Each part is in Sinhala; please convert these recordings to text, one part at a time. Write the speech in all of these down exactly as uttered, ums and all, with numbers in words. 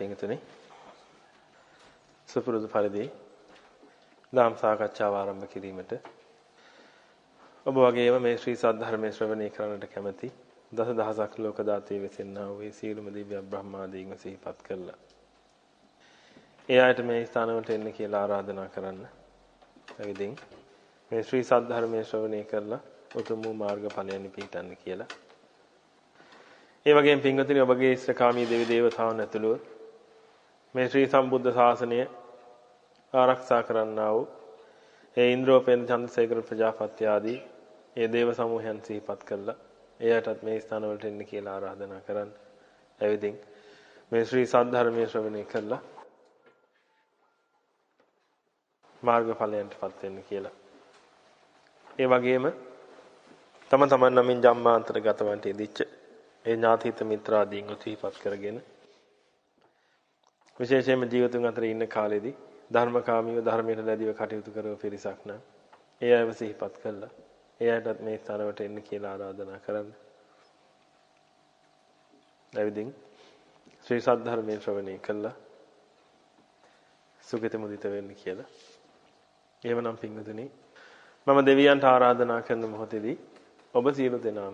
පින්තුනි. සුපුරුදු පරිදි ධම් සාකච්ඡාව ආරම්භ කිරීමට ඔබ වගේම මේ ශ්‍රී සද්ධර්මයේ ශ්‍රවණය කරන්නට කැමැති දස දහසක් ලෝක දාතේ වෙසෙන්නා වූ ඒ සියලුම දිව්‍ය බ්‍රහ්මාදීන්ව සිහිපත් කළා. ඒ ආයත මේ ස්ථානවලට එන්න කියලා ආරාධනා කරන්න. එවිදින් මේ ශ්‍රී සද්ධර්මයේ ශ්‍රවණය කරලා උතුම් වූ මාර්ගඵලයන් පිහිටන්න කියලා. ඒ වගේම පින්වතුනි ඔබගේ ඉෂ්ඨකාමී දෙවි දේවතාවුන් ඇතුළුව මේ ශ්‍රී සම්බුද්ධ ශාසනය ආරක්ෂා කරන්නා වූ ඒ ඉන්ද්‍රෝපේන්ද්‍ර චන්ද්‍රසේකර ප්‍රජාපති ආදී ඒ දේව සමූහයන් සිහිපත් කළා. එයටත් මේ ස්ථානවලට එන්න කියලා ආරාධනා කරන්න. එවිදින් මේ ශ්‍රී සද්ධර්මයේ ශ්‍රවණය කළා මාර්ගඵලයන්ටපත් වෙන්න කියලා. ඒ වගේම තම තමන් නමින් ජම්මාන්තර ගතවන්ට ඉදිච්ච ඒ ඥාතිත මිත්‍රාදීන්ව සිහිපත් කරගෙන විශේෂයෙන්ම ජීවිතුන් අතර ඉන්න කාලෙදී ධර්මකාමීව ධර්මයට ලැබිව කටයුතු කරව පිරිසක් නම් ඒ අයව සිහිපත් කළා. ඒ අයටත් මේ ස්ථානවලට එන්න කියලා ආරාධනා කරන්න. එවිදින් ශ්‍රී සද්ධර්මයේ ශ්‍රවණය කළා සුගති මුදිත වෙන්න කියලා. එහෙමනම් පින්වතුනි මම දෙවියන්ට ආරාධනා කරන මොහොතේදී ඔබ සියලු දෙනාම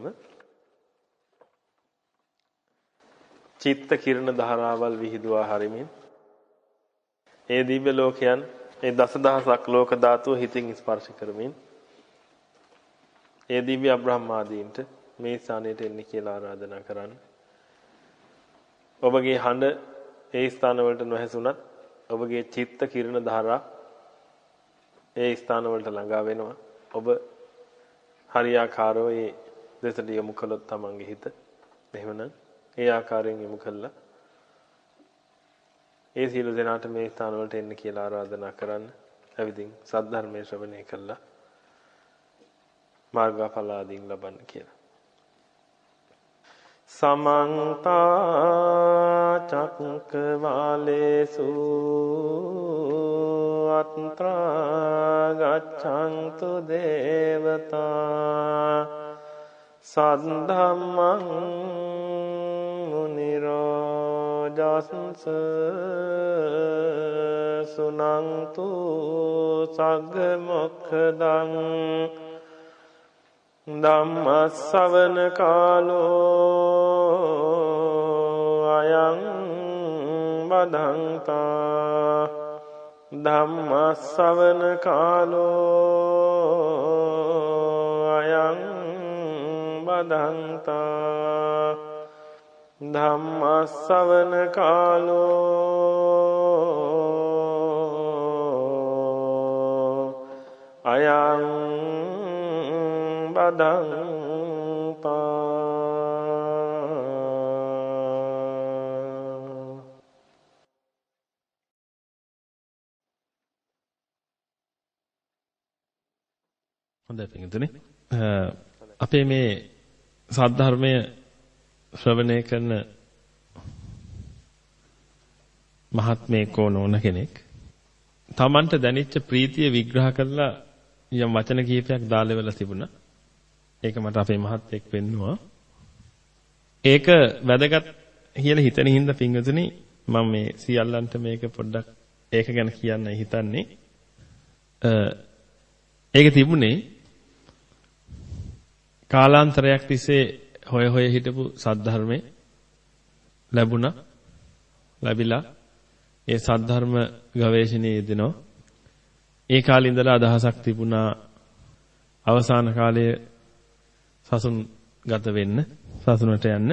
චිත්ත කිරණ ධාරාවල් විහිදුවා හරිමින් ඒ දිව්‍ය ලෝකයන් ඒ දසදහසක් ලෝක ධාතුව හිතින් ස්පර්ශ කරමින් ඒ දිව්‍ය බ්‍රහ්මාදීන්ට මේ ස්ථානයට එන්න කියලා ආරාධනා කරන්න. ඔබගේ හඬ ඒ ස්ථානවලට නොහැසුණත් ඔබගේ චිත්ත කිරණ ධාරා ඒ ස්ථානවලට ළඟා වෙනවා. ඔබ හරියාකාරව ඒ දෙසට යොමු කළොත් තමන්ගේ හිත එහෙමනම් ඒ ආකාරයෙන් යොමු කළා ඒ සියලු දෙනාට මේ ස්ථානවලට එන්න කියලා ආරාධනා කරන්න. එවිදින් සද්ධර්මයේ ශ්‍රවණය කළා මාර්ගඵල ආදීන් ලබන්න කියලා. සමන්ත චක්කවාලේසු අත්‍රා ගච්ඡන්තු දේවතා සද්ධම්මං මුනිරාජස්ස සුනන්තු සග්ග මොක්ඛදං ධම්ම ශ්‍රවණ කාලෝ අයං බදන්තා ධම්ම ශ්‍රවණ කාලෝ අයං බදන්තා ධම්ම ශ්‍රවණ කාලෝ අයං බදන්තා. හොඳයි පිටුනේ අපේ මේ සද්ධර්මය ශ්‍රවණය කරන මහත්මයෙක් ඕන කෙනෙක් තමන්ට දැනෙච්ච ප්‍රීතිය විග්‍රහ කරලා යම් වචන කීපයක් දාලෙවලා තිබුණා. ඒක මට අපේ මහත්යෙක් පෙන්නුවා. ඒක වැදගත් කියලා හිතන හින්දා පින්වතුනි මම මේ සියල්ලන්ට මේක පොඩ්ඩක් ඒක ගැන කියන්න හිතන්නේ. ඒක තිබුණේ කාලාන්තරයක් තිස්සේ හොය හොය හිටපු සද්ධර්මේ ලැබුණා. ලැබිලා ඒ සද්ධර්ම ගවේෂණයේ යෙදෙනවා. ඒ කාලේ ඉඳලා අදහසක් තිබුණා අවසාන කාලයේ සසුන් ගත වෙන්න සසුනට යන්න.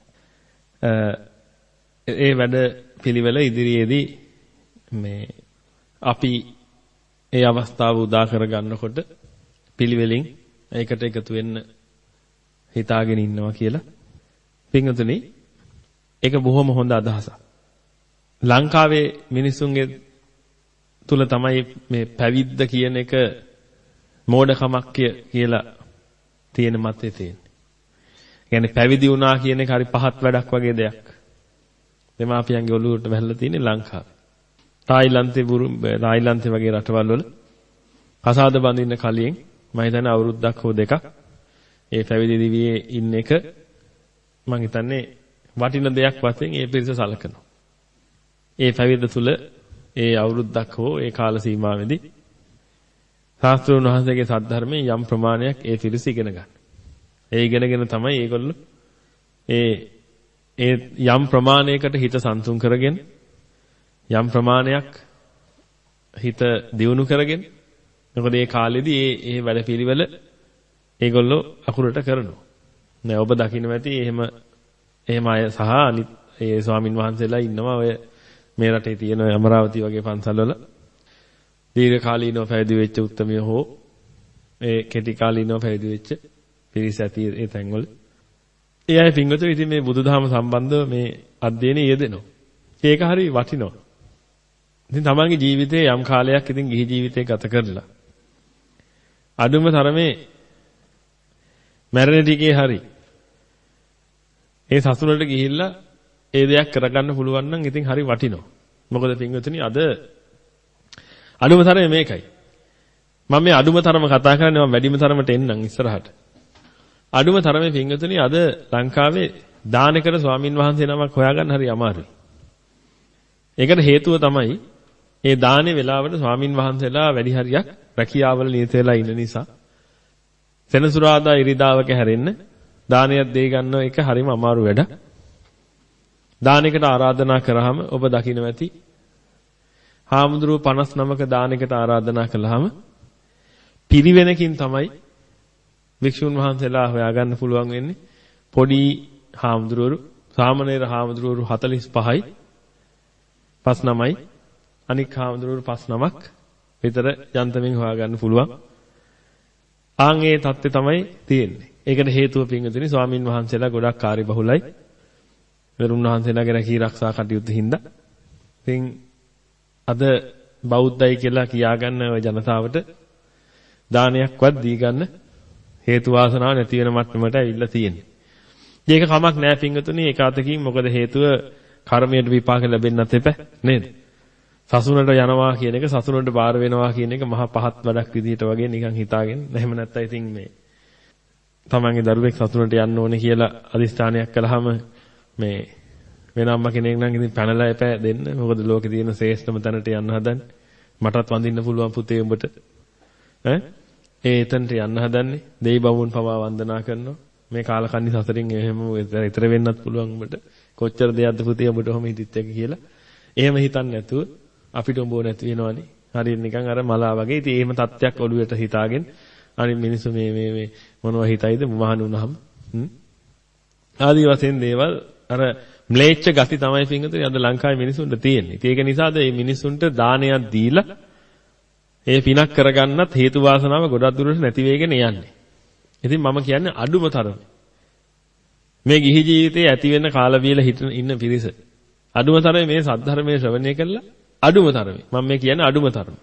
ඒ වැඩ පිළිවෙල ඉදිරියේදී මේ අපි ඒ අවස්ථාව උදා කර ගන්නකොට පිළිවෙලින් ඒකට එකතු වෙන්න හිතාගෙන ඉන්නවා කියලා. පින්වතුනි ඒක බොහොම හොඳ අදහසක්. ලංකාවේ මිනිසුන්ගේ තුල තමයි මේ පැවිද්ද කියන එක මෝඩකමක් කියලා තියෙන මතේ තියෙන්නේ. කියන්නේ පැවිදි වුණා කියන එක හරි පහත් වැඩක් වගේ දෙයක්. දෙමාපියන්ගේ ඔළුවට වැහලා තියෙන්නේ ලංකාවේ. තායිලන්තේ තායිලන්තේ වගේ රටවල් වල කසාද බඳින්න කලින් මම හිතන්නේ අවුරුද්දක් හෝ දෙකක් ඒ පැවිදි දිවියේ ඉන්න එක මම හිතන්නේ වටින දෙයක් වශයෙන් ඒ පිරිස සලකනවා. ඒ පැවිද්ද තුල ඒ අවුරුද්දක් හෝ ඒ කාල සීමාවෙදී ශාස්ත්‍රඥ වහන්සේගේ සද්ධර්මයේ යම් ප්‍රමාණයක් ඒ පිරිස ඉගෙන ගන්න. ඒ ඉගෙනගෙන තමයි ඒගොල්ලෝ ඒ ඒ යම් ප්‍රමාණයකට හිත සංසුන් කරගෙන යම් ප්‍රමාණයක් හිත දියුණු කරගෙන මොකද මේ කාලෙදී මේ මේ වැඩපිළිවෙල ඒගොල්ලෝ අකුරට කරනවා. නෑ ඔබ දකින්න ඇති එහෙම එහෙම අය සහ අනිත් ඒ ස්වාමින් වහන්සේලා ඉන්නවා ඔය මේ රටේ තියෙන අමරාවති වගේ පන්සල්වල දීර්ඝ කාලීනව පැවිදි වෙච්ච උත්තමිය හෝ ඒ කෙටි කාලීනව පැවිදි වෙච්ච පිරිස ඇති ඒ තැන්වල ඒ අය පින්වතුනි ඉතින් මේ බුදුදහම සම්බන්ධව මේ අධ්‍යයනයේ යෙදෙනවා. ඒක හරි වටිනවා. ඉතින් තමන්ගේ ජීවිතේ යම් කාලයක් ඉතින් ගිහි ජීවිතේ ගත කරලා අදුම තරමේ මරණ ටිකේ හරි ඒ සසුනට ගිහිල්ලා ඒ දෙයක් කරගන්න පුළුවන් නම් ඉතින් හරි වටිනවා. මොකද පින්වතුනි අද අදුම තරමේ මේකයි. මම මේ අදුම තරම කතා කරන්නේ මම වැඩිම තරමට එන්නම් ඉස්සරහට. අදුම තරමේ පින්වතුනි අද ලංකාවේ දානකර ස්වාමින් වහන්සේ නමක් හොයාගන්න හරි අමාරුයි. ඒකට හේතුව තමයි ඒ දානේ වෙලාවට ස්වාමින් වහන්සේලා වැඩි හරියක් රැකියාවල නිරත වෙලා ඉන්න නිසා සෙනසුරාදා ඉරිදාවක හැරෙන්න දානයක් දෙයි ගන්න එක හරිම අමාරු වැඩක්. දානයකට ආරාධනා කරාම ඔබ දකින්න ඇති හාමුදුරුවෝ පනස් නවක දානයකට ආරාධනා කළාම පිරිවෙනකින් තමයි වික්ෂුන් වහන්සේලා හොයාගන්න පුළුවන් වෙන්නේ. පොඩි හාමුදුරුවරු සාමණේර හාමුදුරුවරු හතළිස් පහයි පස් නමයි අනික් හාමුදුරුවරු පස් නමක් විතර යන්තමින් හොයාගන්න පුළුවන්. ආන් ඒ தත්ත්වය තමයි තියෙන්නේ. ඒකට හේතුව පින්වතුනි ස්වාමින් වහන්සේලා ගොඩක් කාර්යබහුලයි. වරුන් වහන්සේලාගේ රැකී ආරක්ෂා කටයුතු හින්දා. ඉතින් අද බෞද්ධයි කියලා කියාගන්න ඔය ජනතාවට දානයක්වත් දී ගන්න හේතු වාසනාවක් නැති වෙන මට්ටමට ඇවිල්ලා තියෙන්නේ. මේක කමක් නෑ පින්වතුනි ඒක අතකින් මොකද හේතුව කර්මයට විපාක ලැබෙන්නත් එපා නේද? සසුනට යනවා කියන එක සසුනට බාර වෙනවා කියන එක මහා පහත් වැඩක් විදිහට වගේ නිකන් හිතාගෙන එහෙම නැත්නම් ඉතින් මේ තමන්ගේ දරුවෙක් සසුනට යන්න ඕනේ කියලා අදිස්ථානයක් කළාම මේ වෙන අම්මා කෙනෙක් නම් ඉතින් පැනලා එපා දෙන්න. මොකද ලෝකේ තියෙන ශ්‍රේෂ්ඨම තැනට යන්න හදන්නේ. මටත් වඳින්න පුළුවන් පුතේ උඹට. ඈ ඒ එතනට යන්න හදන්නේ. දෙයි බවුන් පවා වන්දනා කරනවා. මේ කාලකන්ණි සසරින් එහෙම ඊතර වෙන්නත් පුළුවන් උඹට. කොච්චර දෙයක්ද පුතේ උඹට ඔහම හිටිත් එක කියලා. එහෙම හිතන්නේ නැතුව අපිට උඹව නැති වෙනවනේ. හරියට නිකන් අර මලා වගේ. ඉතින් එහෙම තත්ත්වයක් ඔළුවට හිතාගෙන අනිත් මිනිස්සු මේ මේ මේ මොනවා හිතයිද මහාන වුණාම. ආදි වශයෙන් දේවල් අර ම්ලේච්ඡ ගති තමයි පින්වතුනි අද ලංකාවේ මිනිසුන්ට තියෙන්නේ. ඒක නිසාද මේ මිනිසුන්ට දානයක් දීලා ඒ පිනක් කරගන්නත් හේතු වාසනාව ගොඩක් දුරට නැති වෙගෙන යන්නේ. ඉතින් මම කියන්නේ අඩුම තරමේ මේ ගිහි ජීවිතයේ ඇති වෙන කාල බීලා හිටින ඉන්න පිරිස අඩුම තරමේ මේ සද්ධර්මයේ ශ්‍රවණය කළා අඩුම තරමේ මම මේ කියන්නේ අඩුම තරමේ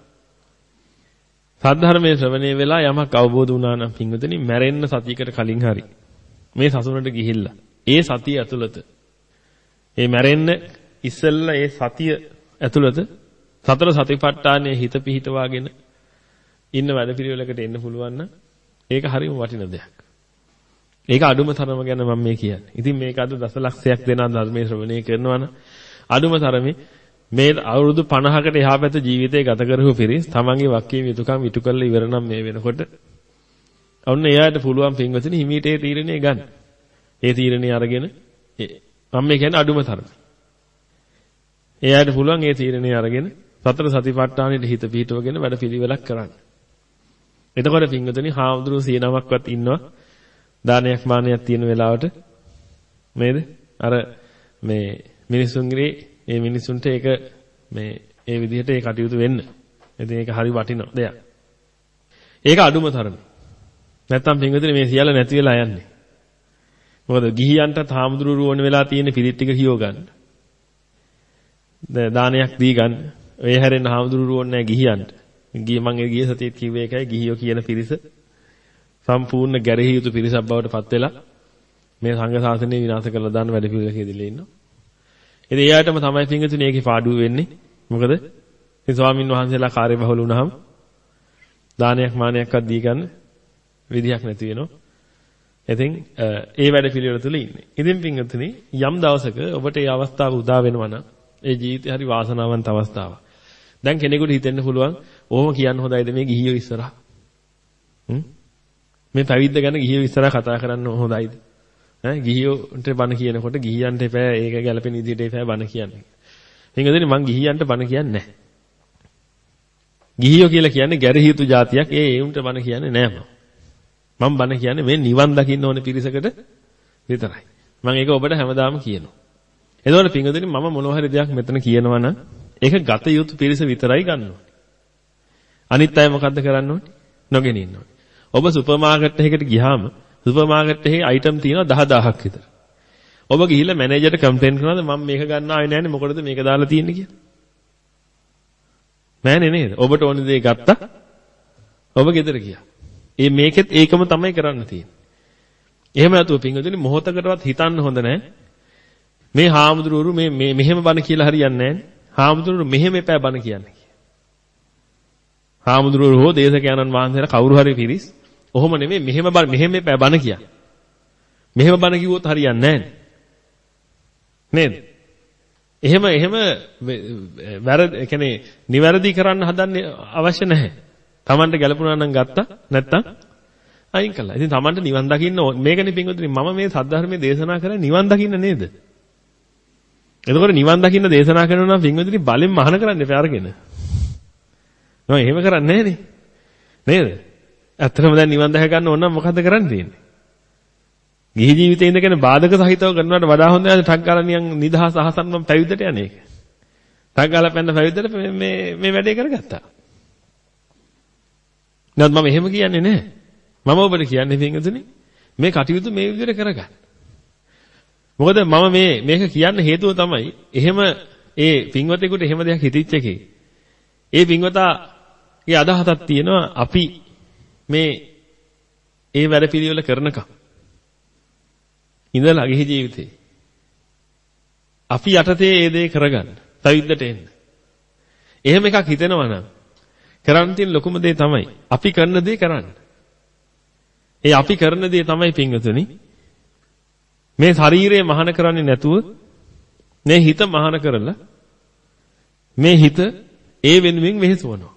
සද්ධර්මයේ ශ්‍රවණය වෙලා යමක් අවබෝධ වුණා නම් පින්වතුනි මැරෙන්න සතියකට කලින් හරි මේ සසුනට ගිහිල්ලා ඒ සතිය ඇතුළත ඒ මැරෙන්න ඉස්සෙල්ලා ඒ සතිය ඇතුළත සතර සතිපට්ඨානයේ හිත පිහිටවාගෙන ඉන්න වැඩපිළිවෙලකට එන්න පුළුවන් නම් ඒක හරිම වටින දෙයක්. ඒක අඩුම තරම ගැන මම මේ කියන්නේ. ඉතින් මේක අද දසලක්ෂයක් දෙනා ධර්මයේ ශ්‍රවණය කරනවා නම් අඩුම තරමේ මේ අවුරුදු පනහකට එහා පැත්ත ජීවිතේ ගත කරපු පිරිස් තමන්ගේ වක්කීම් යුතුයකම් ඉටු කරලා ඉවර නම් මේ වෙනකොට ඔන්න එයාට පුළුවන් පින්වතුනි හිමීට ඒ තීරණය ගන්න. ඒ තීරණය අරගෙන මම මේ කියන්නේ අඩුම තරමේ. එයාට පුළුවන් ඒ තීරණය අරගෙන සතර සතිපට්ඨානෙට හිත පිහිටවගෙන වැඩ පිළිවෙලක් කරන්න. එතකොට පින්වතුනි හාමුදුරුවෝ සිය නමක්වත් ඉන්නවා දානයක් මානයක් තියෙන වෙලාවට නේද? අර මේ මිනිසුන්ගේ මේ මිනිසුන්ට ඒක මේ ඒ විදිහට ඒ කටයුතු වෙන්න. ඉතින් ඒක හරි වටිනා දෙයක්. ඒක අඩුම තරමේ. නැත්තම් පින්වතුනි මේ සියල්ල නැති වෙලා යන්නේ. මොකද ගිහියන්ටත් හාමුදුරුවෝ ඕන වෙලා තියෙන පිළිත් ටික කියව ගන්න. දානයක් දී ගන්න. ඔය හැරෙන්න හාමුදුරුවෝ ඕනේ නැහැ ගිහියන්ට. ගිය මම ඒ ගිය සතියේත් කිව්වේ ඒකයි ගිහියෝ කියන පිරිස සම්පූර්ණ ගැරහි යුතු පිරිසක් බවට පත් වෙලා මේ සංඝ ශාසනය විනාශ කරලා දාන්න වැඩ පිළිවෙලකදීලා ඉන්නවා. ඉතින් එයාටම තමයි පින්වතුනි ඒකේ පාඩුව වෙන්නේ. මොකද මේ ස්වාමින් වහන්සේලා කාර්යබහුල වුණාම දානයක් මානයක්වත් දී ගන්න විදියක් නැති වෙනවා. ඉතින් ඒ වැඩ පිළිවෙල තුල ඉන්නේ. ඉතින් පින්වතුනි යම් දවසක ඔබට මේ අවස්ථාව උදා වෙනවා නම් ඒ ජීවිතේ හරි වාසනාවන්ත අවස්ථාවක්. දැන් කෙනෙකුට හිතෙන්න පුළුවන් ඕම කියන්න හොඳයිද මේ ගිහියෝ ඉස්සරහා? හ්ම්? මේ පැවිද්ද ගැන ගිහියෝ ඉස්සරහා කතා කරන්න හොඳයිද? ඈ ගිහියෝන්ට බණ කියනකොට ගිහියන්ට එපා ඒක ගැළපෙන විදිහට එපා බණ කියන්නේ. හින්ගදෙනි මං ගිහියන්ට බණ කියන්නේ නැහැ. ගිහියෝ කියලා කියන්නේ ගැරහියුතු જાතියක්. ඒ ඒ උන්ට බණ කියන්නේ නැහැ මම. මම බණ කියන්නේ මේ නිවන් දකින්න ඕනේ පිරිසකට විතරයි. මම ඒක ඔබට හැමදාම කියනවා. එතකොට පින්වතුනි මම මොනවා හරි දෙයක් මෙතන කියනවා නම් ඒක ගත යුතු පිරිස විතරයි ගන්න ඕනේ. අනිත් අය මොකද්ද කරන්න ඕනේ? නොගෙන ඉන්න ඕනේ. ඔබ සුපර් මාකට් එකකට ගියාම සුපර් මාකට් එකේ අයිටම් තියෙනවා දහ දහසක් විතර. ඔබ ගිහිල්ලා මැනේජර්ට කම්ප්ලේන් කරනවාද මම මේක ගන්න ආවේ නැහැ නේ මොකටද මේක දාලා තියෙන්නේ කියලා? නෑනේ නේද? ඔබට ඕන දේ ගත්තා. ඔබ ගෙදර ගියා. ඒ මේකෙත් ඒකම තමයි කරන්න තියෙන්නේ. එහෙම නැතුව පින්වතුනි මොහොතකටවත් හිතන්න හොඳ නැහැ. මේ හාමුදුරුවෝ මේ මේ මෙහෙම බණ කියලා හරියන්නේ නැහැ. හාමුදුරුවෝ මෙහෙම එපා බණ කියන්නේ. හාමුදුරුවෝ හෝ දේශකයන්න් වහන්සේලා කවුරු හරි පිරිස් ඔහොම නෙමෙයි මෙහෙම බණ මෙහෙම එපා බණ කියන්නේ. මෙහෙම බණ කිව්වොත් හරියන්නේ නැහැ නේද? එහෙම එහෙම වැරදි ඒ කියන්නේ නිවැරදි කරන්න හදන්නේ අවශ්‍ය නැහැ. Tamanට ගැලපුණා නම් ගත්තා නැත්තම් අයින් කළා. ඉතින් Tamanට නිවන් දකින්න මේකනේ පින්වතුනි මම මේ සද්ධර්මයේ දේශනා කරන්නේ නිවන් දකින්න නේද? එතකොට නිවන් දකින්න දේශනා කරනවා නම් පින්වතුනි බලෙන් මහාන කරන්න එපා අරගෙන. නෝ එහෙම කරන්නේ නැහනේ. නේද? ඇත්තටම දැන් නිවන් දැක ගන්න ඕන නම් මොකද්ද කරන්න තියෙන්නේ? ගිහි ජීවිතේ ඉඳගෙන බාධක සහිතව කරනවට වඩා හොඳ නැහැ ටක් ගාලා නිකන් නිදහස අහසන් මම පැවිද්දට යන්නේ ඒක. ටක් ගාලා පැන්න පැවිද්දට මේ මේ වැඩේ කරගත්තා. නමුත් මම එහෙම කියන්නේ නැහැ. මම ඔබට කියන්නේ පින්වතුනි මේ කටයුතු මේ විදිහට කරගන්න. මොකද මම මේ මේක කියන්න හේතුව තමයි එහෙම ඒ පින්වතෙකුට එහෙම දෙයක් හිතිච්ච එකේ. ඒ පින්වතාගේ අදහසක් තියෙනවා අපි මේ ඒ වැඩ පිළිවෙල කරනකම් ඉඳලා ගිහි ජීවිතේ අපි යටතේ ඒ දේ කරගන්න පැවිද්දට එන්න. එහෙම එකක් හිතෙනවා නම් කරන්න තියෙන ලොකුම දේ තමයි අපි කරන දේ කරන්න. ඒ අපි කරන දේ තමයි පින්වතුනි මේ ශරීරය මහාන කරන්නේ නැතුව මේ හිත මහාන කරලා මේ හිත ඒ වෙනුවෙන් වෙහෙසවනවා.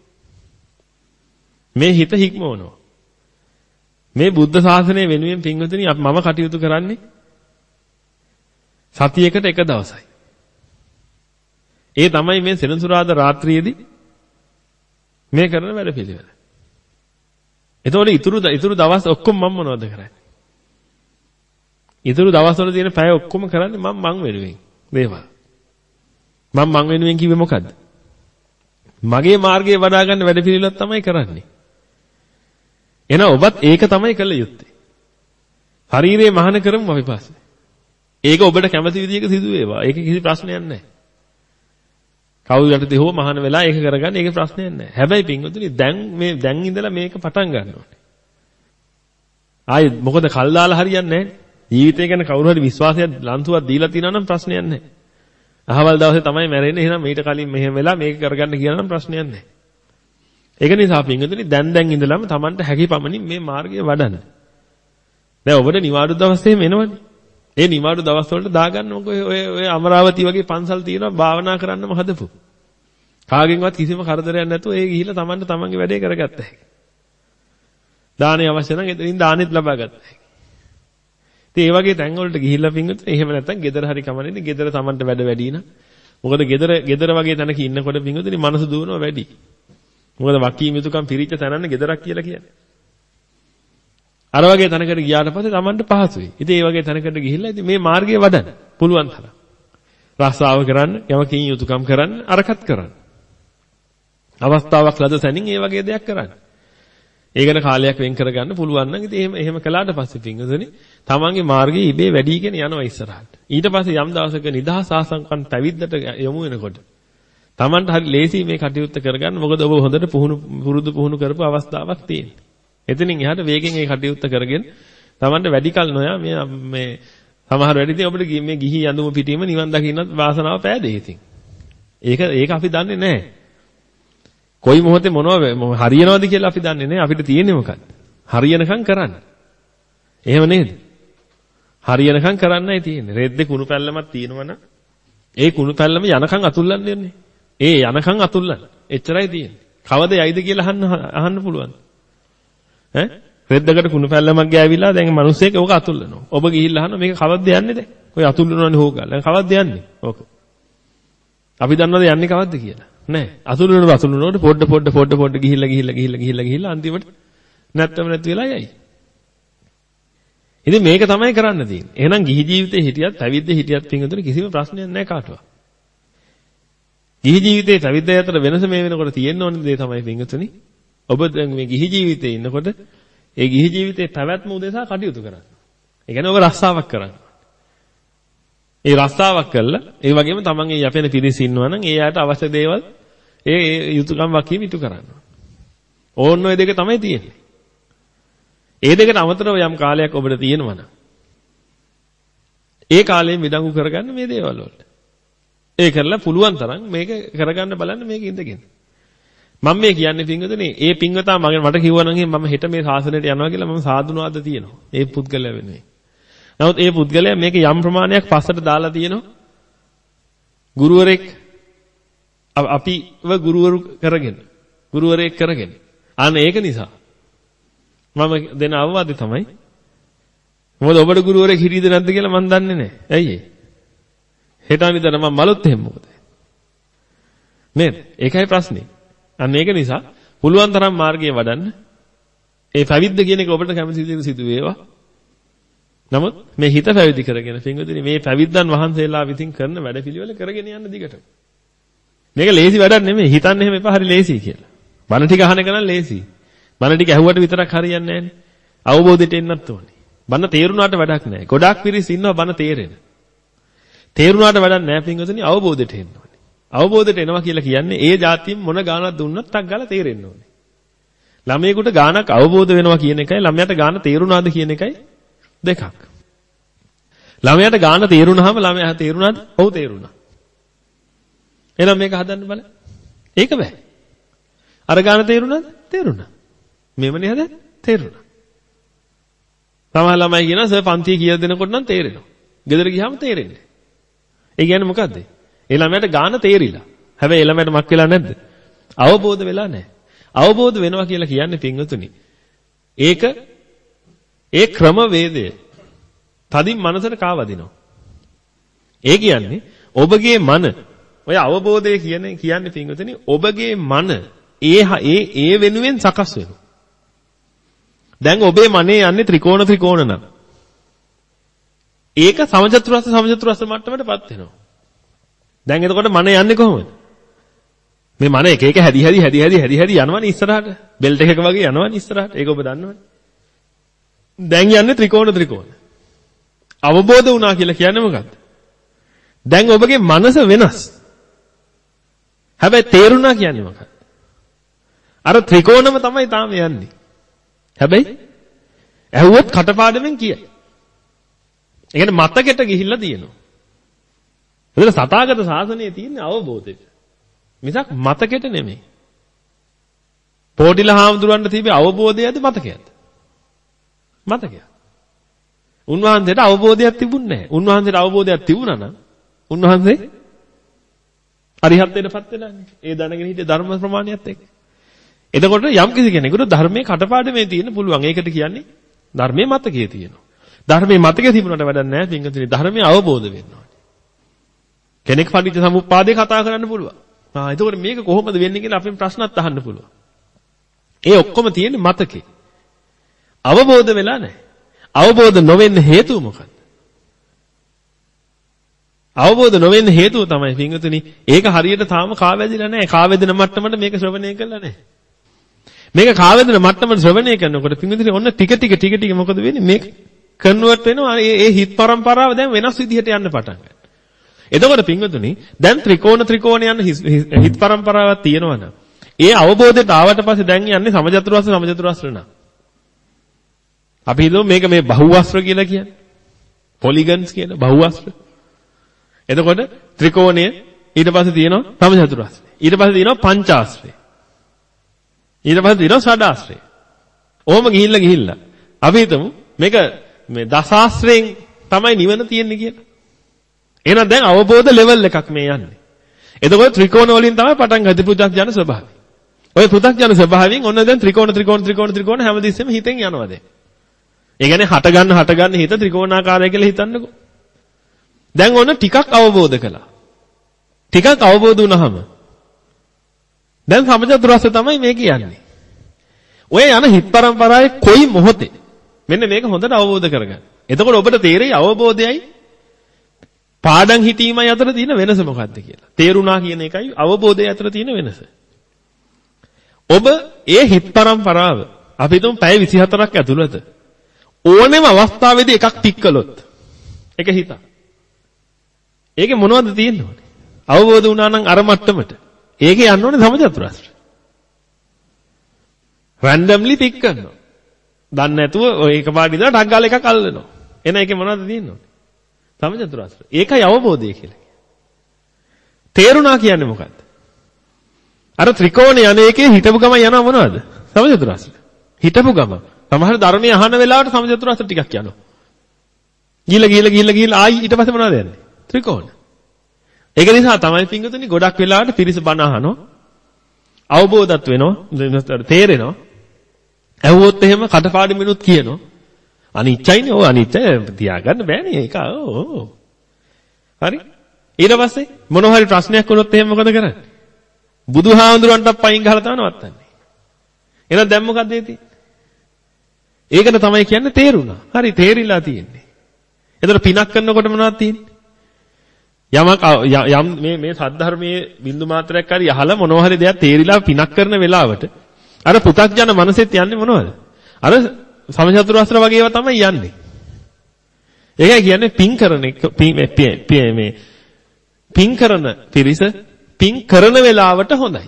මේ හිත හික්මවනවා. මේ බුද්ධ ශාසනය වෙනුවෙන් පින්වතුනි මම කටයුතු කරන්නේ සතියකට එක දවසයි. ඒ තමයි මේ සෙනසුරාදා රාත්‍රියේදී මේ කරන වැඩ පිළිවෙල. එතකොට ඉතුරු ඉතුරු දවස් ඔක්කොම මම මොනවද කරන්නේ? ඉතුරු දවස්වල තියෙන පැය ඔක්කොම කරන්නේ මම මං වෙනුවෙන්. දේවල්. මම මං වෙනුවෙන් කිව්වේ මොකද්ද? මගේ මාර්ගයේ වඩා ගන්න වැඩ පිළිවෙලක් තමයි කරන්නේ. එහෙනම් ඔබත් ඒක තමයි කළ යුත්තේ. ශරීරයේ මහාන කරමු අපි පස්සේ. ඒක ඔබට කැමති විදිහක සිදු වේවා. ඒක කිසි ප්‍රශ්නයක් නැහැ. කවුරු යටතේ හෝ මහාන වෙලා ඒක කරගන්න ඒක ප්‍රශ්නයක් නැහැ. හැබැයි පින්වතුනි දැන් මේ දැන් ඉඳලා මේක පටන් ගන්න ඕනේ. ආයේ මොකද කල් දාලා හරියන්නේ නැහැ. ජීවිතය ගැන කවුරු හරි විශ්වාසයක් ලන්තුවක් දීලා තියෙනවා නම් ප්‍රශ්නයක් නැහැ. අහවල් දවසේ තමයි මැරෙන්නේ. එහෙනම් මීට කලින් මෙහෙම වෙලා මේක කරගන්න කියලා නම් ප්‍රශ්නයක් නැහැ. ඒක නිසා පින්වතුනි දැන් දැන් ඉඳලාම Tamanට හැකි පමණින් මේ මාර්ගය වඩන්න. දැන් ඔබට නිවාඩු දවස් එහෙම එනවනේ. ඒ නිවාඩු දවස් වලට දාගන්න ඔය ඔය ඔය අමරාවති වගේ පන්සල් තියෙනවා භාවනා කරන්නම හදපු. කාගෙන්වත් කිසිම කරදරයක් නැතුව ඒ ගිහිල්ලා Tamanට Tamanගේ වැඩේ කරගත්ත හැකි. දානෙ අවශ්‍ය නම් එතනින් දානෙත් ලබා ගත්ත හැකි. ඉතින් ඒ වගේ තැන් වලට ගිහිල්ලා පින්වතුනි එහෙම නැත්නම් ගෙදර හරි කමන්නේ ගෙදර Tamanට වැඩ වැඩි න ะ. මොකද ගෙදර ගෙදර වගේ තැනක ඉන්නකොට පින්වතුනි මනස දුවනවා වැඩි. මොකද වකීම් යුතුයකම් පිරිච්ච තැනන්නේ ගෙදරක් කියලා කියන්නේ. අර වගේ තැනකට ගියාට පස්සේ Tamanට පහසුයි. ඉතින් ඒ වගේ තැනකට ගිහිල්ලා ඉතින් මේ මාර්ගය වඩන්න පුළුවන් තරම්. රස්සාව කරන්න, යමකින් යුතුයකම් කරන්න, අරකට කරන්න. අවස්ථාවක් ලද සැනින් ඒ වගේ දෙයක් කරන්න. ඒකට කාලයක් වෙන් කරගන්න පුළුවන් නම් ඉතින් එහෙම එහෙම කළාට පස්සේ පින්වතුනි Tamanගේ මාර්ගය ඉබේ වැඩිගෙන යනවා ඉස්සරහට. ඊට පස්සේ යම් දවසක නිදහස් ආසංකම් පැවිද්දට යොමු වෙනකොට Tamanට හරි ලේසි මේ කටයුත්ත කරගන්න. මොකද ඔබ හොඳට පුහුණු පුරුදු පුහුණු කරපු අවස්ථාවක් තියෙනවා. එතනින් එහාට වේගෙන් මේ කටයුත්ත කරගෙන Tamanට වැඩි කල නොයා මේ මේ සමහර වැඩි ඉතින් අපිට මේ ගිහි යඳුම පිටීම නිවන් දකින්නත් වාසනාව පෑදේ ඉතින්. ඒක ඒක අපි දන්නේ නැහැ. කොයි මොහොතේ මොනව හරියනවද කියලා අපි දන්නේ නැහැ. අපිට තියෙන්නේ මොකක්ද? හරියනකම් කරන්න. එහෙම නේද? හරියනකම් කරන්නයි තියෙන්නේ. රෙද්දේ කුණු පැල්ලමක් තියෙනවනම් ඒ කුණු පැල්ලම යනකම් අතුල්ලන්න දෙන්නේ. ඒ යනකම් අතුල්ලන්න. එච්චරයි තියෙන්නේ. කවද යයිද කියලා අහන්න අහන්න පුළුවන්. ඈ රෙද්දකට කුණු පැල්ලමක් ගෑවිලා දැන් මිනිස්සෙක් ඕක අතුල්ලනවා. ඔබ ගිහිල්ලා අහනවා මේක කවද්ද යන්නේ දැන්? ඔය අතුල්ලනවනේ හොගාලා. දැන් කවද්ද යන්නේ? ඕක. අපි දන්නවද යන්නේ කවද්ද කියලා? නෑ. අතුල්ලනව අතුල්ලනකොට පොඩ පොඩ පොඩ පොඩ ගිහිල්ලා ගිහිල්ලා ගිහිල්ලා ගිහිල්ලා ගිහිල්ලා අන්තිමට නැත්තම නැති වෙලා යයි. ඉතින් මේක තමයි කරන්න තියෙන්නේ. එහෙනම් ගිහි ජීවිතේ හිටියත් පැවිද්දේ හිටියත් පින්වතුනි කිසිම ප්‍රශ්නයක් නැහැ කාටවත්. ගිහි ජීවිතේ පැවිද්ද අතර වෙනස මේ වෙනකොට තියෙන්න ඕන දේ තමයි පින්වතුනි. ඔබ දැන් මේ ගිහි ජීවිතේ ඉන්නකොට ඒ ගිහි ජීවිතේ පැවැත්ම උදෙසා කටයුතු කරන්න. ඒ කියන්නේ ඔබ රස්සාවක් කරන්න. ඒ රස්සාවක් කළා ඒ වගේම තමන්ගේ යැපෙන පිරිස ඉන්නවා නම් ඒ අයට අවශ්‍ය දේවල් ඒ යුතුයකම් වකීම ඉටු කරන්න. ඕන්න ඔය දෙක තමයි තියෙන්නේ. ඒ දෙකට අමතරව යම් කාලයක් ඔබට තියෙනවා නම් ඒ කාලයෙන් විඩංගු කරගන්න මේ දේවල් වලට. ඒ කරලා පුළුවන් තරම් මේක කරගන්න බලන්න මේක ඉඳගෙන. මම මේ කියන්නේ පින්වතුනි, ඒ පින්වතා මගෙන් මට කිව්වනම් මම හෙට මේ ශාසනයට යනවා කියලා මම සාදුනාද තියෙනවා. ඒ පුද්ගලයා වෙනුවෙන්. නමුත් ඒ පුද්ගලයා මේක යම් ප්‍රමාණයක් පස්සට දාලා තියෙනවා. ගුරුවරෙක් අපිව ගුරුවරු කරගෙන, ගුරුවරයෙක් කරගෙන. අන්න ඒක නිසා මම දෙන අවවාදය තමයි මොකද ඔබට ගුරුවරයෙක් හිටියද නැද්ද කියලා මම දන්නේ නැහැ. ඇයි ඒ? හෙට අනිද්දා මම මලොත් එහෙම මොකද? නේද? ඒකයි ප්‍රශ්නේ. අන්න ඒක නිසා පුළුවන් තරම් මාර්ගයේ වඩන්න. ඒ පැවිද්ද කියන එක ඔබට කැමති විදිහට සිදු වේවා. නමුත් මේ හිත පැවිදි කරගෙන පින්වතුනි මේ පැවිද්දන් වහන්සේලා විසින් කරන වැඩපිළිවෙල කරගෙන යන්න දිගටම. මේක ලේසි වැඩක් නෙමෙයි. හිතන්න එහෙම එපා හරි ලේසි කියලා. බණ ටික අහන එක නම් ලේසි. බණ ටික ඇහුවට විතරක් හරියන්නේ නැහැනේ. අවබෝධයට එන්නත් ඕනේ. බණ තේරුණාට වැඩක් නැහැ. ගොඩාක් පිරිස් ඉන්නවා බණ තේරෙන. තේරුණාට වැඩක් නැහැ පින්වතුනි අවබෝධයට එන්න ඕනේ. අවබෝධයට එනවා කියලා කියන්නේ ඒ જાතියෙන් මොන ගානක් දුන්නත් ටක් ගාලා තේරෙන්න ඕනේ. ළමයෙකුට ගානක් අවබෝධ වෙනවා කියන එකයි ළමයාට ගාන තේරුණාද කියන එකයි දෙකක්. ළමයාට ගාන තේරුණාම ළමයා තේරුණාද? ඔව් තේරුණා. එහෙනම් මේක හදන්න බලන්න. ඒක බෑ. අර ගාන තේරුණාද? තේරුණා. මෙවනේ හද තේරුණා. සමහර ළමයි කියනවා සර් පන්තිය කියලා දෙනකොට නම් තේරෙනවා. ගෙදර ගියාම තේරෙන්නේ. ඒ කියන්නේ මොකද්ද? ඒ ළමයාට ගාන තේරිලා. හැබැයි ඒ ළමයාට මක් වෙලා නැද්ද? අවබෝධ වෙලා නැහැ. අවබෝධ වෙනවා කියලා කියන්නේ පින්වතුනි. ඒක ඒ ක්‍රම වේදය තදින් මනසට කාවදිනවා. ඒ කියන්නේ ඔබගේ මන ඔය අවබෝධය කියන්නේ කියන්නේ පින්වතුනි ඔබගේ මන ඒ ඒ ඒ වෙනුවෙන් සකස් වෙනවා. දැන් ඔබේ මනේ යන්නේ ත්‍රිකෝණ ත්‍රිකෝණ නම්. ඒක සමචතුරස්‍ර සමචතුරස්‍ර මට්ටමටපත් වෙනවා. දැන් එතකොට මන යන්නේ කොහොමද? මේ මන එක එක හැදි හැදි හැදි හැදි හැදි හැදි යනවනේ ඉස්සරහට. බෙල්ට් එකක වගේ යනවනේ ඉස්සරහට. ඒක ඔබ දන්නවනේ. දැන් යන්නේ ත්‍රිකෝණ ත්‍රිකෝණ. අවබෝධ වුණා කියලා කියන්නේ මොකද්ද? දැන් ඔබගේ මනස වෙනස්. හැබැයි තේරුණා කියන්නේ මොකක්ද? අර ත්‍රිකෝණම තමයි තාම යන්නේ. හැබැයි ඇහුවොත් කටපාඩමෙන් කියයි. ඒ කියන්නේ මතකෙට ගිහිල්ලා තියෙනවා. එතන සතාගත සාසනයේ තියෙන අවබෝධයට. මිසක් මතකෙට නෙමෙයි. පොඩිලා හාමුදුරන්ට තිබේ අවබෝධයද මතකයද? මතකය. උන්වහන්සේට අවබෝධයක් තිබුණේ නැහැ. උන්වහන්සේට අවබෝධයක් තිබුණා නම් උන්වහන්සේ අරිහත්ත්වයටපත් වෙලානේ. ඒ දැනගෙන හිටිය ධර්ම ප්‍රමාණයත් එක්ක. එතකොට යම් කිසි කෙනෙකුට ධර්මයේ කටපාඩමේ තියෙන්න පුළුවන්. ඒකට කියන්නේ ධර්මයේ මතකයේ තියෙනවා. ධර්මයේ මතකයේ තිබුණාට වැඩක් නැහැ. පින්කතුනි ධර්මයේ අවබෝධ වෙන්න ඕනේ. කෙනෙක් පටිච්ච සමුප්පාදේ කතා කරන්න පුළුවන්. ආ එතකොට මේක කොහොමද වෙන්නේ කියලා අපෙන් ප්‍රශ්නත් අහන්න පුළුවන්. ඒ ඔක්කොම තියෙන්නේ මතකේ. අවබෝධ වෙලා නැහැ. අවබෝධ නොවෙන්න හේතුව මොකක්ද? අවබෝධ නොවෙන්න හේතුව තමයි පින්වතුනි ඒක හරියට තාම කාවැදිලා නැහැ. කාවැදෙන මට්ටමට මේක ශ්‍රවණය කරලා නැහැ. මේක කාවැදෙන මට්ටමට ශ්‍රවණය කරනකොට පින්වතුනි ඔන්න ටික ටික ටික ටික මොකද වෙන්නේ? මේක කන්වර්ට් වෙනවා. ඒ ඒ හිත් පරම්පරාව දැන් වෙනස් විදිහට යන්න පටන් ගන්නවා. එතකොට පින්වතුනි දැන් ත්‍රිකෝණ ත්‍රිකෝණ යන හිත් පරම්පරාවක් තියෙනවා නම් ඒ අවබෝධයට ආවට පස්සේ දැන් යන්නේ සමජතුරස්‍ර සමජතුරස්‍ර නා. අපි හිතමු මේක මේ බහුවස්ත්‍ර කියලා කියන්නේ. පොලිගන්ස් කියන බහුවස්ත්‍ර. එතකොට ත්‍රිකෝණය ඊට පස්සේ තියෙනවා සමජතුරස්‍රය. ඊට පස්සේ තියෙනවා පංචාස්ත්‍රය. ඊට පස්සේ තියෙනවා ෂඩාස්ත්‍රය. ඔහොම ගිහිල්ලා ගිහිල්ලා අපි හිතමු මේක මේ දසාස්ත්‍රයෙන් තමයි නිවන තියෙන්නේ කියලා. එහෙනම් දැන් අවබෝධ ලෙවල් එකක් මේ යන්නේ. එතකොට ත්‍රිකෝණ වලින් තමයි පටන් ගත්තේ පෘථග්ජන ස්වභාවය. ඔය පෘථග්ජන ස්වභාවයෙන් ඔන්න දැන් ත්‍රිකෝණ ත්‍රිකෝණ ත්‍රිකෝණ ත්‍රිකෝණ හැමදෙස්සෙම හිතෙන් යනවා දැන්. ඒ කියන්නේ හට ගන්න හට ගන්න හිත ත්‍රිකෝණාකාරය කියලා හිතන්නකෝ. දැන් ඔන්න ටිකක් අවබෝධ කළා. ටිකක් අවබෝධ වුණාම දැන් සමජතුරස්ස තමයි මේ කියන්නේ. ඔය යන හිත් පරම්පරාවේ කොයි මොහොතේ මෙන්න මේක හොඳට අවබෝධ කරගන්න. එතකොට ඔබට තේරෙයි අවබෝධයයි පාඩම් හිතීමයි අතර තියෙන වෙනස මොකක්ද කියලා. තේරුණා කියන එකයි අවබෝධය අතර තියෙන වෙනස. ඔබ ඒ හිත් පරම්පරාව අපි තුන් පැය විසිහතරක් ඇතුළත ඕනෙම අවස්ථාවේදී එකක් ටික් කළොත් එක හිතක්. ඒකේ මොනවද තියෙන්නේ? අවබෝධ වුණා නම් අර මට්ටමට. ඒකේ යන්න ඕනේ සමජතුරස්ස. රැන්ඩම්ලි ටික් කරනවා. දන්නේ නැතුව ඔය එකපාරට ඉඳලා ටක් ගාලා එකක් අල්ලනවා. එන එකේ මොනවද තියෙන්නේ? සමජතුරස්ස. ඒකයි අවබෝධය කියලා. තේරුණා කියන්නේ මොකද්ද? අර ත්‍රිකෝණේ යන එකේ හිටපු ගම යනවා මොනවද? සමජතුරස්ස. හිටපු ගම. සමහර ධර්මයේ අහන වෙලාවට සමජතුරස්ස ටිකක් යනවා. ගිහිල්ලා ගිහිල්ලා ගිහිල්ලා ගිහිල්ලා ආයි ඊට පස්සේ මොනවද යන්නේ? ත්‍රිකෝණ. ඒක නිසා තමයි පින්වතුනි ගොඩක් වෙලාවට පිරිස බණ අහනවා. අවබෝධත් වෙනවා. තේරෙනවා. ඇහුවොත් එහෙම කටපාඩමිනුත් කියනවා. අනිච්චයිනේ. ඔව් අනිච්චය තියාගන්න බෑනේ ඒක. ඔව්. හරි. ඊට පස්සේ මොනවා හරි ප්‍රශ්නයක් වුණොත් එහෙම මොකද කරන්නේ? බුදුහාමුදුරන්ට පයින් ගහලා තමයි නවත්තන්නේ. එහෙනම් දැන් මොකද ඒ තියෙන්නේ? ඒකට තමයි කියන්නේ තේරුණා. හරි තේරිලා තියෙන්නේ. එතකොට පිනක් කරනකොට මොනවද තියෙන්නේ? යමක් යම් මේ මේ සද්ධර්මයේ බින්දු මාත්‍රයක් හරි අහලා මොනවා හරි දෙයක් තේරිලා පිනක් කරන වෙලාවට අර පු탁ජන මනසෙත් යන්නේ මොනවද? අර සමචතුරාස්ත්‍ර වගේ ඒවා තමයි යන්නේ. ඒකයි කියන්නේ පින් කරන මේ පින් කරන පිරිස පින් කරන වෙලාවට හොඳයි.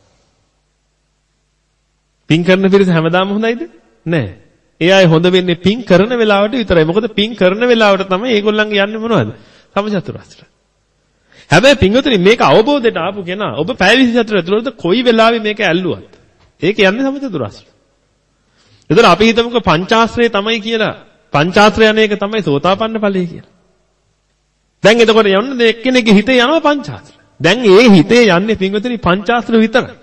පින් කරන පිරිස හැමදාම හොඳයිද? නෑ. ඒ අය හොඳ වෙන්නේ පින් කරන වෙලාවට විතරයි. මොකද පින් කරන වෙලාවට තමයි ඒගොල්ලන්ගේ යන්නේ මොනවද? සමචතුරාස්ත්‍ර. හැබැයි පින්වතුනි මේක අවබෝධයට ආපු කෙනා ඔබ පැය විසිහතර ඇතුළත කොයි වෙලාවෙ මේක ඇල්ලුවත් ඒක යන්නේ සමචතුරාස්ත්‍ර. එතන අපි හිතමුකෝ පංචාස්ත්‍රය තමයි කියලා. පංචාස්ත්‍රය යන එක තමයි සෝතාපන්න ඵලය කියලා. දැන් එතකොට යන්නේ එක්කෙනෙක්ගේ හිතේ යනවා පංචාස්ත්‍ර. දැන් ඒ හිතේ යන්නේ පින්වතුනි පංචාස්ත්‍ර විතරයි.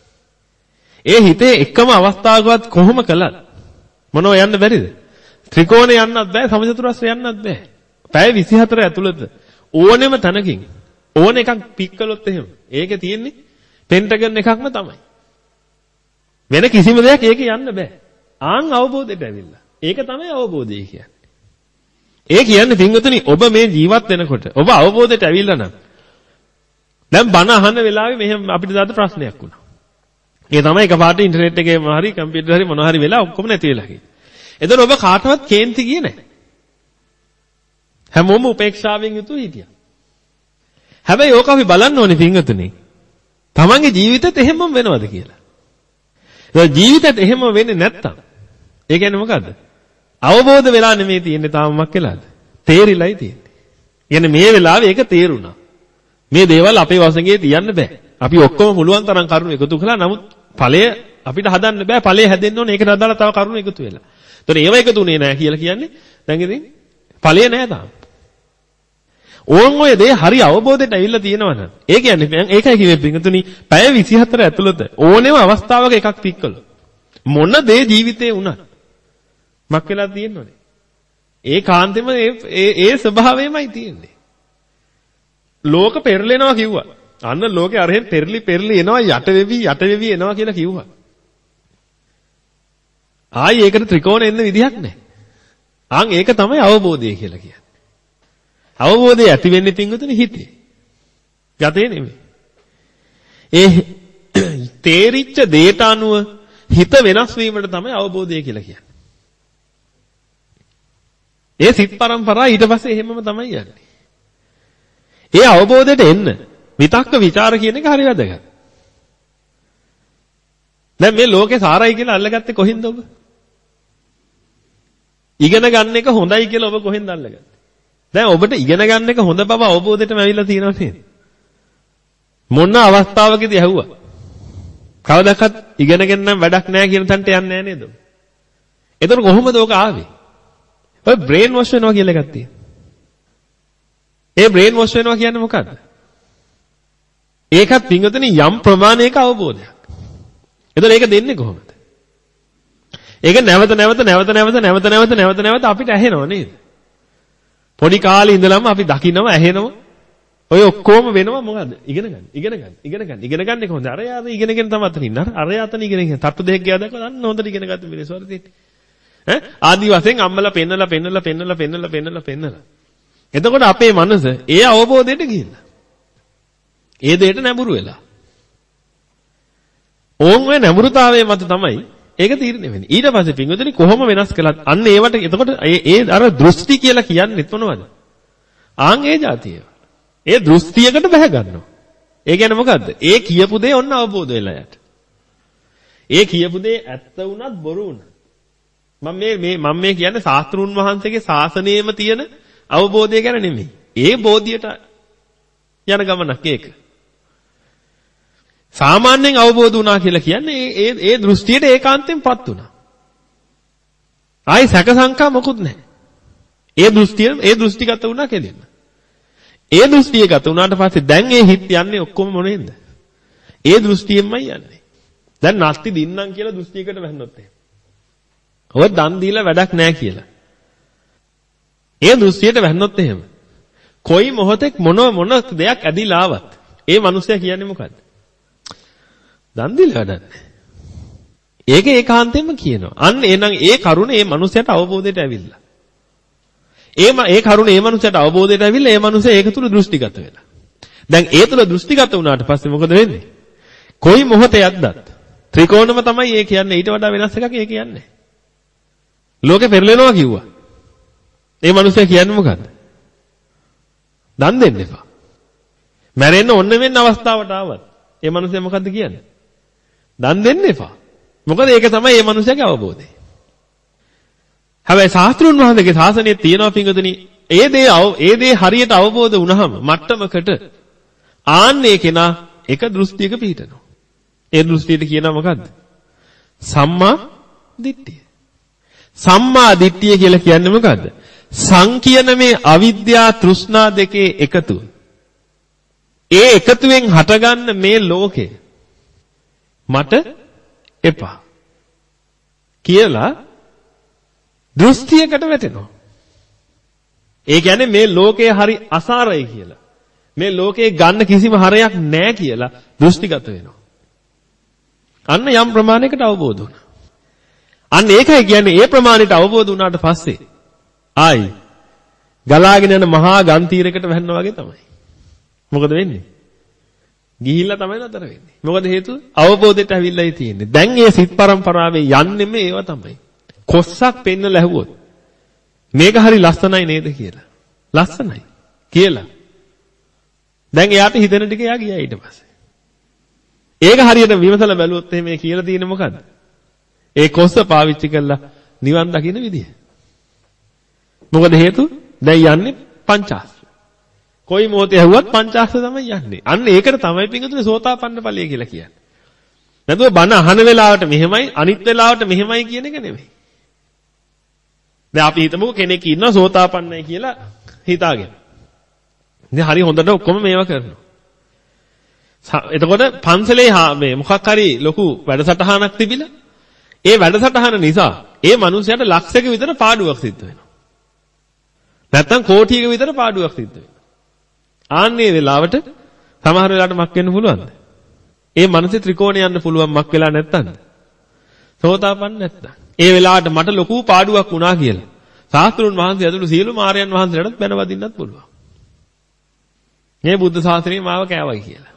ඒ හිතේ එකම අවස්ථාවකවත් කොහොම කළත් මොනව යන්න බැරිද? ත්‍රිකෝණේ යන්නත් බෑ සමචතුරාස්ත්‍රය යන්නත් බෑ. පැය විසිහතර ඇතුළත ඕනෙම තැනකින් ඕන එකක් පික් කළොත් එහෙම ඒකේ තියෙන්නේ පෙන්ටගන් එකක්ම තමයි. වෙන කිසිම දෙයක් ඒකේ යන්න බෑ. ආන් අවබෝධයට ඇවිල්ලා. ඒක තමයි අවබෝධය කියන්නේ. ඒ කියන්නේ පින්වතුනි ඔබ මේ ජීවත් වෙනකොට ඔබ අවබෝධයට ඇවිල්ලා නම් දැන් බණ අහන වෙලාවේ මෙහෙම අපිට දාත ප්‍රශ්නයක් වුණා. ඒ තමයි එකපාරට ඉන්ටර්නෙට් එකේ හරි කම්පියුටර් හරි මොනවා හරි වෙලා ඔක්කොම නැති වෙලා ගියේ. එතකොට ඔබ කාටවත් කේන්ති ගියේ නැහැ. හැමෝම උපේක්ෂාවෙන් යුතුව හිටියා. හැබැයි ඕක අපි බලන්න ඕනේ පින්වතුනි. තමන්ගේ ජීවිතෙත් එහෙමම වෙනවද කියලා. ඒ ජීවිතෙත් එහෙම වෙන්නේ නැත්තම් ඒ කියන්නේ මොකද්ද? අවබෝධ වෙලා නෙමෙයි තියෙන්නේ තාම මක් වෙලාද? තේරිලායි තියෙන්නේ. කියන්නේ මේ වෙලාවේ ඒක තේරුණා. මේ දේවල් අපේ වසඟේ තියන්න බෑ. අපි ඔක්කොම පුළුවන් තරම් කරුණු එකතු කළා. නමුත් ඵලය අපිට හදන්න බෑ. ඵලය හැදෙන්න ඕනේ. ඒකට අදාළ තව කරුණු එකතු වෙලා. ඒතකොට ඒව එකතුනේ නැහැ කියලා කියන්නේ දැන් ඉතින් ඵලය නැහැ තාම. ඕන් ඔය දේ හරි අවබෝධයට ඇවිල්ලා තියෙනවනම් ඒ කියන්නේ ඒකයි කිව්වේ පිටුතුනි පැය විසිහතර ඇතුළත ඕනෙම අවස්ථාවක එකක් පික් කළොත් මොන දේ ජීවිතේ වුණත් මක් වෙලා තියෙනවනේ. ඒ කාන්තෙම ඒ ඒ ස්වභාවයමයි තියෙන්නේ. ලෝක පෙරලෙනවා කිව්වා. අන්න ලෝකේ අරහෙන් පෙරලි පෙරලි එනවා යට වෙවි යට වෙවි එනවා කියලා කිව්වා. ආයි ඒකට ත්‍රිකෝණ එන්න විදිහක් නැහැ. ආන් ඒක තමයි අවබෝධය කියලා කියන්නේ. අවබෝධය ඇති වෙන්නේ පින්වතුනි හිතේ. ගතේ නෙමෙයි. ඒ තේරිච්ච දේට අනුව හිත වෙනස් වීමට තමයි අවබෝධය කියලා කියන්නේ. ඒ සිත් පරම්පරාව ඊට පස්සේ එහෙමම තමයි යන්නේ. ඒ අවබෝධයට එන්න විතක්ක ਵਿਚාර කියන එක හරි වැදගත්. දැන් මේ ලෝකේ සාරයි කියලා අල්ලගත්තේ කොහින්ද ඔබ? ඉගෙන ගන්න එක හොඳයි කියලා ඔබ කොහෙන්ද අල්ලගත්තේ? දැන් ඔබට ඉගෙන ගන්න එක හොඳ බව අවබෝධයටම ඇවිල්ලා තියෙනව නේද? මොන අවස්ථාවකදී ඇහුවා? කවදාවත් ඉගෙනගෙන නම් වැඩක් නැහැ කියන තැනට යන්නේ නැහැ නේද? එතකොට කොහොමද ඕක ආවේ? ඔය බ්‍රේන් වොෂ් වෙනවා කියලා එකක් තියෙනවා. ඒ බ්‍රේන් වොෂ් වෙනවා කියන්නේ මොකද්ද? ඒකත් පින්වතුනි යම් ප්‍රමාණයක අවබෝධයක්. එතකොට ඒක දෙන්නේ කොහොමද? ඒක නැවත නැවත නැවත නැවත නැවත නැවත නැවත නැවත අපිට ඇහෙනව නේද? පොඩි කාලේ ඉඳලම අපි දකිනවා ඇහෙනවා. ඔය ඔක්කොම වෙනවා මොකද්ද? ඉගෙන ගන්න. ඉගෙන ගන්න. ඉගෙන ගන්න. ඉගෙන ගන්න කොහොමද? අර යාද ඉගෙනගෙන තමයි අතන ඉන්න. අර යාතන ඉගෙනගෙන තට්ටු දෙකක් ගියා දැක්කම දන්න හොඳට ඉගෙන ගත්ත මිනිස්සු වල තියෙන්නේ. ඈ ආදි වශයෙන් අම්මලා පෙන්නලා පෙන්නලා පෙන්නලා පෙන්නලා පෙන්නලා පෙන්නලා. එතකොට අපේ මනස ඒ අවබෝධයට ගිහිල්ලා. ඒ දෙයට නැඹුරු වෙලා. ඕන් ඔය නැඹුරුතාවයේ මත තමයි ඒක තීරණය වෙන්නේ. ඊට පස්සේ පින්වතුනි කොහොම වෙනස් කළත් අන්න ඒවට එතකොට ඒ ඒ අර දෘෂ්ටි කියලා කියන්නේත් මොනවද? ආන් ඒ જાතිය. ඒ දෘෂ්ටියකට බැහැ ගන්නවා. ඒ කියන්නේ මොකද්ද? ඒ කියපු දේ ඔන්න අවබෝධ වෙලා යට. ඒ කියපු දේ ඇත්ත වුණත් බොරු වුණත්. මම මේ මේ මම මේ කියන්නේ ශාස්ත්‍රුන් වහන්සේගේ ශාසනයෙම තියෙන අවබෝධය ගැන නෙමෙයි. ඒ බෝධියට යන ගමනක් ඒක. සාමාන්‍යයෙන් අවබෝධ වුණා කියලා කියන්නේ ඒ ඒ ඒ දෘෂ්ටියට ඒකාන්තයෙන්පත් වුණා. ආයි සැක සංකා මොකුත් නැහැ. ඒ දෘෂ්ටිය ඒ දෘෂ්ටිගත වුණා කෙලින්ම. ඒ දෘෂ්ටියගත වුණාට පස්සේ දැන් ඒ හිත් යන්නේ ඔක්කොම මොනේද? ඒ දෘෂ්ටියෙන්මයි යන්නේ. දැන් නැස්ති දින්නම් කියලා දෘෂ්ටියකට වැන්නොත් එහෙම. ඔය දන් දීලා වැඩක් නැහැ කියලා. ඒ දෘෂ්ටියට වැන්නොත් එහෙම. කොයි මොහොතෙක් මොන මොන දෙයක් ඇදිලා ආවත් ඒ මිනිස්සයා කියන්නේ මොකද්ද? දන් දීලා වැඩක් නැහැ. ඒක ඒකාන්තයෙන්ම කියනවා. අන්න එහෙනම් ඒ කරුණ ඒ මිනිස්සයාට අවබෝධයට ඇවිල්ලා. ඒ ඒ කරුණ ඒ මිනිස්සයාට අවබෝධයට ඇවිල්ලා ඒ මිනිස්සයා ඒක තුල දෘෂ්ටිගත වෙලා. දැන් ඒ තුල දෘෂ්ටිගත වුණාට පස්සේ මොකද වෙන්නේ? කොයි මොහොතේ යද්දත් ත්‍රිකෝණම තමයි ඒ කියන්නේ ඊට වඩා වෙනස් එකක් ඒ කියන්නේ. ලෝකේ පෙරලෙනවා කිව්වා. ඒ මිනිස්සයා කියන්නේ මොකද්ද? දන් දෙන්න එපා. මැරෙන්න ඕන වෙන අවස්ථාවට ආවත් ඒ මිනිස්සයා මොකද්ද කියන්නේ? දන් දෙන්න එපා. මොකද ඒක තමයි මේ මිනිස්සයාගේ අවබෝධය. හැබැයි ශාස්ත්‍රුන් වහන්සේගේ ශාසනයේ තියෙනවා පිංගුතුනි ඒ දේ ඒ දේ හරියට අවබෝධ වුණාම මට්ටමකට ආන්නේ කෙනා එක දෘෂ්ටියක පිහිටනවා. ඒ දෘෂ්ටියට කියනවා මොකද්ද? සම්මා දිට්ඨිය. සම්මා දිට්ඨිය කියලා කියන්නේ මොකද්ද? සංකීර්ණ මේ අවිද්‍යා තෘෂ්ණා දෙකේ එකතුව. ඒ එකතුවෙන් හටගන්න මේ ලෝකේ මට එපා කියලා දෘෂ්ටියකට වැටෙනවා. ඒ කියන්නේ මේ ලෝකේ හරි අසාරයි කියලා. මේ ලෝකේ ගන්න කිසිම හරයක් නැහැ කියලා දෘෂ්ටිගත වෙනවා. අන්න යම් ප්‍රමාණයකට අවබෝධ වුණා. අන්න ඒකයි කියන්නේ ඒ ප්‍රමාණයට අවබෝධ වුණාට පස්සේ ආයි ගලාගෙන යන මහා ගම් තීරයකට වැහෙනවා වගේ තමයි. මොකද වෙන්නේ? ගිහිල්ලා තමයි නතර වෙන්නේ. මොකද හේතුව? අවබෝධයට ඇවිල්ලායි තියෙන්නේ. දැන් මේ සිත් පරම්පරාවේ යන්නෙම ඒව තමයි. කොස්සක් පෙන්නලා ඇහුවොත් මේක හරි ලස්සනයි නේද කියලා. ලස්සනයි කියලා. දැන් එයාට හිතෙන ටික එයා ගියා ඊට පස්සේ. ඒක හරියට විමසලා බැලුවොත් එහෙම කියලා තියෙන්නේ මොකද්ද? ඒ කොස්ස පාවිච්චි කරලා නිවන් දකින්න විදිය. මොකද හේතුව? දැන් යන්නේ පංචාස්ත්‍ර. කොයි මොහොතේ ඇහුවත් පංචාස්ත්‍ර තමයි යන්නේ. අන්න ඒකට තමයි පිංගුතුනේ සෝතාපන්න ඵලය කියලා කියන්නේ. නැතුව බණ අහන වෙලාවට මෙහෙමයි අනිත් වෙලාවට මෙහෙමයි කියන එක නෙමෙයි. දැන් අපි හිතමුකෝ කෙනෙක් ඉන්නවා සෝතාපන්නයි කියලා හිතාගෙන. ඉතින් හරි හොඳට ඔක්කොම මේවා කරනවා. එතකොට පන්සලේ මේ මොකක් හරි ලොකු වැඩසටහනක් තිබිලා ඒ වැඩසටහන නිසා ඒ මිනිහයාට ලක්ෂයක විතර පාඩුවක් සිද්ධ වෙනවා. නැත්තම් කෝටියක විතර පාඩුවක් සිද්ධ වෙනවා. ආන්නේ වෙලාවට සමහර වෙලාවට මක් වෙන්න පුළුවන්ද? ඒ මනසේ ත්‍රිකෝණය යන්න පුළුවන් මක් වෙලා නැත්තම්ද? සෝතාපන්න නැත්තම්. ඒ වෙලාවට මට ලොකු පාඩුවක් වුණා කියලා. ශාස්ත්‍රුන් වහන්සේ ඇතුළු සියලු මාර්යයන් වහන්සේලාට බැන වදින්නත් පුළුවන්. මේ බුද්ධ ශාසනය මාව කෑවයි කියලා.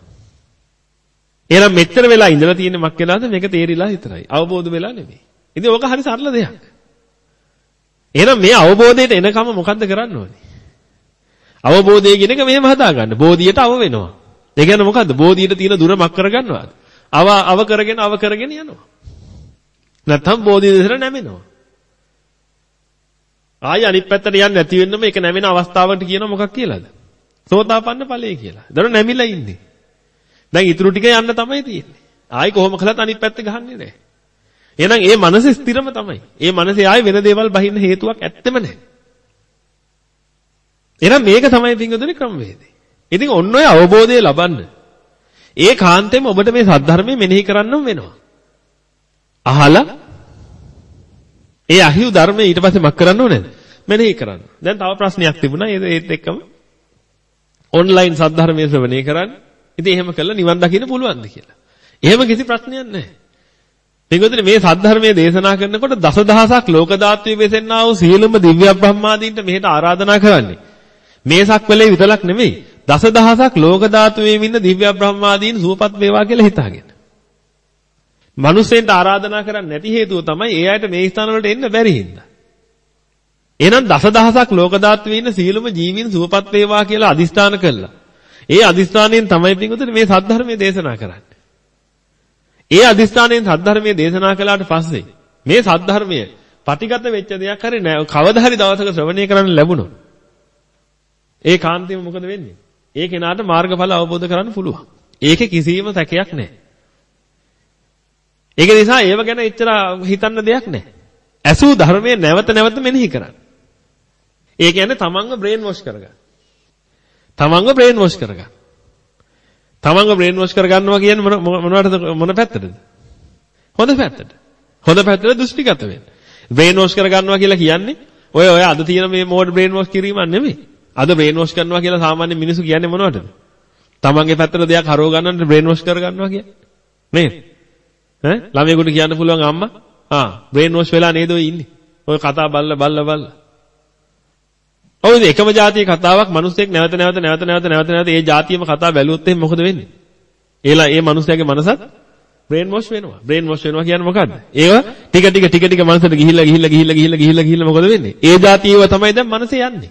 එහෙනම් මෙච්චර වෙලා ඉඳලා තියෙන්නේ මක් වෙලාද? මේක තේරිලා විතරයි. අවබෝධ වෙලා නෙමෙයි. ඉතින් ඕක හරි සරල දෙයක්. එහෙනම් මේ අවබෝධයට එනකම මොකද්ද කරන්න ඕනේ? අවබෝධය කියන එක මෙහෙම හදාගන්න. බෝධියට අව වෙනවා. ඒ කියන්නේ මොකද්ද? බෝධියට තියෙන දුර මක් කරගන්නවාද? අව අව කරගෙන අව කරගෙන යනවා. නැත්තම් බෝධිය දෙසට නැමෙනවා. ආයි අනිත් පැත්තට යන්නේ නැති වෙන්නම ඒක නැමෙන අවස්ථාවකට කියනවා මොකක් කියලාද? සෝතාපන්න ඵලය කියලා. දර නැමිලා ඉන්නේ. දැන් ඊටු ටික යන්න තමයි තියෙන්නේ. ආයි කොහොම කළත් අනිත් පැත්ත ගහන්නේ නැහැ. එහෙනම් ඒ මනස ස්ථිරම තමයි. ඒ මනසේ ආයි වෙන දේවල් බහින්න හේතුවක් ඇත්තෙම නැහැ. එහෙනම් මේක තමයි පින්වතුනි ක්‍රමවේදය. ඉතින් ඔන්න ඔය අවබෝධය ලබන්න ඒ කාන්තේම ඔබට මේ සද්ධර්මයේ මෙනෙහි කරන්නම වෙනවා. අහලා ඒ අහිව් ධර්මයේ ඊට පස්සේ මක් කරන්න ඕනේද? මෙනෙහි කරන්න. දැන් තව ප්‍රශ්නයක් තිබුණා. ඒත් එක්කම ඔන්ලයින් සද්ධර්මයේ ශ්‍රවණය කරන්න. ඉතින් එහෙම කළා නිවන් දකින්න පුළුවන්ද කියලා. එහෙම කිසි ප්‍රශ්නයක් නැහැ. පින්වතුනි මේ සද්ධර්මයේ දේශනා කරනකොට දසදහසක් ලෝක ධාතුවේ වෙසෙන්නා වූ සියලුම දිව්‍ය බ්‍රහ්මාදීන්ට මෙහෙට ආරාධනා කරන්නේ. මේ සක්වලේ විතරක් නෙමෙයි. දසදහසක් ලෝක ධාතුවේ ඉන්න දිව්‍ය බ්‍රහ්මාදීන් සුවපත් වේවා කියලා හිතාගෙන. මිනිස්සෙන්ට ආරාධනා කරන්නේ නැති හේතුව තමයි ඒ අයට මේ ස්ථාන වලට එන්න බැරි හින්දා. එහෙනම් දසදහසක් ලෝක ධාතුවේ ඉන්න සියලුම ජීවීන් සුවපත් වේවා කියලා අදිස්ථාන කළා. ඒ අදිස්ථානයෙන් තමයි පින්වතුනි මේ සද්ධර්මයේ දේශනා කරන්නේ. ඒ අදිස්ථානයෙන් සද්ධර්මයේ දේශනා කළාට පස්සේ මේ සද්ධර්මය පටිගත වෙච්ච දෙයක් හරි නෑ. කවදා හරි දවසක ශ්‍රවණය කරන්න ලැබුණොත් ඒ කාන්තියම මොකද වෙන්නේ? ඒ කෙනාට මාර්ගඵල අවබෝධ කරගන්න පුළුවන්. ඒකේ කිසිම සැකයක් නැහැ. ඒක නිසා ඒව ගැන එච්චර හිතන්න දෙයක් නැහැ. ඇසූ ධර්මයේ නැවත නැවත මෙනෙහි කරන්න. ඒ කියන්නේ තමන්ව බ්‍රේන් වොෂ් කරගන්න. තමන්ව බ්‍රේන් වොෂ් කරගන්න. තමන්ව බ්‍රේන් වොෂ් කරගන්නවා කියන්නේ මොන මොනවටද මොන පැත්තටද? හොඳ පැත්තට. හොඳ පැත්තට දෘෂ්ටිගත වෙන්න. බ්‍රේන් වොෂ් කරගන්නවා කියලා කියන්නේ ඔය ඔය අද තියෙන මේ මෝඩ් බ්‍රේන් වොෂ් කිරීමක් නෙමෙයි. අද බ්‍රේන් වොෂ් කරනවා කියලා සාමාන්‍ය මිනිස්සු කියන්නේ මොනවටද? තමන්ගේ පැත්තට දෙයක් හරව ගන්නන්න බ්‍රේන් වොෂ් කරගන්නවා කියන්නේ. නේද? ඈ ළමයෙකුට කියන්න පුළුවන් අම්මා ආ බ්‍රේන් වොෂ් වෙලා නේද ඔය ඉන්නේ. ඔය කතා බල්ල බල්ල බල්ල. ඔය එකම જાතියේ කතාවක් මිනිස්සෙක් නැවත නැවත නැවත නැවත නැවත නැවත ඒ જાතියම කතා බැලුවොත් එහෙනම් මොකද වෙන්නේ? ඒලා ඒ මිනිස්යාගේ මනසත් බ්‍රේන් වොෂ් වෙනවා. බ්‍රේන් වොෂ් වෙනවා කියන්නේ මොකද්ද? ඒව ටික ටික ටික ටික මනසට ගිහිල්ලා ගිහිල්ලා ගිහිල්ලා ගිහිල්ලා ගිහිල්ලා ගිහිල්ලා මොකද වෙන්නේ? ඒ જાතියව තමයි දැන් මනසේ යන්නේ.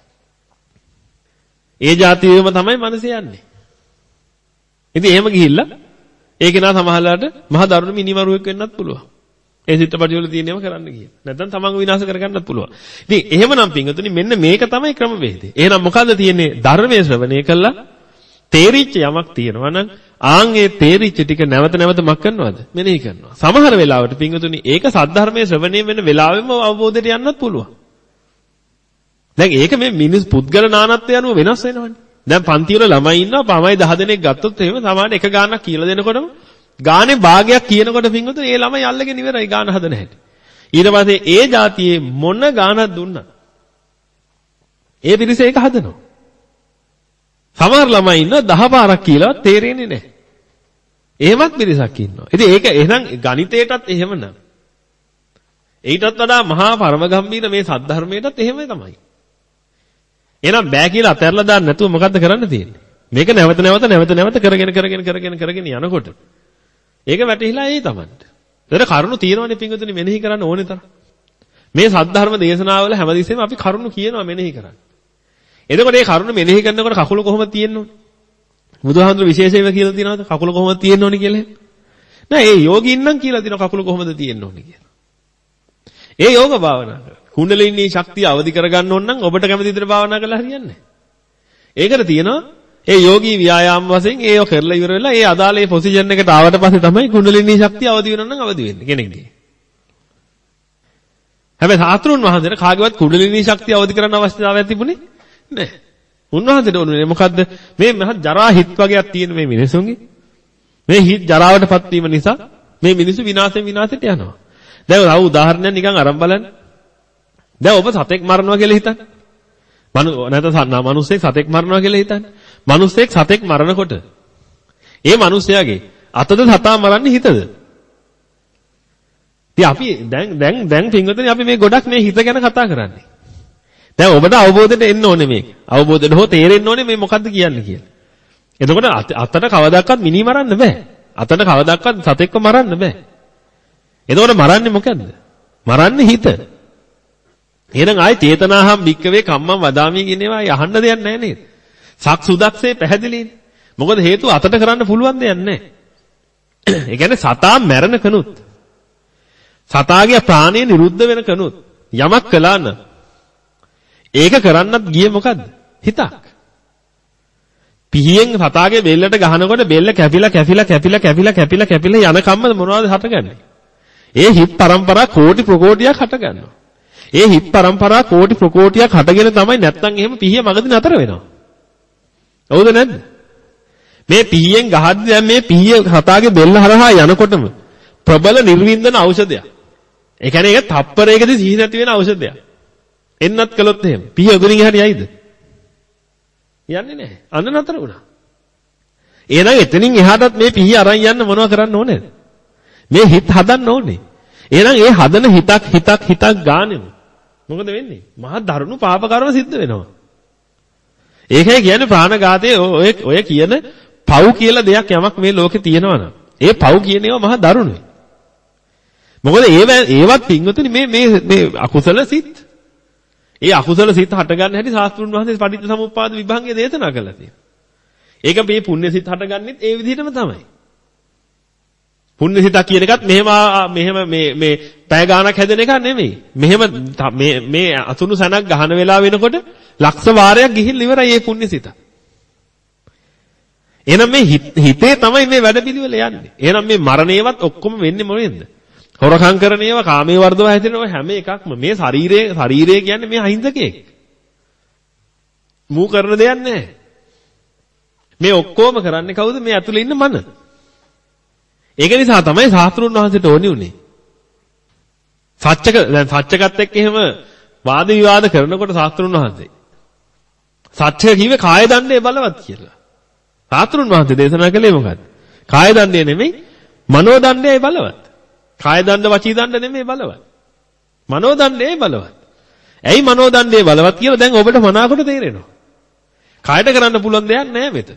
ඒ જાතියෙම තමයි මනසේ යන්නේ. ඉතින් එහෙම ගිහිල්ලා ඒක නා සමහරලාට මහ දරුණු මිනිමරුවෙක් වෙන්නත් පුළුවන්. ඒ චිත්තපටි වල තියෙනේම කරන්න කියලා. නැත්නම් තමන්ව විනාශ කරගන්නත් පුළුවන්. ඉතින් එහෙමනම් පින්වතුනි මෙන්න මේක තමයි ක්‍රමවේදය. එහෙනම් මොකද්ද තියෙන්නේ? ධර්මයේ ශ්‍රවණය කළා තේරිච්ච යමක් තියෙනවා නම් ආන් ඒ තේරිච්ච ටික නැවත නැවත මක් කරනවද? මෙනෙහි කරනවා. සමහර වෙලාවට පින්වතුනි ඒක සද්ධර්මයේ ශ්‍රවණය වෙන වෙලාවෙම අවබෝධයට යන්නත් පුළුවන්. දැන් ඒක මේ මිනිස් පුද්ගල නානත්වය අනුව වෙනස් වෙනවනේ. දැන් පන්ති වල ළමයි ඉන්නවා පමයි දහ දෙනෙක් ගත්තොත් එහෙම සමාන එක ගානක් කියලා දෙනකොටම ගානේ භාගයක් කියනකොට පින්වතුනි ඒ ළමයි අල්ලගෙන ඉවරයි ගාන හදන හැටි. ඊට පස්සේ ඒ જાතියේ මොන ගානක් දුන්නා ඒ පිරිස ඒක හදනවා. සමහර ළමයි ඉන්නවා දහ පාරක් කියලා තේරෙන්නේ නැහැ. එහෙමත් පිරිසක් ඉන්නවා. ඉතින් ඒක එහෙනම් ගණිතයටත් එහෙමනම්. ඊටත් වඩා මහා පරම ගම්බීර මේ සද්ධර්මයටත් එහෙමයි තමයි. එහෙනම් බෑ කියලා අතහැරලා දාන්න නැතුව මොකද්ද කරන්න තියෙන්නේ? මේක නැවත නැවත නැවත නැවත කරගෙන කරගෙන කරගෙන කරගෙන යනකොට ඒක වැටහිලා ඒ තමන්ට. ඒතර කරුණු තියෙනවනේ පින්වතුනි මෙනෙහි කරන්න ඕනේ තරම්. මේ සද්ධර්ම දේශනාවල හැමදෙස්සෙම අපි කරුණු කියනවා මෙනෙහි කරන්න. එතකොට මේ කරුණු මෙනෙහි කරනකොට කකුල කොහොමද තියෙන්න ඕනේ? බුදුහාමුදුරු විශේෂයෙන්ම කියලා තියෙනවද කකුල කොහොමද තියෙන්න ඕනේ කියලා? නෑ ඒ යෝගීන් නම් කියලා තියෙනවා කකුල කොහොමද තියෙන්න ඕනේ කියලා. ඒ යෝග භාවනා කරනවා. කුණ්ඩලිනී ශක්තිය අවදි කරගන්න ඕන නම් ඔබට කැමති විදිහට භාවනා කරලා හරියන්නේ නැහැ. ඒකට තියෙනවා ඒ යෝගී ව්‍යායාම වශයෙන් ඒව කරලා ඉවර වෙලා ඒ අදාළ ඒ පොසිෂන් එකට ආවට පස්සේ තමයි කුණ්ඩලිනී ශක්තිය අවදි වෙනවා නම් අවදි වෙන්නේ කෙනෙක්ගේ. හැබැයි සාත්‍රුන් වහන්සේට කාගේවත් කුණ්ඩලිනී ශක්තිය අවදි කරන්න අවශ්‍යතාවයක් තිබුණේ නැහැ. උන්වහන්සේට ඕනේ මොකද්ද? මේ මහ ජරා හිත් වගේක් තියෙන මේ මිනිසුන්ගේ මේ හිත් ජරාවටපත් වීම නිසා මේ මිනිස්සු විනාශයෙන් විනාශයට යනවා. දැන් තව උදාහරණයක් නිකන් අරන් බලන්න. දැන් ඔබ සතෙක් මරනවා කියලා හිතන්න. මනු නැත්නම් මිනිස්සෙක් සතෙක් මරනවා කියලා හිතන්න. මිනිස්සෙක් සතෙක් මරනකොට ඒ මිනිස්යාගේ අතද සතා මරන්නේ හිතද? ඉතින් අපි දැන් දැන් දැන් පින්වතුනි අපි මේ ගොඩක් මේ හිත ගැන කතා කරන්නේ. දැන් ඔබට අවබෝධයට එන්න ඕනේ මේක. අවබෝධයට හෝ තේරෙන්න ඕනේ මේ මොකද්ද කියන්නේ කියලා. එතකොට අතට කවදාවත් මිනි මරන්න බෑ. අතට කවදාවත් සතෙක්ව මරන්න බෑ. එතකොට මරන්නේ මොකද්ද? මරන්නේ හිත. එහෙනම් ආයේ චේතනාහම් වික්කවේ කම්මං වදාමි කියන ඒවා අහන්න දෙයක් නැහැ නේද? සක් සුදක්සේ පැහැදිලිනේ. මොකද හේතුව අතට කරන්න පුළුවන් දෙයක් නැහැ. ඒ කියන්නේ සතා මැරෙන කනුත් සතාගේ ප්‍රාණය නිරුද්ධ වෙන කනුත් යමක් කළා නම් ඒක කරන්නත් ගියේ මොකද්ද? හිතක්. පිහියෙන් සතාගේ බෙල්ලට ගහනකොට බෙල්ල කැපිලා කැපිලා කැපිලා කැපිලා කැපිලා කැපිලා යන කම්ම මොනවද හටගන්නේ? ඒ හිත් පරම්පරා කෝටි ප්‍රකෝටියක් හටගන්නවා. ඒ හිත් પરම්පරා කෝටි ප්‍රකෝටියක් හටගෙන තමයි නැත්තම් එහෙම පිහිය මගදී නතර වෙනවා. හවුද නැද්ද? මේ පිහියෙන් ගහද්දි දැන් මේ පිහිය හතාගේ බෙල්ල හරහා යනකොටම ප්‍රබල නිර්වින්දන ඖෂධයක්. ඒ කියන්නේ ඒක තප්පරයකදී සිහි නැති වෙන ඖෂධයක්. එන්නත් කළොත් එහෙම පිහිය උගුරින් එහාට යයිද? යන්නේ නැහැ. අන්න නතර වුණා. එහෙනම් එතනින් එහාටත් මේ පිහිය අරන් යන්න මොනව කරන්න ඕනේද? මේ හිත හදන්න ඕනේ. එහෙනම් ඒ හදන හිතක් හිතක් හිතක් ගානෙම මොකද වෙන්නේ? මහා දරුණු පාප කර්ම සිද්ධ වෙනවා. ඒකයි කියන්නේ ප්‍රාණඝාතයේ ඔය ඔය කියන පව් කියලා දෙයක් යමක් මේ ලෝකේ තියෙනවා නම් ඒ පව් කියන ඒවා මහා දරුණුයි. මොකද ඒව ඒවත් පින්වතුනි මේ මේ මේ අකුසල සිත්. ඒ අකුසල සිත් හට ගන්න හැටි ශාස්ත්‍රුන් වහන්සේ පටිච්ච සමුප්පාද විභංගයේ දේශනා කළා තියෙනවා. ඒක මේ පුණ්‍ය සිත් හටගන්නෙත් ඒ විදිහටම තමයි. පුණ්‍ය සිතක් කියන එකත් මෙහෙම මෙහෙම මේ මේ පැය ගාණක් හැදෙන එකක් නෙමෙයි. මෙහෙම මේ මේ අතුණු සනක් ගහන වෙලාව වෙනකොට ලක්ෂ වාරයක් ගිහිල්ලා ඉවරයි මේ පුණ්‍ය සිත. එහෙනම් මේ හිතේ තමයි මේ වැඩපිළිවෙල යන්නේ. එහෙනම් මේ මරණේවත් ඔක්කොම වෙන්නේ මොකෙන්ද? හොරකම් කරන ඒවා, කාමයේ වර්ධව හැදෙන ඒවා හැම එකක්ම මේ ශරීරයේ ශරීරය කියන්නේ මේ අහිංසකයෙක්. මූ කරන දෙයක් නැහැ. මේ ඔක්කොම කරන්නේ කවුද? මේ ඇතුලේ ඉන්න මන. ඒක නිසා තමයි ශාස්ත්‍රුන් වහන්සේට ඕනි උනේ. සත්‍යක දැන් සත්‍යකත් එක්ක එහෙම වාද විවාද කරනකොට ශාස්ත්‍රුන් වහන්සේ සත්‍ය කිව්වේ කාය දණ්ඩේ බලවත් කියලා. ශාස්ත්‍රුන් වහන්සේ දේශනා කළේ මොකක්ද? කාය දණ්ඩේ නෙමෙයි මනෝ දණ්ඩේ බලවත්. කාය දණ්ඩ වචී දණ්ඩ නෙමෙයි බලවත්. මනෝ දණ්ඩේ බලවත්. ඇයි මනෝ දණ්ඩේ බලවත් කියලා දැන් ඔබට මනාකොට තේරෙනවා. කායට කරන්න පුළුවන් දෙයක් නෑ මෙතන.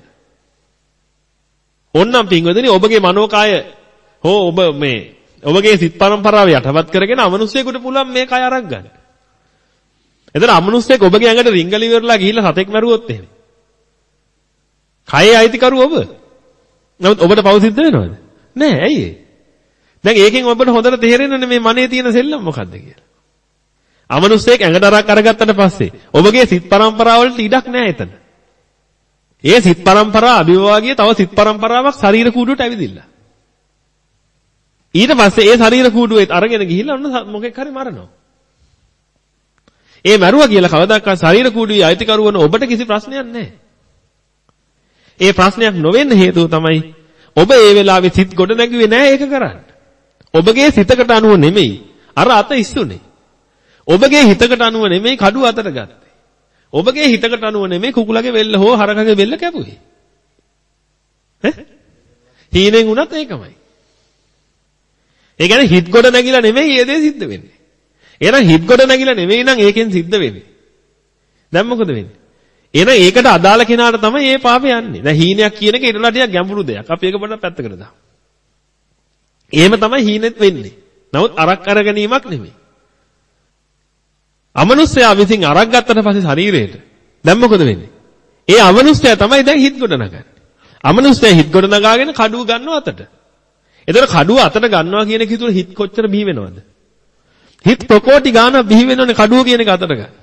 ඕන්නම් පින්වදනි ඔබගේ මනෝකාය හෝ ඔබ මේ ඔබගේ සිත් පරම්පරාව යටපත් කරගෙන අමනුෂ්‍යයෙකුට පුළුවන් මේ කය අරක් ගන්න. එතන අමනුෂ්‍යයෙක් ඔබගේ ඇඟට රිංගලි ඉවරලා ගිහිල්ලා සතෙක් මැරුවොත් එහෙම. කයේ අයිතිකරු ඔබ. නමුත් ඔබට පව සිද්ධ වෙනවද? නෑ ඇයි ඒ? දැන් ඒකෙන් ඔබට හොඳට තේරෙන්නේ මේ මනේ තියෙන සෙල්ලම් මොකද්ද කියලා. අමනුෂ්‍යයෙක් ඇඟට අරක් අරගත්තට පස්සේ ඔබගේ සිත් පරම්පරාව වලට ඉඩක් නෑ එතන. ඒ සිත් පරම්පරාව අභිභවාගිය තව සිත් පරම්පරාවක් ශරීර කූඩුවට ඇවිදිලා. ඊට පස්සේ ඒ ශරීර කූඩුවෙත් අරගෙන ගිහිල්ලා ඔන්න මොකෙක් හරි මරනවා. ඒ මරුවා කියලා කවදාකවත් ශරීර කූඩුවේ අයිතිකරු වන ඔබට කිසි ප්‍රශ්නයක් නැහැ. ඒ ප්‍රශ්නයක් නොවෙන්න හේතුව තමයි ඔබ ඒ වෙලාවේ සිත් ගොඩ නැගුවේ නැහැ ඒක කරන්න. ඔබගේ සිතකට අනුව නෙමෙයි අර අත ඉස්සුනේ. ඔබගේ හිතකට අනුව නෙමෙයි කඩුව අතට ගත්තේ. ඔබගේ හිතකට අනුව නෙමෙයි කුකුලගේ වෙල්ල හෝ හරකගේ වෙල්ල කැපුවේ. ඈ? හීනෙන් උනත් ඒකමයි. ඒ කියන්නේ හිත ගොඩ නැගිලා නෙමෙයි ඒ දේ සිද්ධ වෙන්නේ. එහෙනම් හිත ගොඩ නැගිලා නෙමෙයි නම් ඒකෙන් සිද්ධ වෙන්නේ. දැන් මොකද වෙන්නේ? එහෙනම් ඒකට අදාළ කෙනාට තමයි මේ පාපේ යන්නේ. දැන් හීනයක් කියන එක ඊට වඩා ටිකක් ගැඹුරු දෙයක්. අපි ඒක පොඩ්ඩක් පැත්තකට දාමු. එහෙම තමයි හීනෙත් වෙන්නේ. නමුත් අරක් අර ගැනීමක් නෙමෙයි. අමනුෂ්‍යයා විසින් අරක් ගත්තට පස්සේ ශරීරයට දැන් මොකද වෙන්නේ? ඒ අමනුෂ්‍යයා තමයි දැන් හිත ගොඩ නගන්නේ. අමනුෂ්‍යයා හිත ගොඩ නගාගෙන කඩුව ගන්නවා අතට. එතකොට කඩුව අතට ගන්නවා කියන එක හිතුව හිත කොච්චර බිහි වෙනවද? හිත ප්‍රකෝටි ගාන බිහි වෙනවනේ කඩුව කියන එක අතට ගන්න.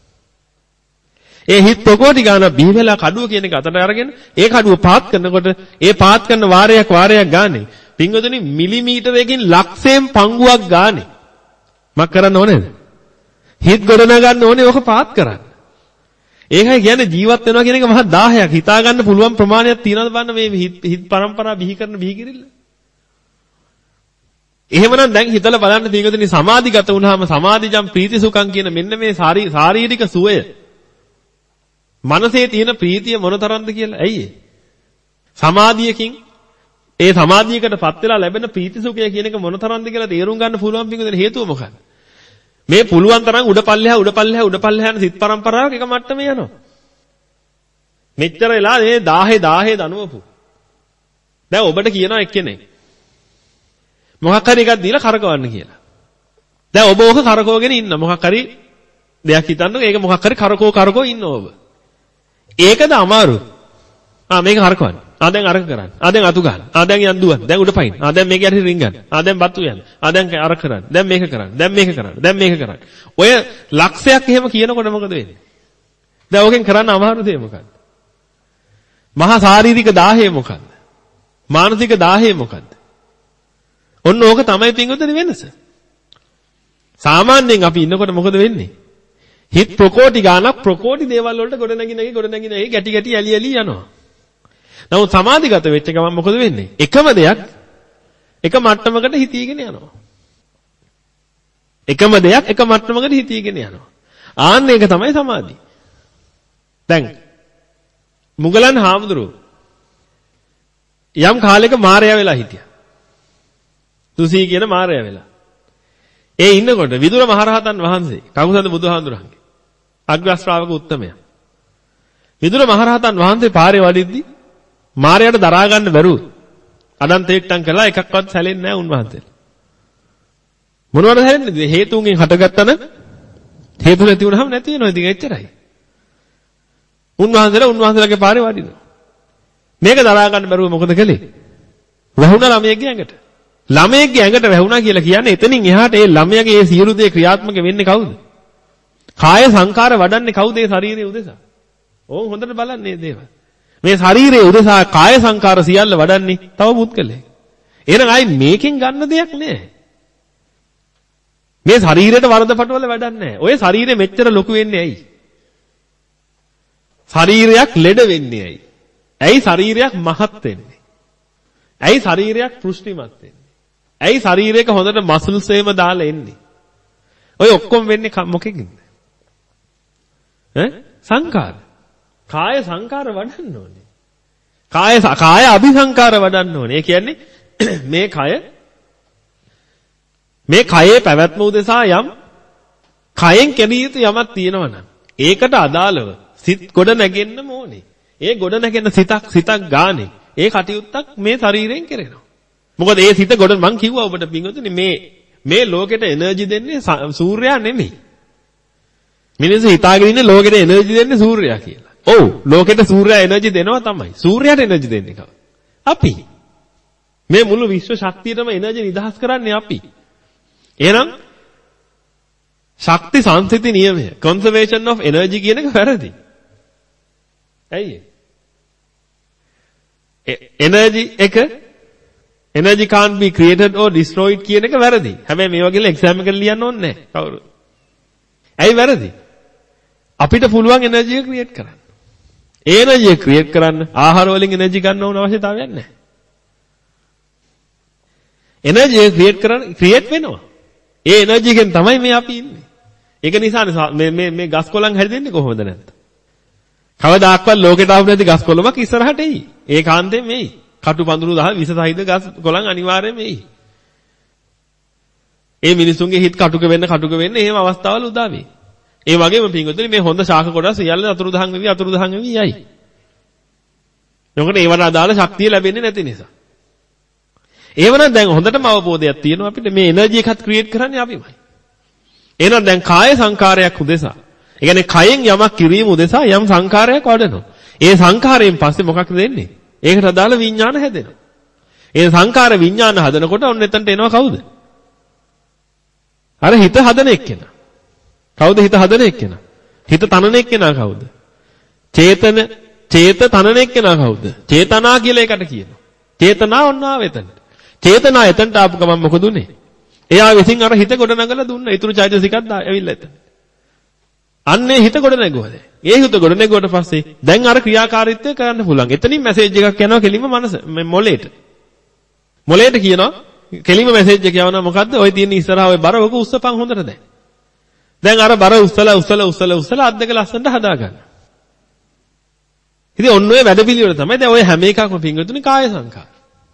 ඒ හිත ප්‍රකෝටි ගාන බිහි වෙලා කඩුව කියන එක අතට අරගෙන ඒ කඩුව පාත් කරනකොට ඒ පාත් කරන වාරයක් වාරයක් ගානේ පින්වතුනි මිලිමීටරයකින් ලක්ෂයෙන් පංගුවක් ගානේ මක් කරන්න ඕනේද? හිත ගොඩනගන්න ඕනේ ඔක පාත් කරන්න. ඒකයි කියන්නේ ජීවත් වෙනවා කියන එක මහා දාහයක්. හිතා ගන්න පුළුවන් ප්‍රමාණයක් තියනවද බලන්න මේ හිත හිත පරම්පරාව බිහි කරන බිහි කිරිල්ල. එහෙමනම් දැන් හිතලා බලන්න පින්වතුනි සමාධිගත වුණාම සමාධිජම් ප්‍රීතිසුඛං කියන මෙන්න මේ ශාරීරික සුවය මනසේ තියෙන ප්‍රීතිය මොනතරම්ද කියලා. ඇයි ඒ? සමාධියකින් ඒ සමාධියකටපත් වෙලා ලැබෙන ප්‍රීතිසුඛය කියන එක මොනතරම්ද කියලා තේරුම් ගන්න පුළුවන් පින්වතුනි හේතුව මොකක්ද? මේ පුළුවන් තරම් උඩපල්ලෙහා උඩපල්ලෙහා උඩපල්ලෙහා යන සිත් පරම්පරාවක එක මට්ටමේ යනවා. මෙච්චර වෙලා මේ දාහේ දාහේ දනුවපු. දැන් ඔබට කියනවා එක්කෙනෙක් මොකක් හරි එකක් දීලා කරකවන්න කියලා. දැන් ඔබ ඕක කරකවගෙන ඉන්න මොකක් හරි දෙයක් හිතන්නකො ඒක මොකක් හරි කරකෝ කරකෝ ඉන්න ඔබ. ඒකද අමාරු. ආ මේක කරකවන්න. ආ දැන් අරක කරන්න. ආ දැන් අතු ගන්න. ආ දැන් යන් දුවන්න. දැන් උඩ පයින්. ආ දැන් මේක යටි රින් ගන්න. ආ දැන් බත්තු යන්න. ආ දැන් අරක කරන්න. දැන් මේක කරන්න. දැන් මේක කරන්න. දැන් මේක කරන්න. ඔය ලක්ෂයක් එහෙම කියනකොට මොකද වෙන්නේ? දැන් ඕකෙන් කරන්න අමාරු දේ මොකද්ද? මහා ශාරීරික දාහය මොකද්ද? මානසික දාහය මොකද්ද? ඔන්න ඕක තමයි පින්වතුනි වෙනස. සාමාන්‍යයෙන් අපි ඉන්නකොට මොකද වෙන්නේ? හිත ප්‍රකෝටි ගානක් ප්‍රකෝටි දේවල් වලට ගොඩ නැගි නැගි ගොඩ නැගි නැගි ගැටි ගැටි ඇලි ඇලි යනවා. නමුත් සමාධිගත වෙච්ච ගමන් මොකද වෙන්නේ? එකම දෙයක් එක මට්ටමකට හිතීගෙන යනවා. එකම දෙයක් එක මට්ටමකට හිතීගෙන යනවා. ආන්න ඒක තමයි සමාධිය. දැන් මුගලන් හාමුදුරුවෝ යම් කාලයක මාරයා වෙලා හිටියා. තුසී කියන මාරයා වෙලා. ඒ ඉන්නකොට විදුර මහරහතන් වහන්සේ කකුසඳ බුදුහාමුදුරන්ගේ අග්‍ර ශ්‍රාවක උත්තමයා. විදුර මහරහතන් වහන්සේ පාරේ වඩිද්දි මාරයාට දරා ගන්න බැරුව අනන්තේට්ටම් කළා එකක්වත් සැලෙන්නේ නැහැ උන්වහන්සේලා. මොනවද හැරෙන්නේ? හේතුන්ගෙන් හටගත්තන හේතු නැති වුනහම නැති වෙනවා. ඉතින් එච්චරයි. උන්වහන්සේලා උන්වහන්සේලාගේ පාරේ වඩිනවා. මේක දරා ගන්න බැරුව මොකද කළේ? වැහුණා ළමයෙක්ගේ ඇඟට. ළමයෙක්ගේ ඇඟට වැහුණා කියලා කියන්නේ එතනින් එහාට ඒ ළමයාගේ ඒ සියලු දේ ක්‍රියාත්මක වෙන්නේ කවුද? කාය සංකාර වඩන්නේ කවුද ඒ ශරීරයේ උදෙසා? ඕන් හොඳට බලන්න මේ දේවල්. මේ ශරීරයේ උදෙසා කාය සංකාර සියල්ල වඩන්නේ තව පුද්ගලයෙක්. එහෙනම් ආයි මේකෙන් ගන්න දෙයක් නෑ. මේ ශරීරයට වරදපටවල වැඩක් නෑ. ඔය ශරීරෙ මෙච්චර ලොකු වෙන්නේ ඇයි? ශරීරයක් ලෙඩ වෙන්නේ ඇයි? ඇයි ශරීරයක් මහත් වෙන්නේ? ඇයි ශරීරයක් පෘෂ්ටිමත් වෙන්නේ? ඇයි ශරීරයක හොඳට මසල්ස් එහෙම දාලා එන්නේ? ඔය ඔක්කොම වෙන්නේ මොකෙකින්ද? ඈ සංකාර. කාය සංකාර වඩන්න ඕනේ. කාය කාය අபிසංකාර වඩන්න ඕනේ. ඒ කියන්නේ මේ කය මේ කයේ පැවැත්ම උදෙසා යම් කයෙන් කෙරිය යුතු යමක් තියෙනවා නම් ඒකට අදාළව සිත් ගොඩ නැගෙන්න ඕනේ. ඒ ගොඩ නැගෙන සිතක් සිතක් ගානේ ඒ කටයුත්තක් මේ ශරීරයෙන් කෙරෙනවා. මොකද ඒ සිත ගොඩ මං කිව්වා ඔබට පින්වතුනි මේ මේ ලෝකෙට එනර්ජි දෙන්නේ සූර්යයා නෙමෙයි. මිනිස්සු හිතාගෙන ඉන්නේ ලෝකෙට එනර්ජි දෙන්නේ සූර්යයා කියලා. ඔව් ලෝකෙට සූර්යයා එනර්ජි දෙනවා තමයි. සූර්යයාට එනර්ජි දෙන්නේ කවුද? අපි. මේ මුළු විශ්ව ශක්තියටම එනර්ජි නිදහස් කරන්නේ අපි. එහෙනම් ශක්ති සංසිති නියමය conservation of energy කියන එක වැරදි. ඇයි ඒ? energy එක energy can't be created or destroyed කියන එක වැරදි. හැබැයි මේ වගේ එක්සෑම් එකකට ලියන්න ඕනේ නැහැ කවුරු. ඇයි වැරදි? අපිට පුළුවන් එනර්ජි එක ක්‍රියේට් කරන්න. ඒ එනර්ජි එක ක්‍රියේට් කරන්න ආහාර වලින් එනර්ජි ගන්න ඕන අවශ්‍යතාවයක් නැහැ. එනර්ජි එක ක්‍රියේට් කරන්න ක්‍රියේට් වෙනවා. ඒ එනර්ජි එකෙන් තමයි මේ අපි ඉන්නේ. ඒක නිසා මේ මේ මේ ගස් කොළන් හැදෙන්නේ කොහොමද නැත්නම්? කවදාක්වත් ලෝකෙට ආපු නැති ගස් කොළමක් ඉස්සරහට එයි. ඒකාන්තයෙන් එයි. කටු පඳුරු දහ විස සහිත ගස් කොළන් අනිවාර්යයෙන්ම එයි. ඒ මිනිසුන්ගේ හිත කටුක වෙන්න කටුක වෙන්න එහෙම අවස්ථාවල් උදා වෙයි. ඒ වගේම පින්වතුනි මේ හොඳ ශාක කොටස් සියල්ල අතුරුදහන් වෙවි අතුරුදහන් වෙවි යයි. මොකද ඒවට අදාළ ශක්තිය ලැබෙන්නේ නැති නිසා. ඒවනම් දැන් හොඳටම අවබෝධයක් තියෙනවා අපිට මේ එනර්ජි එකත් ක්‍රියේට් කරන්නේ අපිමයි. එහෙනම් දැන් කාය සංකාරයක් උදෙසා. ඒ කියන්නේ කයෙන් යමක් කිරීම උදෙසා යම් සංකාරයක් වඩනවා. ඒ සංකාරයෙන් පස්සේ මොකක්ද වෙන්නේ? ඒකට අදාළ විඥාන හැදෙනවා. ඒ සංකාර විඥාන හදනකොට ඔන්න එතනට එනවා කවුද? අර හිත හදන එක්කෙනා. කවුද හිත හදන එක්කෙනා? හිත තනන එක්කෙනා කවුද? චේතන චේත තනන එක්කෙනා කවුද? චේතනා කියලා එකට කියනවා. චේතනා ඔන්න ආව එතනට. චේතනා එතනට ආපු ගමන් මොකද උනේ? එයා විසින් අර හිත ගොඩ නගලා දුන්නා. ඊතුරු චෛතසිකක් ඇවිල්ලා එතන. අන්නේ හිත ගොඩ නැගුවා දැන්. ඒ හිත ගොඩ නැගුවට පස්සේ දැන් අර ක්‍රියාකාරීත්වය කරන්න පුළුවන්. එතනින් මැසේජ් එකක් යනවා කෙලින්ම මනස මොලේට. මොලේට කියනවා කෙලින්ම මැසේජ් එක යවනවා මොකද්ද? ඔය තියෙන ඉස්සරහා ඔය බර ඔක උස්සපන් හොඳට දැන්. දැන් අර බර උස්සලා උස්සලා උස්සලා උස්සලා අත් දෙක ලස්සනට හදා ගන්න. ඉතින් ඔන්න ඔය වැඩපිළිවෙල තමයි දැන් ඔය හැම එකක්ම පින්වතුනි කාය සංකාර.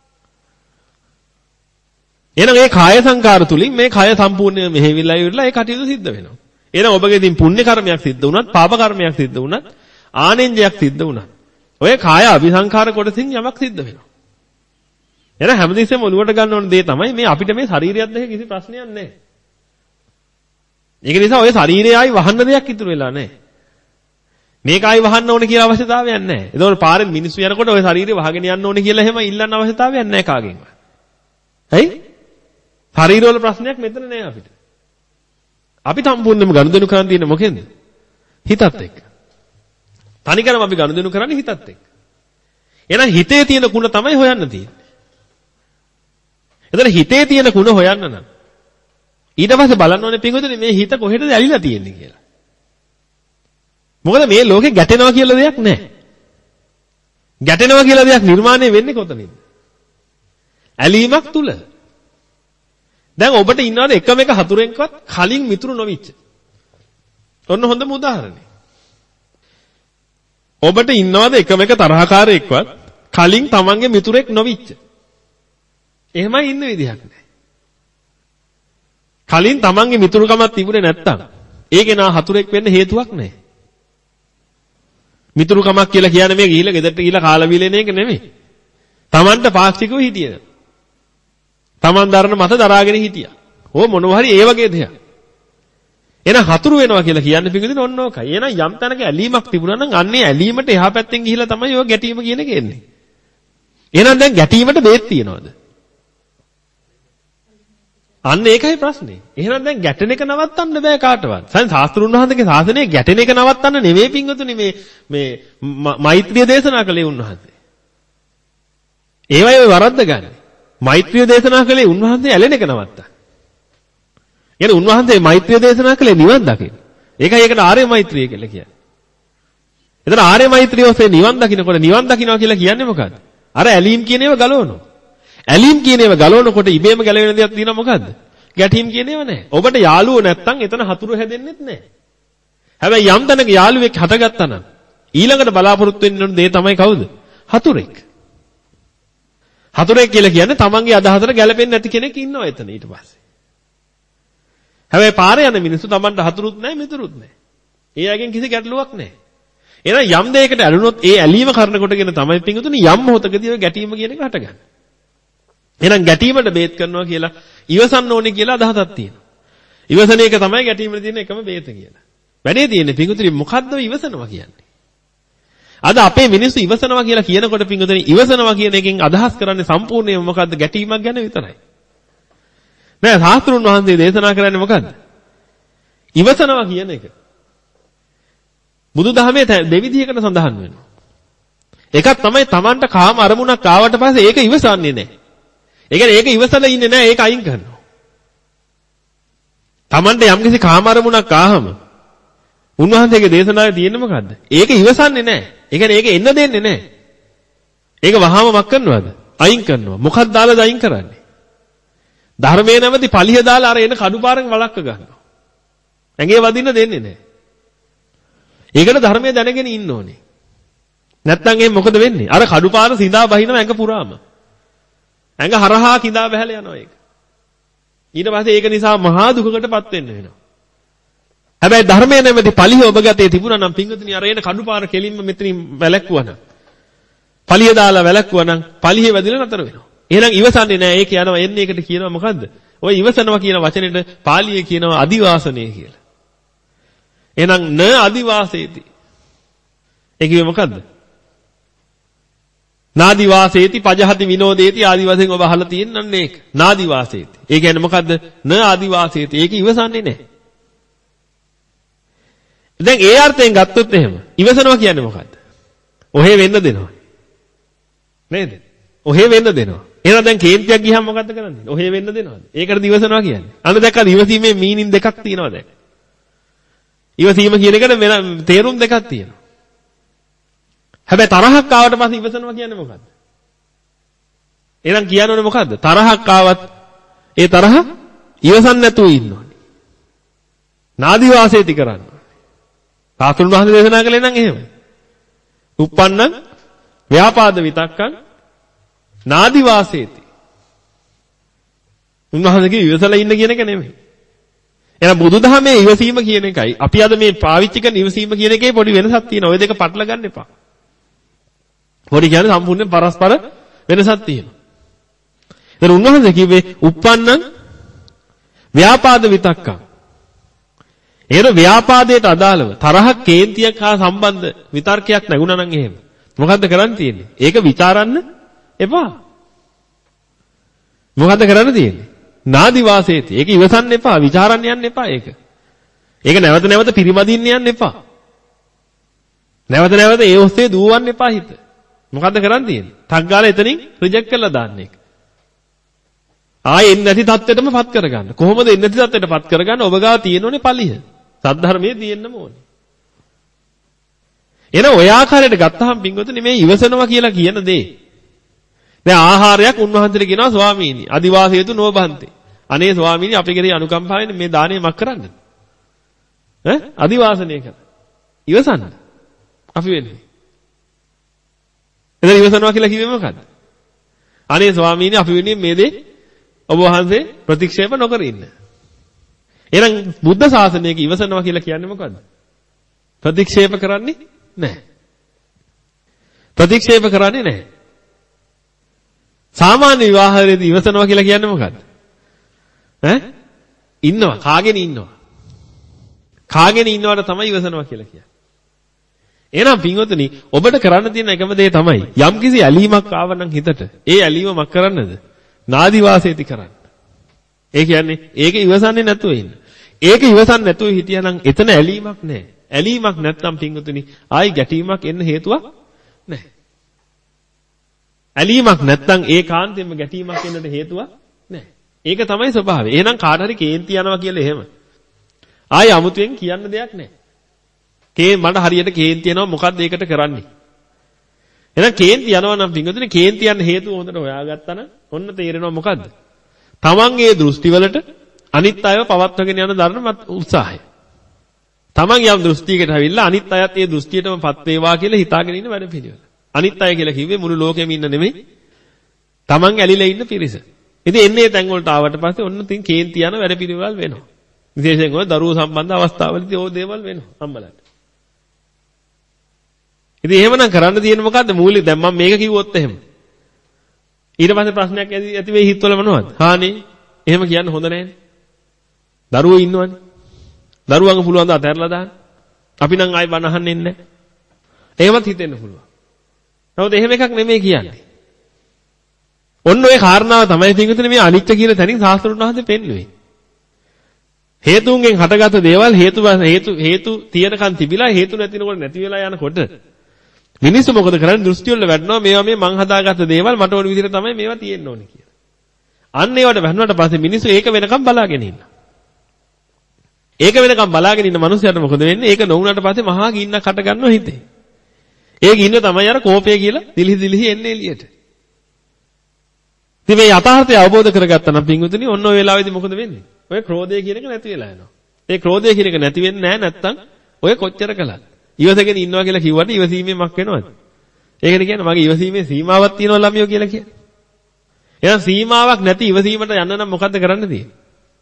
එහෙනම් මේ කාය සංකාර තුලින් මේ කය සම්පූර්ණයෙන්ම මෙහෙවිලා ඉවරලා ඒ කටයුතු සිද්ධ වෙනවා. එහෙනම් ඔබගේ ඉතින් පුණ්‍ය කර්මයක් සිද්ධ වුණත්, පාප කර්මයක් සිද්ධ වුණත්, ආනෙන්ජයක් සිද්ධ වුණත්, ඔය කාය අபிසංකාර කොටසින් යමක් සිද්ධ වෙනවා. එහෙනම් හැමදෙස්සෙම ඔලුවට ගන්න ඕන දේ තමයි මේ අපිට මේ ශරීරයත් එක්ක කිසි ප්‍රශ්නයක් නැහැ. ඒක නිසා ඔය ශරීරය ආයි වහන්න දෙයක් ඉතුරු වෙලා නැහැ. මේක ආයි වහන්න ඕනේ කියලා අවශ්‍යතාවයක් නැහැ. ඒතකොට පාරෙන් මිනිස්සු යනකොට ඔය ශරීරය වහගෙන යන්න ඕනේ කියලා එහෙම ඉල්ලන්න අවශ්‍යතාවයක් නැහැ කාගෙන්වත්. හරි? ශරීරවල ප්‍රශ්නයක් මෙතන නෑ අපිට. අපි සම්පූර්ණයෙන්ම ගනුදෙනු කරන් තියෙන්නේ මොකෙන්ද? හිතත් එක්ක. තනිකරම අපි ගනුදෙනු කරන්නේ හිතත් එක්ක. එහෙනම් හිතේ තියෙන ಗುಣ තමයි හොයන්න තියෙන්නේ. එතන හිතේ තියෙන ಗುಣ හොයන්න නම් ඊට පස්සේ බලන්න ඕනේ පින්වතුනි මේ හිත කොහෙටද ඇලිලා තියෙන්නේ කියලා. මොකද මේ ලෝකේ ගැටෙනවා කියලා දෙයක් නැහැ. ගැටෙනවා කියලා දෙයක් නිර්මාණය වෙන්නේ කොතනින්ද? ඇලීමක් තුල. දැන් ඔබට ඉන්නවද එකම එක හතුරෙන්කවත් කලින් මිතුරු නොවිච්ච? ඔන්න හොඳම උදාහරණය. ඔබට ඉන්නවද එකම එක තරහකාරයෙක්වත් කලින් තමන්ගේ මිතුරෙක් නොවිච්ච? එහෙමයි ඉන්න විදිහක් නැහැ. කලින් තමන්ගේ මිතුරුකමක් තිබුණේ නැත්තම් ඒකේ නා හතුරෙක් වෙන්න හේතුවක් නැහැ. මිතුරුකමක් කියලා කියන්නේ මේ ගිහිල්ලා ගෙදරට ගිහිල්ලා කාලා බීලා එන එක නෙමෙයි. තමන්ට පාක්ෂිකව හිටියද? තමන් දරන මත දරාගෙන හිටියා. ඕ මොනවා හරි ඒ වගේ දෙයක්. එහෙනම් හතුරු වෙනවා කියලා කියන්නේ පිටින් ඔන්න ඕකයි. එහෙනම් යම් තැනක ඇලීමක් තිබුණා නම් අන්නේ ඇලීමට එහා පැත්තෙන් ගිහිල්ලා තමයි ඔය ගැටීම කියන එක එන්නේ. එහෙනම් දැන් ගැටීමට බේත් තියනවද? අන්න ඒකයි ප්‍රශ්නේ. එහෙනම් දැන් ගැටෙන එක නවත්තන්න බෑ කාටවත්. දැන් ශාස්ත්‍රුන් වහන්සේගේ ශාසනයේ ගැටෙන එක නවත්තන්න නෙමෙයි පින්වතුනි මේ මේ මෛත්‍රිය දේශනා කළේ උන්වහන්සේ. ඒවයි ඔය වරද්ද ගන්න. මෛත්‍රිය දේශනා කළේ උන්වහන්සේ ඇලෙන එක නවත්තා. يعني උන්වහන්සේ මෛත්‍රිය දේශනා කළේ නිවන් දකින්න. ඒකයි ඒකට ආර්ය මෛත්‍රිය කියලා කියන්නේ. එතන ආර්ය මෛත්‍රිය ඔස්සේ නිවන් දකින්නකොට නිවන් දකින්නවා කියලා කියන්නේ මොකද්ද? අර ඇලීම් කියන ඒවා ගලවනවා. ඇලීම් කියන ඒවා ගලවනකොට ඉබේම ගැලවෙන දෙයක් තියෙනවා මොකද්ද? ගැටීම් කියන ඒවා නැහැ. ඔබට යාළුවෝ නැත්තම් එතන හතුරු හැදෙන්නෙත් නැහැ. හැබැයි යම් තැනක යාළුවෙක් හටගත්තා නම් ඊළඟට බලාපොරොත්තු වෙන්න ඕන දේ තමයි කවුද? හතුරෙක්. හතුරෙක් කියලා කියන්නේ තමන්ගේ අදහසට ගැලපෙන්නේ නැති කෙනෙක් ඉන්නවා එතන ඊට පස්සේ. හැබැයි පාරේ යන මිනිස්සු තමන්ට හතුරුත් නැහැ මිතුරුත් නැහැ. ඒ අයගෙන් කිසි ගැටලුවක් නැහැ. එහෙනම් යම් දෙයකට ඇලුනොත් ඒ ඇලීම කරන කොටගෙන තමයි පිංගුතුනි යම් මොහොතකදී ඔය ගැටීම කියන එක හටගන්නේ. එහෙනම් ගැටීමට බේත් කරනවා කියලා ඉවසන්න ඕනේ කියලා අදහසක් තියෙනවා. ඉවසන එක තමයි ගැටීමේ තියෙන එකම බේත කියලා. වැඩේ තියෙන්නේ පිංගුතුනි මොකද්ද ඉවසනවා කියන්නේ? අද අපේ මිනිස්සු ඉවසනවා කියලා කියනකොට පිංගුතුනි ඉවසනවා කියන එකෙන් අදහස් කරන්නේ සම්පූර්ණයෙන්ම මොකද්ද? ගැටීමක් ගැන විතරයි. නෑ ශාස්ත්‍රුන් වහන්සේ දේශනා කරන්නේ මොකද්ද? ඉවසනවා කියන එක. බුදුදහමේ දෙවිධයකට සඳහන් වෙනවා. එකක් තමයි Tamanට කාම අරමුණක් ආවට පස්සේ ඒක ඉවසන්නේ නැහැ. ඒ කියන්නේ ඒක ඉවසලා ඉන්නේ නැහැ ඒක අයින් කරනවා. Tamanට යම්කිසි කාම අරමුණක් ආවම උන්වහන්සේගේ දේශනාවේ තියෙන්නේ මොකද්ද? ඒක ඉවසන්නේ නැහැ. ඒ කියන්නේ ඒක එන්න දෙන්නේ නැහැ. ඒක වහාම මක් කරනවද? අයින් කරනවා. මොකක්ද දාලාද අයින් කරන්නේ? ධර්මයේ නැමැති පලිය දාලා අර එන කඩුපාරෙන් වළක්ව ගන්නවා. ඇඟේ වදින්න දෙන්නේ නැහැ. ඒකට ධර්මයේ දැනගෙන ඉන්න ඕනේ. නැත්නම් එහෙනම් මොකද වෙන්නේ? අර කඩුපාර සිඳා බහිනව ඇඟ පුරාම. ඇඟ හරහා කිඳා බහැලා යනවා ඒක. ඊට පස්සේ ඒක නිසා මහා දුකකටපත් වෙන්න වෙනවා. හැබැයි ධර්මයේ නැමැති පලිය ඔබ ගතේ තිබුණා නම් පින්වතුනි අර එන කඩුපාර කෙලින්ම මෙතනින් වැළැක්වුවා නම් පලිය දාලා වැළැක්වුවා නම් පලිය වැදිලා නතර වෙනවා. එහෙනම් ඉවසන්නේ නැහැ. ඒක යනවා එන්නේ ඒකට කියනවා මොකද්ද? ඔය ඉවසනවා කියන වචනෙට පාලියේ කියනවා අදිවාසනය කියලා. එහෙනම් න අදිවාසේති. ඒ කිව්වේ මොකද්ද? නාදිවාසේති පජහති විනෝදේති ආදි වශයෙන් ඔබ අහලා තියෙනන්නේ ඒක. නාදිවාසේති. ඒ කියන්නේ මොකද්ද? න ආදිවාසේති. ඒක ඉවසන්නේ නැහැ. දැන් ඒ අර්ථයෙන් ගත්තොත් එහෙම ඉවසනවා කියන්නේ මොකද්ද? ඔහෙ වෙන්න දෙනවා. නේද? ඔහෙ වෙන්න දෙනවා. එහෙනම් දැන් කේන්තියක් ගියහම මොකද්ද කරන්නේ? ඔහෙ වෙන්න දෙනවද? ඒකට ඉවසනවා කියන්නේ. අන්න දැක්කද ඉවසීමේ මීනින් දෙකක් තියෙනවා දැන්. ඉවසීම කියන එකට වෙන තේරුම් දෙකක් තියෙනවා. හැබැයි තරහක් ආවට පස්සේ ඉවසනවා කියන්නේ මොකද්ද? එහෙනම් කියන්නෝනේ මොකද්ද? තරහක් ආවත් ඒ තරහ ඉවසන්න නැතුව ඉන්න ඕනේ. නාදි වාසේති කරන්න. සාතුන් වහන්සේ දේශනා කළේ නම් එහෙමයි. uppannam ව්‍යාපාද විතක්කං නාදි වාසේති. උන්වහන්සේගේ ඉවසලා ඉන්න කියන එක නෙමෙයි. එහෙනම් බුදුදහමේ ඉවසීම කියන එකයි අපි අද මේ පාවිච්චි කරන ඉවසීම කියන එකේ පොඩි වෙනසක් තියෙනවා. ওই දෙක පටල ගන්න එපා. පොඩි කියන්නේ සම්පූර්ණයෙන් පරස්පර වෙනසක් තියෙනවා. දැන් උන්වහන්සේ කිව්වේ uppannam ව්‍යාපාද විතක්කං. ඒන ව්‍යාපාදයට අදාළව තරහක් කේන්තියක් හා සම්බන්ධ විතර්කයක් නැගුණා නම් එහෙම. මොකද්ද කරන්න තියෙන්නේ? ඒක ਵਿਚාරන්න එපා. මොකද්ද කරන්න තියෙන්නේ? නාදි වාසේති. ඒක ඉවසන්න එපා. ਵਿਚාරන්න යන්න එපා ඒක. ඒක නැවත නැවත පිරිමදින්න යන්න එපා. නැවත නැවත ඒ ඔස්සේ දුවවන්න එපා හිත. මොකද්ද කරන්න තියෙන්නේ? ටක් ගාලා එතනින් රිජෙක්ට් කරලා දාන්න ඒක. ආයේ එන්නේ නැති தත්ත්වෙටම පත් කරගන්න. කොහොමද එන්නේ නැති தත්ත්වෙට පත් කරගන්න? ඔබ ගාව තියෙනෝනේ පලිය. සද්ධර්මයේ තියෙන්නම ඕනේ. එන ඔය ආකාරයට ගත්තාම පින්වතුනි මේ ඉවසනවා කියලා කියන දේ. දැන් ආහාරයක් උන්වහන්සේට කියනවා ස්වාමීනි අදිවාසීතු නොබන්තේ. අනේ ස්වාමීනි අපි කෙරේ අනුකම්පාවෙන් මේ දාණය මක් කරන්නද? ඈ අදිවාසනය කර. ඉවසන්න. අපි වෙන්නේ. එතන ඉවසනවා කියලා කිව්වේ මොකද්ද? අනේ ස්වාමීනි අපි වෙන්නේ මේ දේ ඔබ වහන්සේ ප්‍රතික්ෂේප නොකර ඉන්න. එහෙනම් බුද්ධ ශාසනයක ඉවසනවා කියලා කියන්නේ මොකද්ද? ප්‍රතික්ෂේප කරන්නේ නැහැ. ප්‍රතික්ෂේප කරන්නේ නැහැ. සාමාන්‍ය විවාහයේදී ඉවසනවා කියලා කියන්නේ මොකද්ද? ඈ? ඉන්නවා. කාගෙන ඉන්නවා. කාගෙන ඉන්නවට තමයි ඉවසනවා කියලා කියන්නේ. එහෙනම් පින්වතුනි ඔබට කරන්න තියෙන එකම දේ තමයි යම්කිසි ඇලීමක් ආව නම් හිතට ඒ ඇලීම මක් කරන්නද? නාදි වාසයේදී කරන්න. ඒ කියන්නේ ඒක ඉවසන්නේ නැතුව ඉන්න. ඒක ඉවසන්නේ නැතුව හිටියනම් එතන ඇලීමක් නැහැ. ඇලීමක් නැත්නම් පින්වතුනි ආයි ගැටීමක් එන්න හේතුවක් නැහැ. ඇලීමක් නැත්නම් ඒකාන්තයෙන්ම ගැටීමක් එන්නට හේතුවක් නැහැ. ඒක තමයි ස්වභාවය. එහෙනම් කාට හරි කේන්ති යනවා කියලා එහෙම. ආයි 아무තෙන් කියන්න දෙයක් නැහැ. කේ මට හරියට කේන්ති යනවා මොකද්ද ඒකට කරන්නේ? එහෙනම් කේන්ති යනවා නම් පින්වතුනි කේන්ති යන්න හේතුව හොඳට හොයාගත්තා නම් ඔන්න තේරෙනවා මොකද්ද? තමන්ගේ දෘෂ්ටිවලට අනිත් අයව පවත්වාගෙන යන දරන උත්සාහය. තමන් යම් දෘෂ්ටියකට ඇවිල්ලා අනිත් අයත් ඒ දෘෂ්ටියටමපත් වේවා කියලා හිතාගෙන ඉන්න වැඩ පිළිවෙල. අනිත් අය කියලා කිව්වේ මුළු ලෝකෙම ඉන්න නෙමෙයි. තමන් ඇලිලා ඉන්න පිරිස. ඉතින් එන්නේ තැන් වලට ආවට පස්සේ ඔන්න තින් කේන්ති යන වැඩ පිළිවෙල වෙනවා. විශේෂයෙන් ඔය දරුවෝ සම්බන්ධ අවස්ථාවලදී ඕ දේවල් වෙනවා අම්මලාට. ඉතින් එහෙමනම් කරන්න තියෙන්නේ මොකද්ද? මූලික දැන් මම මේක කිව්වොත් එහෙම. ඊට පස්සේ ප්‍රශ්නයක් ඇති වෙයි හිතවල මොනවද? හානේ එහෙම කියන්න හොඳ නැහැනේ. දරුවෝ ඉන්නවනේ. දරුවන්ව පුළුවන් ද අතහැරලා දාන්න. අපි නම් ආයි බන අහන්නේ නැහැ. එහෙමත් හිතෙන්න පුළුවන්. නමුත් එහෙම එකක් නෙමෙයි කියන්නේ. ඔන්න ඔය කාරණාව තමයි පිටුතුනේ මේ අනිත්‍ය කියන තැනින් සාස්ත්‍රුන් වහන්සේ පෙන්වුවේ. හේතුන්ගෙන් හටගත් දේවල් හේතු හේතු හේතු තියෙනකන් තිබිලා හේතු නැතිනකොට නැති වෙලා යනකොට මිනිස්සු මොකද කරන්නේ? දෘෂ්ටි වල වැටෙනවා මේවා මේ මං හදාගත්ත දේවල් මට ඕන විදිහට තමයි මේවා තියෙන්න ඕනේ කියලා. අන්න ඒවට වැටුණාට පස්සේ මිනිස්සු ඒක වෙනකම් බලාගෙන ඉන්නවා. ඒක වෙනකම් බලාගෙන ඉන්න මිනිස්සුන්ට මොකද වෙන්නේ? ඒක නොවුනට පස්සේ මහා ගින්නක් හට ගන්නවා හිතේ. ඒ ගින්න තමයි අර කෝපය කියලා දිලිහි දිලිහි එන්නේ එළියට. ඉතින් මේ යථාර්ථය අවබෝධ කරගත්තා නම් පින්වතුනි ඔන්න ඔය වෙලාවේදී මොකද වෙන්නේ? ඔය ක්‍රෝධය කියන එක නැති වෙලා යනවා. ඒ ක්‍රෝධය කියන එක නැති වෙන්නේ නැහැ නැත්තම් ඔය කොච්චර කළත්. ඉවසගෙන ඉන්නවා කියලා කිව්වට ඉවසීමේ මක් වෙනවද? ඒකනේ කියන්නේ මගේ ඉවසීමේ සීමාවක් තියෙනවා ළමියෝ කියලා කියන්නේ. එහෙනම් සීමාවක් නැති ඉවසීමට යන්න නම් මොකද්ද කරන්න තියෙන්නේ?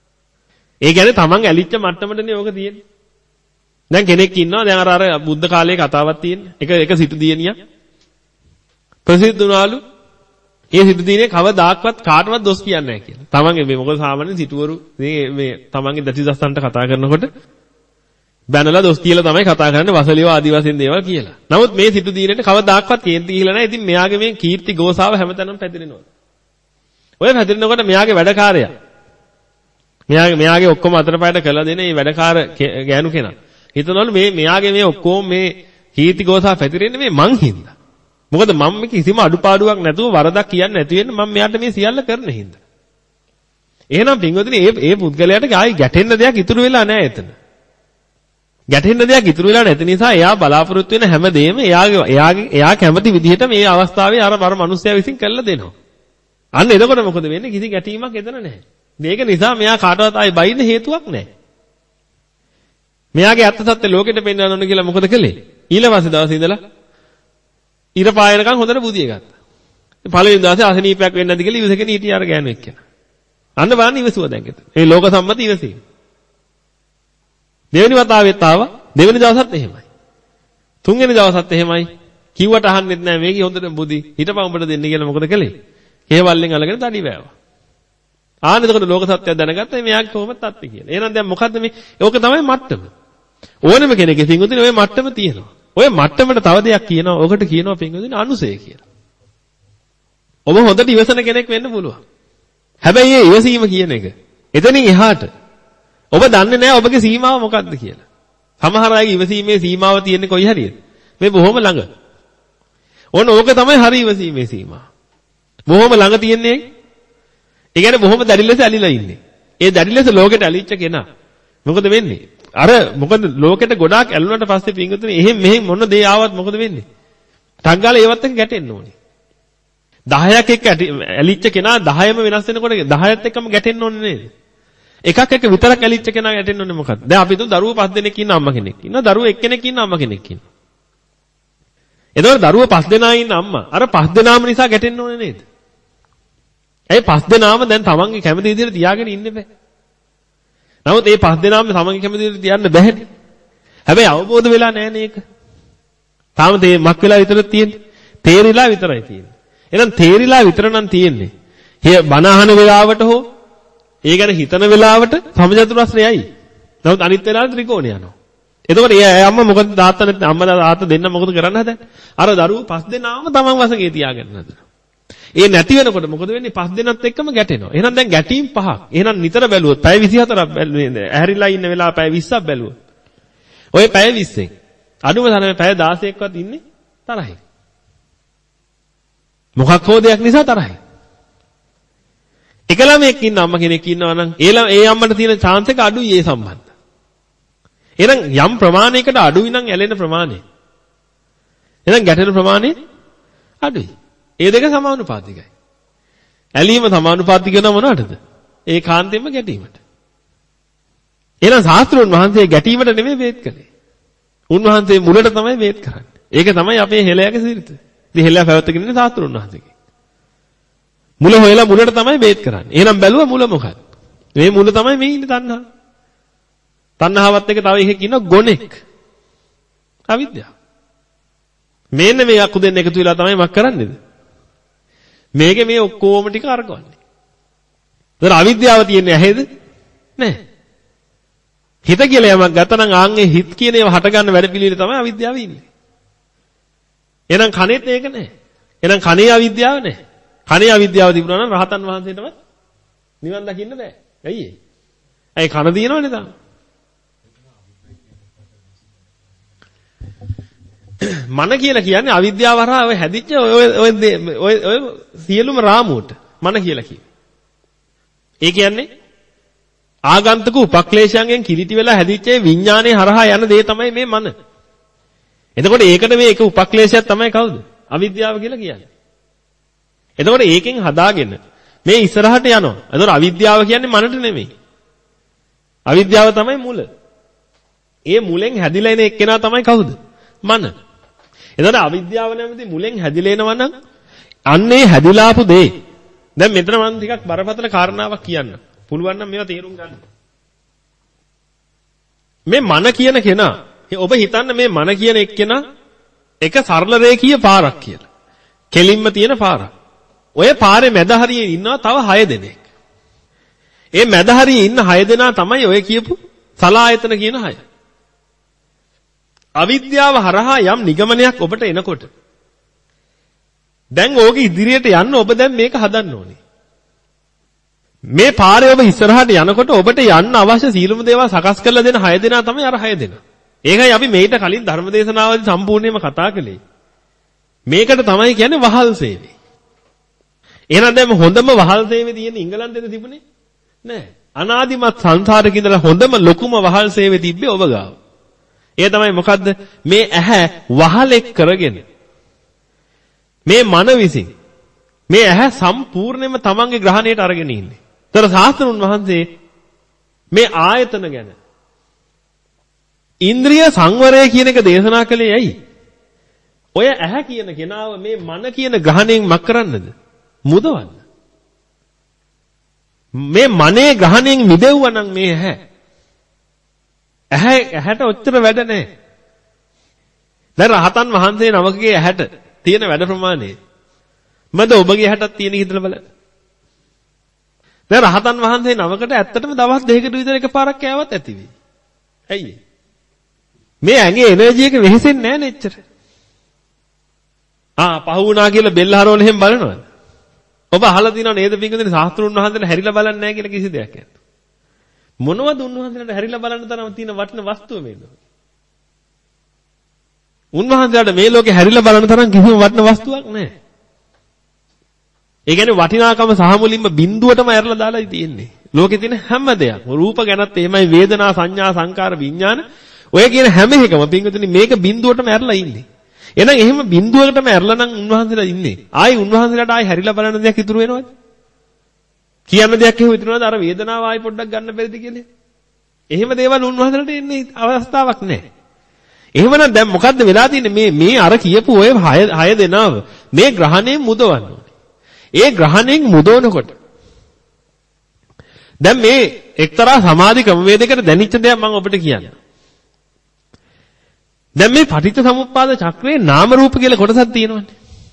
ඒ කියන්නේ තමන් ඇලිච්ච මට්ටමටනේ ඕක තියෙන්නේ. දැන් කෙනෙක් ඉන්නවා දැන් අර අර බුද්ධ කාලයේ කතාවක් තියෙන්නේ. එක එක සිටු දියණියක් ප්‍රසිද්ධ වුණාලු. ඒ සිටු දිනේ කවදාක්වත් කාටවත් දොස් කියන්නේ නැහැ කියලා. තමන්ගේ මේ මොකද සාමාන්‍යයෙන් සිටුවරු මේ මේ තමන්ගේ දතිදස්සන්ට කතා කරනකොට බැනලා දොස් කියලා තමයි කතා කරන්නේ වසලියව ආදි වශයෙන් දේවල් කියලා. නමුත් මේ සිටු දිනේට කවදාක්වත් කේන්ති කියලා නැහැ. ඉතින් මෙයාගේ මේ කීර්ති ගෝසාව හැමතැනම පැතිරෙනවා. ඔය පැතිරෙනකොට මෙයාගේ වැඩකාරයා මෙයාගේ මෙයාගේ ඔක්කොම අතරපයට කළා දෙන මේ වැඩකාර ගෑනු කෙනා. හිතනවලු මේ මෙයාගේ මේ ඔක්කොම මේ කීර්ති ගෝසාව පැතිරෙන්නේ මේ මං හින්දා. මොකද මම මේ කිසිම අඩුපාඩුවක් නැතුව වරදක් කියන්නේ නැති වෙන්න මම මෙයාට මේ සියල්ල කරන හින්දා. එහෙනම් පින්වතුනි මේ මේ පුද්ගලයාට ආයි ගැටෙන්න දෙයක් ඉතුරු වෙලා නැහැ එතන. ගැටෙන්න දෙයක් ඉතුරු වෙලා නැති නිසා එයා බලාපොරොත්තු වෙන හැමදේම එයාගේ එයාගේ එයා කැමති විදිහට මේ අවස්ථාවේ අර අර මිනිස්සයා විසින් කරලා දෙනවා. අන්න එතකොට මොකද වෙන්නේ? කිසි ගැටීමක් එතන නැහැ. මේක නිසා මෙයා කාටවත් ආයි බයින්න හේතුවක් නැහැ. මෙයාගේ අත්ත සත්‍ය ලෝකෙට පෙන්වන්න ඕන කියලා මොකද කළේ? ඊළඟ දවසේ ඉඳලා ඉර පායනකම් හොඳට බුදිය ගත්තා. පළවෙනි දවසේ අසනීපයක් වෙන්නේ නැති කියලා ඉවසගෙන හිටිය අර ගෑනු එක්කෙනා. අන්න බලන්න ඉවසුව දැන් එතන. මේ ලෝක සම්මත ඉවසීම. දෙවෙනි වතාවෙත් ආවා. දෙවෙනි දවසත් එහෙමයි. තුන්වෙනි දවසත් එහෙමයි. කිව්වට අහන්නෙත් නැහැ මේකේ හොඳට බුදි. හිටපන් උඹට දෙන්න කියලා මොකද කළේ? හේවල්ලෙන් අල්ලගෙන තඩි බෑවා. ආන්න එතකොට ලෝක සත්‍යය දැනගත්තා මෙයාගේ කොහොමද තත්ති කියලා. එහෙනම් දැන් මොකද්ද මේ? ඕක තමයි මට්ටම. ඕනෙම කෙනෙක්ගේ පින්වතුනි ඔය මට්ටම තියෙනවා. ඔය මට්ටමට තව දෙයක් කියනවා. ඔකට කියනවා පින්වතුනි අනුසය කියලා. ඔබ හොඳට ඉවසන කෙනෙක් වෙන්න පුළුවන්. හැබැයි මේ ඉවසීම කියන එක එතනින් එහාට ඔබ දන්නේ නැහැ ඔබගේ සීමාව මොකක්ද කියලා. සමහර අයගේ ඉවසීමේ සීමාව තියෙන්නේ කොයි හරියද? මේ බොහොම ළඟ. ඕන ඕක තමයි හරි ඉවසීමේ සීමාව. බොහොම ළඟ තියෙන්නේ. ඒ කියන්නේ බොහොම දැඩි ලෙස ඇලිලා ඉන්නේ. ඒ දැඩි ලෙස ලෝකෙට ඇලිච්ච කෙනා. මොකද වෙන්නේ? අර මොකද ලෝකෙට ගොඩාක් ඇලුනට පස්සේ පිංගුතුනේ එහෙම මෙහෙම මොන දේ ආවත් මොකද වෙන්නේ? ටග්ගාලා ඒවත් එක්ක ගැටෙන්න ඕනේ. දහයක් එක්ක ඇලිච්ච කෙනා දහයම වෙනස් වෙනකොට දහයත් එක්කම ගැටෙන්න ඕනේ නේද? එකක් එක්ක විතරක් ඇලිච්ච කෙනා ගැටෙන්න ඕනේ මොකද්ද? දැන් අපි හිතමු දරුවෝ පස් දෙනෙක් ඉන්න අම්මා කෙනෙක්. ඉන්නවා දරුවෝ එක්කෙනෙක් ඉන්න අම්මා කෙනෙක් ඉන්නවා. එතකොට දරුවෝ පස් දෙනා ඉන්න අම්මා අර පස් දෙනාම නිසා ගැටෙන්න ඕනේ නේද? ඒ පස් දෙනාම දැන් තමන්ගේ කැමති විදිහට තියාගෙන ඉන්න බෑ. නමුත් මේ පස් දෙනාම තමන්ගේ කැමති විදිහට තියන්න බැහැනේ. හැබැයි අවබෝධ වෙලා නැහැ නේ ඒක. තාම තේ මක් වෙලා විතරක් තියෙන්නේ. තේරිලා විතරයි තියෙන්නේ. එහෙනම් තේරිලා විතර නම් තියෙන්නේ. හේ බණ අහන වෙලාවට හෝ ඒ ගැන හිතන වෙලාවට සමජතුරස්රයයි. නමුත් අනිත් වෙලාවට ත්‍රිකෝණය යනවා. එතකොට ඒ අම්මා මොකද තාත්තා නැත්නම් අම්මා තාත්තා දෙන්න මොකද කරන්න හදන්නේ? අර දරුවෝ පස් දෙනාම තමන් වශයෙන් තියාගන්න හදනවා. ඒ නැති වෙනකොට මොකද වෙන්නේ? පස් දෙනත් එක්කම ගැටෙනවා. එහෙනම් දැන් ගැටීම් පහක්. එහෙනම් නිතර බැලුවොත් පැය විසිහතරක් ඇහැරිලා ඉන්න වෙලාව පැය විස්සක් බැලුවොත්. ඔය පැය විස්සෙන් අඩුම තරමේ පැය දාසයක්වත් ඉන්නේ තරහින්. මොකක් හෝ දෙයක් නිසා තරහින්. එක ළමයෙක් ඉන්න අම්මා කෙනෙක් ඉන්නවා නම් ඒ ළම ඒ අම්මට තියෙන chance එක අඩුයි ඒ සම්බන්ධ. එහෙනම් යම් ප්‍රමාණයකට අඩුයි නම් ඇලෙන ප්‍රමාණය. එහෙනම් ගැටෙන ප්‍රමාණය අඩුයි. ඒ දෙක සමානුපාතිකයි. ඇලීම සමානුපාතික වෙනව මොනවටද? ඒ කාන්තෙම ගැටීමට. එහෙනම් ශාස්ත්‍රඥ වහන්සේ ගැටීමට නෙමෙයි වේත් කළේ. උන්වහන්සේ මුලට තමයි වේත් කරන්නේ. ඒක තමයි අපේ හෙළයාගේ සිරිත. ඉතින් හෙළයා පැවැත්ගෙන ඉන්නේ ශාස්ත්‍රඥ වහන්සේගේ. මුල හොයලා මුලට තමයි වේත් කරන්නේ. එහෙනම් බැලුවා මුල මොකක්ද? මේ මුල තමයි මේ ඉන්නේ තණ්හාව. තණ්හාවත් එක්ක තව එකෙක් ඉන්න ගොනෙක්. අවිද්‍යාව. මේන්න මේ අකු දෙන්න එකතු වෙලා තමයි මක් කරන්නේද? මේකේ මේ ඔක්කොම ටික අරගවන්නේ. ඒතර අවිද්‍යාව තියෙන්නේ ඇහෙද? නැහැ. හිත කියලා යමක් ගත්තනම් ආන්ගේ හිත කියන ඒවා හට ගන්න වැඩ පිළිවිල තමයි අවිද්‍යාව ඉන්නේ. එහෙනම් කනෙත් ඒක නැහැ. එහෙනම් කනේ අවිද්‍යාව නැහැ. කනේ අවිද්‍යාව තිබුණා නම් රහතන් වහන්සේටම නිවන් දකින්න බෑ. ඇයි ඒ? ඇයි කන දිනවනේ තාම. මන කියලා කියන්නේ අවිද්‍යාව හරහා ඔය හැදිච්ච ඔය ඔය ඔය ඔය සියලුම රාමුවට මන කියලා කියනවා. ඒ කියන්නේ ආගන්තුක උපක්ලේශයන්ගෙන් කිලිටි වෙලා හැදිච්ච විඥානයේ හරහා යන දේ තමයි මේ මන. එතකොට ඒකට මේ එක උපක්ලේශයක් තමයි කවුද? අවිද්‍යාව කියලා කියන්නේ. එතකොට ඒකෙන් හදාගෙන මේ ඉස්සරහට යනවා. එතකොට අවිද්‍යාව කියන්නේ මනට නෙමෙයි. අවිද්‍යාව තමයි මුල. ඒ මුලෙන් හැදිලා එන එක්කෙනා තමයි කවුද? මන. එතකොට අවිද්‍යාව නැමැති මුලෙන් හැදිලා එනවා නම් අන්නේ හැදිලාපු දේ. දැන් මෙතන මම ටිකක් බරපතල කාරණාවක් කියන්න. පුළුවන් නම් මේවා තේරුම් ගන්න. මේ මන කියන කෙනා ඔබ හිතන්න මේ මන කියන එක්කෙනා එක සරල රේඛීය පාරක් කියලා. කෙලින්ම තියෙන පාරක්. ඔය පාරේ මැද හරියේ ඉන්නවා තව හය දෙනෙක්. ඒ මැද හරියේ ඉන්න හය දෙනා තමයි ඔය කියපු සලායතන කියන හය. අවිද්‍යාව හරහා යම් නිගමනයක් ඔබට එනකොට දැන් ඕක ඉදිරියට යන්න ඔබ දැන් මේක හදන්න ඕනේ. මේ පාරේ ඔබ ඉස්සරහට යනකොට ඔබට යන්න අවශ්‍ය සීලමු දේවල් සකස් කරලා දෙන හය දෙනා තමයි අර හය දෙනා. ඒකයි අපි මේිට කලින් ධර්මදේශනාවලදී සම්පූර්ණයෙන්ම කතා කළේ. මේකට තමයි කියන්නේ වහල් සේවය. එහෙනම් දැන් හොඳම වහල් සේවය තියෙන ඉංගලන්තෙද තිබුණේ? නෑ. අනාදිමත් සංසාරේ ඉඳලා හොඳම ලොකුම වහල් සේවය තිබ්බේ ඔබ ගාව. ඒ තමයි මොකද්ද? මේ ඇහැ වහලෙක් කරගෙන මේ මන විසින් මේ ඇහැ සම්පූර්ණයෙන්ම තමන්ගේ ග්‍රහණයට අරගෙන ඉන්නේ. ତර ශාස්ත්‍රඥ වහන්සේ මේ ආයතන ගැන ඉන්ද්‍රිය සංවරය කියන එක දේශනා කළේ ඇයි? ඔය ඇහැ කියන කෙනාව මේ මන කියන ග්‍රහණයෙන් මක් කරන්නද? මුදවන්න. මේ මනේ ග්‍රහණයෙන් මිදෙව්වා නම් මේ ඇහැ ඇහැ ඇහැට ඔච්චර වැඩ නැහැ. දැන් රහතන් වහන්සේ නමකගේ ඇහැට තියෙන වැඩ ප්‍රමාණය මද ඔබගේ ඇහැටත් තියෙන හිතලා බලන්න. දැන් රහතන් වහන්සේ නමකට ඇත්තටම දවස් දෙකකට විතර එකපාරක් කෑවත් ඇති වෙයි. ඇයි? මේ ඇඟේ එනර්ජි එක වෙහෙසෙන්නේ නැහැ නේ එච්චර. ආ පහ වුණා කියලා බෙල්ල හරවල එහෙම බලනවද? ඔබ අහලා තියෙනව නේද පින්කදේ ශාස්ත්‍රුන් වහන්සේලා හැරිලා බලන්නේ නැහැ කියලා කිසි දෙයක් නැහැ. මොනවද උන්වහන්සේලාට හැරිලා බලන්න තරම් තියෙන වටින වස්තුව මේක? උන්වහන්සේලාට මේ ලෝකේ හැරිලා බලන්න තරම් කිසිම වටින වස්තුවක් නැහැ. ඒ කියන්නේ වටිනාකම සහ මුලින්ම බිඳුවටම ඇරලා දාලා තියෙන්නේ. ලෝකේ තියෙන හැම දෙයක්. රූප ගැනත් එහෙමයි වේදනා සංඥා සංකාර විඥාන ඔය කියන හැම එකම පින්වතුනි මේක බිඳුවටම ඇරලා ඉන්නේ. එහෙනම් එහෙම බිඳුවකටම ඇරලා නම් උන්වහන්සේලා ඉන්නේ. ආයි උන්වහන්සේලාට ආයි හැරිලා බලන්න දෙයක් ඉතුරු වෙනවද? කියන්න දෙයක් එහෙම ඉතුරු වෙනවද? අර වේදනාව ආයි පොඩ්ඩක් ගන්න බැරිද කියලා? එහෙම දේවල් උන්වහන්සේලාට එන්නේ අවස්ථාවක් නැහැ. එහෙමනම් දැන් මොකද්ද වෙලා තියෙන්නේ මේ මේ අර කියපු ඔය හය දෙනාව මේ ග්‍රහණයෙන් මුදවන්න ඕනේ. ඒ ග්‍රහණයෙන් මුදවනකොට දැන් මේ එක්තරා සමාධි ක්‍රමවේදයකට දැනිච්ච දෙයක් මම ඔබට කියන්නම්. දැන් මේ පටිච්ච සමුප්පාද චක්‍රයේ නාම රූප කියලා කොටසක් තියෙනවනේ.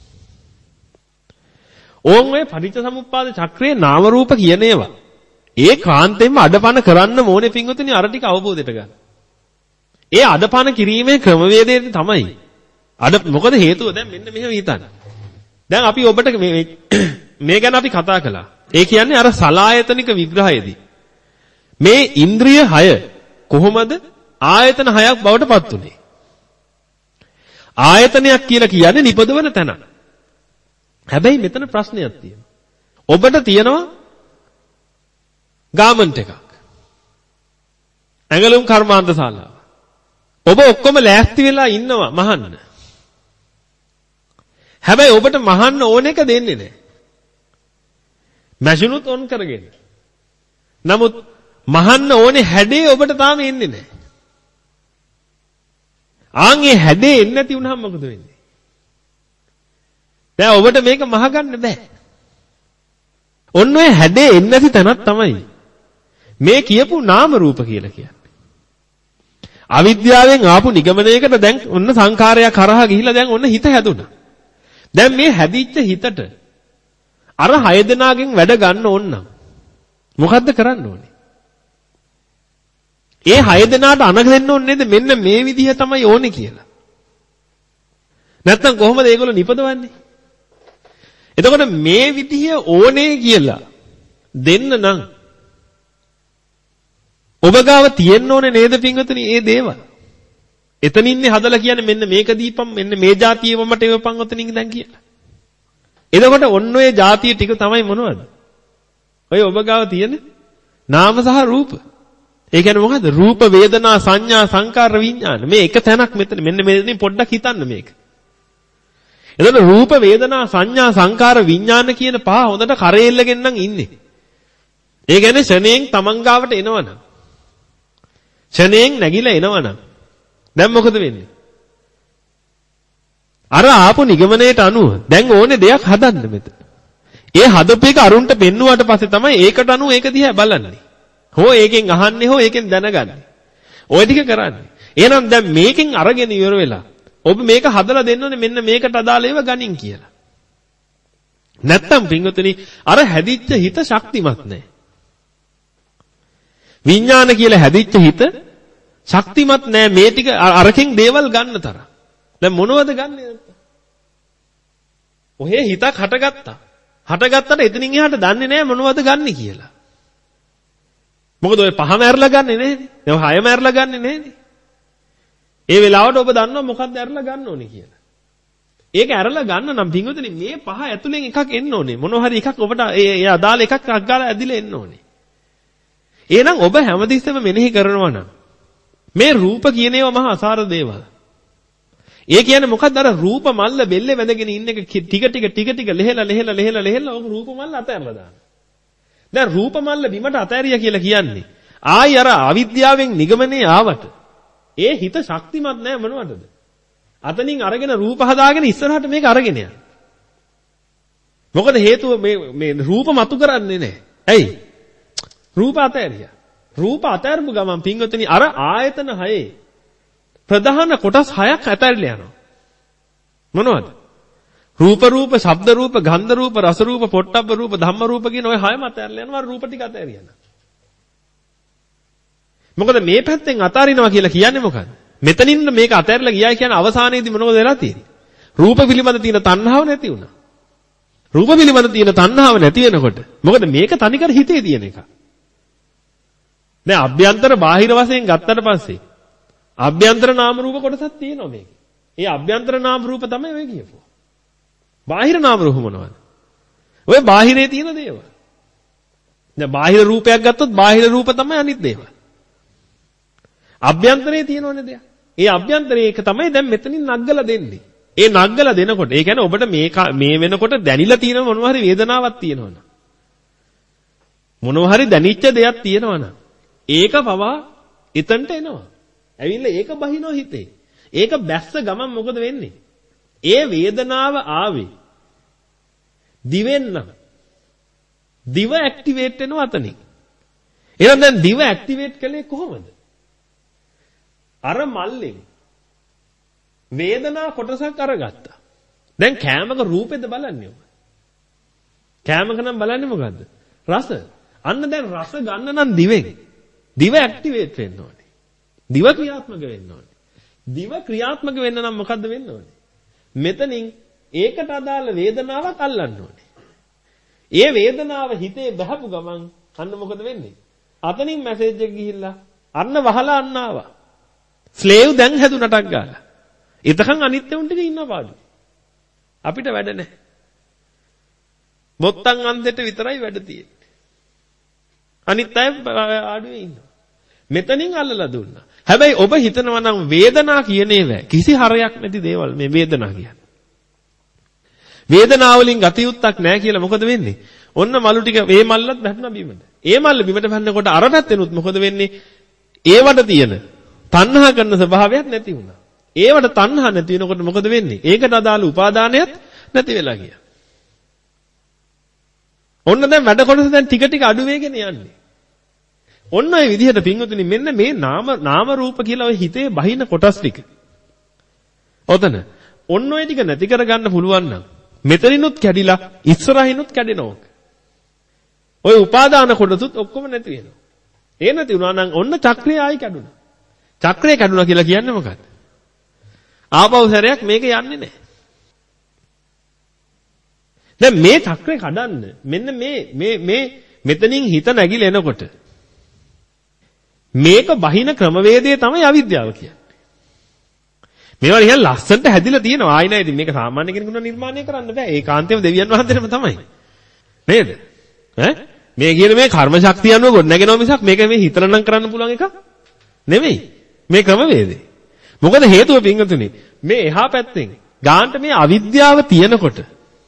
ඕන් ඔය පටිච්ච සමුප්පාද චක්‍රයේ නාම රූප කියන ඒවා ඒ කාන්තෙන්ම අඩපණ කරන්න ඕනේ පින්වතුනි අර ටික අවබෝධයට ගන්න. ඒ අඩපණ කිරීමේ ක්‍රමවේදය තමයි. අඩ මොකද හේතුව දැන් මෙන්න මෙහෙම හිතන්න. දැන් අපි ඔබට මේ මේ ගැන අපි කතා කළා. ඒ කියන්නේ අර සලායතනික විග්‍රහයේදී මේ ඉන්ද්‍රිය හය කොහොමද ආයතන හයක් බවට පත් උනේ? ආයතනයක් කියලා කියන්නේ නිපදවන තැන. හැබැයි මෙතන ප්‍රශ්නයක් තියෙනවා. ඔබට තියෙනවා ගාමන්ට් එකක්. ඇඟලුම් කර්මාන්ත ශාලාව. ඔබ ඔක්කොම ලෑස්ති වෙලා ඉන්නවා මහන්න. හැබැයි ඔබට මහන්න ඕන එක දෙන්නේ නැහැ. මැෂිනුත් ඔන් කරගෙන. නමුත් මහන්න ඕනේ හැඩේ ඔබට තාම එන්නේ නැහැ. ආන් ඒ හැඩේ එන්නේ නැති වුනහම මොකද වෙන්නේ? දැන් ඔබට මේක මහගන්න බෑ. ඔන්න ඔය හැඩේ එන්නේ නැති තැනක් තමයි මේ කියපු නාම රූප කියලා කියන්නේ. අවිද්‍යාවෙන් ආපු නිගමනයකට දැන් ඔන්න සංඛාරයක් කරහා ගිහිලා දැන් ඔන්න හිත හැදුනා. දැන් මේ හැදිච්ච හිතට අර හය දෙනාගෙන් වැඩ ගන්න ඕන නම් මොකද්ද කරන්න ඕනේ? ඒ හය දෙනාට අනග දෙන්න ඕනේ නේද? මෙන්න මේ විදිහ තමයි ඕනේ කියලා. නැත්තම් කොහොමද ඒගොල්ලෝ නිපදවන්නේ? එතකොට මේ විදිහ ඕනේ කියලා දෙන්න නම් ඔබ ගාව තියෙන්න ඕනේ නේද පින්වතුනි මේ දේවල්. එතන ඉන්නේ හදලා කියන්නේ මෙන්න මේක දීපම් මෙන්න මේ જાතියෙම මට එවපන් ඔතනින් දැන් කියලා. එතකොට ඔන්න ඔය જાතිය ටික තමයි මොනවද? ඔය ඔබ ගාව තියෙන නාම සහ රූප. ඒ කියන්නේ මොකද්ද? රූප වේදනා සංඥා සංකාර විඥාන. මේ එක තැනක් මෙතන මෙන්න මෙතනින් පොඩ්ඩක් හිතන්න මේක. එතකොට රූප වේදනා සංඥා සංකාර විඥාන කියන පහ හොඳට කරේල්ලගෙන නම් ඉන්නේ. ඒ කියන්නේ ශණයෙන් තමන් ගාවට එනවනම් ශණයෙන් නැగిලා එනවනම් දැන් මොකද වෙන්නේ? අර ආපු නිගමනයට අනුව දැන් ඕනේ දෙයක් හදන්න මෙතන. ඒ හදපු එක අරුන්ට පෙන්නුවාට පස්සේ තමයි ඒකට අනුව ඒක දිහා බලන්නේ. හෝ ඒකෙන් අහන්නේ හෝ ඒකෙන් දැනගන්නේ. ඔය ටික කරන්නේ. එහෙනම් දැන් මේකෙන් අරගෙන ඉවර වෙලා ඔබ මේක හදලා දෙන්න ඕනේ මෙන්න මේකට අදාළ ඒවා ගනින් කියලා. නැත්තම් පින්වතුනි අර හැදිච්ච හිත ශක්තිමත් නැහැ. විඥාන කියලා හැදිච්ච හිත ශක්තිමත් නැහැ මේ ටික අරකින් දේවල් ගන්න තරම්. දැන් මොනවද ගන්නෙ නැත්තම්? ඔහේ හිතක් හටගත්තා. හටගත්තට එතනින් එහාට දන්නේ නැහැ මොනවද ගන්නෙ කියලා. මොකද ඔය පහම ඇරලා ගන්නෙ නෑනේ. දැන් හයම ඇරලා ගන්නෙ නෑනේ. ඒ වෙලාවට ඔබ දන්නවා මොකක්ද ඇරලා ගන්න ඕනේ කියලා. ඒක ඇරලා ගන්න නම් පින්වතුනි මේ පහ ඇතුලෙන් එකක් එන්න ඕනේ. මොනවා හරි එකක් ඔබට ඒ අදාළ එකක් අග්ගාලා ඇදිලා එන්න ඕනේ. එහෙනම් ඔබ හැමතිස්සෙම මෙනෙහි කරනවා නම් මේ රූප කියන ඒවා මහා අසාර දේවල්. ඒ කියන්නේ මොකක්ද අර රූප මල්ල බෙල්ලේ වැඳගෙන ඉන්න එක ටික ටික ටික ටික ලෙහෙලා ලෙහෙලා ලෙහෙලා ලෙහෙලා ඔබ රූප මල්ල අතහැරලා දානවා. දැන් රූප මල්ල බිමට අතහැරියා කියලා කියන්නේ ආයි අර අවිද්‍යාවෙන් නිගමනේ ආවට ඒ හිත ශක්තිමත් නැහැ මොනවටද? අතනින් අරගෙන රූප හදාගෙන ඉස්සරහට මේක අරගෙන යන. මොකද හේතුව මේ මේ රූප මතු කරන්නේ නැහැ. ඇයි? රූප අතහැරියා. රූප අතහැරපු ගමන් පින්වතුනි අර ආයතන හයේ ප්‍රධාන කොටස් හයක් අතහැරලා යනවා. මොනවද? රූප රූප, ශබ්ද රූප, ගන්ධ රූප, රස රූප, පොට්ටබ්බ රූප, ධම්ම රූප කියන ඔය හයම අතහැරලා යනවා. රූප ටික අතහැරියන. මොකද මේ පැත්තෙන් අතාරිනවා කියලා කියන්නේ මොකක්ද? මෙතනින් මේක අතහැරලා ගියා කියන්නේ අවසානයේදී මොනවද වෙලා තියෙන්නේ? රූප පිළිබඳ තියෙන තණ්හාව නැති වුණා. රූප පිළිබඳ තියෙන තණ්හාව නැති වෙනකොට මොකද මේක තනිකර හිතේ තියෙන එක. දැන් අභ්‍යන්තර බාහිර වශයෙන් ගත්තට පස්සේ අභ්‍යන්තර නාම රූප කොටසක් තියෙනවා මේකේ. ඒ අභ්‍යන්තර නාම රූප තමයි ඔය කියපුවා. බාහිර නාම රූප මොනවද? ඔය බාහිරේ තියෙන දේවල්. දැන් බාහිර රූපයක් ගත්තොත් බාහිර රූප තමයි අනිත් දේවල්. අභ්‍යන්තරයේ තියෙනවනේ දෙයක්. ඒ අභ්‍යන්තරයේ එක තමයි දැන් මෙතනින් නග්ගලා දෙන්නේ. ඒ නග්ගලා දෙනකොට ඒ කියන්නේ ඔබට මේ මේ වෙනකොට දැනිලා තියෙන මොනවා හරි වේදනාවක් තියෙනවනම් මොනවා හරි දැනිච්ච දෙයක් තියෙනවනම් ඒක පවා එතනට එනවා. ඇවිල්ලා ඒක බහිනවා හිතේ. ඒක බැස්ස ගමන් මොකද වෙන්නේ? ඒ වේදනාව ආවේ දිවෙන් නම් දිව ඇක්ටිවේට් වෙනවා අතනින්. එහෙනම් දැන් දිව ඇක්ටිවේට් කළේ කොහොමද? අර මල්ලෙන් වේදනා කොටසක් අරගත්තා. දැන් කෑමක රූපෙද බලන්නේ ඔබ? කෑමක නම් බලන්නේ මොකද්ද? රස. අන්න දැන් රස ගන්න නම් දිවෙන්. දිව ඇක්ටිවේට් වෙන්න ඕනේ. දිව ක්‍රියාත්මක වෙන්න ඕනේ. දිව ක්‍රියාත්මක වෙන්න නම් මොකද්ද වෙන්න ඕනේ? මෙතනින් ඒකට අදාළ වේදනාවක් අල්ලන්න ඕනේ. ඒ වේදනාව හිතේ බහපු ගමන් අන්න මොකද වෙන්නේ? අතනින් මැසේජ් එක ගිහිල්ලා අන්න වහලා අන්න ආවා. ස්ලේව් දැන් හැදුනටක් ගාලා. එතකන් අනිත් උන් ටික ඉන්න පාඩු. අපිට වැඩ නැහැ. බොත්තම් අන්දෙට විතරයි වැඩ තියෙන්නේ. අනිත් අය ආඩුවේ ඉන්නවා. මෙතනින් අල්ලලා දුන්නා. හැබැයි ඔබ හිතනවා නම් වේදනා කියන ඒවා කිසි හරයක් නැති දේවල් මේ වේදනා කියන්නේ. වේදනාවලින් ගතියුත්තක් නැහැ කියලා මොකද වෙන්නේ? ඔන්න මලු ටික මේ මල්ලත් වැටුණා බිමට. ඒ මල්ල බිමට වැන්නකොට අර පැත්තෙනුත් මොකද වෙන්නේ? ඒවට තියෙන තණ්හා කරන ස්වභාවයක් නැති වුණා. ඒවට තණ්හා නැති වෙනකොට මොකද වෙන්නේ? ඒකට අදාළ උපාදානයත් නැති වෙලා ගියා. ඔන්න දැන් වැඩ කොටස දැන් ටික ටික අඩු වෙගෙන යන්නේ. ඔන්න ඔය විදිහට පින්වතුනි මෙන්න මේ නාම නාම රූප කියලා ඔය හිතේ බහින කොටස් ටික. ඔතන ඔන්න ඔය ටික නැති කරගන්න පුළුවන් නම් මෙතනිනුත් කැඩිලා ඉස්සරහිනුත් කැඩෙනවා. ඔය උපාදාන කොටසුත් ඔක්කොම නැති වෙනවා. ඒ නැති වුණා නම් ඔන්න චක්‍රය ආයි කැඩුනා. චක්‍රය කැඩුනා කියලා කියන්නේ මොකක්ද? ආපහු සැරයක් මේක යන්නේ නැහැ. දැන් මේ චක්‍රය කඩන්න මෙන්න මේ මේ මේ මෙතනින් හිත නැගිලා එනකොට මේක බහින ක්‍රමවේදය තමයි අවිද්‍යාව කියන්නේ. මේවා නිකන් ලස්සනට හැදිලා තියෙනවා. ආයි නෑ ඉතින් මේක සාමාන්‍ය කෙනෙකුට නිර්මාණය කරන්න බෑ. ඒකාන්තයෙන්ම දෙවියන් වහන්සේටම තමයි. නේද? ඈ මේ කියන මේ කර්ම ශක්තිය අනුව ගොඩ නැගෙනවා මිසක් මේක මේ හිතලා නම් කරන්න පුළුවන් එකක් නෙමෙයි. මේ ක්‍රමවේදේ. මොකද හේතුව පින්වතුනි මේ එහා පැත්තෙන් ගාන්ට මේ අවිද්‍යාව තියෙනකොට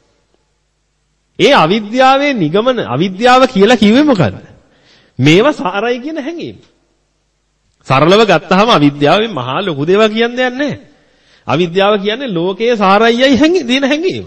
ඒ අවිද්‍යාවේ නිගමන අවිද්‍යාව කියලා කිව්වේ මොකද්ද? මේවා සාරයි කියන හැඟීම. සරලව ගත්තාම අවිද්‍යාවෙන් මහා ලොකු දේවල් කියන්න දෙයක් නැහැ. අවිද්‍යාව කියන්නේ ලෝකයේ සාරයයි හැඟි දින හැඟීම.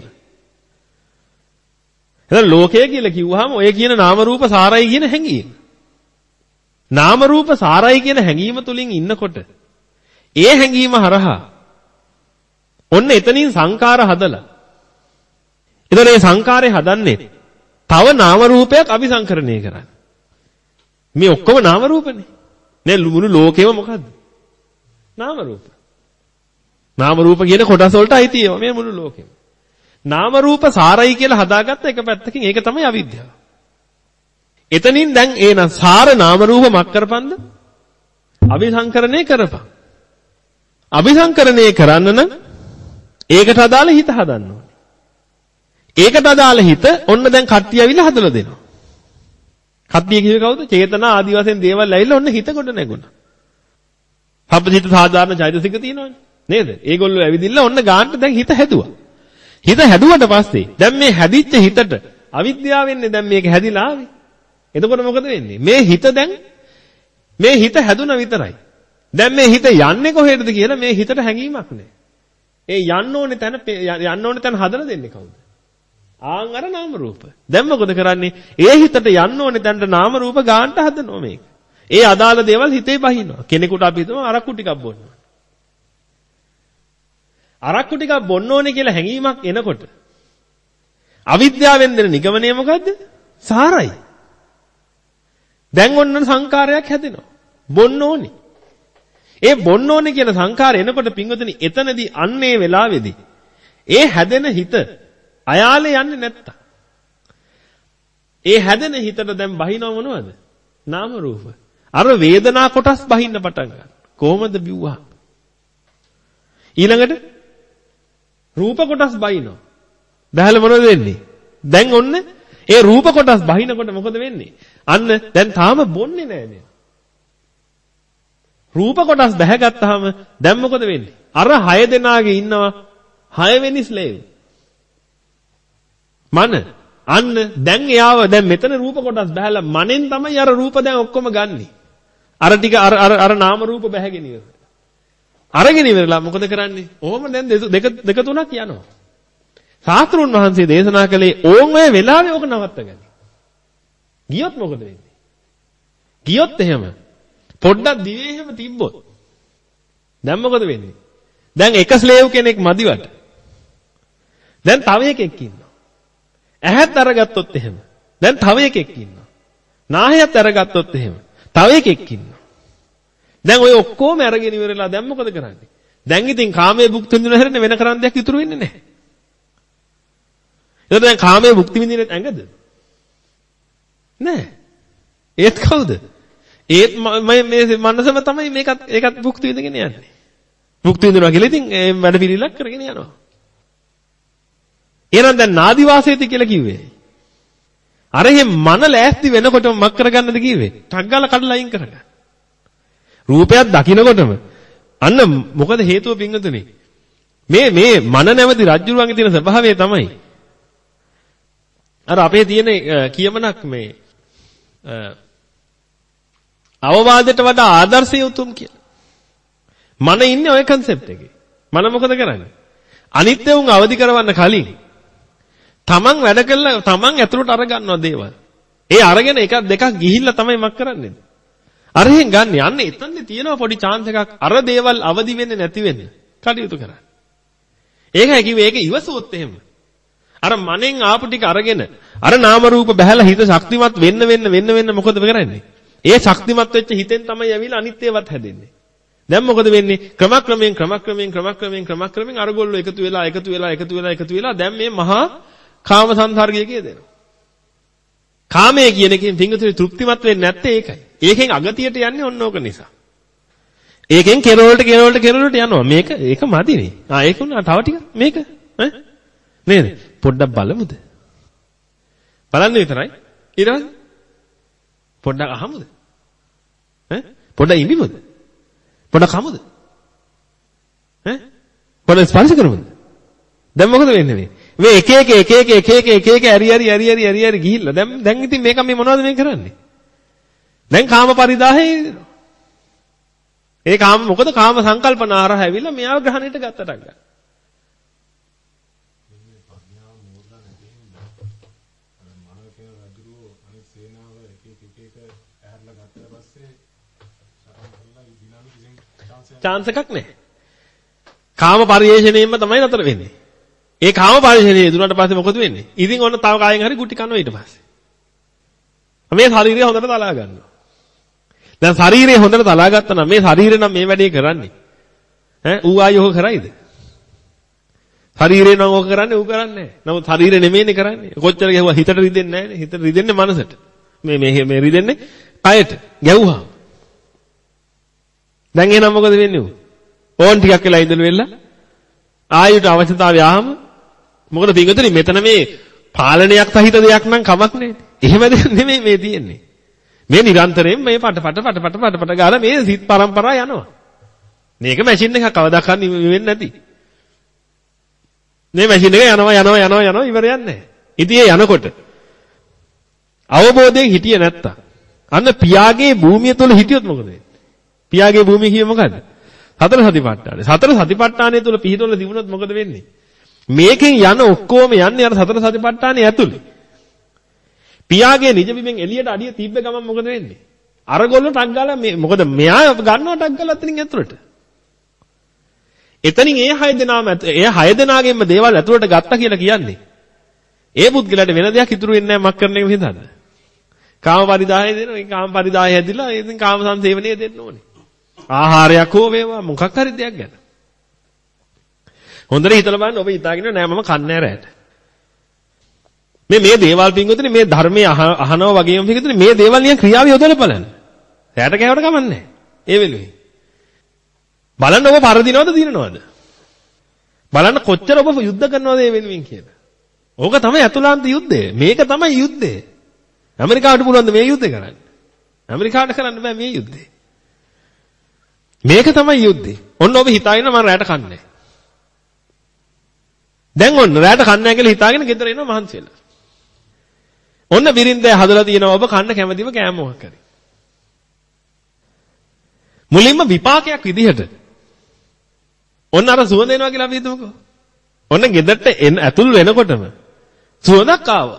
එහෙනම් ලෝකය කියලා කිව්වහම ඔය කියන නාම රූප සාරයි කියන හැඟීම. නාම රූප සාරයි කියන හැඟීම තුලින් ඉන්නකොට ඒ හැඟීම හරහා ඔන්න එතනින් සංකාර හදලා. එතකොට මේ සංකාරය හදන්නේ තව නාම රූපයක් අபிසංකරණය කරන්න. මේ ඔක්කොම නාම රූපනේ. නේ මුළු ලෝකෙම මොකද්ද? නාම රූප. නාම රූප කියන කොටස් වලට අයිති ඒවා මේ මුළු ලෝකෙම. නාම රූප සාරයි කියලා හදාගත්ත එක පැත්තකින් ඒක තමයි අවිද්‍යාව. එතනින් දැන් එන සාර නාම රූප මක් කරපන්ද? අபிසංකරණය කරපන්. අபிසංකරණය කරන්න නම් ඒකට අදාළ හිත හදන්න ඕනේ. ඒකට අදාළ හිත ඔන්න දැන් කට්ටිය අවිලා හදලා දෙනවා. කට්ටිය කිව්වේ කවුද? චේතනා ආදි වශයෙන් දේවල් ඇවිල්ලා ඔන්න හිත කොට නැගුණා. සබ්බචිත්ත සාධාරණ චෛතසික තියෙනවනේ. නේද? ඒගොල්ලෝ ඇවිදින්න ඔන්න ගානට දැන් හිත හැදුවා. හිත හැදුවට පස්සේ දැන් මේ හැදිච්ච හිතට අවිද්‍යාවෙන්නේ දැන් මේක හැදිලා ආවේ. එතකොට මොකද වෙන්නේ? මේ හිත දැන් මේ හිත හැදුනා විතරයි. දැන් මේ හිත යන්නේ කොහෙටද කියලා මේ හිතට හැඟීමක් නැහැ. ඒ යන්න ඕනේ තැන යන්න ඕනේ තැන හදලා දෙන්නේ කවුද? ආන් අර නාම රූප. දැන් මොකද කරන්නේ? ඒ හිතට යන්න ඕනේ තැනට නාම රූප ගානට හදනවා මේක. ඒ අදාළ දේවල් හිතේ බහිනවා. කෙනෙකුට අපි හිතමු අරක්කු ටිකක් බොන්නවා. අරක්කු ටිකක් බොන්න ඕනේ කියලා හැඟීමක් එනකොට අවිද්‍යාවෙන් දෙන නිගමනය මොකද්ද? සාරයි. දැන් ඔන්න සංකාරයක් හැදෙනවා. බොන්න ඕනේ. ඒ බොන්න ඕනේ කියන සංකාරය එනකොට පින්වතුනි එතනදී අන්නේ වෙලාවේදී ඒ හැදෙන හිත අයාලේ යන්නේ නැත්තම් ඒ හැදෙන හිතට දැන් බහිනව මොනවද? නාම රූප. අර වේදනා කොටස් බහින්න පටන් ගන්නවා. කොහොමද බිව්වා? ඊළඟට රූප කොටස් බයිනවා. බහැල මොනවද වෙන්නේ? දැන් ඔන්න ඒ රූප කොටස් බහිනකොට මොකද වෙන්නේ? අන්න දැන් තාම බොන්නේ නැහැ නේ. රූප කොටස් බැහැගත්තාම දැන් මොකද වෙන්නේ? අර හය දෙනාගේ ඉන්නවා හය වෙනි ස්ලේව්. මන අන්න දැන් එයාව දැන් මෙතන රූප කොටස් බහැලා මනෙන් තමයි අර රූප දැන් ඔක්කොම ගන්නෙ. අර ටික අර අර අර නාම රූප බැහැගෙන ඉවරයි. අරගෙන ඉවරලා මොකද කරන්නේ? ඕම දැන් දෙක දෙක තුනක් යනවා. ශාස්ත්‍රුන් වහන්සේ දේශනා කළේ ඕන් ඔය වෙලාවේ ඕක නවත්තගන්න. ගියොත් මොකද වෙන්නේ? ගියොත් එහෙම පොඩ්ඩක් දිවේ එහෙම තිබ්බොත් දැන් මොකද වෙන්නේ? දැන් එක ස්ලේව් කෙනෙක් මදිවට. දැන් තව එකෙක් ඉන්නවා. ඇහත් අරගත්තොත් එහෙම. දැන් තව එකෙක් ඉන්නවා. නාහයත් අරගත්තොත් එහෙම. තව එකෙක් ඉන්නවා. දැන් ඔය ඔක්කොම අරගෙන ඉවරලා දැන් මොකද කරන්නේ? දැන් ඉතින් කාමයේ භුක්ති විඳින හැරෙන්න වෙන කරන්න දෙයක් ඉතුරු වෙන්නේ නැහැ. එතකොට දැන් කාමයේ භුක්ති විඳින්නේ ඇඟද? නෑ. ඒත් කවුද? ඒත් මේ මේ මනසම තමයි මේකත් ඒකත් භුක්ති විඳගෙන යන්නේ. භුක්ති විඳිනවා කියලා ඉතින් ඒ වැඩ පිළිලක් කරගෙන යනවා. එහෙනම් දැන් නාදි වාසයති කියලා කිව්වේ. අර එහෙම මන ලෑස්ති වෙනකොටම මක් කරගන්නද කිව්වේ? ටක් ගාලා කඩලා අයින් කරගන්න. රූපයක් දකින්නකොටම අන්න මොකද හේතුව පින්වතුනි? මේ මේ මන නැමැති රජ්ජුරුවන්ගේ තියෙන ස්වභාවය තමයි. අර අපේ තියෙන කියමනක් මේ අවවාදයට වඩා ආදර්ශය උතුම් කියලා. මන ඉන්නේ ওই concept එකේ. මන මොකද කරන්නේ? අනිත්‍ය උන් අවදි කරවන්න කලින් තමන් වැඩ කළා තමන් ඇතුළට අර ගන්නවා දේවල්. ඒ අරගෙන එකක් දෙකක් ගිහිල්ලා තමයි මක් කරන්නේ. අරහෙන් ගන්න යන්නේ එතනදී තියෙනවා පොඩි chance එකක් අර දේවල් අවදි වෙන්නේ නැති වෙන්න. කටයුතු කරන්න. ඒකයි කිව්වේ ඒක ඉවසුවොත් එහෙම. අර මනෙන් ආපු ටික අරගෙන අර නාම රූප බහැලා හිත ශක්තිමත් වෙන්න වෙන්න වෙන්න වෙන්න මොකද කරන්නේ? ඒ ශක්තිමත් වෙච්ච හිතෙන් තමයි ඇවිල්ලා අනිත්‍යවත් හැදෙන්නේ. දැන් මොකද වෙන්නේ? ක්‍රමක්‍රමයෙන් ක්‍රමක්‍රමයෙන් ක්‍රමක්‍රමයෙන් ක්‍රමක්‍රමයෙන් අරගොල්ලෝ එකතු වෙලා එකතු වෙලා එකතු වෙලා එකතු වෙලා දැන් මේ මහා කාම සංසර්ගයේ කියදෙනවා. කාමයේ කියන එකෙන් පිංගුතුනි තෘප්තිමත් වෙන්නේ නැත්තේ ඒකයි. ඒකෙන් අගතියට යන්නේ ඔන්න ඕක නිසා. ඒකෙන් කෙරවලට කෙරවලට කෙරවලට යනවා. මේක ඒක මදිනේ. ආ ඒක උනා තව ටික මේක ඈ නේද? පොඩ්ඩක් බලමුද? බලන්න විතරයි. ඊට පස්සේ පොඩ්ඩක් අහමුද? ඈ පොඩ්ඩක් ඉඳිමුද? පොඩ්ඩක් හමුද? ඈ පොඩ්ඩක් ස්පර්ශ කරමුද? දැන් මොකද වෙන්නේ මේ? මේ එක එක එක එක එක එක එක එක ඇරි ඇරි ඇරි ඇරි ඇරි ඇරි ගිහිල්ලා දැන් දැන් ඉතින් මේක මේ මොනවද මේ කරන්නේ? දැන් කාම පරිදාහේ ඉන්නවා. ඒ කාම මොකද කාම සංකල්පන ආරහ ඇවිල්ලා මෙයාව ග්‍රහණයට ගත්තටක් ගන්න. chance එකක් නැහැ. කාම පරිේශණයෙන්ම තමයි නතර වෙන්නේ. ඒ කාම පරිේශණයේ දුන්නාට පස්සේ මොකද වෙන්නේ? ඉතින් ඔන්න තව කායෙන් හරි ගුටි කනවා ඊට පස්සේ. මේ ශරීරය හොඳට තලා ගන්නවා. දැන් ශරීරය හොඳට තලා ගත්තා නම් මේ ශරීරය නම් මේ වැඩේ කරන්නේ. ඈ ඌ ආයෝහ කරයිද? ශරීරය නම් ඕක කරන්නේ ඌ කරන්නේ නැහැ. නමුත් ශරීරය නෙමෙයිනේ කරන්නේ. කොච්චර ගැහුවා හිතට රිදෙන්නේ නැහැනේ. හිතට රිදෙන්නේ මනසට. මේ මේ මේ රිදෙන්නේ කයට. ගැහුවා. දැන් එහෙනම් මොකද වෙන්නේ? ඕන් ටිකක් වෙලා ඉඳලා වෙලා ආයුට අවශ්‍යතාවය ආවම මොකද පිටුතුනි මෙතන මේ පාලනයක් සහිත දෙයක් නම් කමක් නැහැ. එහෙම දෙයක් නෙමෙයි මේ තියෙන්නේ. මේ නිරන්තරයෙන් මේ පට පට පට පට පට පට ගාලා මේ සිත් පරම්පරාව යනවා. මේක මැෂින් එකක් කවදාකවත් වෙන්නේ නැති. මේ මැෂින් එක යනවා යනවා යනවා යනවා ඉවරයක් නැහැ. ඉතින් ඒ යනකොට අවබෝධයෙන් හිටියේ නැත්තම් අන්න පියාගේ භූමිය තුල හිටියොත් මොකද වෙන්නේ? පියාගේ භූමිය කියේ මොකද්ද? සතර සතිපට්ඨානේ. සතර සතිපට්ඨානය තුල පිහිටවල තිබුණොත් මොකද වෙන්නේ? මේකෙන් යන ඔක්කොම යන්නේ අර සතර සතිපට්ඨානේ ඇතුලේ. පියාගේ නිජ බිමෙන් එළියට අඩිය තිබ්බ ගමන් මොකද වෙන්නේ? අරගොල්ලෝ ටක් ගාලා මේ මොකද මෙයා ගන්නවා ටක් ගාලා එතනින් ඇතුලට. එතනින් ඒ හය දෙනාම ඒ හය දෙනාගෙන්ම දේවල් ඇතුලට ගත්තා කියලා කියන්නේ. ඒ පුද්ගලයාට වෙන දෙයක් ඉතුරු වෙන්නේ නැහැ මක් කරන එක විතරද? කාම පරිදාහය දෙනවා. ඒ කාම පරිදාහය හැදිලා ඉතින් කාම සංසේවනයේ දෙන්න ඕනේ. ආහාරයක් හෝ වේවා මොකක් හරි දෙයක් ගන්න. හොඳට හිතලා බලන්න ඔබ හිතාගෙන නෑ මම කන්නේ නැහැ රැට. මේ මේ දේවල් පින්වතුනි මේ ධර්මයේ අහනවා වගේම පින්වතුනි මේ දේවල් නිකන් ක්‍රියාව යොදලා බලන්න. රැට කෑවට කමන්නේ නැහැ. ඒ වෙලෙයි. බලන්න ඔබ පරදිනවද දිනනවද? බලන්න කොච්චර ඔබ යුද්ධ කරනවද මේ වෙනුවෙන් කියලා. ඕක තමයි අතුලාන්ත යුද්ධය. මේක තමයි යුද්ධය. ඇමරිකාවට පුළුවන් ද මේ යුද්ධය කරන්න? ඇමරිකාවට කරන්න බෑ මේ යුද්ධය. මේක තමයි යුද්ධය. ඔන්න ඔබ හිතාගෙන මම රැට කන්නේ. දැන් ඔන්න රැට කන්නේ නැහැ කියලා හිතාගෙන ගෙදර එනවා මහන්සි වෙලා. ඔන්න බිරින්දෑ හදලා තියෙනවා ඔබ කන්න කැමතිව කෑම මොකක් කරේ. මුලින්ම විපාකයක් විදිහට. ඔන්න අර සුවඳ එනවා කියලා අපි හිතමුකෝ. ඔන්න ගෙදරට එන ඇතුල් වෙනකොටම සුවඳක් ආවා.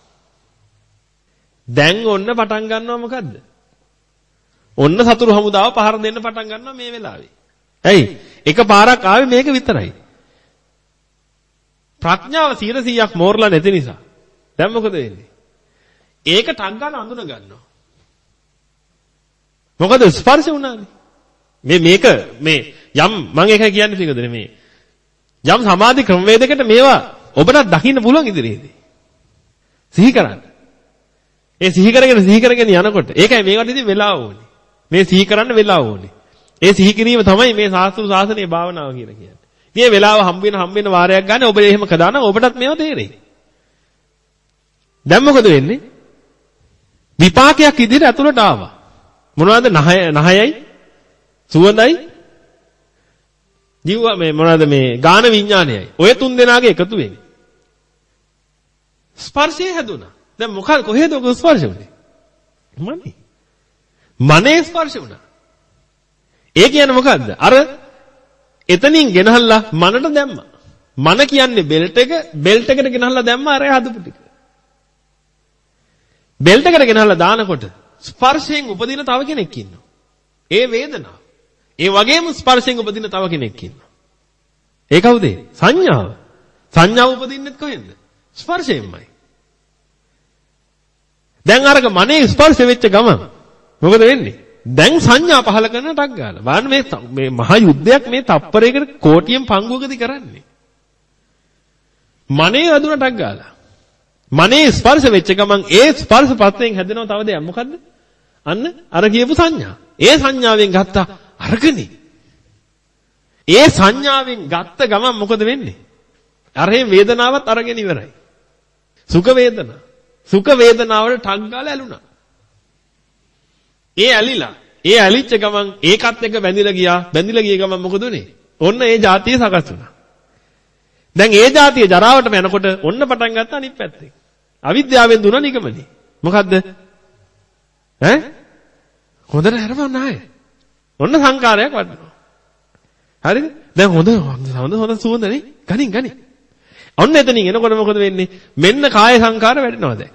දැන් ඔන්න පටන් ගන්නවා මොකද්ද? ඔන්න සතුරු හමුදාව පහර දෙන්න පටන් ගන්නවා මේ වෙලාවේ. ඇයි? එක පාරක් ආවේ මේක විතරයි. ප්‍රඥාව සියයට සීයක් මෝරලා නැති නිසා. දැන් මොකද වෙන්නේ? ඒක ටක් ගාලා අඳුන ගන්නවා. මොකද ස්පර්ශ වුණානේ. මේ මේක මේ යම් මම ඒක කියන්නේ පිටකද මේ යම් සමාධි ක්‍රමවේදයකට මේවා ඔබට දකින්න පුළුවන් ඉදිරියේදී. සිහි කරන්න. ඒ සිහි කරගෙන සිහි කරගෙන යනකොට ඒකයි මේකට ඉතින් වෙලාව ඕනේ. මේ සිහි කරන්න වෙලාව ඕනේ. ඒ සිහි කිරීම තමයි මේ සාස්ත්‍රු ශාසනයේ භාවනාව කියලා කියන්නේ. මේ වෙලාව හම්බ වෙන හම්බ වෙන වාරයක් ගන්න ඔබ එහෙම කළා නම් ඔබටත් මේව තේරෙයි. දැන් මොකද වෙන්නේ? විපාකයක් ඉදිරියට ඇතුළට ආවා. මොනවද? නහය නහයයි සුවඳයි ජීව මේ මොනවද මේ ගාන විඥානයයි. ඔය තුන් දෙනාගේ එකතු වෙන්නේ. ස්පර්ශය හැදුනා. දැන් මොකද කොහෙද ඔක ස්පර්ශ වුනේ? මනේ. මනේ ස්පර්ශ වුණා. ඒ කියන්නේ මොකද්ද? අර එතනින් ගෙනහල්ලා මනට දැම්මා. මන කියන්නේ බෙල්ට් එක, බෙල්ට් එකට ගෙනහල්ලා දැම්මා අර හදපු ටික. බෙල්ට් එකට ගෙනහල්ලා දානකොට ස්පර්ශයෙන් උපදින තව කෙනෙක් ඉන්නවා. ඒ වේදනාව. ඒ වගේම ස්පර්ශයෙන් උපදින තව කෙනෙක් ඉන්නවා. ඒ කවුද? සංඥාව. සංඥාව උපදින්නෙත් කොහෙන්ද? ස්පර්ශයෙන්මයි. දැන් අරක මනේ ස්පර්ශ වෙච්ච ගමන් මොකද වෙන්නේ? දැන් සංඥා පහල කරන ටක් ගාලා. බලන්න මේ මේ මහා යුද්ධයක් මේ තප්පරයකට කෝටියෙන් පංගුවකදී කරන්නේ. මනේ අදුන ටක් ගාලා. මනේ ස්පර්ශ වෙච්ච ගමන් ඒ ස්පර්ශ පස්යෙන් හැදෙනව තව දෙයක්. මොකද්ද? අන්න අර කියපු සංඥා. ඒ සංඥාවෙන් ගත්තා අරගනේ. ඒ සංඥාවෙන් ගත්ත ගමන් මොකද වෙන්නේ? අර මේ වේදනාවත් අරගෙන ඉවරයි. සුඛ වේදනා. සුඛ වේදනාවට ටක් ගාලා ඇලුනා. ඒ ඇලිලා ඒ ඇලිච්ච ගමන් ඒකත් එක්ක බැඳිලා ගියා. බැඳිලා ගිය ගමන් මොකද උනේ? ඔන්න ඒ જાතිය සකස් වුණා. දැන් ඒ જાතිය ජරාවටම යනකොට ඔන්න පටන් ගත්ත අනිත් පැත්තෙන්. අවිද්‍යාවෙන් දුන නිගමනේ. මොකද්ද? ඈ? හොඳට හරවන්න ආයේ. ඔන්න සංකාරයක් වඩනවා. හරිද? දැන් හොඳ හොඳ හොඳ සුවඳනේ. ගනින් ගනින්. ඔන්න එතනින් එනකොට මොකද වෙන්නේ? මෙන්න කාය සංකාර වැඩෙනවා දැන්.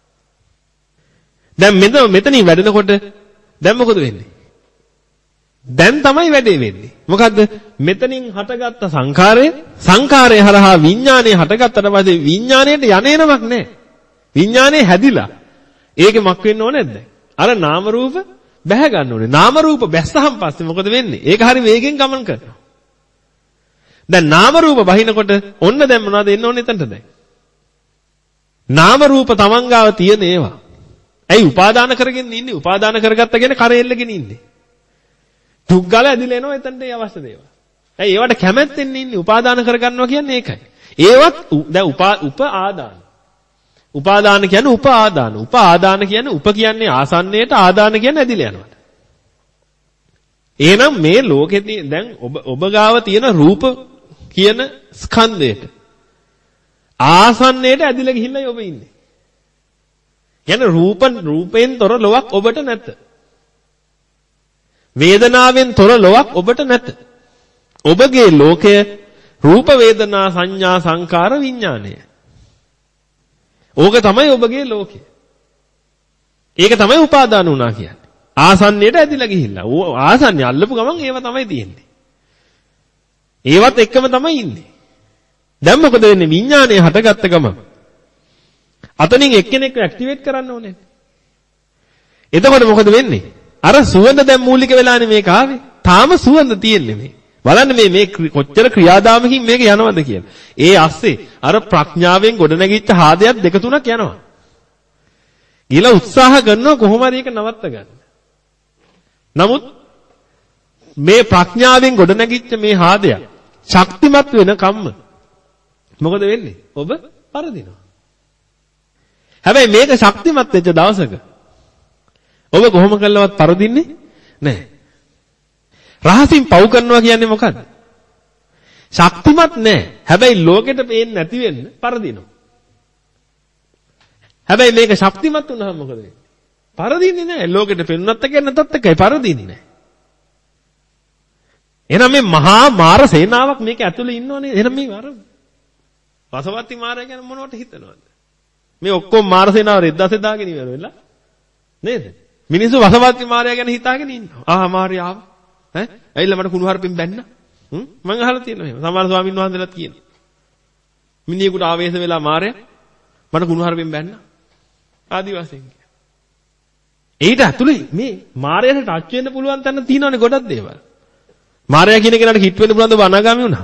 දැන් මෙතන මෙතනින් වැඩෙනකොට දැන් මොකද වෙන්නේ? දැන් තමයි වැඩේ වෙන්නේ. මොකද්ද? මෙතනින් හටගත්ත සංඛාරය සංඛාරය හරහා විඥානය හටගත්තට පස්සේ විඥාණයට යන්නේනමක් නැහැ. විඥානේ හැදිලා. ඒකේ මක් වෙන්න ඕනේ නැද්ද? අර නාම රූප බැහැ ගන්න ඕනේ. නාම රූප බැස්සහම පස්සේ මොකද වෙන්නේ? ඒක හරි වේගෙන් ගමන් කරනවා. දැන් නාම රූප බහිනකොට ඔන්න දැන් මොනවද එන්න ඕනේ එතනට දැන්? නාම රූප තමන් ගාව තියෙන ඒවා. ඇයි උපාදාන කරගෙන ඉන්නේ? උපාදාන කරගත්ත කියන්නේ කරෙල්ලගෙන ඉන්නේ. දුක් ගාල ඇදිලා එනවා එතනට ඒ අවශ්‍ය දේවල්. ඇයි ඒවට කැමැත්තෙන් ඉන්නේ? උපාදාන කරගන්නවා කියන්නේ ඒකයි. ඒවත් දැන් උපා උප ආදාන. උපාදාන කියන්නේ උප ආදාන. උප ආදාන කියන්නේ උප කියන්නේ ආසන්නයට ආදාන කියන්නේ ඇදිලා යනවට. එහෙනම් මේ ලෝකෙදී දැන් ඔබ ඔබ ගාව තියෙන රූප කියන ස්කන්ධයට ආසන්නයට ඇදිලා ගිහිල්ලා ඔබ ඉන්නේ. කියන්නේ රූප රූපෙන් තොර ලොවක් ඔබට නැත. වේදනාවෙන් තොර ලොවක් ඔබට නැත. ඔබගේ ලෝකය රූප වේදනා සංඥා සංකාර විඥානය. ඕක තමයි ඔබගේ ලෝකය. ඒක තමයි උපාදාන වුණා කියන්නේ. ආසන්නයට ඇදිලා ගිහිල්ලා. ආසන්නය අල්ලපු ගමන් ඒව තමයි තියෙන්නේ. ඒවත් එක්කම තමයි ඉන්නේ. දැන් මොකද වෙන්නේ? විඥානය හටගත්ත ගමන් අතනින් එක්කෙනෙක්ව ඇක්ටිවේට් කරන්න ඕනේ. එතකොට මොකද වෙන්නේ? අර සුවඳ දැන් මූලික වෙලානේ මේක ආවේ. තාම සුවඳ තියෙන්නේ මේ. බලන්න මේ මේ කොච්චර ක්‍රියාදාමකින් මේක යනවද කියලා. ඒ ඇස්සේ අර ප්‍රඥාවෙන් ගොඩනැගිච්ච හාදයක් දෙක තුනක් යනවා. ඊළඟ උත්සාහ කරනවා කොහොම හරි ඒක නවත්ත ගන්න. නමුත් මේ ප්‍රඥාවෙන් ගොඩනැගිච්ච මේ හාදයක් ශක්තිමත් වෙන කම්ම මොකද වෙන්නේ? ඔබ පරදිනවා. හැබැයි මේක ශක්තිමත් වෙච්ච දවසක ඔබ කොහොම කළවත් පරදින්නේ නැහැ. රහසින් පව් කරනවා කියන්නේ මොකද්ද? ශක්තිමත් නැහැ. හැබැයි ලෝකෙට පේන්නේ නැති වෙන්න පරදිනවා. හැබැයි මේක ශක්තිමත් වුණාම මොකද වෙන්නේ? පරදින්නේ නැහැ. ලෝකෙට පෙනුනත් එකයි නැතත් එකයි පරදින්නේ නැහැ. එහෙනම් මේ මහා මාර සේනාවක් මේක ඇතුලේ ඉන්නවනේ. එහෙනම් මේ අර වසවත්ති මාරය ගැන මොනවට හිතනවද? මේ ඔක්කොම මාර සේනාව රෙද්දාසේ දාගෙන ඉවර වෙලා නේද? මිනිස්සු වසවත්ති මාරය ගැන හිතාගෙන ඉන්නවා. ආ මාරය ආව. ඈ ඇවිල්ලා මට කුණු හarpින් බැන්න. හ්ම් මං අහලා තියෙනවා එහෙම. සමහර ස්වාමීන් වහන්සේලාත් කියනවා. මිනිහෙකුට ආවේශ වෙලා මාරය මට කුණු හarpින් බැන්න. ආදි වශයෙන්. ඊට ඇතුලේ මේ මාරයට ටච් වෙන්න පුළුවන් තැන තියෙනවනේ ගොඩක් දේවල්. මාරයා කියන කෙනාට හිට වෙන්න පුළුවන් ඔබ අනාගාමී වුණා.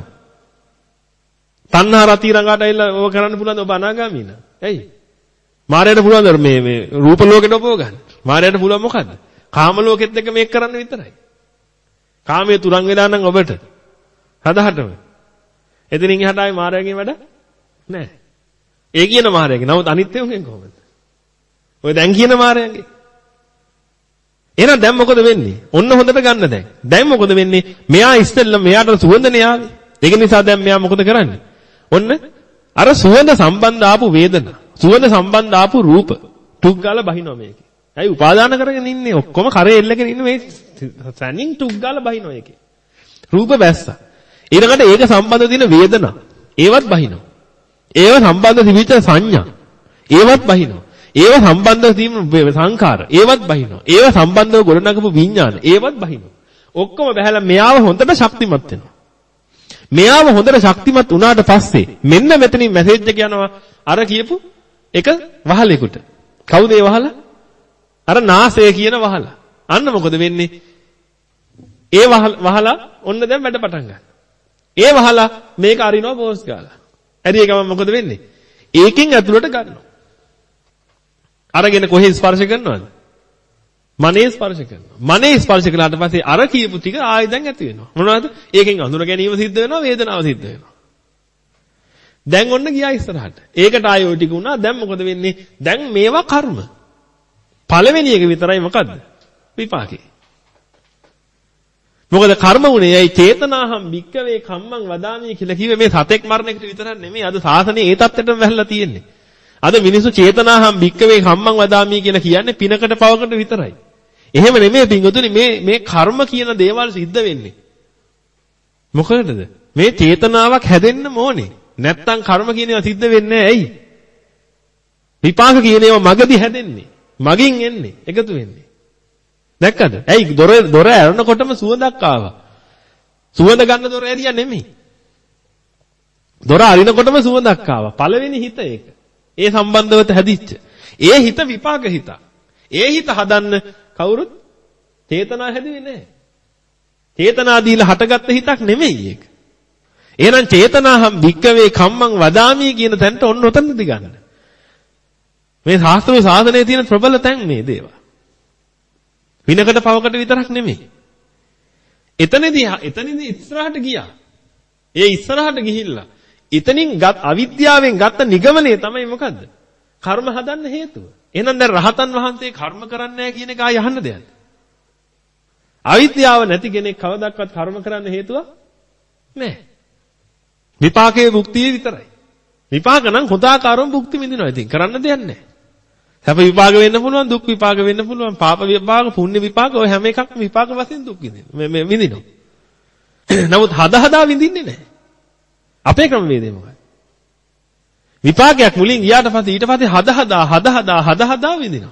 තණ්හා රති රංගාට ඇවිල්ලා ඔබ කරන්න පුළුවන් ඔබ අනාගාමී නා. ඇයි? මාරයට පුළුවන් මේ මේ රූප ලෝකෙට ඔබව ගන්න. මාරයට පුළුවන් මොකද්ද? කාම ලෝකෙත් එක්ක මේක කරන්න විතරයි. කාමයේ තුරන් වෙලා නම් ඔබට හදහටම. එතනින් එහාට ආයේ මාරයාගෙන් වැඩ නැහැ. ඒ කියන මාරයාගේ. නමුත් අනිත් ඒවාගෙන් කොහොමද? ඔය දැන් කියන මාරයාගේ. එහෙනම් දැන් මොකද වෙන්නේ? ඔන්න හොඳට ගන්න දැන්. දැන් මොකද වෙන්නේ? මෙයා ඉස්සෙල්ලා මෙයාට සුවඳනේ ආවේ. ඒක නිසා දැන් මෙයා මොකද කරන්නේ? ඔන්න අර සුවඳ සම්බන්ධ ආපු වේදනා, සුවඳ සම්බන්ධ ආපු රූප ටුක් ගාලා බහිනවා මේකේ. ඇයි උපාදාන කරගෙන ඉන්නේ? ඔක්කොම කරේ එල්ලගෙන ඉන්නේ මේ සැනින් ටුක් ගාලා බහිනවා ඒකේ. රූප බැස්සා. ඊළඟට ඒක සම්බන්ධ දින වේදනා. ඒවත් බහිනවා. ඒව සම්බන්ධ තිබිච්ච සංඥා. ඒවත් බහිනවා. ඒව සම්බන්ධව තියෙන සංඛාර ඒවත් බහිනවා. ඒව සම්බන්ධව ගොඩනගපු විඥාන ඒවත් බහිනවා. ඔක්කොම බහැලා මෙයාව හොඳට ශක්තිමත් වෙනවා. මෙයාව හොඳට ශක්තිමත් වුණාට පස්සේ මෙන්න මෙතනින් මැසේජ් එක යනවා අර කියපු එක වහලෙකුට. කවුද ඒ වහලා? අර නාසය කියන වහලා. අන්න මොකද වෙන්නේ? ඒ වහලා ඔන්න දැන් වැඩ පටන් ගන්නවා. ඒ වහලා මේක අරිනවා බෝස් ගාලා. හරි ඒ ගමන් මොකද වෙන්නේ? ඒකෙන් ඇතුළට ගන්නවා. අරගෙන කොහේ ස්පර්ශ කරනවද? මනේ ස්පර්ශ කරනවා. මනේ ස්පර්ශ කළාට පස්සේ අර කියපු ටික ආයෙ දැන් ඇති වෙනවා. මොනවද? ඒකෙන් අඳුර ගැනීම සිද්ධ වෙනවා, වේදනාව සිද්ධ වෙනවා. දැන් ඔන්න ගියා ඉස්සරහට. ඒකට ආයෙ ওই ටික වුණා. දැන් මොකද වෙන්නේ? දැන් මේවා කර්ම. පළවෙනි එක විතරයි මොකද්ද? විපාකේ. මොකද කර්ම උනේ ඇයි චේතනාහම් වික්කවේ කම්මං වදාමි කියලා කිව්වේ මේ සතෙක් මරණ එකට විතරක් නෙමෙයි. අද සාසනේ ඒ தත්ත්වයටම වැහැලා තියෙන්නේ. අද මිනිස්සු චේතනාහම් වික්කවේ කම්මං වදාමි කියලා කියන්නේ පිනකට පවකට විතරයි. එහෙම නෙමෙයි පින්වතුනි මේ මේ කර්ම කියන දේවල් සිද්ධ වෙන්නේ. මොකටද? මේ චේතනාවක් හැදෙන්න ඕනේ. නැත්තම් කර්ම කියන ඒවා සිද්ධ වෙන්නේ නැහැ. ඇයි? විපාක කියන ඒවා මගදී හැදෙන්නේ. මගින් එන්නේ. එකතු වෙන්නේ. දැක්කද? ඇයි දොර දොර ඇරනකොටම සුවඳක් ආවා. සුවඳ ගන්න දොර ඇරියා නෙමෙයි. දොර අරිනකොටම සුවඳක් ආවා. පළවෙනි හිත ඒක. ඒ සම්බන්ධවත හැදිච්ච. ඒ හිත විපාක හිත. ඒ හිත හදන්න කවුරුත් චේතනා හැදුවේ නැහැ. චේතනා දීලා හටගත්ත හිතක් නෙමෙයි ඒක. එහෙනම් චේතනාහම් වික්කවේ කම්මං වදාමි කියන තැනට ඔන්න ඔතනදි ගන්න. මේ ශාස්ත්‍රීය සාධනයේ තියෙන ප්‍රබල තැන් මේ දේවා. විනකට පවකට විතරක් නෙමෙයි. එතනදී එතනදී ඉස්සරහට ගියා. ඒ ඉස්සරහට ගිහිල්ලා එතනින් ගත් අවිද්‍යාවෙන් ගත්ත නිගමනය තමයි මොකද්ද? කර්ම හදන්න හේතුව. එහෙනම් දැන් රහතන් වහන්සේ කර්ම කරන්නේ නැහැ කියන එක ආය අහන්න දෙයක්. අවිද්‍යාව නැති කෙනෙක් කවදාවත් කර්ම කරන්න හේතුව නැහැ. විපාකයේ භුක්තිය විතරයි. විපාක නම් හොදාකාරව භුක්ති විඳිනවා. ඉතින් කරන්න දෙයක් නැහැ. සැප විපාක වෙන්න පුළුවන්, දුක් විපාක වෙන්න පුළුවන්, පාප විපාක, පුණ්‍ය විපාක ඔය හැම එකක්ම විපාක වශයෙන් දුක් විඳිනවා. මේ විඳිනවා. නමුත් හදා හදා විඳින්නේ නැහැ. අපේ ක්‍රමවේදය මොකක්ද? විපාකයක් මුලින් ගියාට පස්සේ ඊට පස්සේ හද හදා හද හදා හද හදා විඳිනවා.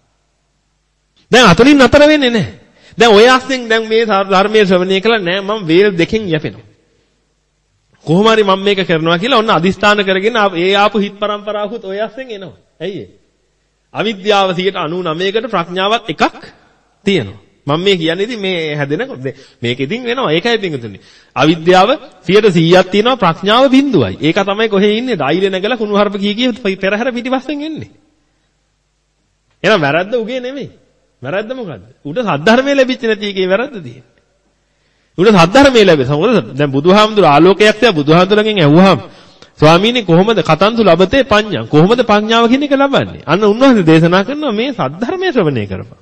දැන් අතනින් නතර වෙන්නේ නැහැ. දැන් ඔය ආස්තෙන් දැන් මේ ධර්මයේ ශ්‍රවණය කළා නෑ මම වේල් දෙකෙන් යැපෙනවා. කොහොම හරි මම මේක කරනවා කියලා ඔන්න අදිස්ථාන කරගෙන ඒ ආපු හිත් පරම්පරාවකුත් ඔය ආස්තෙන් එනවා. ඇයි ඒ? අවිද්‍යාව සියයට අනූනවයකට ප්‍රඥාවත් එකක් තියෙනවා. මම මේ කියන්නේ ඉතින් මේ හැදෙනකොට මේක ඉතින් වෙනවා. ඒකයි පිටුතුනේ. අවිද්‍යාව සියයට සීයක් තියෙනවා ප්‍රඥාව බිඳුවයි. ඒක තමයි කොහේ ඉන්නේ? ඩයිලේ නැගලා කුණු හarp කී කී පෙරහැර පිටිපස්සෙන් එන්නේ. එහෙනම් වැරද්ද උගේ නෙමෙයි. වැරද්ද මොකද්ද? උට සද්ධර්මයේ ලැබිච්ච නැති එකේ වැරද්ද තියෙන්නේ. උට සද්ධර්මයේ ලැබෙයි. මොකද දැන් බුදුහාමුදුර ආලෝකයක් තියා බුදුහාමුදුරගෙන් ඇහුවාම ස්වාමීනි කොහොමද කතන්තු ලබතේ පඤ්ඤා? කොහොමද ප්‍රඥාව කියන එක ලබන්නේ? අන්න උන්වහන්සේ දේශනා කරනවා මේ සද්ධර්මයේ ශ්‍රවණය කරපන්.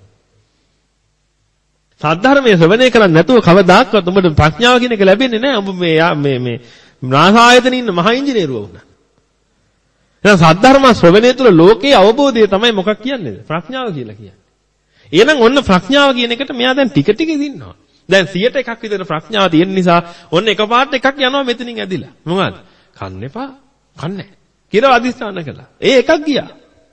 සද්ධර්මයේ ශ්‍රවණය කරන්නේ නැතුව කවදාකවත් උඹට ප්‍රඥාව කියන එක ලැබෙන්නේ නැහැ. උඹ මේ මේ මේ නාසායතන ඉන්න මහා ඉංජිනේරුවෝ වුණා. එහෙනම් සද්ධර්ම ශ්‍රවණය තුළ ලෝකයේ අවබෝධය තමයි මොකක් කියන්නේ? ප්‍රඥාව කියලා කියන්නේ. එහෙනම් ඔන්න ප්‍රඥාව කියන එකට මෙයා දැන් ටික ටික දින්නවා. දැන් සියයට එකක් විතර ප්‍රඥාව තියෙන නිසා ඔන්න එකපාරට එකක් යනවා මෙතනින් ඇදිලා. මොකද? කන්න එපා. කන්නේ. කියලා අදිස්ථාන කළා. ඒ එකක් ගියා.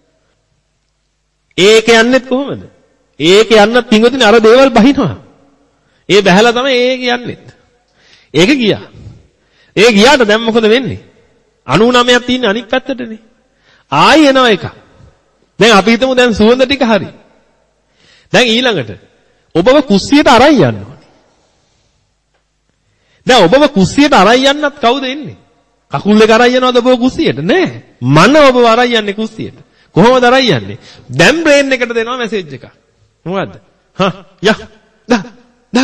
ඒක යන්නේත් කොහොමද? ඒක යන්නත් පිංගුතුනේ අර දේවල් බහිනවා. ඒ බහැලා තමයි ඒක යන්නේත්. ඒක ගියා. ඒ ගියාට දැන් මොකද වෙන්නේ? අනූනමයක් තියෙන්නේ අනිත් පැත්තටනේ. ආයි එනවා එක. දැන් අපි හිතමු දැන් සුවඳ ටික හරි. දැන් ඊළඟට ඔබව කුස්සියට අරන් යන්න ඕනේ. දැන් ඔබව කුස්සියට අරන් යන්නත් කවුද එන්නේ? කකුල් දෙක අරන් යනවද ඔබව කුස්සියට? නෑ. මන ඔබව අරන් යන්නේ කුස්සියට. කොහොමද අරන් යන්නේ? දැන් බ්‍රේන් එකට දෙනවා මැසේජ් එකක්. මොකද්ද? හා යා දා දා.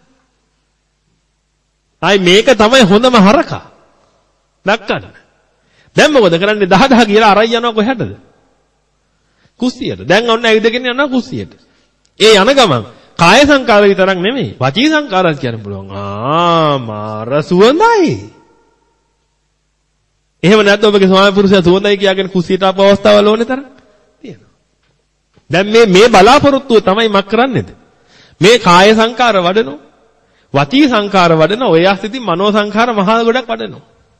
ආයි මේක තමයි හොඳම හරකා. දක්කන්න. දැන් මොකද කරන්නේ? දහ දහ කියලා අරන් යනවා කොහෙටද? කුස්සියට. දැන් ඔන්න ඇවිදගෙන යනවා කුස්සියට. ඒ යන ගමන් කාය සංකාර විතරක් නෙමෙයි වචී සංකාරත් කියන්න පුළුවන්. ආ මාර සුවඳයි. එහෙම නැත්නම් ඔබගේ ස්වාමි පුරුෂයා සුවඳයි කියාගෙන කුස්සියට ආපු අවස්ථාවල ඕනේ තරම් තියෙනවා. දැන් මේ මේ බලාපොරොත්තුව තමයි මක් කරන්නේද? මේ කාය සංකාර වඩනෝ, වචී සංකාර වඩනෝ, ඔය ආස්තිති මනෝ සංකාර මහා ගොඩක් වඩනෝ.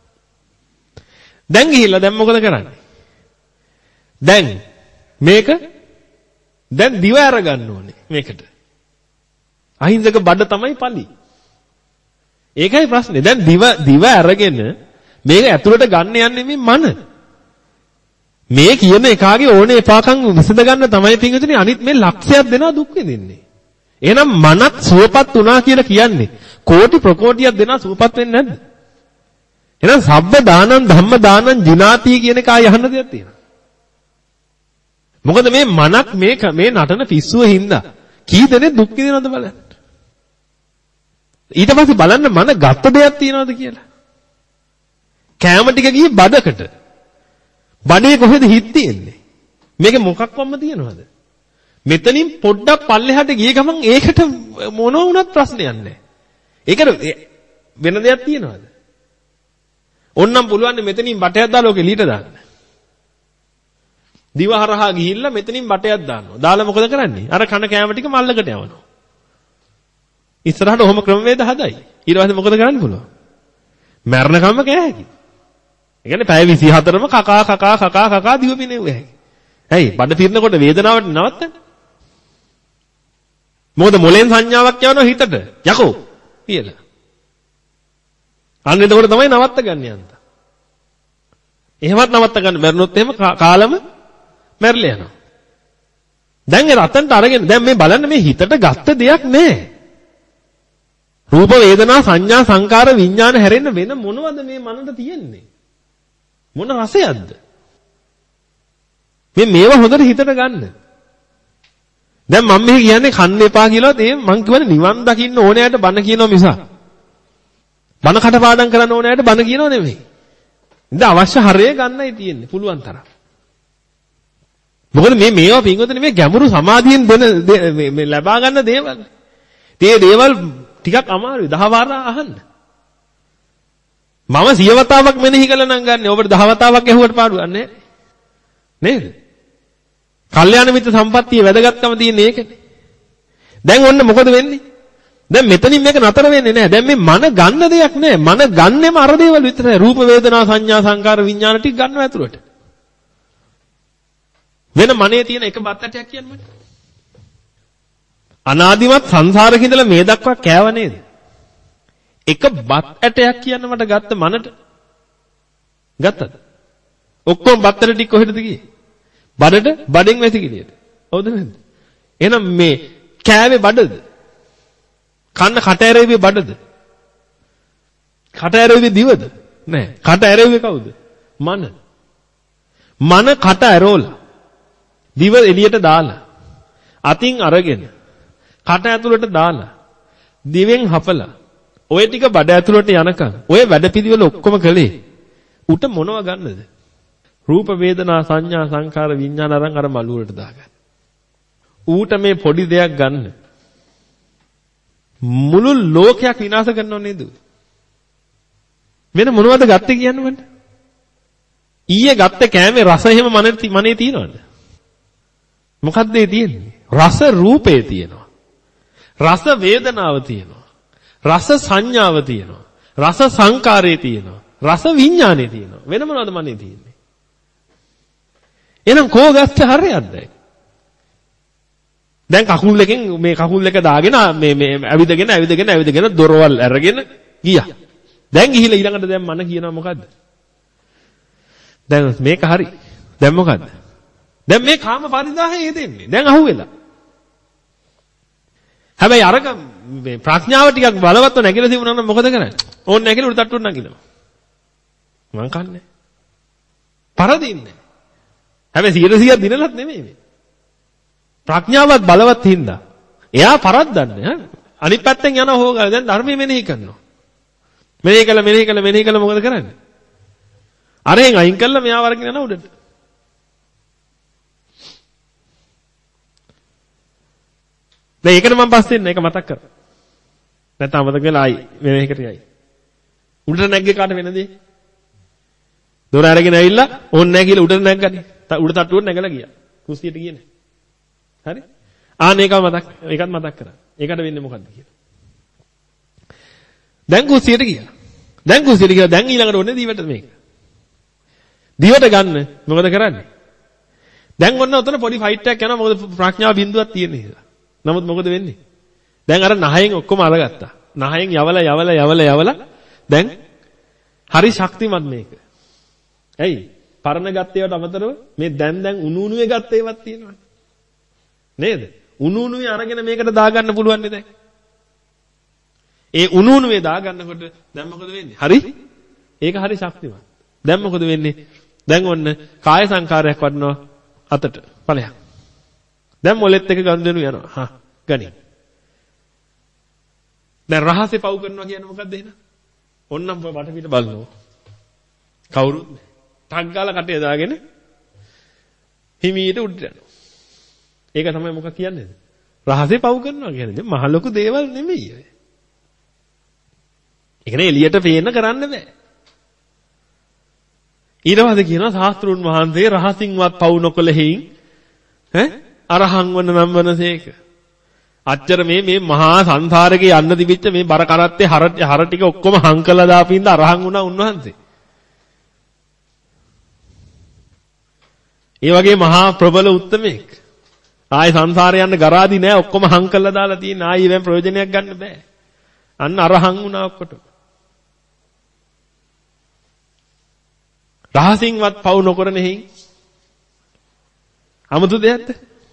දැන් ගිහිල්ලා දැන් මොකද කරන්නේ? දැන් මේක දැන් දිව අර ගන්න ඕනේ මේකට. අහිංසක බඩ තමයි පලි. ඒකයි ප්‍රශ්නේ. දැන් දිව දිව අරගෙන මේක ඇතුළට ගන්න යන්නේ මේ මන. මේ කියන එකාගේ ඕනේ එපාකම් විසඳ ගන්න තමයි පිටුතුනේ අනිත් මේ ලක්ෂයක් දෙනා දුක් විඳින්නේ. එහෙනම් මනත් සුවපත් වුණා කියලා කියන්නේ කෝටි ප්‍රකෝටියක් දෙනා සුවපත් වෙන්නේ නැද්ද? එහෙනම් සබ්බ දානං ධම්ම දානං ජිනාති කියන එක ආය අහන්න දෙයක් තියෙනවා. මොකද මේ මනක් මේ මේ නටන පිස්සුව හින්දා කී දෙනෙක් දුක් විඳිනවද බලන්න. ඊට පස්සේ බලන්න මන ගත්ත දෙයක් තියනවද කියලා. කැම ටික ගියේ බඩකට. බඩේ කොහෙද හිට තියෙන්නේ? මේක මොකක්වම තියනවද? මෙතනින් පොඩ්ඩක් පල්ලෙහාට ගිය ගමන් ඒකට මොන වුණත් ප්‍රශ්නයක් නැහැ. ඒකට වෙන දෙයක් තියනවද? ඕන්නම් පුළුවන් මෙතනින් බටයක් දාලා ඔක එළියට දාන්න. දිව හරහා ගිහිල්ලා මෙතනින් බටයක් දානවා. දාලා මොකද කරන්නේ? අර කන කෑම ටික මල්ලකට යවනවා. ඉස්සරහට ඔහොම ක්‍රමවේද හදයි. ඊට පස්සේ මොකද කරන්න පුළුවන්? මරණකම්ම කෑ හැකි. ඒ කියන්නේ පැය විසිහතරම කකා කකා කකා කකා දිව පිනෙව්ව හැකි. ඇයි? බඩ පිරෙනකොට වේදනාවට නවත්තන්න. මොකද මොලෙන් සංඥාවක් යවනවා හිතට. යකෝ කියලා. අන්න එතකොට තමයි නවත්ත ගන්න යන්න. එහෙමත් නවත්ත ගන්න බැරිනොත් එහෙම කාලම මැරිලා යනවා. දැන් ඒ රතන්ට අරගෙන දැන් මේ බලන්න මේ හිතට ගත්ත දෙයක් නෑ. රූප වේදනා සංඥා සංකාර විඥාන හැරෙන්න වෙන මොනවද මේ මනට තියෙන්නේ? මොන රසයක්ද? මේ මේවා හොඳට හිතට ගන්න. දැන් මම මේ කියන්නේ කන්න එපා කියලාත් ඒ මං කියන්නේ නිවන් දකින්න ඕනෑට බන කියනවා මිස. බන කටපාඩම් කරන්න ඕනෑට බන කියනව නෙමෙයි. ඉතින් අවශ්‍ය හරය ගන්නයි තියෙන්නේ පුළුවන් තරම්. මොකද මේ මේවා පින්වතුනි මේ ගැඹුරු සමාධියෙන් දෙන මේ ලබා ගන්න දේවල්. මේ දේවල් ටිකක් අමාරුයි දහ වාරා අහන්න. මම සිය වතාවක් මෙනෙහි කළා නම් ගන්න. ඔබට දහ වතාවක් ඇහුවට පාඩුවක් නැහැ. නේද? කල්යාණ මිත්‍ර සම්පත්තියේ වැදගත්කම තියෙන ඒකනේ. දැන් ඔන්න මොකද වෙන්නේ? දැන් මෙතනින් මේක නතර වෙන්නේ නැහැ. දැන් මේ මන ගන්න දෙයක් නැහැ. මන ගන්නෙම අර දේවල් විතරයි. රූප වේදනා සංඥා සංකාර විඥාන ටික ගන්නවා ඇතුළට. වෙන මනේ තියෙන එක බත් ඇටයක් කියන්න මට. අනාදිමත් සංසාරේ ඉඳලා මේ දක්වා කෑව නේද? එක බත් ඇටයක් කියන්න මට ගත්ත මනට. ගත්තද? ඔක්කොම බත් ඇට ටික කොහෙටද ගියේ? බඩට බඩෙන් වැසිකිළියට. හවුද නේද? එහෙනම් මේ කෑවේ බඩද? කන්න කට ඇරෙව්වේ බඩද? කට ඇරෙව්වේ දිවද? නෑ. කට ඇරෙව්වේ කවුද? මන. මන කට ඇරෝලා. දිව එළියට දාලා. අතින් අරගෙන. කට ඇතුළට දාලා. දිවෙන් හපලා. ඔය ටික බඩ ඇතුළට යනකම් ඔය වැඩපිළිවෙල ඔක්කොම කළේ උට මොනව ගන්නද? රූප වේදනා සංඥා සංකාර විඥාන අරන් අර මළුවලට දාගන්න. ඌට මේ පොඩි දෙයක් ගන්න. මුළු ලෝකයක් විනාශ කරනව නේද? වෙන මොනවද ගත්තේ කියන්න බෑ. ඊයේ ගත්ත කෑමේ රස එහෙම මනේ මනේ තියනවද? මොකද්ද ඒ තියෙන්නේ? රස රූපේ තියෙනවා. රස වේදනාව තියෙනවා. රස සංඥාව තියෙනවා. රස සංකාරේ තියෙනවා. රස විඥානේ තියෙනවා. වෙන මොනවද මනේ තියෙන්නේ? එහෙනම් කෝ ගස්ත හරියක්ද? දැන් කකුල් එකෙන් මේ කකුල් එක දාගෙන මේ මේ ඇවිදගෙන ඇවිදගෙන ඇවිදගෙන දොරවල් අරගෙන ගියා. දැන් ගිහිල්ලා ඊළඟට දැන් මන කියනවා මොකද්ද? දැන් මේක හරි. දැන් මොකද්ද? දැන් මේ කාම පරිදාහය දෙන්නේ. දැන් අහුවෙලා. හැබැයි අරක මේ ප්‍රඥාව ටිකක් බලවත්ව නැගිලා තිබුණා නම් මොකද කරන්නේ? ඕන්න නැගිලා උඩ තට්ටුවට නගිනවා. මං කන්නේ. පරදින්නේ. හැබැයි සියයට සියයක් දිනලත් නෙමෙයි මේ. ප්‍රඥාවත් බලවත් හින්දා. එයා පරද්දන්නේ ඈ. අනිත් පැත්තෙන් යනවා හොගා. දැන් ධර්මයේ මෙනෙහි කරනවා. මෙනෙහි කළා මෙනෙහි කළා මෙනෙහි කළා මොකද කරන්නේ? අරෙන් අයින් කළා මෙයා වරගෙන යනවා උඩට. දැන් ඒකට මම පස්සේ ඉන්න එක මතක් කරා. නැත්නම් අමතක වෙලා ආයි වෙන එකට යයි. උඩට නැග්ගේ කාට වෙනද? දොර අරගෙන ඇවිල්ලා ඕන් නැහැ කියලා උඩට නැග්ගනේ. උඩ තට්ටුවට නැගලා ගියා. කුස්සියට ගියේ නැහැ. හරි? ආන්න ඒක මතක් ඒකත් මතක් කරා. ඒකට වෙන්නේ මොකද්ද කියලා. දැන් කුස්සියට ගියා. දැන් කුස්සියට ගියා. දැන් ඊළඟට ඕනේ දිවට මේක. දිවට ගන්න මොකද කරන්නේ? දැන් ඔන්න උතන පොඩි ෆයිට් එකක් යනවා. මොකද ප්‍රඥාව බිඳුවක් තියෙන නිසා. නමුත් මොකද වෙන්නේ? දැන් අර නහයෙන් ඔක්කොම අරගත්තා. නහයෙන් යවලා යවලා යවලා යවලා දැන් හරි ශක්තිමත් මේක. ඇයි? පරණ ගත්ත ඒවාට අමතරව මේ දැන් දැන් උණු උණුවේ ගත්ත ඒවාත් තියෙනවනේ. නේද? උණු උණුවේ අරගෙන මේකට දාගන්න පුළුවන් නේ දැන්. ඒ උණු උණුවේ දාගන්නකොට දැන් මොකද වෙන්නේ? හරි? ඒක හරි ශක්තිමත්. දැන් මොකද වෙන්නේ? දැන් ඔන්න කාය සංකාරයක් වඩනවා අතට. ඵලයක්. දැන් මොලෙත් එක ගන්දෙනු යනවා. හා ගනි. දැන් රහසේ පව් කරනවා කියන්නේ මොකද්ද එහෙනම්? ඔන්නම් වටපිට බලනවා. කවුරුත් නැහැ. ටක් ගාලා කටේ දාගෙන හිමීට උඩට යනවා. ඒක තමයි මොකක් කියන්නේ? රහසේ පව් කරනවා කියන්නේ. මහ ලොකු දේවල් නෙමෙයි ඔය. ඒක නේ එළියට පේන්න කරන්න බෑ. ඊට පස්සේ කියනවා ශාස්ත්‍රුන් වහන්සේ රහසින්වත් පව් නොකළ හේයින් ඈ අරහං වන නම් වනසේක. අච්චර මේ මේ මහා සංසාරේ යන්න තිබිච්ච මේ බර කරත්තේ හර හර ටික ඔක්කොම හංකලා දාපින්ද අරහං වුණා උන්වහන්සේ. ඒ වගේ මහා ප්‍රබල උත්තමෙක්. ආයි සංසාරේ යන්න ගරාදි නෑ ඔක්කොම හංකලා දාලා තියෙන ආයි වෙන ප්‍රයෝජනයක් ගන්න බෑ. අන්න අරහං වුණා ඔක්කොට. රහසින්වත් පව් නොකරන හේයින් 아무තු දෙයක්ද?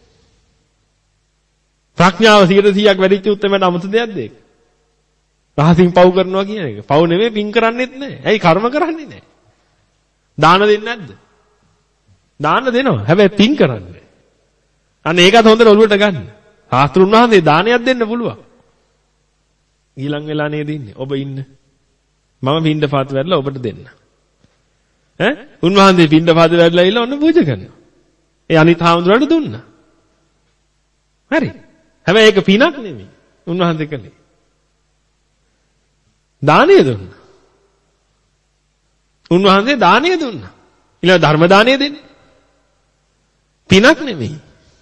ප්‍රඥාව සියයට සියයක් වැඩිච්ච උත්තරමට 아무තු දෙයක්ද ඒක? රහසින් පව් කරනවා කියන එක. පව් නෙමෙයි පින් කරන්නේත් නැහැ. ඇයි කර්ම කරන්නේ නැහැ? දාන දෙන්නේ නැද්ද? දාන දෙනවා. හැබැයි පින් කරන්නේ. අන්න ඒකත් හොඳට ඔළුවට ගන්න. ශාස්ත්‍රුන් වහන්සේ දානයක් දෙන්න පුළුවන්. ඊළඟ වෙලා නේද ඉන්නේ? ඔබ ඉන්න. මම පින්ඩපාත වැඩලා ඔබට දෙන්න. ඈ? උන්වහන්සේ පින්ඩපාත වැඩලා ඉල්ල ඔන්න පූජා කරනවා. ඒ අනිත් හාමුදුරන්ට දුන්නා. හරි. හැබැයි ඒක පිනක් නෙමෙයි. උන්වහන්සේ කළේ. දානය දුන්නා. උන්වහන්සේ දානය දුන්නා. ඊළඟ ධර්ම දානය දෙන්නේ. පිනක් නෙමෙයි.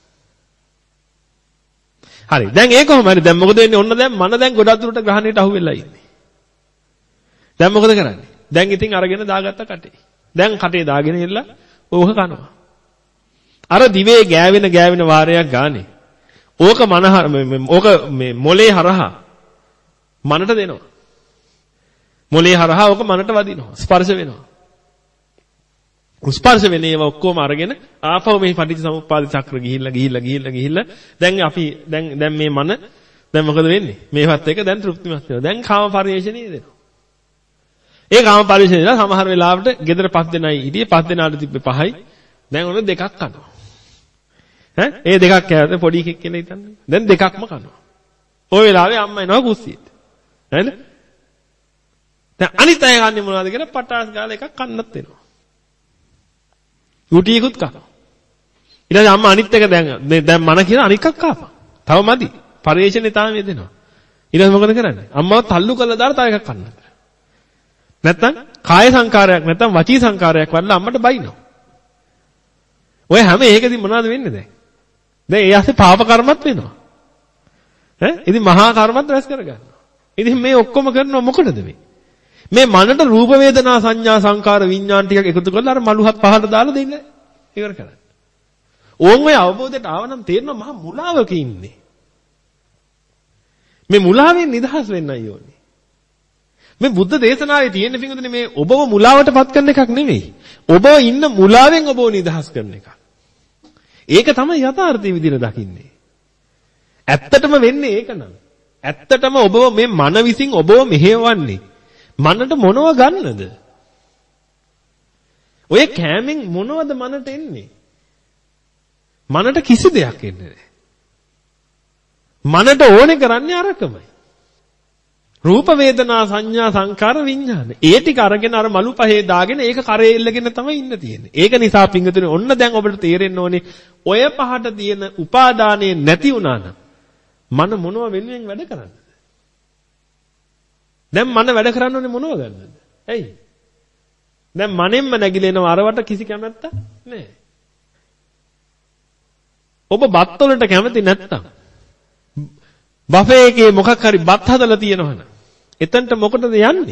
හරි. දැන් ඒක කොහොමද? දැන් මොකද වෙන්නේ? ඔන්න දැන් මන දැන් ගොඩක් දුරට ග්‍රහණයට අහු වෙලා ඉන්නේ. දැන් මොකද කරන්නේ? දැන් ඉතින් අරගෙන දාගත්ත කටේ. දැන් කටේ දාගෙන ඉල්ල ඕක කනවා. අර දිවේ ගෑවෙන ගෑවෙන වාරයක් ගානේ. ඕක මනහ ඕක මේ මොලේ හරහා මනට දෙනවා. මොලේ හරහා ඕක මනට වදිනවා. ස්පර්ශ වෙනවා. ස්පර්ශ වෙන ඒවා ඔක්කොම අරගෙන ආපහු මේ පටිච්චසමුප්පාද චක්‍ර ගිහිල්ලා ගිහිල්ලා ගිහිල්ලා ගිහිල්ලා දැන් අපි දැන් දැන් මේ මන දැන් මොකද වෙන්නේ? මේවත් එක දැන් තෘප්තිමත් වෙනවා. දැන් කාම පරිේශණිය දෙනවා. ඒ කාම පරිේශණියලා සමහර වෙලාවට gedara පස් දෙනයි හිටියේ පස් දෙනාට තිබ්බේ පහයි. දැන් ඔන්න දෙකක් කනවා. ඈ ඒ දෙකක් කෑවට පොඩි එකෙක් කියලා හිතන්නේ. දැන් දෙකක්ම කනවා. ওই වෙලාවේ අම්මා එනවා කුස්සියට. හරිද? දැන් අනිත් අය කන්නේ මොනවද කියලා පටාස් ගාලා එකක් කන්නත් වෙනවා. යුටියකුත් කනවා. ඊට පස්සේ අම්මා අනිත් එක දැන් දැන් මන කියන අනිත් එකක් කාපන්. තව මදි. පරිේශනේ තාම යෙදෙනවා. ඊට පස්සේ මොකද කරන්නේ? අම්මාව තල්ලු කරලා දාලා තව එකක් කන්නවා. නැත්තම් කාය සංකාරයක් නැත්තම් වචී සංකාරයක් වඩලා අම්මට බයිනවා. ඔය හැම එකකින් මොනවද වෙන්නේ දැන්? දැන් ඒ ඇස්සේ පාප කර්මත් වෙනවා. ඈ? ඉතින් මහා කර්මත් රැස් කරගන්නවා. ඉතින් මේ ඔක්කොම කරනව මොකටද මේ? මේ මනට රූප වේදනා සංඥා සංකාර විඥාන ටිකක් එකතු කරලා අර මලුහත් පහට දාලා දෙන්න ඉවර කරන්න. ඕන් ඔය අවබෝධයට ආවනම් තේරෙනවා මහා මුලාවක ඉන්නේ. මේ මුලාවෙන් නිදහස් වෙන්නයි ඕනේ. මේ බුද්ධ දේශනාවේ තියෙන පිටුදනේ මේ ඔබව මුලාවටපත් කරන එකක් නෙමෙයි. ඔබ ඉන්න මුලාවෙන් ඔබව නිදහස් කරන එකක්. ඒක තමයි යථාර්ථය විදිහට දකින්නේ. ඇත්තටම වෙන්නේ ඒක නම්. ඇත්තටම ඔබව මේ මන විසින් ඔබව මෙහෙවන්නේ. මනට මොනව ගන්නද? ඔය කෑමෙන් මොනවද මනට එන්නේ? මනට කිසි දෙයක් එන්නේ නැහැ. මනට ඕනේ කරන්නේ අරකමයි. රූප වේදනා සංඥා සංකාර විඥාන. ඒ ටික අරගෙන අර මලු පහේ දාගෙන ඒක කරේ එල්ලගෙන තමයි ඉන්න තියෙන්නේ. ඒක නිසා පිංගුතුනේ ඔන්න දැන් ඔබට තේරෙන්න ඕනේ ඔය පහට තියෙන උපාදානයේ නැති වුණා නම් මන මොනව වෙනුවෙන් වැඩ කරන්නද? දැන් මන වැඩ කරන්න ඕනේ මොනව ගන්නද? ඇයි? දැන් මනෙන්ම නැగిලෙනවා අරවට කිසි කැමැත්තක් නැහැ. ඔබ බත් වලට කැමති නැත්තම් බෆේ එකේ මොකක් හරි බත් හදලා තියෙනවනම් එතනට මොකටද යන්නේ?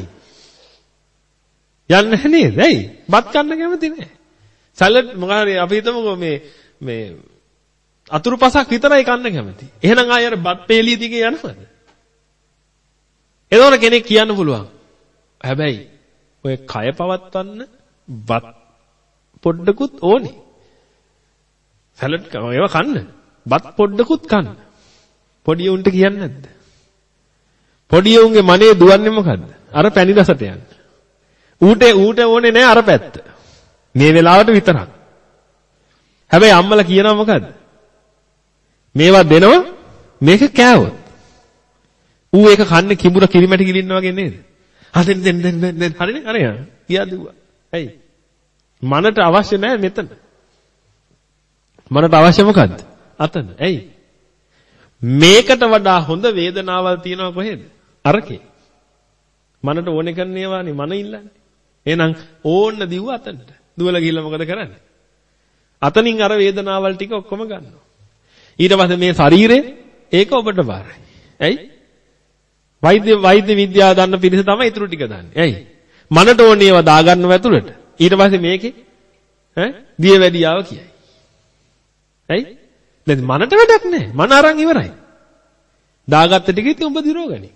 යන්නේ නේද? ඇයි? බත් කන්න කැමති නැහැ. සලාඩ් මොකක් හරි අපි හිතමුකෝ මේ මේ අතුරු පසක් විතරයි කන්න කැමති. එහෙනම් ආයෙ අර බත් පේලිය දිගේ යනවද? එතකොට කෙනෙක් කියන්න පුළුවන්. හැබැයි ඔය කය පවත්වන්න බත් පොඩ්ඩකුත් ඕනේ. සලාඩ් ඒවා කන්න. බත් පොඩ්ඩකුත් කන්න. පොඩි උන්ට කියන්නේ නැද්ද? පොඩි උන්ගේ මනේ දුවන්නේ මොකද්ද? අර පැණි රසට යන්න. ඌට ඌට ඕනේ නෑ අර පැත්ත. මේ වෙලාවට විතරක්. හැබැයි අම්මලා කියනවා මොකද්ද? මේවා දෙනවා මේක කෑවොත්. ඌ ඒක කන්නේ කිඹුර කිරිමැටි ගිලින්න වගේ නේද? හදෙන් දෙන් දෙන් දෙන් හරිනේ හරිය. ගියා දුවා. ඇයි? මනට අවශ්‍ය නෑ මෙතන. මනට අවශ්‍ය මොකද්ද? අතන. ඇයි? මේකට වඩා හොඳ වේදනාවල් තියෙනවා කොහෙද? අරකේ. මනට ඕනේ කරන ඒවානේ මන ඉල්ලන්නේ. එහෙනම් ඕන්න දිව්ව අතනට. දුවලා ගිහිල්ලා මොකද කරන්නේ? අතනින් අර වේදනාවල් ටික ඔක්කොම ගන්නවා. ඊට පස්සේ මේ ශරීරය ඒක ඔබට බාරයි. ඇයි? වෛද්‍ය වෛද්‍ය විද්‍යාව දන්න පිරිස තමයි ඊටු ටික දන්නේ. ඇයි? මනට ඕනේ ඒවා දාගන්නව ඇතුළට. ඊට පස්සේ මේකේ ඈ දියවැඩියාව කියයි. ඇයි? දැන් මනට වැඩක් නැහැ. මන අරන් ඉවරයි. දාගත්ත ටික ඉතින් ඔබ දිරෝගනි.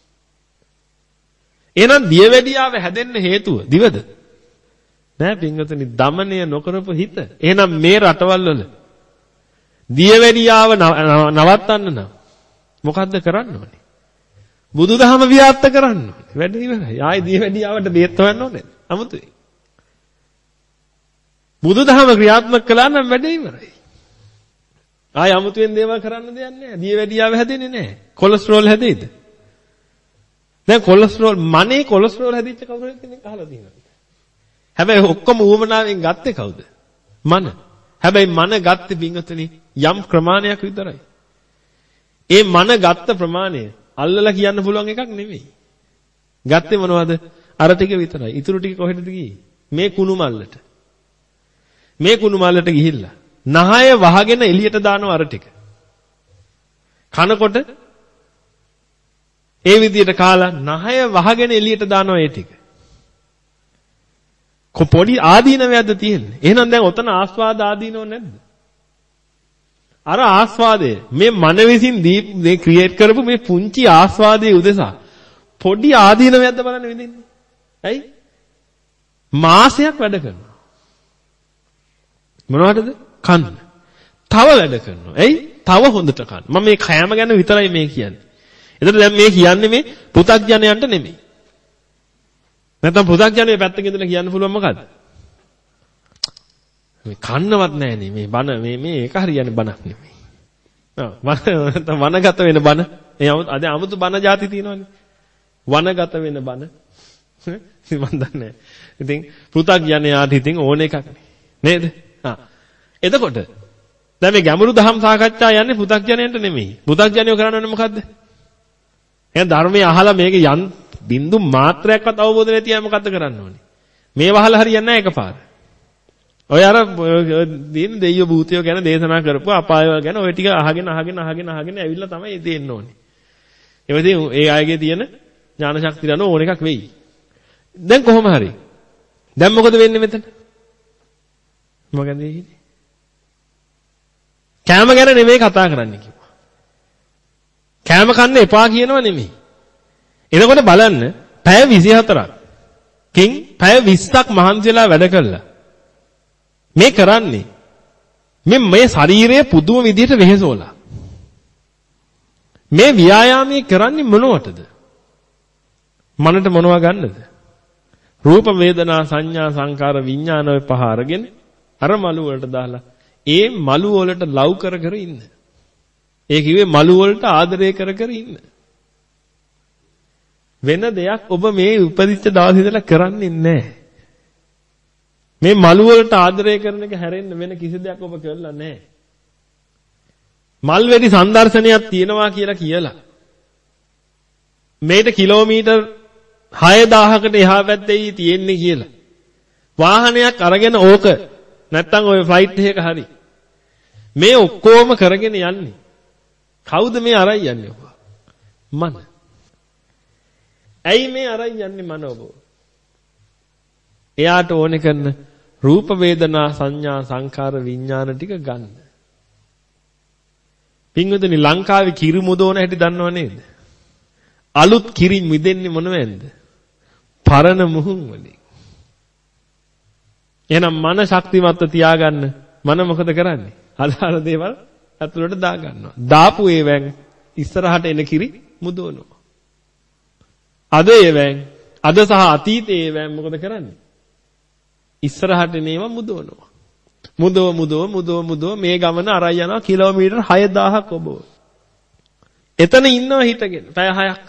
එහෙනම් දියවැඩියාව හැදෙන්න හේතුව දිවද? නෑ පින්වතුනි දමනය නොකරපු හිත. එහෙනම් මේ රටවල් වල දියවැඩියාව නවත්තන්න නම් මොකද්ද කරන්න ඕනේ? බුදුදහම ව්‍යාප්ත කරන්න ඕනේ. වැඩ ඉවරයි. ආයි දියවැඩියාවට බේත් හොයන්න ඕනේ. 아무තුයි. බුදුදහම ක්‍රියාත්මක කළා නම් වැඩ ඉවරයි. ආයි 아무තුවෙන් දේවල් කරන්න දෙයක් නැහැ. දියවැඩියාව හැදෙන්නේ නැහැ. කොලෙස්ටරෝල් හැදෙයිද? දැන් කොලෙස්ටරෝල් මනේ කොලෙස්ටරෝල් හැදිච්ච කවුරු කෙනෙක් අහලා තියෙනවද? හැබැයි ඔක්කොම ඌමනාවෙන් ගත්තේ කවුද? මන. හැබැයි මන ගත්තේ පින්වතුනි යම් ප්‍රමාණයක් විතරයි. ඒ මන ගත්ත ප්‍රමාණය අල්ලලා කියන්න පුළුවන් එකක් නෙමෙයි. ගත්තේ මොනවද? අර ටික විතරයි. ඊටු ටික කොහෙටද ගියේ? මේ කුණු මල්ලට. මේ කුණු මල්ලට ගිහිල්ලා නහය වහගෙන එළියට දානවා අර ටික. කනකොට ඒ විදිහට කාලා නහය වහගෙන එළියට දානවා ඒ ටික. කො පොඩි ආදීනවයක්ද තියෙන්නේ. එහෙනම් දැන් ඔතන ආස්වාද ආදීනව නැද්ද? අර ආස්වාදය මේ මන විසින් මේ ක්‍රියේට් කරපු මේ පුංචි ආස්වාදයේ උදෙසා පොඩි ආදීනවයක්ද බලන්න විඳින්නේ. ඇයි? මාසයක් වැඩ කරනවා. මොනවටද? කන්න. තව වැඩ කරනවා. ඇයි? තව හොඳට කන්න. මම මේ කෑම ගැන විතරයි මේ කියන්නේ. එතකොට දැන් මේ කියන්නේ මේ පෘථග්ජනයන්ට නෙමෙයි. නැත්නම් පෘථග්ජනයේ පැත්තකින් ඉඳලා කියන්න පුළුවන් මොකද්ද? මේ කන්නවත් නැහැනේ මේ බන මේ මේ ඒක හරියන්නේ බනක් නෙමෙයි. ආ වනගත වෙන බන. ඒ අද 아무තු බන જાති තියෙනවනේ. වනගත වෙන බන. මන් දන්නේ. ඉතින් පෘථග්ජනයාට ඉතින් ඕන එකක් නේද? ආ. එතකොට දැන් මේ ගැඹුරු දහම් සාකච්ඡා යන්නේ පෘථග්ජනයන්ට නෙමෙයි. පෘථග්ජනයෝ කරන්නේ මොකද්ද? එහෙනම් ධර්මයේ අහලා මේක යන් බින්දු මාත්‍රයක්වත් අවබෝධ නැති අය මොකද්ද කරන්න ඕනේ? මේ වහලා හරියන්නේ නැහැ එකපාර. ඔය අර දින දෙයියෝ භූතයෝ ගැන දේශනා කරපුව අපාය ගැන ඔය ටික අහගෙන අහගෙන අහගෙන අහගෙන ඇවිල්ලා තමයි දෙන්න ඕනේ. ඒ වෙදී ඒ අයගේ තියෙන ඥාන ශක්තිය දන ඕන එකක් වෙයි. දැන් කොහොම හරි. දැන් මොකද වෙන්නේ මෙතන? මොකද වෙන්නේ? කෑම ගැන නෙමෙයි කතා කරන්න කිව්වා. කෑම කන්න එපා කියනව නෙමෙයි. එතකොට බලන්න පැය විසිහතරක් කින් පැය විස්සක් මහන්සියලා වැඩ කළා. මේ කරන්නේ මේ මේ ශරීරයේ පුදුම විදිහට වෙහෙසෝලා. මේ ව්‍යායාමයේ කරන්නේ මොනවටද? මනට මොනවා ගන්නද? රූප වේදනා සංඥා සංකාර විඥාන ඔය පහ අරගෙන අර මලු වලට දාලා ඒ මලු වලට ලව් කර කර ඉන්න. ඒ කිව්වේ මලු වලට ආදරය කර කර ඉන්න. වෙන දෙයක් ඔබ මේ උපදිච්ච දවස් ඉඳලා කරන්නේ නැහැ. මේ මලු වලට ආදරය කරන එක හැරෙන්න වෙන කිසි දෙයක් ඔබ කරලා නැහැ. මල් වෙඩි සංදර්ශනයක් තියෙනවා කියලා කියලා. මේට කිලෝමීටර් හය දහසකට එහා පැත්තේ තියෙන්නේ කියලා. වාහනයක් අරගෙන ඕක නැත්තම් ඔය ෆ්ලයිට් එකක හරි. මේ ඔක්කොම කරගෙන යන්නේ. කවුද මේ අරන් යන්නේ ඔබ? මන. ඇයි මේ අරන් යන්නේ මන ඔබ? එයාට ඕනේ කරන රූප වේදනා සංඥා සංකාර විඥාන ටික ගන්න. පින්වතුනි ලංකාවේ කිරි මුදෝන හැටි දන්නව නේද? අලුත් කිරි මිදෙන්නේ මොනවෙන්ද? පරණ මුහුන් වලින්. එහෙනම් මන ශක්තිමත්ව තියාගන්න මන මොකද කරන්නේ? අදාළ දේවල් අතුලට දා ගන්නවා. දාපු ඒවෙන් ඉස්සරහට එන කිරි මුදවනවා. අද ඒවෙන් අද සහ අතීතයේ ඒවෙන් මොකද කරන්නේ? ඉස්සරහට එනේවා මුදවනවා. මුදව මුදව මුදව මුදව මේ ගමන අරයි යනවා කිලෝමීටර් හය දහසක් ඔබ. එතන ඉන්නව හිටගෙන පැය හයක්.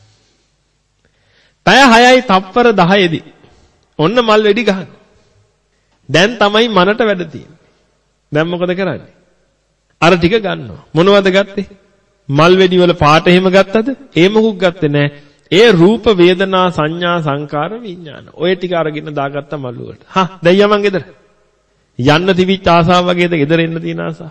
පැය හයයි තප්පර දහයේදී ඔන්න මල් වෙඩි ගහන. දැන් තමයි මනට වැඩ තියෙන්නේ. දැන් මොකද කරන්නේ? අර ටික ගන්නවා. මොනවද ගත්තේ? මල් වෙඩි වල පාට එහෙම ගත්තද? ඒ මොකුත් ගත්තේ නැහැ. ඒ රූප වේදනා සංඥා සංකාර විඥාන. ඔය ටික අරගෙන දාගත්ත මල් වලට. හා දැන් යමන් ගෙදර. යන්න තිබිච්ච ආසාව වගේද ගෙදර එන්න තියෙන ආසාව?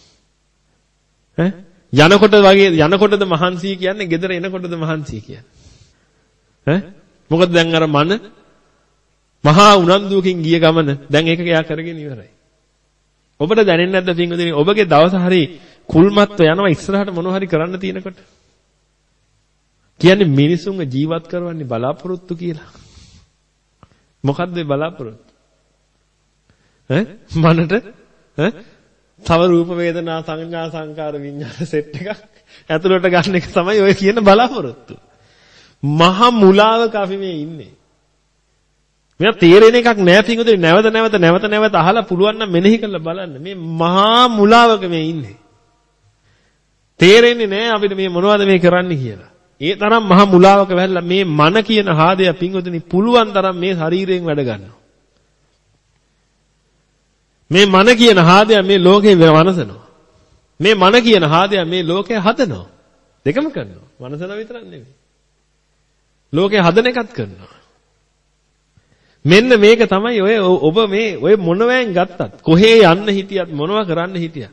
ඈ යනකොට වගේ යනකොටද මහන්සිය කියන්නේ ගෙදර එනකොටද මහන්සිය කියන්නේ? ඈ මොකද දැන් අර මන මහා උනන්දුවකින් ගිය ගමන දැන් ඒක එයා කරගෙන ඉවරයි. ඔබට දැනෙන්නේ නැද්ද පින්වතුනි ඔබගේ දවස හරි කුල්මත්ව යනවා ඉස්සරහට මොනව හරි කරන්න තියෙනකොට? කියන්නේ මිනිසුන්ව ජීවත් කරවන්නේ බලාපොරොත්තු කියලා. මොකද්ද බලාපොරොත්තු? ඈ මනට ඈ තව රූප වේදනා සංඥා සංකාර විඥාන සෙට් එකක් ඇතුළට ගන්න එක තමයි ඔය කියන බලාපොරොත්තු. මහා මුලාවක අපි මේ ඉන්නේ. මෙයා තේරෙන එකක් නෑ පිටුදේ නැවත නැවත නැවත නැවත අහලා පුළුවන් නම් මෙනෙහි කරලා බලන්න. මේ මහා මුලාවක මේ ඉන්නේ. තේරෙන්නේ නෑ අපිට මේ මොනවද මේ කරන්න කියලා. ඒ තරම් මහා මුලාවක වැහැලා මේ මන කියන හාදය පිටුදේ පුළුවන් තරම් මේ ශරීරයෙන් වැඩ ගන්නවා. මේ මන කියන හාදය මේ ලෝකේ වනසනවා. මේ මන කියන හාදය මේ ලෝකේ හදනවා. දෙකම කරනවා. වනසන විතරක් නෙමෙයි. ලෝකේ හදන එකත් කරනවා. මෙන්න මේක තමයි ඔය ඔබ මේ ඔය මොනවෙන් ගත්තත් කොහේ යන්න හිටියත් මොනවා කරන්න හිටියත්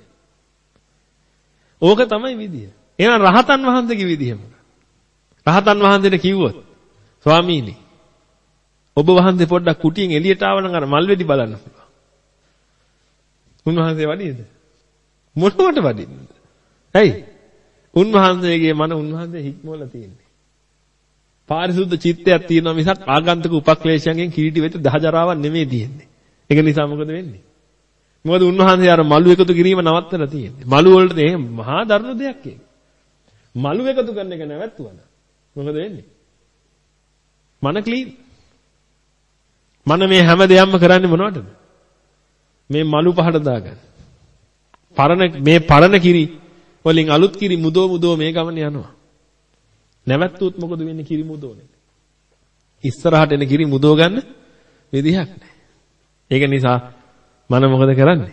ඕක තමයි විදිය. එහෙනම් රහතන් වහන්සේගේ විදිය මොකක්ද? රහතන් වහන්සේට කිව්වොත් ස්වාමීනි ඔබ වහන්සේ පොඩ්ඩක් කුටියෙන් එළියට ආවනම් අර මල් වෙඩි බලන්න පුළුවන්. උන්වහන්සේ වඩියද? මොනවට වඩින්නද? ඇයි? උන්වහන්සේගේ මන උන්වහන්සේ හික්මවලා තියෙන්නේ. පාරිශුද්ධ චිත්තයක් තියෙනවා මිසක් ආගන්තුක උපක්ලේශයන්ගෙන් කිලිටි වෙච්ච දහජරාවක් නෙමෙයි තියෙන්නේ. ඒක නිසා මොකද වෙන්නේ? මොකද උන්වහන්සේ අර මලු එකතු කිරීම නවත්තලා තියෙන්නේ. මලු වලට එහෙම මහා දරුණු දෙයක් ඒක. මලු එකතු කරන එක නැවැත්තුවා. මොකද වෙන්නේ? මන ක්ලීන්. මන මේ හැම දෙයක්ම කරන්නේ මොනවටද? මේ මලු පහට දාගන්න. පරණ මේ පරණ කිරි වලින් අලුත් කිරි මුදෝ මුදෝ මේ ගමන යනවා. නැවැත්තුත් මොකද වෙන්නේ කිරි මුදෝනේ? ඉස්සරහට එන කිරි මුදව ගන්න විදිහක් නැහැ. ඒක නිසා මන මොකද කරන්නේ?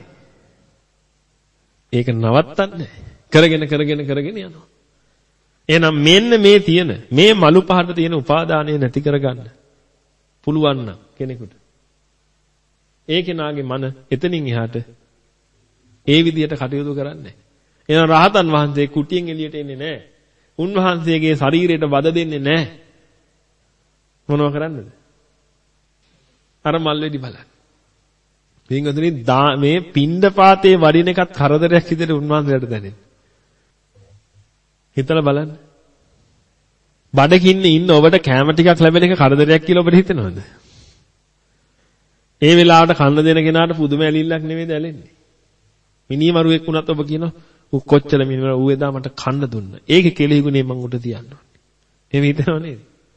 ඒක නවත්තන්නේ කරගෙන කරගෙන කරගෙන යනවා. එහෙනම් මෙන්න මේ තියෙන මේ මලු පහට තියෙන උපාදානය නැති කරගන්න පුළුවන් නම් කෙනෙකුට ඒ කෙනාගේ මන එතනින් එහාට ඒ විදිහට කටයුතු කරන්නේ. එහෙනම් රහතන් වහන්සේ කුටියෙන් එළියට එන්නේ නැහැ. උන්වහන්සේගේ ශරීරයට බද දෙන්නේ නැහැ. මොනව කරන්නද? අර මල් වෙඩි බලන්න. පින්වතුනි මේ පින්ඩපාතේ වඩින එකත් කරදරයක් විදිහට උන්වහන්සේට දැනෙන්නේ. හිතලා බලන්න. බඩගින්නේ ඉන්න ඔබට කැම ටිකක් ලැබෙන එක කරදරයක් කියලා ඔබට හිතෙනවද? ඒ වෙලාවට කන්න දෙන කෙනාට පුදුම ඇලිල්ලක් නෙමෙයිද ඇලෙන්නේ. මිනිමරුවෙක් වුණත් ඔබ කියනවා ඌ කොච්චර මිනිමරු ඌ එදා මට කන්න දුන්නා. ඒකේ කෙලෙහිගුනේ මං උඩ තියන්න ඕනේ. එහෙම හිතනව නේද?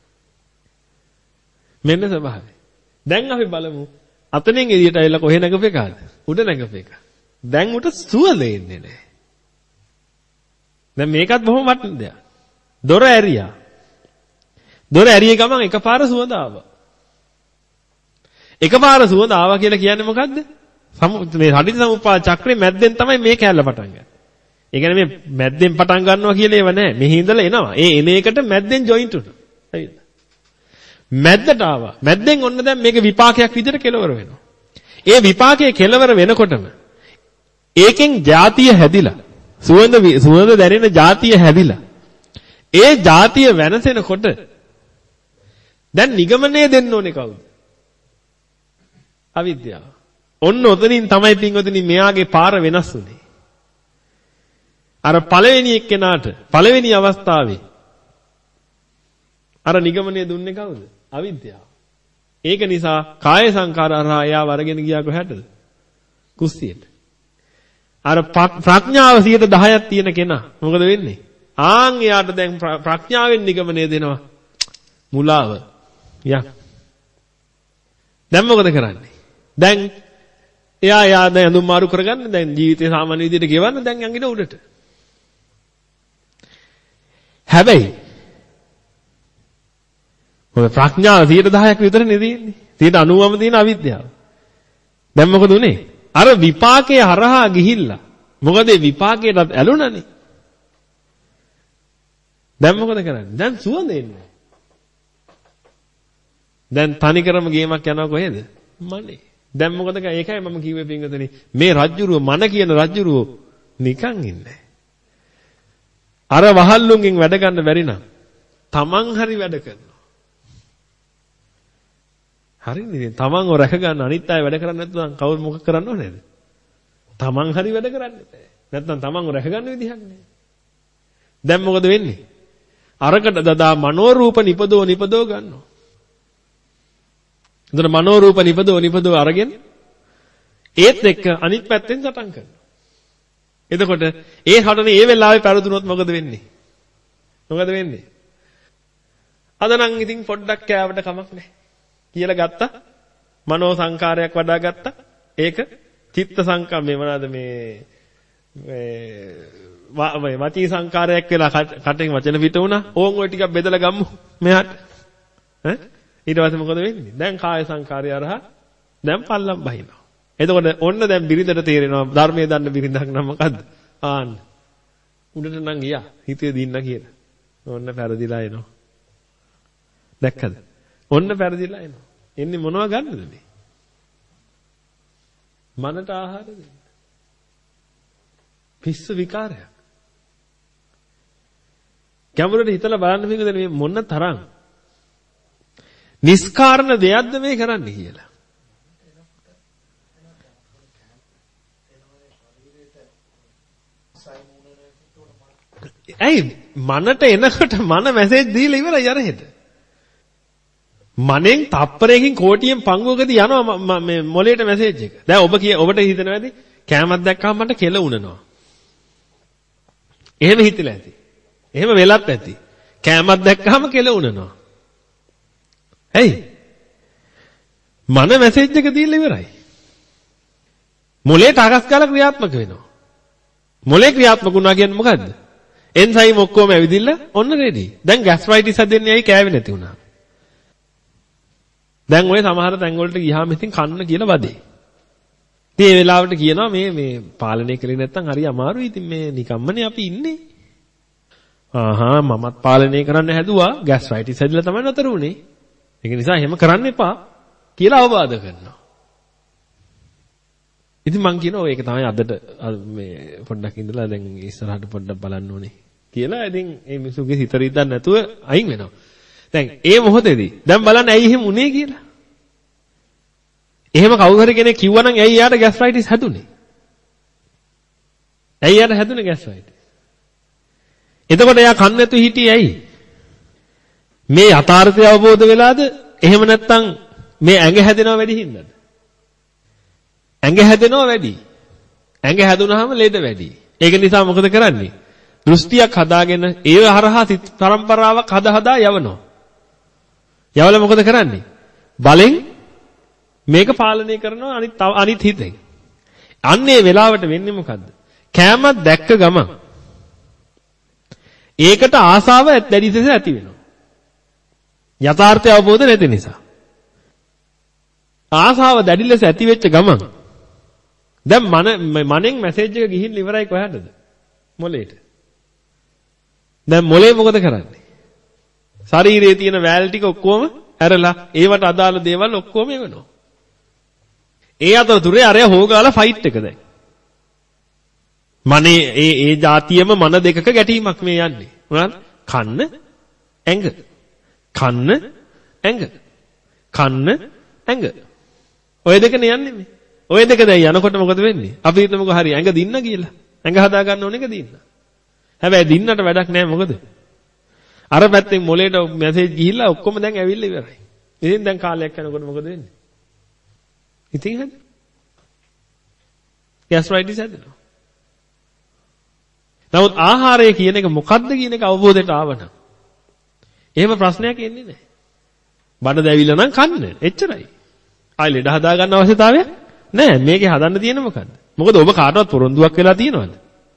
මෙන්න ස්වභාවය. දැන් අපි බලමු අතනෙන් එළියට ඇවිල්ලා කොහෙ නැගපේකාද? උඩ නැගපේකා. දැන් උට සුවඳ එන්නේ නැහැ. දැන් මේකත් බොහොම වටින දෙයක්. දොර ඇරියා. දොර ඇරිය ගමන් එකපාර සුවඳ ආවා. එකපාර සුවඳ ආවා කියලා කියන්නේ මොකද්ද? මේ හදිසි සමුප්පාද චක්‍රේ මැද්දෙන් තමයි මේ කැලල පටන් ගන්නේ. ඒ කියන්නේ මේ මැද්දෙන් පටන් ගන්නවා කියලා ඒව නැහැ. මෙහි ඉඳලා එනවා. ඒ එන එකට මැද්දෙන් ජොයින්ට් උනා. හරිද? මැද්දට ආවා. මැද්දෙන් ඔන්න දැන් මේක විපාකයක් විදිහට කෙලවර වෙනවා. ඒ විපාකයේ කෙලවර වෙනකොටම ඒකෙන් ಜಾතිය හැදිලා සුවඳ සුවඳ දැනෙන ಜಾතිය හැදිලා ඒ ಜಾතිය වෙනසෙනකොට දැන් නිගමනය දෙන්න ඕනේ කවුද? අවිද්‍යාව. ඔන්න ඔතනින් තමයි පින්වතුනි මෙයාගේ පාර වෙනස් වුනේ. අර පළවෙනි එක්කෙනාට පළවෙනි අවස්ථාවේ අර නිගමනය දුන්නේ කවුද? අවිද්‍යාව. ඒක නිසා කාය සංකාර අරහා එයාව අරගෙන ගියා කොහටද? කුස්සියට. අර ප්‍රඥාව සියයට දහයක් තියෙන කෙනා මොකද වෙන්නේ? ආන් එයාට දැන් ප්‍රඥාවෙන් නිගමනය දෙනවා. මුලාව. යා. දැන් මොකද කරන්නේ? දැන් එයා එයා දැන් අඳුම් මාරු කරගන්න දැන් ජීවිතේ සාමාන්‍ය විදිහට ගෙවන්න දැන් යන්ගින උඩට. හැබැයි ඔය ප්‍රඥාව සියයට දහයක් විතරනේ තියෙන්නේ. සියයට අනූවම තියෙන අවිද්‍යාව. දැන් මොකද උනේ? අර විපාකයේ හරහා ගිහිල්ලා. මොකද ඒ විපාකයටත් ඇලුනනේ. දැන් මොකද කරන්නේ? දැන් සුවඳ එන්නේ. දැන් තනිකරම ගේමක් යනවා කොහෙද? මනේ. දැන් මොකද කරන්නේ? ඒකයි මම කිව්වේ පින්වතුනි මේ රජ්ජුරුව මන කියන රජ්ජුරුව නිකන් ඉන්නේ. අර වහල්ලුන්ගෙන් වැඩ ගන්න බැරි නම් තමන් හරි වැඩ කරනවා. හරිනේ. තමන්ව රැක ගන්න අනිත් අය වැඩ කරන්නේ නැත්නම් කවුරු මොකක් කරන්න ඕනේද? තමන් හරි වැඩ කරන්න බෑ. නැත්නම් තමන්ව රැක ගන්න විදිහක් නෑ. දැන් මොකද වෙන්නේ? අරකට දදා මනෝරූප නිපදෝ නිපදෝ ගන්නවා. එතන මනෝරූප නිපදෝ නිපදෝ අරගෙන ඒත් එක්ක අනිත් පැත්තෙන් සටන් කරනවා. එතකොට ඒ හඩනේ ඒ වෙලාවේ පෙරදුනොත් මොකද වෙන්නේ? මොකද වෙන්නේ? අද නම් ඉතින් පොඩ්ඩක් කෑවට කමක් නැහැ කියලා ගත්තා. මනෝ සංකාරයක් වඩා ගත්තා. ඒක චිත්ත සංකම් මේ මොනවාද මේ මේ වචී සංකාරයක් වෙලා කටෙන් වචන පිට වුණා. ඕන් ඔය ටිකක් බෙදලා ගම්මු මෙහාට. ඈ ඊට පස්සේ මොකද වෙන්නේ? දැන් කාය සංකාරය අරහා දැන් පල්ලම් බහිනවා. එතකොට ඔන්න දැන් බිරිඳට තේරෙනවා ධර්මයේ දන්න බිරිඳක් නම් මොකද්ද? ආන්න. උඩට නම් ගියා. හිතේ දින්න කියලා. ඔන්න පෙරදිලා එනවා. දැක්කද? ඔන්න පෙරදිලා එනවා. එන්නේ මොනව ගන්නද මේ? මනට ආහාර දෙන්න. පිස්සු විකාරයක්. ගැඹුරට හිතලා බලන්න මේකද මේ මොන තරම් නිස්කාරණ දෙයක්ද මේ කරන්නේ කියලා. ඇයි මනට එනකොට මන මැසේජ් දීලා ඉවරයි අර හෙට. මනෙන් තප්පරයකින් කෝටියෙන් පංගුවකදී යනවා මේ මොලේට මැසේජ් එක. දැන් ඔබ කිය ඔබට හිතෙනවා ඇති කැමයක් දැක්කම මට කෙල උනනවා. එහෙම හිතලා ඇති. එහෙම වෙලත් ඇති. කැමයක් දැක්කම කෙල උනනවා. ඇයි? මන මැසේජ් එක දීලා ඉවරයි. මොලේට අගස් ගාලා ක්‍රියාත්මක වෙනවා. මොලේ ක්‍රියාත්මක වුණා කියන්නේ මොකද්ද? එන්සයිම් ඔක්කොම ඇවිදින්න ඔන්න රෙඩි. දැන් ગેස්ට්‍රයිටිස් හැදෙන්නේ ඇයි කෑවේ නැති වුණා. දැන් ඔය සමහර තැන් වලට ගියාම ඉතින් කන්න කියලා වදේ. ඉතින් ඒ වෙලාවට කියනවා මේ මේ පාලනය කරේ නැත්නම් හරි අමාරුයි. ඉතින් මේ නිකම්මනේ අපි ඉන්නේ. ආහා මමත් පාලනය කරන්න හැදුවා. ગેස්ට්‍රයිටිස් හැදිලා තමයි නතර වුනේ. ඒක නිසා එහෙම කරන්න එපා කියලා අවවාද කරනවා. ඉතින් මං කියනවා ඒක තමයි අදට මේ පොඩ්ඩක් ඉඳලා දැන් ඉස්සරහට පොඩ්ඩක් බලන්න ඕනේ කියලා. ඉතින් මේ මිනිසුගේ හිත රිද්දන්න නැතුව අයින් වෙනවා. දැන් ඒ මොහොතේදී දැන් බලන්න ඇයි එහෙම උනේ කියලා. එහෙම කවුරු හරි කෙනෙක් කිව්වනම් ඇයි යාට ગેස්ට්‍රයිටිස් හැදුනේ? ඇයි යාට හැදුනේ ગેස්ට්‍රයිටිස්? එතකොට එයා කන්නේ නැතුව හිටියේ ඇයි? මේ යථාර්ථය අවබෝධ වෙලාද? එහෙම නැත්නම් මේ ඇඟ හැදෙනවා වැඩි හින්දාද? ඇඟ හැදෙනවා වැඩි. ඇඟ හැදුනහම ලෙඩ වැඩි. ඒක නිසා මොකද කරන්නේ? දෘෂ්ටියක් හදාගෙන ඒව හරහා සිත් පරම්පරාවක් හදා හදා යවනවා. යවල මොකද කරන්නේ? බලෙන් මේක පාලනය කරනවා අනිත් අනිත් හිතෙන්. අන්නේ වෙලාවට වෙන්නේ මොකද්ද? කෑමක් දැක්ක ගමන් ඒකට ආසාව දැඩිසෙස ඇති වෙනවා. යථාර්ථය අවබෝධ නැති නිසා. ආසාව දැඩි ලෙස ඇති වෙච්ච ගමන් දැන් මන මනෙන් මැසේජ් එක ගිහින් ඉවරයි කොහටද? මොලේට. දැන් මොලේ මොකද කරන්නේ? ශරීරයේ තියෙන වැල් ටික ඔක්කොම ඇරලා ඒවට අදාළ දේවල් ඔක්කොම එවනවා. ඒ අතරතුරේ අරය හොගාලා ෆයිට් එක දැන්. මනේ ඒ ඒ જાතියෙම මන දෙකක ගැටීමක් මේ යන්නේ. මොනවාද? කන්න, ඇඟ. කන්න, ඇඟ. කන්න, ඇඟ. ඔය දෙකනේ යන්නේ මේ. ඔය දෙක දැන් යනකොට මොකද වෙන්නේ? අපි හිතමුකෝ හරි ඇඟ දින්න කියලා. ඇඟ හදා ගන්න ඕන එක දින්න. හැබැයි දින්නට වැඩක් නැහැ මොකද? අර පැත්තෙන් මොලේට මැසේජ් ගිහිල්ලා ඔක්කොම දැන් ඇවිල්ලා ඉවරයි. ඉතින් දැන් කාලයක් යනකොට මොකද වෙන්නේ? ඉතින් හද. ગેස්ට්‍රයිටිස් හැදෙනවා. නමුත් ආහාරය කියන එක මොකද්ද කියන එක අවබෝධයට ආවනම් එහෙම ප්‍රශ්නයක් එන්නේ නැහැ. බඩ දැවිලා නම් කන්න. එච්චරයි. ආයෙ ලෙඩ හදා ගන්න අවශ්‍යතාවයක් නැහැ. මේකේ හදන්න තියෙන මොකද්ද? මොකද ඔබ කාටවත් පොරොන්දුවක් වෙලා තියෙනවද?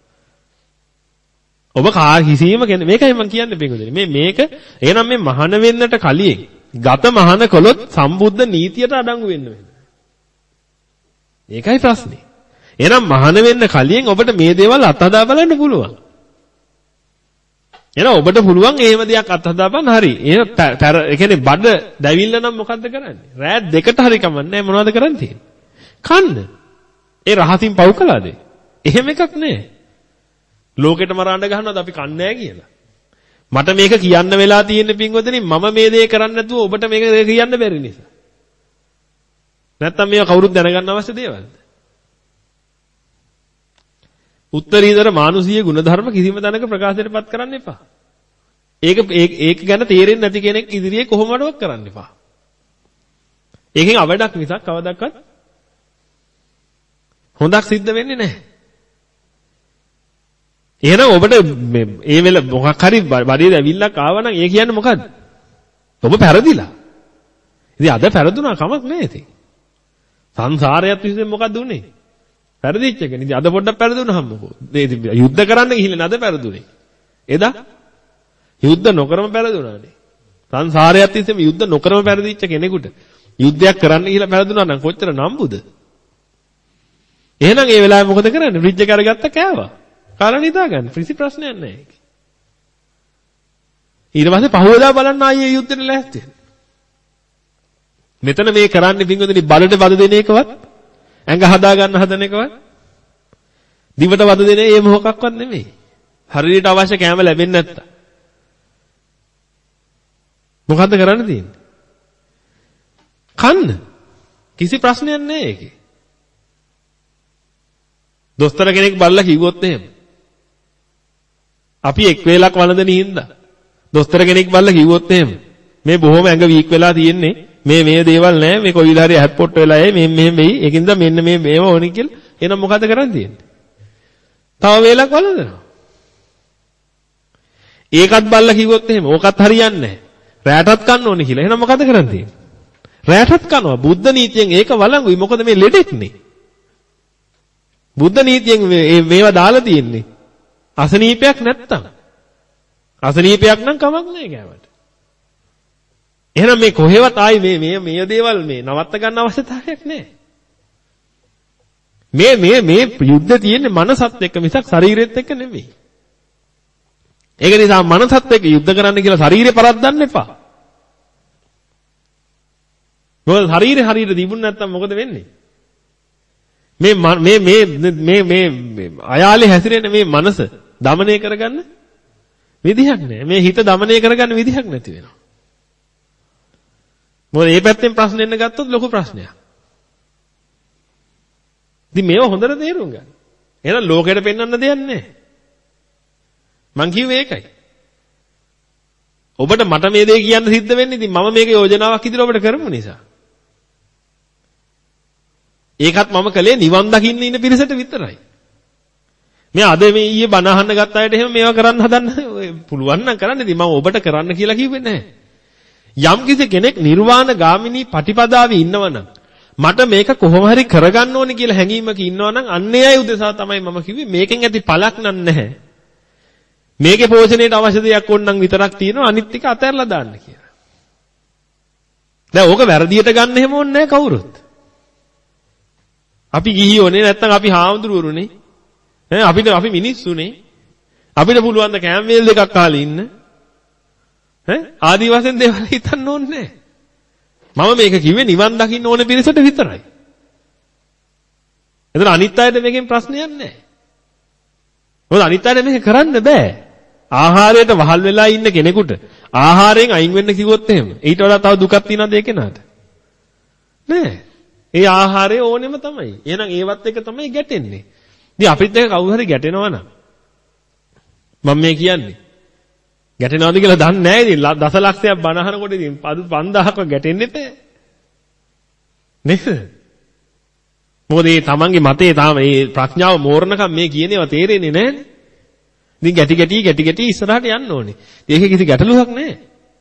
ඔබ කා කිසිම කෙනෙක් මේකයි මම කියන්නේ බෙන්ගොදේ. මේ මේක එහෙනම් මේ මහාන වෙන්නට කලින් ගත මහාන කළොත් සම්බුද්ධ නීතියට අඩංගු වෙන්න වෙනවා. ඒකයි ප්‍රශ්නේ. එහෙනම් මහාන වෙන්න කලින් ඔබට මේ දේවල් අත්හදා බලන්න පුළුවන්. එහෙනම් ඔබට පුළුවන් එහෙම දෙයක් අත්හදා බලන්න හරි. එහෙනම් ඒ කියන්නේ බඩ දැවිල්ල නම් මොකද්ද කරන්නේ? රෑත් දෙකට හරි කමන්නේ මොනවද කරන්න තියෙන්නේ? කන්න. ඒ රහසින් පව් කළාද? එහෙම එකක් නෑ. ලෝකෙට මරන්න ගහනවාද අපි කන්නේ නැහැ කියලා. මට මේක කියන්න වෙලා තියෙන පින්වතුනි මම මේ දේ කරන්නේ නැතුව ඔබට මේක කියන්න බැරි නිසා. නැත්තම් මේවා කවුරුත් දැනගන්න අවශ්‍ය දේවල්ද? උත්තරීතර මානුෂීය ගුණධර්ම කිසිම තැනක ප්‍රකාශයටපත් කරන්න එපා. ඒක ඒක ගැන තේරෙන්නේ නැති කෙනෙක් ඉදිරියේ කොහොමඩවත් කරන්න එපා. ඒකෙන් අවඩක් මිසක් කවදාවත් හොඳක් සිද්ධ වෙන්නේ නැහැ. එහෙනම් ඔබට මේ වෙල මොකක් හරි බඩේ ඇවිල්ලක් ආවනම් ඒ කියන්නේ මොකද්ද? ඔබ පෙරදිලා. ඉතින් අද පෙරදුනා කමක් නැහැ ඉතින්. සංසාරයත් විසින් මොකද්ද උනේ? පෙරදිච්ච එක. ඉතින් අද පොඩ්ඩක් පෙරදුනහම මොකෝ? යුද්ධ කරන්න ගිහිල්ලා නැද පෙරදුනේ. එදා යුද්ධ නොකරම පෙරදුනානේ. සංසාරයත් විසින් යුද්ධ නොකරම පෙරදිච්ච කෙනෙකුට යුද්ධයක් කරන්න ගිහිල්ලා පෙරදුනා නම් කොච්චර නම්බුද? එහෙනම් ඒ වෙලාවේ මොකද කරන්නේ? ෆ්‍රිජ් එක අරගත්ත කෑවා. කාලා නිදා ගන්න. කිසි ප්‍රශ්නයක් නැහැ ඒක. ඊට පස්සේ පහුවදා බලන්න ආයේ යුද්ධෙට ලෑස්ති වෙන්න. මෙතන මේ කරන්නේ පින්වතුනි බඩට වද දෙන එකවත් ඇඟ හදා ගන්න හදන එකවත් දිවට වද දෙන ඒ මොකක්වත් නෙමෙයි. හරියට අවශ්‍ය කැම ලැබෙන්නේ නැත්තම්. මොකද්ද කරන්න තියෙන්නේ? කන්න. කිසි ප්‍රශ්නයක් නැහැ ඒකේ. දොස්තර කෙනෙක් බලලා කිව්වොත් එහෙම අපි එක් වේලක් වළඳන හින්දා දොස්තර කෙනෙක් බලලා කිව්වොත් එහෙම මේ බොහොම ඇඟ වීක් වෙලා තියෙන්නේ මේ මේ දේවල් නැහැ මේ කොයිල හරි හැප්පොට් වෙලා එයි මෙහෙම මෙහෙම වෙයි ඒකින්ද මෙන්න මේ මේව ඕනි කියලා එහෙනම් මොකද කරන්න තියෙන්නේ? තව වේලක් වළඳනවා. ඒකත් බලලා කිව්වොත් එහෙම ඕකත් හරියන්නේ නැහැ. රැටත් කන්න ඕනි කියලා. එහෙනම් මොකද කරන්න තියෙන්නේ? රැටත් කනවා. බුද්ධ නීතියෙන් ඒක වළංගුයි. මොකද මේ ලෙඩෙක්නේ. බුද්ධ නීතියෙන් මේවා දාලා තියෙන්නේ. අසනීපයක් නැත්තම්. අසනීපයක් නම් කමක් නැහැ කෑවට. එහෙනම් මේ කොහෙවත් ආයි මේ මේ මේ දේවල් මේ නවත්ත ගන්න අවශ්‍යතාවයක් නැහැ. මේ මේ මේ යුද්ධ තියෙන්නේ මනසත් එක්ක මිසක් ශරීරෙත් එක්ක නෙමෙයි. ඒක නිසා මනසත් එක්ක යුද්ධ කරන්න කියලා ශරීරේ පරද්දන්න එපා. මොකද ශරීරේ හරියට තිබුණ නැත්නම් මොකද වෙන්නේ? මේ මේ මේ මේ මේ අයාලේ හැසිරෙන මේ මනස দমনය කරගන්න විදිහක් නැහැ. මේ හිත দমনය කරගන්න විදිහක් නැති වෙනවා. මොකද මේ පැත්තෙන් ප්‍රශ්න එන්න ගත්තොත් ලොකු ප්‍රශ්නයක්. ඉතින් මේව හොඳට තේරුම් ගන්න. එහෙනම් ලෝකෙට පෙන්වන්න දෙයක් නැහැ. මං කිව්වේ ඒකයි. ඔබට මට මේ දේ කියන්න සිද්ධ වෙන්නේ ඉතින් මම මේක යෝජනාවක් ඉදිරියට ඔබට කරමු නිසා. ඒකත් මම කලේ නිවන් දකින්න ඉන්න පිරිසට විතරයි. මේ අද මේ ඊයේ බණ අහන්න ගත්ත අයට එහෙම මේවා කරන්න හදන්න පුළුවන් නම් කරන්න. ඉතින් මම ඔබට කරන්න කියලා කිව්වේ නැහැ. යම් කිසි කෙනෙක් නිර්වාණ ගාමිනී පටිපදාවේ ඉන්නවනම් මට මේක කොහොම හරි කරගන්න ඕනේ කියලා හැඟීමක ඉන්නවනම් අන්නේ අය උදෙසා තමයි මම කිව්වේ මේකෙන් ඇති පළක් නැහැ. මේකේ පෝෂණයට අවශ්‍ය දෙයක් ඕනනම් විතරක් තියෙනවා අනිත් ටික අතහැරලා දාන්න කියලා. දැන් ඕක වැරදියට ගන්න එහෙම ඕනේ නැහැ කවුරුත්. අපි ගිහියෝනේ නැත්තම් අපි හාමුදුරුවරුනේ. ඈ අපිට අපි මිනිස්සුනේ. අපිට පුළුවන් ද කෑම වේල් දෙකක් කාලේ ඉන්න. ඈ ආදි වශයෙන් දේවල් හිතන්න ඕනේ නැහැ. මම මේක කිව්වේ නිවන් දකින්න ඕන පිරිසට විතරයි. එතන අනිත් අයට මේකෙන් ප්‍රශ්නයක් නැහැ. මොකද අනිත් අයට මේක කරන්න බෑ. ආහාරයට වහල් වෙලා ඉන්න කෙනෙකුට ආහාරයෙන් අයින් වෙන්න කිව්වොත් එහෙම ඊට වඩා තව දුකක් තියනවද ඒ කෙනාට? නෑ. ඒ ආහාරය ඕනෙම තමයි. එහෙනම් ඒවත් එක තමයි ගැටෙන්නේ. ඉතින් අපිත් එක කවුරු හරි ගැටෙනවා නම් මම මේ කියන්නේ ගැටෙනවද කියලා දන්නේ නැහැ ඉතින් දසලක්ෂයක් බණ අහනකොට ඉතින් පන්දාහක්ව ගැටෙන්න එපා. නේද? මොකද මේ තමන්ගේ මතේ තාම මේ ප්‍රඥාව මෝරණකම් මේ කියන ඒවා තේරෙන්නේ නැහැනේ. ඉතින් ගැටි ගැටි ගැටි ගැටි ඉස්සරහට යන්න ඕනේ. ඒකේ කිසි ගැටලුවක් නැහැ.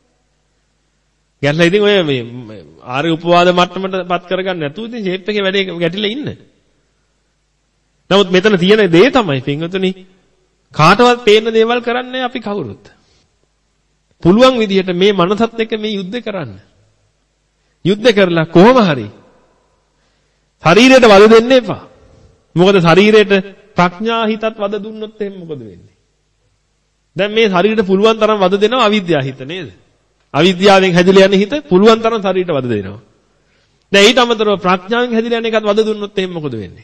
ගැටලා ඉතින් ඔය මේ ආර්ය උපවාද මට්ටමටපත් කරගන්න නැතුව ඉතින් ෂේප් එකේ වැඩේ ගැටිලා ඉන්න. නමුත් මෙතන තියෙන දේ තමයි පින්වතුනි කාටවත් පේන දේවල් කරන්නේ අපි කවුරුත්. පුළුවන් විදිහට මේ මනසත් එක්ක මේ යුද්ධ කරන්න. යුද්ධ කරලා කොහොම හරි ශරීරයට වද දෙන්න එපා. මොකද ශරීරයට ප්‍රඥා හිතත් වද දුන්නොත් එහෙනම් මොකද වෙන්නේ? දැන් මේ ශරීරයට පුළුවන් තරම් වද දෙනවා අවිද්‍යාව හිත නේද? අවිද්‍යාවෙන් හැදිලා යන හිත පුළුවන් තරම් ශරීරයට වද දෙනවා. දැන් ඊට අමතරව ප්‍රඥාවෙන් හැදිලා යන එකත් වද දුන්නොත් එහෙනම් මොකද වෙන්නේ?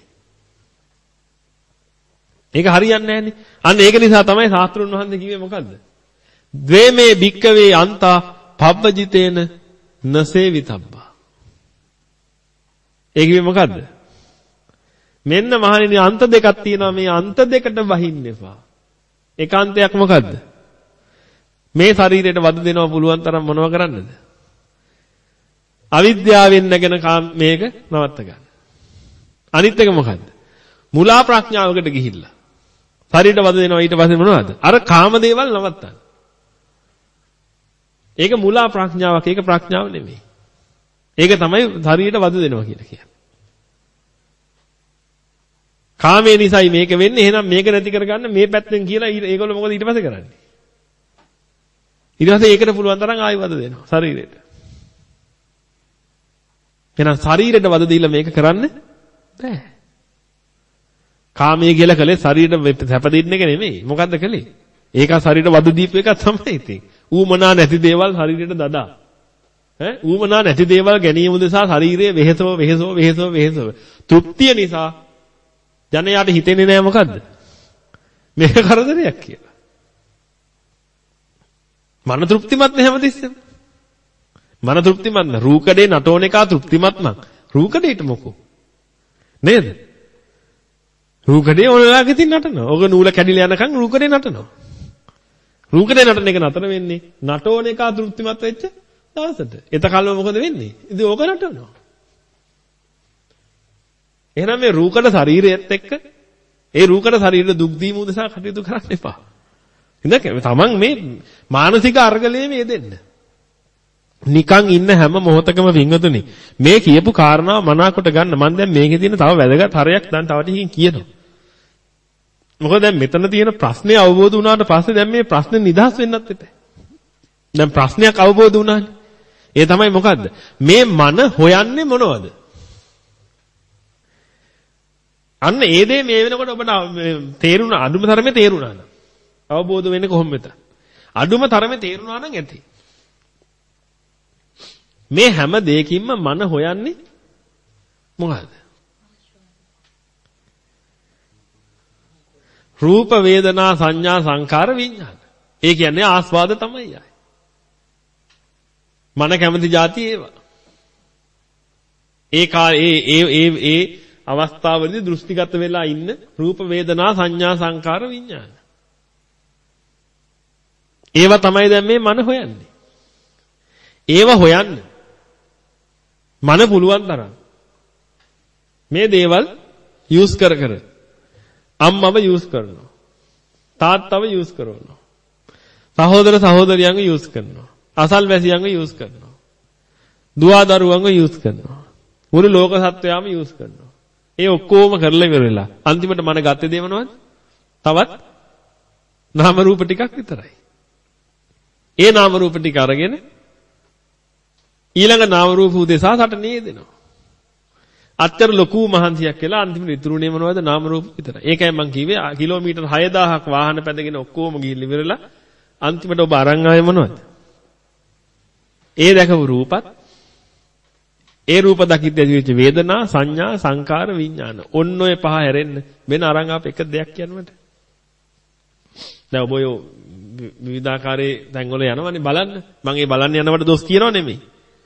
ඒක හරියන්නේ නැහැනේ. අන්න ඒක නිසා තමයි ශාස්ත්‍රුන් වහන්සේ කිව්වේ මොකද්ද? ද්වේමේ භික්කවේ අන්තා පබ්බජිතේන නසේවිතබ්බා. ඒ කිව්වේ මොකද්ද? මෙන්න මහණෙනි අන්ත දෙකක් තියෙනවා මේ අන්ත දෙකට වහින්න එපා. ඒකාන්තයක් මොකද්ද? මේ ශරීරයට වද දෙනවා පුළුවන් තරම් මොනව කරන්නද? අවිද්‍යාවෙන් නැගෙන මේක නවත්ත ගන්න. අනිත් එක මොකද්ද? මුලා ප්‍රඥාවකට ගිහිල්ලා. ශරීරයට වද දෙනවා ඊට පස්සේ මොනවද? අර කාම දේවල් නවත්තන්න. ඒක මුලා ප්‍රඥාවක්. ඒක ප්‍රඥාව නෙමෙයි. ඒක තමයි ශරීරයට වද දෙනවා කියලා කියන්නේ. කාමයේ නිසායි මේක වෙන්නේ. එහෙනම් මේක නැති කරගන්න මේ පැත්තෙන් කියලා ඒගොල්ලෝ මොකද ඊට පස්සේ කරන්නේ? ඊට පස්සේ ඒකට පුළුවන් තරම් ආයෙ වද දෙනවා ශරීරයට. එහෙනම් ශරීරයට වද දීලා මේක කරන්න බෑ. කාමයේ කියලා කලේ ශරීරයට සැප දෙන්න එක නෙමෙයි. මොකද්ද කලේ? ඒක ශරීරයට වද දීපු එක තමයි ඉතින්. ඌමනා නැති දේවල් ශරීරයට දදා. ඈ ඌමනා නැති දේවල් ගැනීම උදෙසා ශරීරයේ වෙහෙසව වෙහෙසව වෙහෙසව වෙහෙසව. තෘප්තිය නිසා ජනයාට හිතෙන්නේ නැහැ මොකද්ද? මේක කරදරයක් කියලා. මන තෘප්තිමත් නැහැ හැමතිස්සෙම. මන තෘප්තිමත් නැ රූකඩේ නටෝන එක තෘප්තිමත් නම් රූකඩේට මොකෝ? නේද? රූකඩේ ඕනලාගේ තින් නටනවා. ඕක නූල කැඩිලා යනකම් රූකඩේ නටනවා. රූකඩේ නටන එක නතර වෙන්නේ නටෝන එක තෘප්තිමත් වෙච්ච දවසට. එතකල්ම මොකද වෙන්නේ? ඉතින් ඕක නටනවා. එහෙනම් මේ රූකඩ ශරීරයත් එක්ක ඒ රූකඩ ශරීරෙ දුක් දීම උදෙසා කටයුතු කරන්න එපා. ඉතින් තමන් මේ මානසික අර්ගලයේ මේ දෙන්න. නිකන් ඉන්න හැම මොහොතකම වින්වතුනි මේ කියපු කාරණාව මනාකොට ගන්න. මම දැන් මේකේ තියෙන තව වැදගත් හරයක් දැන් තව ටිකකින් කියනවා. මොකද දැන් මෙතන තියෙන ප්‍රශ්නේ අවබෝධ වුණාට පස්සේ දැන් මේ ප්‍රශ්නේ නිදහස් වෙන්නත් එපා. දැන් ප්‍රශ්නයක් අවබෝධ වුණානේ. ඒ තමයි මොකද්ද? මේ මන හොයන්නේ මොනවද? අන්න ඒ දේ මේ වෙනකොට ඔබට තේරුණා අඳුම තරමේ තේරුණා නම්. අවබෝධ වෙන්නේ කොහොමද? අඳුම තරමේ තේරුණා නම් ඇති. මේ හැම දෙයකින්ම මන හොයන්නේ මොකද්ද? රූප වේදනා සංඥා සංකාර විඥාන. ඒ කියන්නේ ආස්වාද තමයි ආයි. මන කැමති જાති ඒවා. ඒ ඒ ඒ ඒ ඒ අවස්ථාවලදී දෘෂ්ටිගත වෙලා ඉන්න රූප වේදනා සංඥා සංකාර විඥාන. ඒවා තමයි දැන් මේ මන හොයන්නේ. ඒවා හොයන්න මන පුළුවන් තරම් මේ දේවල් යූස් කර කර අම්මව යූස් කරනවා. තාත්තව යූස් කරනවා. සහෝදර සහෝදරියන්ව යූස් කරනවා. අසල්වැසියන්ව යූස් කරනවා. දුව දරුවන්ව යූස් කරනවා. මුළු ලෝක සත්වයාම යූස් කරනවා. ඒ ඔක්කොම කරලා ඉවරලා අන්තිමට මන ගත්තේ දේ මොනවද? තවත් නාම රූප ටිකක් විතරයි. ඒ නාම රූප ටික අරගෙන ඊළඟ නාම රූප උදෙසා සටනේ දෙනවා. අත්තර ලොකු මහන්සියක් කියලා අන්තිමට ඉතුරුනේ මොනවද? නාම රූප විතරයි. ඒකයි මම කිව්වේ කිලෝමීටර් හය දහසක් වාහන පැදගෙන ඔක්කොම ගිහින් ඉවරලා අන්තිමට ඔබ අරන් ආවේ මොනවද? ඒ දැකපු රූපත් ඒ රූප දකිද්දී ඇතිවෙච්ච වේදනා සංඥා සංකාර විඥාන. ඔන්න ඔය පහ හැරෙන්න වෙන අරන් ආප එක දෙයක් කියනවට. දැන් ඔබ ඔය විවිධාකාරයේ තැන්වල යනවනේ බලන්න. මම ඒ බලන්න යනවට දොස් කියනව නෙමෙයි.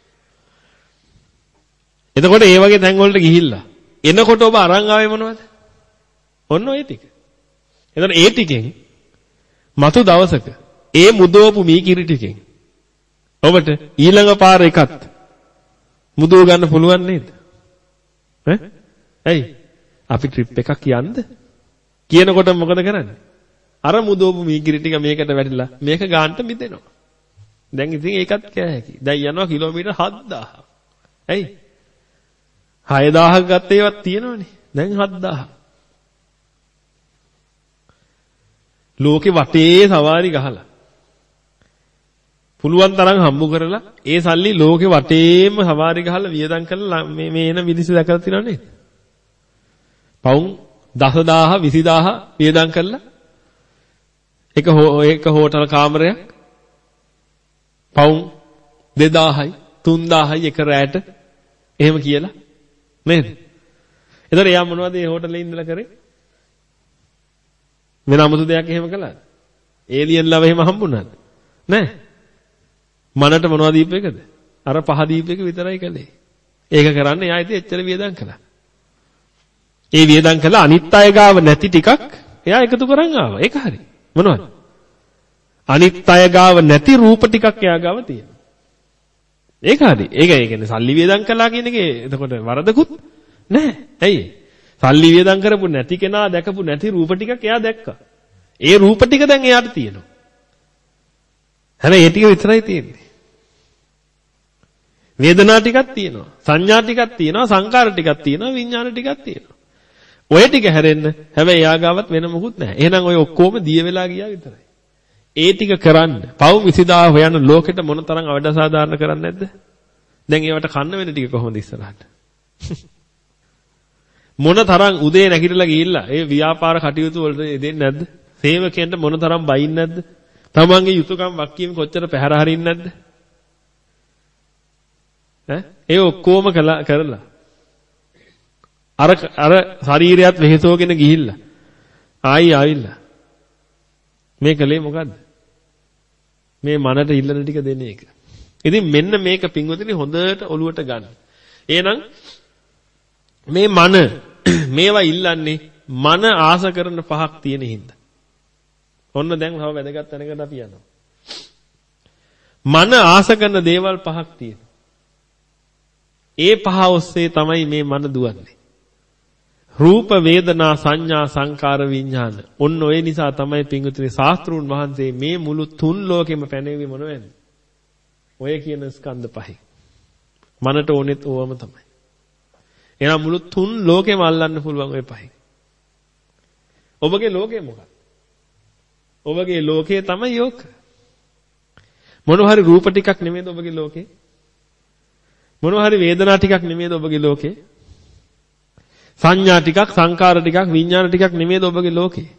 එතකොට ඒ වගේ තැන් වලට ගිහිල්ලා එනකොට ඔබ අරන් ආවේ මොනවද? ඔන්න ඔය ටික. එතකොට ඒ ටිකෙන් මතු දවසක ඒ මුදවපු මී කිරි ටිකෙන් ඔබට ඊළඟ පාර එකත් මුදව ගන්න පුළුවන් නේද? ඈ? ඇයි? අපි ට්‍රිප් එකක් යන්නද? කියනකොට මොකද කරන්නේ? අර මුදවපු මී කිරි ටික මේකට වැටිලා මේක ගන්නට මිදෙනවා. දැන් ඉතින් ඒකත් කෑ හැකි. දැන් යනවා කිලෝමීටර් හත් දහසක්. ඇයි? හය දහසක් ගත්ත ඒවත් තියෙනවනේ. දැන් හත් දහසක්. ලෝකේ වටේ සවාරි ගහලා පුළුවන් තරම් හම්බ කරලා ඒ සල්ලි ලෝකේ වටේම සවාරි ගහලා වියදම් කරලා මේ මේ එන මිනිස්සු දැකලා තියෙනව නේද? පවුම් දසදාහ විසිදාහ වියදම් කරලා එක එක හෝටල් කාමරයක් පවුම් දෙදාහයි තුන්දාහයි එක රැයට එහෙම කියලා නේද? එතකොට එයා මොනවද මේ හෝටලේ ඉඳලා කරේ? වෙන 아무තු දෙයක් එහෙම කළාද? ඒලියන් ලව එහෙම හම්බුණාද? නෑ. මනට මොනවද දීප එකද? අර පහ දීප එක විතරයි කළේ. ඒක කරන්නේ එයා ඉතින් එච්චර වියදම් කළා. ඒ වියදම් කළා අනිත් අය ගාව නැති ටිකක් එයා එකතු කරන් ආවා. ඒක හරි. මොනවද? අනිත් අය ගාව නැති රූප ටිකක් එයා ගාව තියෙනවා. ඒක හරි. ඒක ඒ කියන්නේ සල්ලි වියදම් කළා කියන එකේ එතකොට වරදකුත් නැහැ. ඇයි? සල්ලි වියදම් කරපු නැති කෙනා දැකපු නැති රූප ටිකක් එයා දැක්කා. ඒ රූප ටික දැන් එයාට තියෙනවා. හැබැයි ඒ ටික විතරයි තියෙන්නේ. වේදනා ටිකක් තියෙනවා. සංඥා ටිකක් තියෙනවා. සංකාර ටිකක් තියෙනවා. විඥාන ටිකක් තියෙනවා. ඔය ටික හැරෙන්න හැබැයි එයා ගාවත් වෙන මොකුත් නැහැ. එහෙනම් ඔය ඔක්කොම දිය වෙලා ගියා විතරයි. ඒ ටික කරන්න පව් විසිදා හොයන ලෝකෙට මොනතරම් අවදාසාධාරණ කරන්නේ නැද්ද? දැන් ඒවට කන්න වෙන ටික කොහොමද ඉස්සරහට? මොන තරම් උදේ නැගිටලා ගිහිල්ලා ඒ ව්‍යාපාර කටයුතු වලට දෙන්නේ නැද්ද? සේවකයන්ට මොන තරම් බයින්නේ නැද්ද? තමන්ගේ යුතුයකම් වක්කීම් කොච්චර පැහැර හරින්නේ නැද්ද? ඈ ඒ ඔක්කොම කළා කරලා අර අර ශරීරයත් වෙහෙසෝගෙන ගිහිල්ලා ආයි ආවිල්ලා මේ කලේ මොකද්ද? මේ මනට ඉල්ලන ටික දෙන එක. ඉතින් මෙන්න මේක පින්වතුනි හොඳට ඔලුවට ගන්න. එහෙනම් මේ මන මේවා ඉල්ලන්නේ මන ආස කරන පහක් තියෙන හින්දා. ඔන්න දැන් තව වැදගත් තැනකට අපි යනවා. මන ආස කරන දේවල් පහක් තියෙනවා. ඒ පහ ඔස්සේ තමයි මේ මන දුවන්නේ. රූප වේදනා සංඥා සංකාර විඥාන. ඔන්න ඔය නිසා තමයි පින්වතුනි ශාස්ත්‍රූන් වහන්සේ මේ මුළු තුන් ලෝකෙම පැනෙන්නේ මොනවද? ඔය කියන ස්කන්ධ පහයි. මනට ඕනෙත් ඕවම තමයි. එහෙනම් මුළු තුන් ලෝකෙම අල්ලන්න පුළුවන් ඔය පහයි. ඔබගේ ලෝකය මොකක්ද? ඔබගේ ලෝකය තමයි යෝක. මොන හරි රූප ටිකක් නෙමෙයිද ඔබගේ ලෝකේ? මොනවා හරි වේදනා ටිකක් නෙමෙයිද ඔබගේ ලෝකේ? සංඥා ටිකක්, සංකාර ටිකක්, විඥාන ටිකක් නෙමෙයිද ඔබගේ ලෝකේ?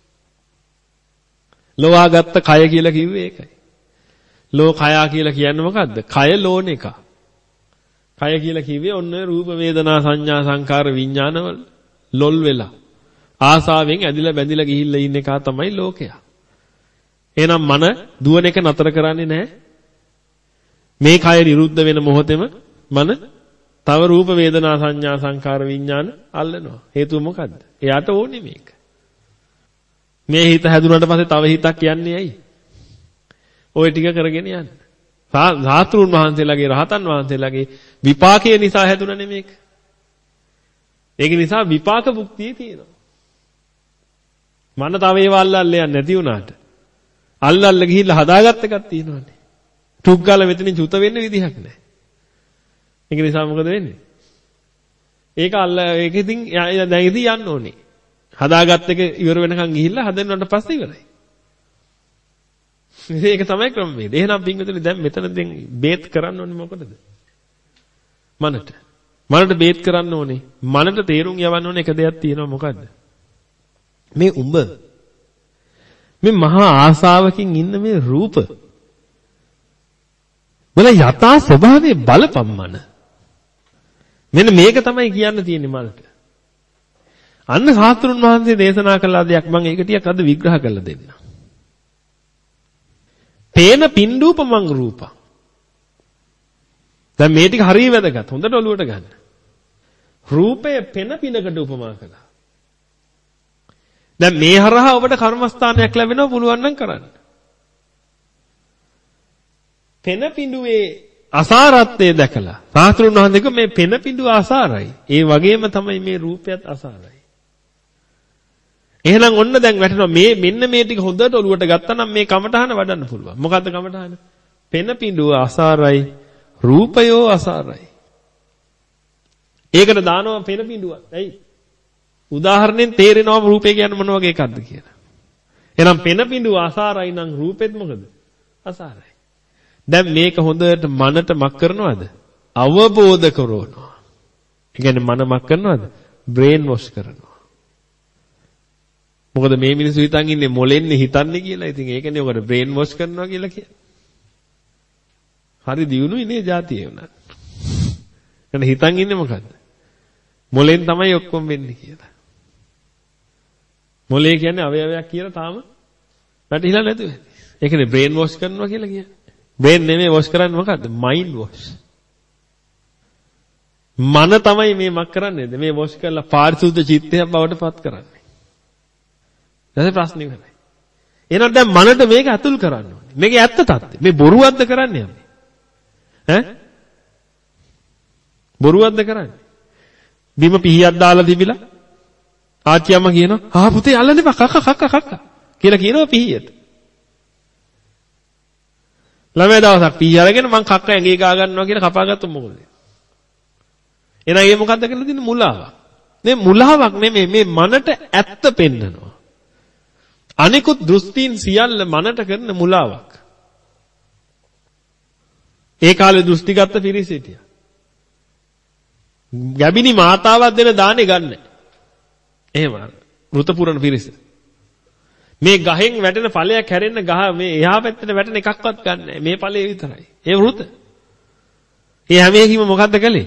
ලෝවාගත්ත කය කියලා කිව්වේ ඒකයි. ලෝ කයා කියලා කියන්නේ මොකද්ද? කය ලෝන එක. කය කියලා කිව්වේ ඔන්න රූප වේදනා සංඥා සංකාර විඥානවල ලොල් වෙලා ආසාවෙන් ඇදිලා බැඳිලා ගිහිල්ලා ඉන්න එක තමයි ලෝකයා. එහෙනම් මන දුවන එක නතර කරන්නේ නැහැ. මේ කය නිරුද්ධ වෙන මොහොතේම මන තව රූප වේදනා සංඥා සංකාර විඥාන අල්ලනවා. හේතුව මොකද්ද? එයාට ඕනේ මේක. මේ හිත හැදුනට පස්සේ තව හිතක් යන්නේ ඇයි? ওই ටික කරගෙන යන්න. සාස්ත්‍රුන් වහන්සේලාගේ රහතන් වහන්සේලාගේ විපාකයේ නිසා හැදුණනේ මේක. ඒක නිසා විපාක භුක්තිය තියෙනවා. මන තව ඒව අල්ලල්ල යන්නේ නැති වුණාට අල්ලල්ල ගිහිල්ලා හදාගත්ත එකක් තියෙනවානේ. ටුක් ගාලා මෙතනින් චුත වෙන්න විදිහක් නැහැ. ඒක නිසා මොකද වෙන්නේ? ඒක අල්ල ඒක ඉතින් දැන් ඉතින් යන්න ඕනේ. හදාගත්ත එක ඉවර වෙනකන් ගිහිල්ලා හදන්නට පස්සේ ඉවරයි. ඒක තමයි ක්‍රමවේදය. එහෙනම් පින්විතනි දැන් මෙතන දැන් බේත් කරන්න ඕනේ මොකටද? මනට. මනට බේත් කරන්න ඕනේ. මනට තේරුම් යවන්න ඕනේ එක දෙයක් තියෙනවා මොකද්ද? මේ උඹ මේ මහා ආසාවකින් ඉන්න මේ රූප බල යථා ස්වභාවයේ බලපම්මන. මෙන්න මේක තමයි කියන්න තියෙන්නේ මනට. අන්න සාස්ත්‍රුන් වහන්සේ දේශනා කළා දෙයක් මම ඒක ටිකක් අද විග්‍රහ කරලා දෙන්නම්. පේන පින්ඩූපමං රූපං. දැන් මේ ටික හරිය වැදගත්. හොඳට ඔලුවට ගන්න. රූපය පෙන පිනකට උපමා කළා. දැන් මේ හරහා ඔබට කර්මස්ථානයක් ලැබෙනවා පුළුවන් නම් කරන්න. පෙන පිඬුවේ අසාරත්වය දැකලා සාස්ත්‍රුන් වහන්සේ මේ පෙන පිඬුව අසාරයි. ඒ වගේම තමයි මේ රූපයත් අසාරයි. එහෙනම් ඔන්න දැන් වැටෙනවා මේ මෙන්න මේ ටික හොඳට ඔලුවට ගත්තා නම් මේ කමඨහන වඩන්න පුළුවන්. මොකද්ද කමඨහන? පෙන පිඬුව අසාරයි, රූපයෝ අසාරයි. ඒකට දානවා පෙන පිඬුවක්. ඇයි? උදාහරණයෙන් තේරෙනවා රූපය කියන්නේ මොන වගේ එකක්ද කියලා. එහෙනම් පෙන පිඬුව අසාරයි නම් රූපෙත් මොකද? අසාරයි. දැන් මේක හොඳට මනට මක් කරනවද? අවබෝධ කරවනවා. ඒ කියන්නේ මන මක් කරනවද? බ්‍රේන් වොෂ් කරනවා. මොකද මේ මිනිස්සු හිතන් ඉන්නේ මොලෙන්නේ හිතන්නේ කියලා. ඉතින් ඒකනේ ඔකට බ්‍රේන් වොෂ් කරනවා කියලා කියන්නේ. හරි දියුණුයි නේ જાතිය උනත්. එහෙනම් හිතන් ඉන්නේ මොකද්ද? මොලෙන් තමයි ඔක්කොම වෙන්නේ කියලා. මොලේ කියන්නේ අවයවයක් කියලා තාම වැටහිලා නැතුව. ඒකනේ බ්‍රේන් වොෂ් කරනවා කියලා කියන්නේ. බ්‍රේන් නෙමෙයි වොෂ් කරන්නේ මොකද්ද? Mind wash. මන තමයි මේ මක් කරන්නේද? මේ වොෂ් කරලා පාරිශුද්ධ චිත්තයක් බවට පත් කරන්නේ. දැන් ප්‍රශ්නේ ඉවරයි. එහෙනම් දැන් මනට මේක අතුල් කරන්න ඕනේ. මේකේ ඇත්ත තත්ත්වය. මේ බොරුවක්ද කරන්නේ අපි? ඈ? බොරුවක්ද කරන්නේ? බිම පිහියක් දාලා තිබිලා ආච්චියම්ම කියනවා ආ පුතේ අල්ලන්න එපා කක්ක කක්ක කක්ක කියලා කියනවා පිහියට. ළමයා දවසක් පිහිය අරගෙන මං කක්ක ඇඟේ ගා ගන්නවා කියලා කපාගත්තොත් මොකද වෙන්නේ? එහෙනම් ඒ මොකද්ද කියලා තියෙන්නේ මුලාවක්. මේ මුලාවක් නෙමෙයි මේ මනට ඇත්ත පෙන්නනවා. අනිකුත් දෘෂ්ටීන් සියල්ල මනට කරන මුලාවක්. ඒ කාලේ දෘෂ්ටිගත පිරිස හිටියා. ගැබිනි මාතාවක් දෙන දානේ ගන්න. එහෙම මෘත පුරන පිරිස. මේ ගහෙන් වැටෙන ඵලයක් හැරෙන්න ගහ මේ එහා පැත්තට වැටෙන එකක්වත් ගන්න නැහැ. මේ ඵලයේ විතරයි. ඒ වෘත. ඒ හැම එකකින්ම මොකද්ද කළේ?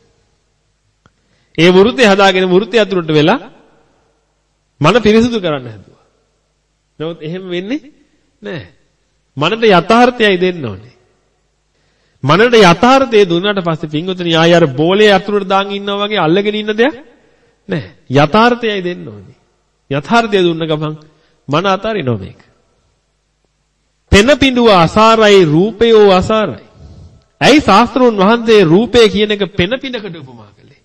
ඒ වෘතේ හදාගෙන වෘතය අතුරට වෙලා මන පිරිසුදු කරන්න හැදුවා. නමුත් එහෙම වෙන්නේ නැහැ. මනට යථාර්ථයයි දෙන්න ඕනේ. මනට යථාර්ථය දුන්නාට පස්සේ පින්වතුනි ආය අර බෝලේ අතුරට දාන් ඉන්නවා වගේ අල්ලගෙන ඉන්න දෙයක් නැහැ. යථාර්ථයයි දෙන්න ඕනේ. යථාර්ථය දුන්න ගමන් මන අතාරිනවා මේක. පෙන පිඬුව අසාරයි රූපයෝ අසාරයි. ඇයි ශාස්ත්‍රෝන් වහන්සේ රූපය කියන එක පෙන පිඬකට උපමා කළේ?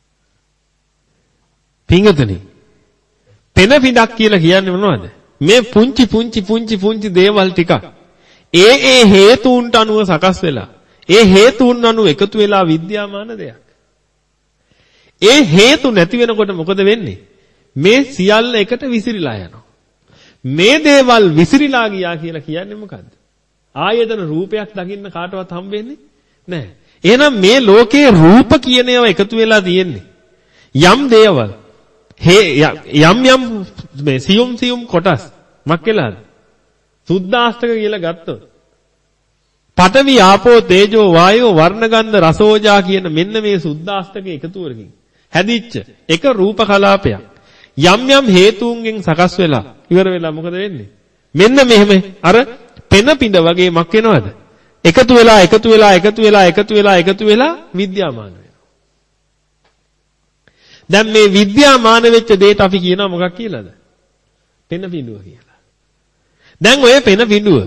පින්වතුනි පෙන පිඬක් කියලා කියන්නේ මොනවද? මේ පුංචි පුංචි පුංචි පුංචි දේවල් ටිකක් ඒ ඒ හේතුන්ට අනුව සකස් වෙලා ඒ හේතුන් අනුව එකතු වෙලා විද්‍යාමාන දෙයක්. ඒ හේතු නැති වෙනකොට මොකද වෙන්නේ? මේ සියල්ල එකට විසිරීලා යනවා. මේ දේවල් විසිරීලා ගියා කියලා කියන්නේ මොකද්ද? ආයතන රූපයක් දකින්න කාටවත් හම්බෙන්නේ නැහැ. එහෙනම් මේ ලෝකේ රූප කියන ඒවා එකතු වෙලා තියෙන්නේ. යම් දේවල් යම් යම් මේ සියුම් සියුම් කොටස් මක් වෙලාද? සුද්ධාෂ්ටක කියලා ගත්තොත් පඨවි ආපෝ තේජෝ වායෝ වර්ණ ගන්ධ රසෝජා කියන මෙන්න මේ සුද්ධාෂ්ටක එකතුවකින් හැදිච්ච එක රූප කලාපයක් යම් යම් හේතුන්ගෙන් සකස් වෙලා ඉවර වෙලා මොකද වෙන්නේ? මෙන්න මෙහෙම අර පෙන පිඬ වගේ මක් වෙනවද? එකතු වෙලා එකතු වෙලා එකතු වෙලා එකතු වෙලා එකතු වෙලා විද්‍යාමාන වෙනවා. දැන් මේ විද්‍යාමාන වෙච්ච දෙයට අපි කියනවා මොකක් කියලාද? පෙන පිඬුව කියලා. දැන් ඔය පෙන පිඬුව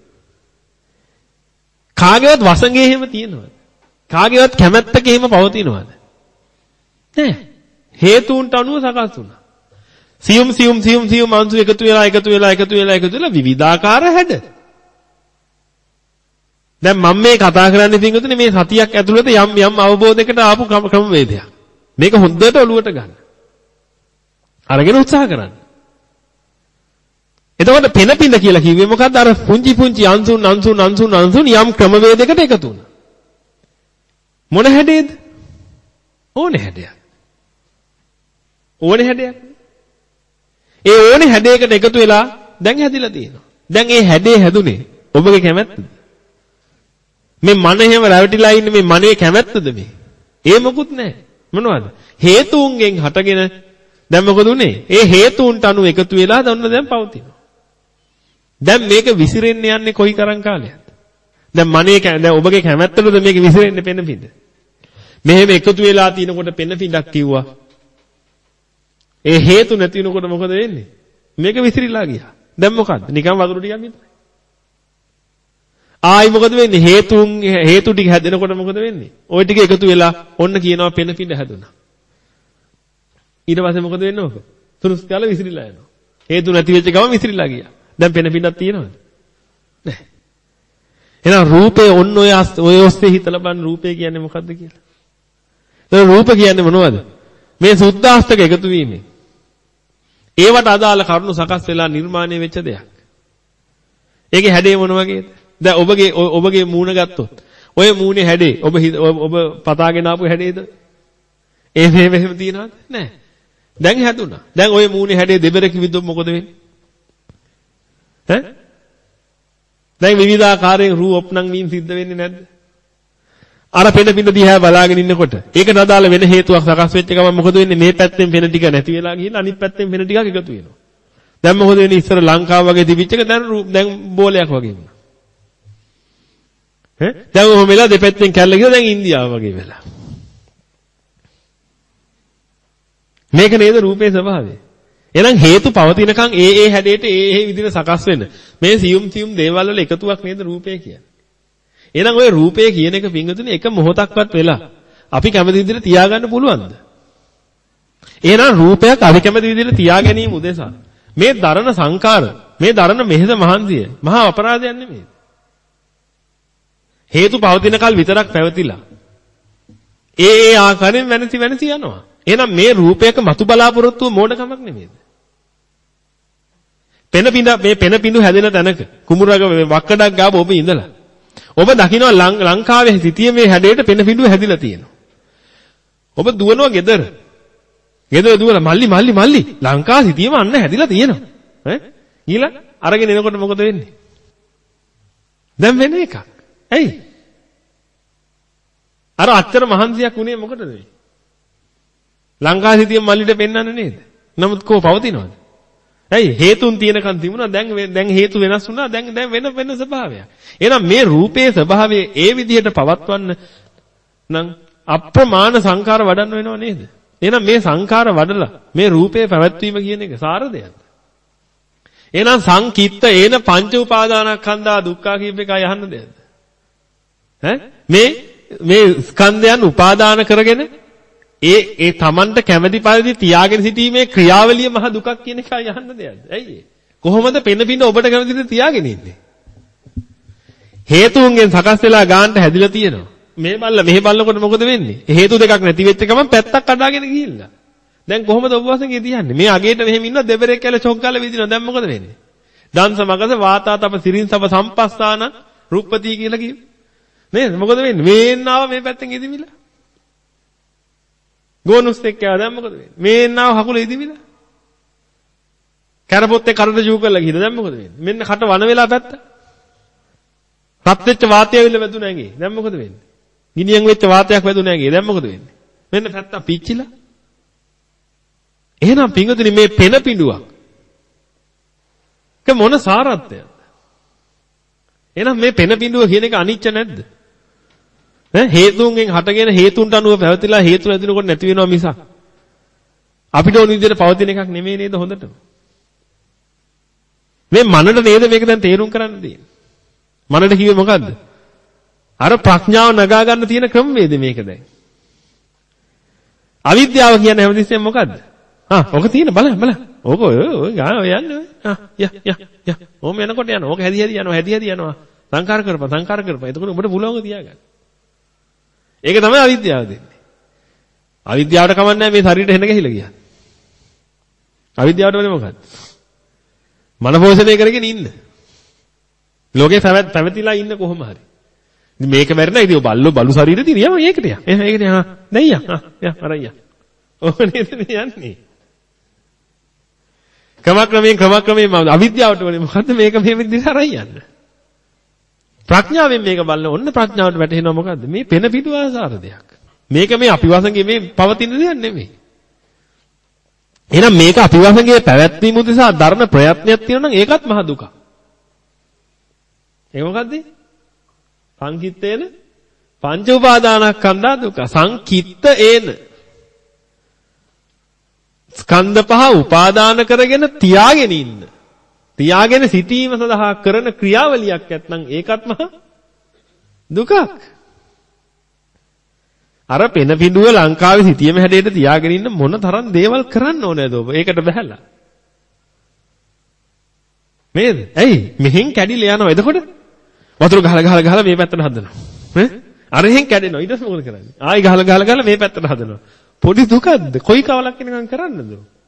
කාගේවත් වසඟේ එහෙම තියෙනවද? කාගේවත් කැමැත්තක එහෙම පවතිනවද? නැහැ. හේතුන්ට අනුව සකස් වුණා. සියුම් සියුම් සියුම් සියුම් අංශු එකතු වෙලා එකතු වෙලා එකතු වෙලා එකතු වෙලා විවිධාකාර හැඩ. දැන් මම මේ කතා කරන්නේ පිටුතුනේ මේ සතියක් ඇතුළත යම් යම් අවබෝධයකට ආපු ක්‍රම වේදයක්. මේක හොඳට ඔලුවට ගන්න. අරගෙන උත්සාහ කරන්න. එතකොට පෙන පිඬ කියලා කිව්වේ මොකද්ද? අර පුංචි පුංචි අංශුන් අංශුන් අංශුන් අංශුන් යම් ක්‍රම වේදයකට එකතු වුණා. මොන හැඩේද? ඕනේ හැඩයක්. ඕනේ හැඩයක්. ඒ ඕනේ හැඩයකට එකතු වෙලා දැන් හැදිලා තියෙනවා. දැන් ඒ හැඩේ හැදුනේ ඔබගේ කැමැත්තද? මේ මන එහෙම රැවටිලා ඉන්නේ මේ මනේ කැමැත්තද මේ? ඒ මොකුත් නැහැ. මොනවද? හේතුන්ගෙන් හටගෙන දැන් මොකද උනේ? ඒ හේතුන්ට අනුව එකතු වෙලා දැන් දැන් පවතිනවා. දැන් මේක විසිරෙන්න යන්නේ කොයි තරම් කාලයක්ද? දැන් මනේ දැන් ඔබගේ කැමැත්තටද මේක විසිරෙන්න පෙන පිඬ? මෙහෙම එකතු වෙලා තිනකොට පෙන පිඬක් කිව්වා. ඒ හේතු නැති වෙනකොට මොකද වෙන්නේ? මේක විසිරීලා ගියා. දැන් මොකද්ද? නිකන් වතුර ටිකක් විතරයි. ආයි මොකද වෙන්නේ? හේතුන් හේතු ටික හැදෙනකොට මොකද වෙන්නේ? ওই ටික එකතු වෙලා ඔන්න කියනවා පෙන පිඬ හැදුනා. ඊට පස්සේ මොකද වෙන්නේ ඔක? තුරුස් කාලේ විසිරීලා යනවා. හේතු නැති වෙච්ච ගමන් විසිරීලා ගියා. දැන් පෙන පිඬක් තියෙනවද? නැහැ. එහෙනම් රූපේ ඔන්න ඔය ඔය ඔස්සේ හිතලා බලන්න රූපේ කියන්නේ මොකද්ද කියලා. ඒ රූප කියන්නේ මොනවද? මේ සුද්ධාෂ්ටක එකතු වීමෙන් ඒවට අදාළ කරුණු සකස් වෙලා නිර්මාණය වෙච්ච දෙයක්. ඒකේ හැඩය මොන වගේද? දැන් ඔබගේ ඔබගේ මූණ ගත්තොත් ඔය මූණේ හැඩේ ඔබ ඔබ පතාගෙන ආපු හැඩේද? ඒ මෙහෙම එහෙම තියනවද? නැහැ. දැන් හැදුනා. දැන් ඔය මූණේ හැඩේ දෙබරක විද්දොත් මොකද වෙන්නේ? ඈ? දැන් විවිධාකාරයෙන් රූප ඔප්නං වීම සිද්ධ වෙන්නේ නැද්ද? අර පෙන පිඬ දිහා බලාගෙන ඉන්නකොට ඒකට අදාළ වෙන හේතුවක් සකස් වෙච්ච ගමන් මොකද වෙන්නේ? මේ පැත්තෙන් පෙන ටික නැති වෙලා ගිහින් අනිත් පැත්තෙන් පෙන ටිකක් එකතු වෙනවා. දැන් මොකද වෙන්නේ? ඉස්සර ලංකාව වගේ තිබිච්ච එක දැන් දැන් බෝලයක් වගේ වුණා. ඈ? දැන් ඔහොම වෙලා දෙපැත්තෙන් කැල්ල ගිහලා දැන් ඉන්දියාව වගේ වෙලා. මේක නේද රූපේ ස්වභාවය. එහෙනම් හේතු පවතිනකන් ඒ ඒ හැඩයට ඒ ඒ විදිහට සකස් වෙන මේ සියුම් සියුම් දේවල් වල එකතුවක් නේද රූපය කියන්නේ. එහෙනම් ওই රූපය කියන එක පින්වතුනි එක මොහොතක්වත් වෙලා අපි කැමති විදිහට තියාගන්න පුළුවන්ද? එහෙනම් රූපයක් අපි කැමති විදිහට තියා ගැනීම උදෙසා මේ දරණ සංකාර මේ දරණ මෙහෙස මහන්සිය මහා අපරාධයක් නෙමෙයි. හේතු පවතින කල් විතරක් පැවතිලා ඒ ඒ ආකාරයෙන් වෙනසි වෙනසි යනවා. එහෙනම් මේ රූපයක මතු බලාපොරොත්තුව මෝඩකමක් නෙමෙයිද? පෙන පිඬ මේ පෙන පිඬු හැදෙන තැනක කුමුරග වක්කඩක් ගාව ඔබ ඉඳලා ඔබ දකිනවා ලංකාවේ සිටියේ මේ හැඩයට පෙන පිඬුව හැදිලා තියෙනවා. ඔබ දුවනවා ගෙදර. ගෙදර දුවලා මල්ලි මල්ලි මල්ලි ලංකාවේ සිටියේම අන්න හැදිලා තියෙනවා. ඈ ගිහලා අරගෙන එනකොට මොකද වෙන්නේ? දැන් වෙන එකක්. ඇයි? අර අච්චර මහන්සියක් උනේ මොකටද මේ? ලංකාවේ සිටියේ මල්ලිට පෙන්වන්න නේද? නමුත් කෝ පවතිනවද? ඇයි හේතුන් තියෙනකන් තිබුණා දැන් දැන් හේතු වෙනස් වුණා දැන් දැන් වෙන වෙන ස්වභාවයක්. එහෙනම් මේ රූපයේ ස්වභාවය ඒ විදිහට පවත්වන්න නම් අප්‍රමාණ සංකාර වඩන්න වෙනව නේද? එහෙනම් මේ සංකාර වඩලා මේ රූපයේ පැවැත්වීම කියන එක සාර දෙයක්ද? එහෙනම් සංකිට්ත ඒන පංච උපාදානස්කන්ධා දුක්ඛ කියප එක යහන්න දෙයක්ද? ඈ මේ මේ ස්කන්ධයන් උපාදාන කරගෙන ඒ ඒ Tamanට කැමැති පරිදි තියාගෙන සිටීමේ ක්‍රියාවලිය මහ දුකක් කියන එක යහන්න දෙයක්ද? ඇයි ඒ? කොහොමද පෙන පින ඔබට කැමති විදිහට තියාගෙන ඉන්නේ? හේතුන්ගෙන් සකස් වෙලා ගානට හැදිලා තියෙනවා. මේ බල්ල මෙහෙ බල්ලකොට මොකද වෙන්නේ? හේතු දෙකක් නැති වෙච්ච ගමන් පැත්තක් අඩාගෙන ගිහිල්ලා. දැන් කොහොමද ඔබ වශයෙන් තියන්නේ? මේ අගේට මෙහෙම ඉන්න දෙබරේ කැල චොක් ගාලා විදිනවා. දැන් මොකද වෙන්නේ? දන්ස මගස වාතා තප සිරින් සබ සම්පස්සාන රුප්පති කියලා කිව්වේ. නේද? මොකද වෙන්නේ? මේන්න ආව මේ පැත්තෙන් ඉදිමිලා. ගෝනුස් එක්ක ආව දැන් මොකද වෙන්නේ? මේන්න ආව කකුල ඉදිමිලා. කැරපොත්තේ කරට ජූ කරලා ගිහින් දැන් මොකද වෙන්නේ? මෙන්න කට වන වෙලා පැත්ත. රත් වෙච්ච වාතය ඇවිල්ලා වැදුනා ඇඟේ. දැන් මොකද වෙන්නේ? ගිනියන් වෙච්ච වාතයක් වැදුනා ඇඟේ. දැන් මොකද වෙන්නේ? මෙන්න පැත්ත පිච්චිලා. එහෙනම් පිංගුතුනි මේ පෙන පිඬුවක්. ඒක මොන සාරත්වයක්ද? එහෙනම් මේ පෙන පිඬුව කියන එක අනිච්ච නැද්ද? ඈ හේතුන්ගෙන් හටගෙන හේතුන්ට අනුව පැවතිලා හේතු නැතිනකොට නැති වෙනවා මිසක් අපිට ඕන විදිහට පවතින එකක් නෙමෙයි නේද හොඳටම? මේ මනට නේද මේක දැන් තේරුම් කරන්න තියෙන්නේ? මනට කිව්වේ මොකද්ද? අර ප්‍රඥාව නගා ගන්න තියෙන ක්‍රමවේද මේක දැන්. අවිද්‍යාව කියන්නේ හැමතිස්සෙම මොකද්ද? ආ ඔක තියෙන බලන්න බලන්න. ඕක ඔය ඔය ගාන ඔය යන්නේ ඔය. ආ ය ය ය. ඕම යනකොට යනවා. ඕක හැදි හැදි යනවා. හැදි හැදි යනවා. සංකාර කරපන් සංකාර කරපන්. එතකොට ඔබට පුළුවන් තියාගන්න. ඒක තමයි අවිද්‍යාව දෙන්නේ. අවිද්‍යාවට කමන්නේ නැහැ මේ ශරීරෙට හෙන ගහිලා ගියා. අවිද්‍යාවට වෙන්නේ මොකක්ද? මන පෝෂණය කරගෙන ඉන්න. ලෝකේ පැවතිලා ඉන්න කොහොම හරි. ඉතින් මේක මැරෙනා ඉතින් බල්ලෝ බලු ශරීරෙ තියෙන යම ඒකට යා. එහෙනම් ඒකට යා. දැන් යා. ආ යා අරయ్యා. ඕනේ නේද යන්නේ. ක්‍රමක්‍රමයෙන් ක්‍රමක්‍රමයෙන් අවිද්‍යාවට වනේ මොකද්ද මේක මේ විදිහට අරයි යන්න. ප්‍රඥාවෙන් මේක බලන ඔන්න ප්‍රඥාවට වැටෙනවා මොකද්ද? මේ පෙන පිටු ආසාර දෙයක්. මේක මේ අපි වසඟේ මේ පවතින දෙයක් නෙමෙයි. එහෙනම් මේක අපි වසඟේ පැවැත්වීම උදෙසා ධර්ම ප්‍රයත්නයක් තියෙනවා නම් ඒකත් මහ දුකක්. ඒක මොකද්ද? සංකිට්ඨේන පංච උපාදානස්කන්ධා දුක. සංකිට්ඨ ඒන ස්කන්ධ පහ උපාදාන කරගෙන තියාගෙන ඉන්න. තියාගෙන සිටීම සඳහා කරන ක්‍රියාවලියක් නැත්නම් ඒකත් මහ දුකක්. අර පෙන පිඬුව ලංකාවේ සිටියම හැඩයට තියාගෙන ඉන්න මොන තරම් දේවල් කරන්න ඕනේද ඔබ? ඒකට බහැලා. නේද? ඇයි? මෙහෙන් කැඩිලා යනවා. එතකොට වතුර ගහලා ගහලා ගහලා මේ පැත්තට හදනවා. ඈ? අර එහෙන් කැඩෙනවා. ඊට පස්සේ මොකද කරන්නේ? ආයි ගහලා ගහලා ගහලා මේ පැත්තට හදනවා. පොඩි දුකක්ද? කොයි කවලක් වෙනකම් කරන්නද?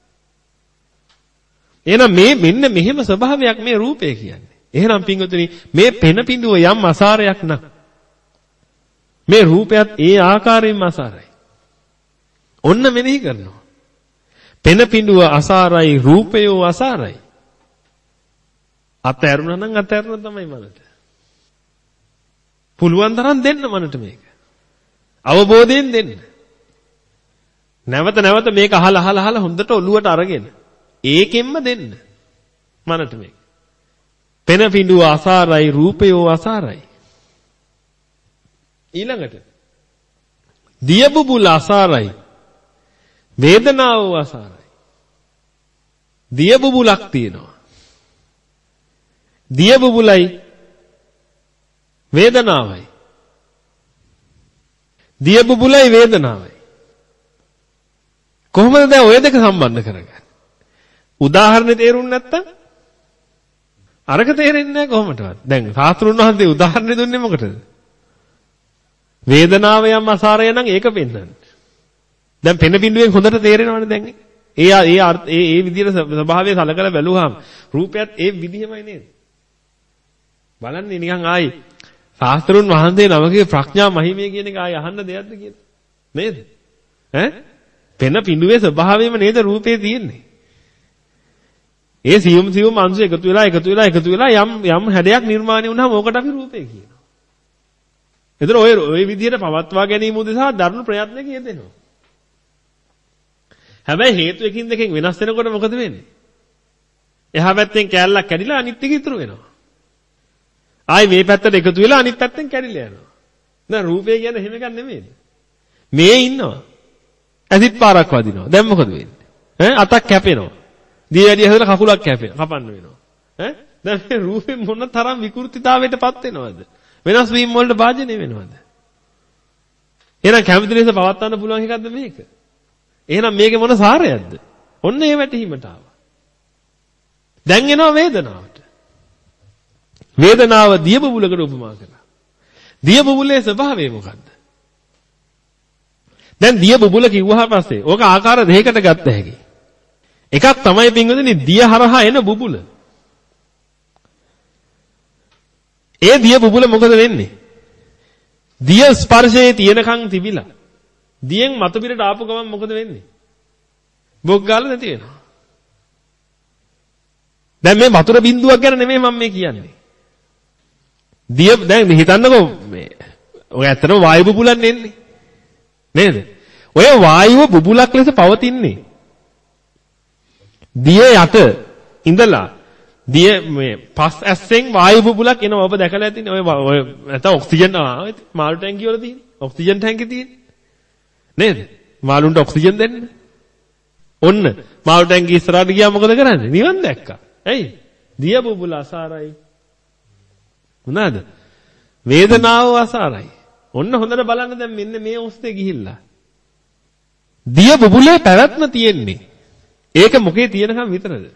එහෙනම් මේ මෙන්න මෙහෙම ස්වභාවයක් මේ රූපය කියන්නේ. එහෙනම් පින්වතුනි මේ පෙන පිඬුව යම් අසාරයක් නම් මේ රූපයත් ඒ ආකාරයෙන්ම අසාරයි. ඔන්න මෙනෙහි කරනවා. පෙන පිඬුව අසාරයි රූපය අසාරයි. අතහැරුණා නම් අතහැරන තමයි මනට. පුළුවන් තරම් දෙන්න මනට මේක. අවබෝධයෙන් දෙන්න. නැවත නැවත මේක අහලා අහලා අහලා හොඳට ඔළුවට අරගෙන ඒකෙන්ම දෙන්න මනට මේක. පෙන පිඬුව අසාරයි රූපය අසාරයි. ඊළඟට දිය බුබුල අසාරයි වේදනාව අසාරයි. දිය බුබුලක් තියෙනවා. දිය බුබුලයි වේදනාවයි. දිය බුබුලයි වේදනාවයි. කොහොමද දැන් ඔය දෙක සම්බන්ධ කරගන්නේ? උදාහරණේ තේරුම් නැත්තම් අරක තේරෙන්නේ නැහැ කොහොමදවත්. දැන් සාස්ත්‍රුන් වහන්සේ උදාහරණේ දුන්නේ මොකටද? වේදනාව යම් අසාරය නම් ඒක පෙන්වන්න. දැන් පෙන බිඳුවෙන් හොඳට තේරෙනවනේ දැන්. ඒ ඒ ඒ ඒ විදිහට ස්වභාවය සලකලා බැලුවාම රූපයත් ඒ විදිහමයි නේද? බලන්නේ නිකන් ආයි සාස්ත්‍රුන් වහන්සේ නමකගේ ප්‍රඥා මහිමය කියන එක ආයි අහන්න දෙයක්ද කියලා. නේද? ඈ? පෙන පිඬුවේ ස්වභාවයම නේද රූපේ තියෙන්නේ. ඒ සියුම් සියුම් අංශ එකතු වෙලා එකතු වෙලා එකතු වෙලා යම් යම් හැඩයක් නිර්මාණය වුණාම ඕකට අපි රූපේ කියනවා. ඒතර ඔය ඔය විදිහට පවත්වා ගැනීම උදෙසා දරුණු ප්‍රයත්නයක යෙදෙනවා. හැබැයි හේතු එකින් දෙකෙන් වෙනස් වෙනකොට මොකද වෙන්නේ? එහා පැත්තෙන් කෑල්ලක් කැඩිලා අනිත් එක ඉතුරු වෙනවා. ආයි මේ පැත්තට එකතු වෙලා අනිත් පැත්තෙන් කැඩිලා යනවා. දැන් රූපේ කියන්නේ එහෙම එකක් නෙමෙයිද? මේ ඉන්නවා. ඇසිඩ් පාරක් වදිනවා. දැන් මොකද වෙන්නේ? ඈ අතක් කැපෙනවා. දිය වැඩි හදලා කකුලක් කැපෙන කපන්න වෙනවා. ඈ දැන් මේ රූපේ මොන තරම් විකෘතිතාවයටපත් වෙනවද? වෙනස් වීම වලට භාජනය වෙනවද? එහෙනම් කැමති ලෙස පවත්වන්න පුළුවන් එකක්ද මේක? එහෙනම් මේකේ මොන සාරයක්ද? ඔන්න ඒ වැටහීමට ආවා. දැන් එනවා වේදනාවට. වේදනාව දිය බුබුලකට උපමා කරා. දිය බුබුලේ ස්වභාවය මොකද්ද? දැන් දිය බුබුල කිව්වහම පස්සේ ඕක ආකාර දෙකකට ගත්ත හැකි. එකක් තමයි පින්වදිනේ දිය හරහා එන බුබුල. ඒ දිය බුබුල මොකද වෙන්නේ? දිය ස්පර්ශයේ තියෙනකන් තිබිලා. දියෙන් මතු පිටට ආපු ගමන් මොකද වෙන්නේ? බොක් ගාලා නැති වෙනවා. දැන් මේ වතුර බින්දුවක් ගැන නෙමෙයි මම මේ කියන්නේ. දිය දැන් හිතන්නකෝ මේ ඔය ඇත්තටම වායු බුබුලක් නෙන්නේ. නේද? ඔය වායුව බුබුලක් ලෙස පවතින්නේ. දිය යට ඉඳලා දිය මේ පස් ඇස්සෙන් වායු බුබුලක් එනවා. ඔබ දැකලා ඇතිනේ. ඔය ඔය නැත්නම් ඔක්සිජන් ආ මාළු ටැංකිය වල තියෙන. ඔක්සිජන් ටැංකිය තියෙන. නේද? මාළුන්ට ඔක්සිජන් දෙන්න. ඔන්න මාළු ටැංකිය ඉස්සරහට ගියා මොකද කරන්නේ? නිවන් දැක්කා. ඇයි? දිය බුබුල අසාරයි. මොනවාද? වේදනාව අසාරයි. ඔන්න හොඳට බලන්න දැන් මෙන්න මේ ඔස්සේ ගිහිල්ලා. දිය බුබුලේ පැවැත්ම තියෙන්නේ. ඒක මොකේ තියෙනකම් විතරද?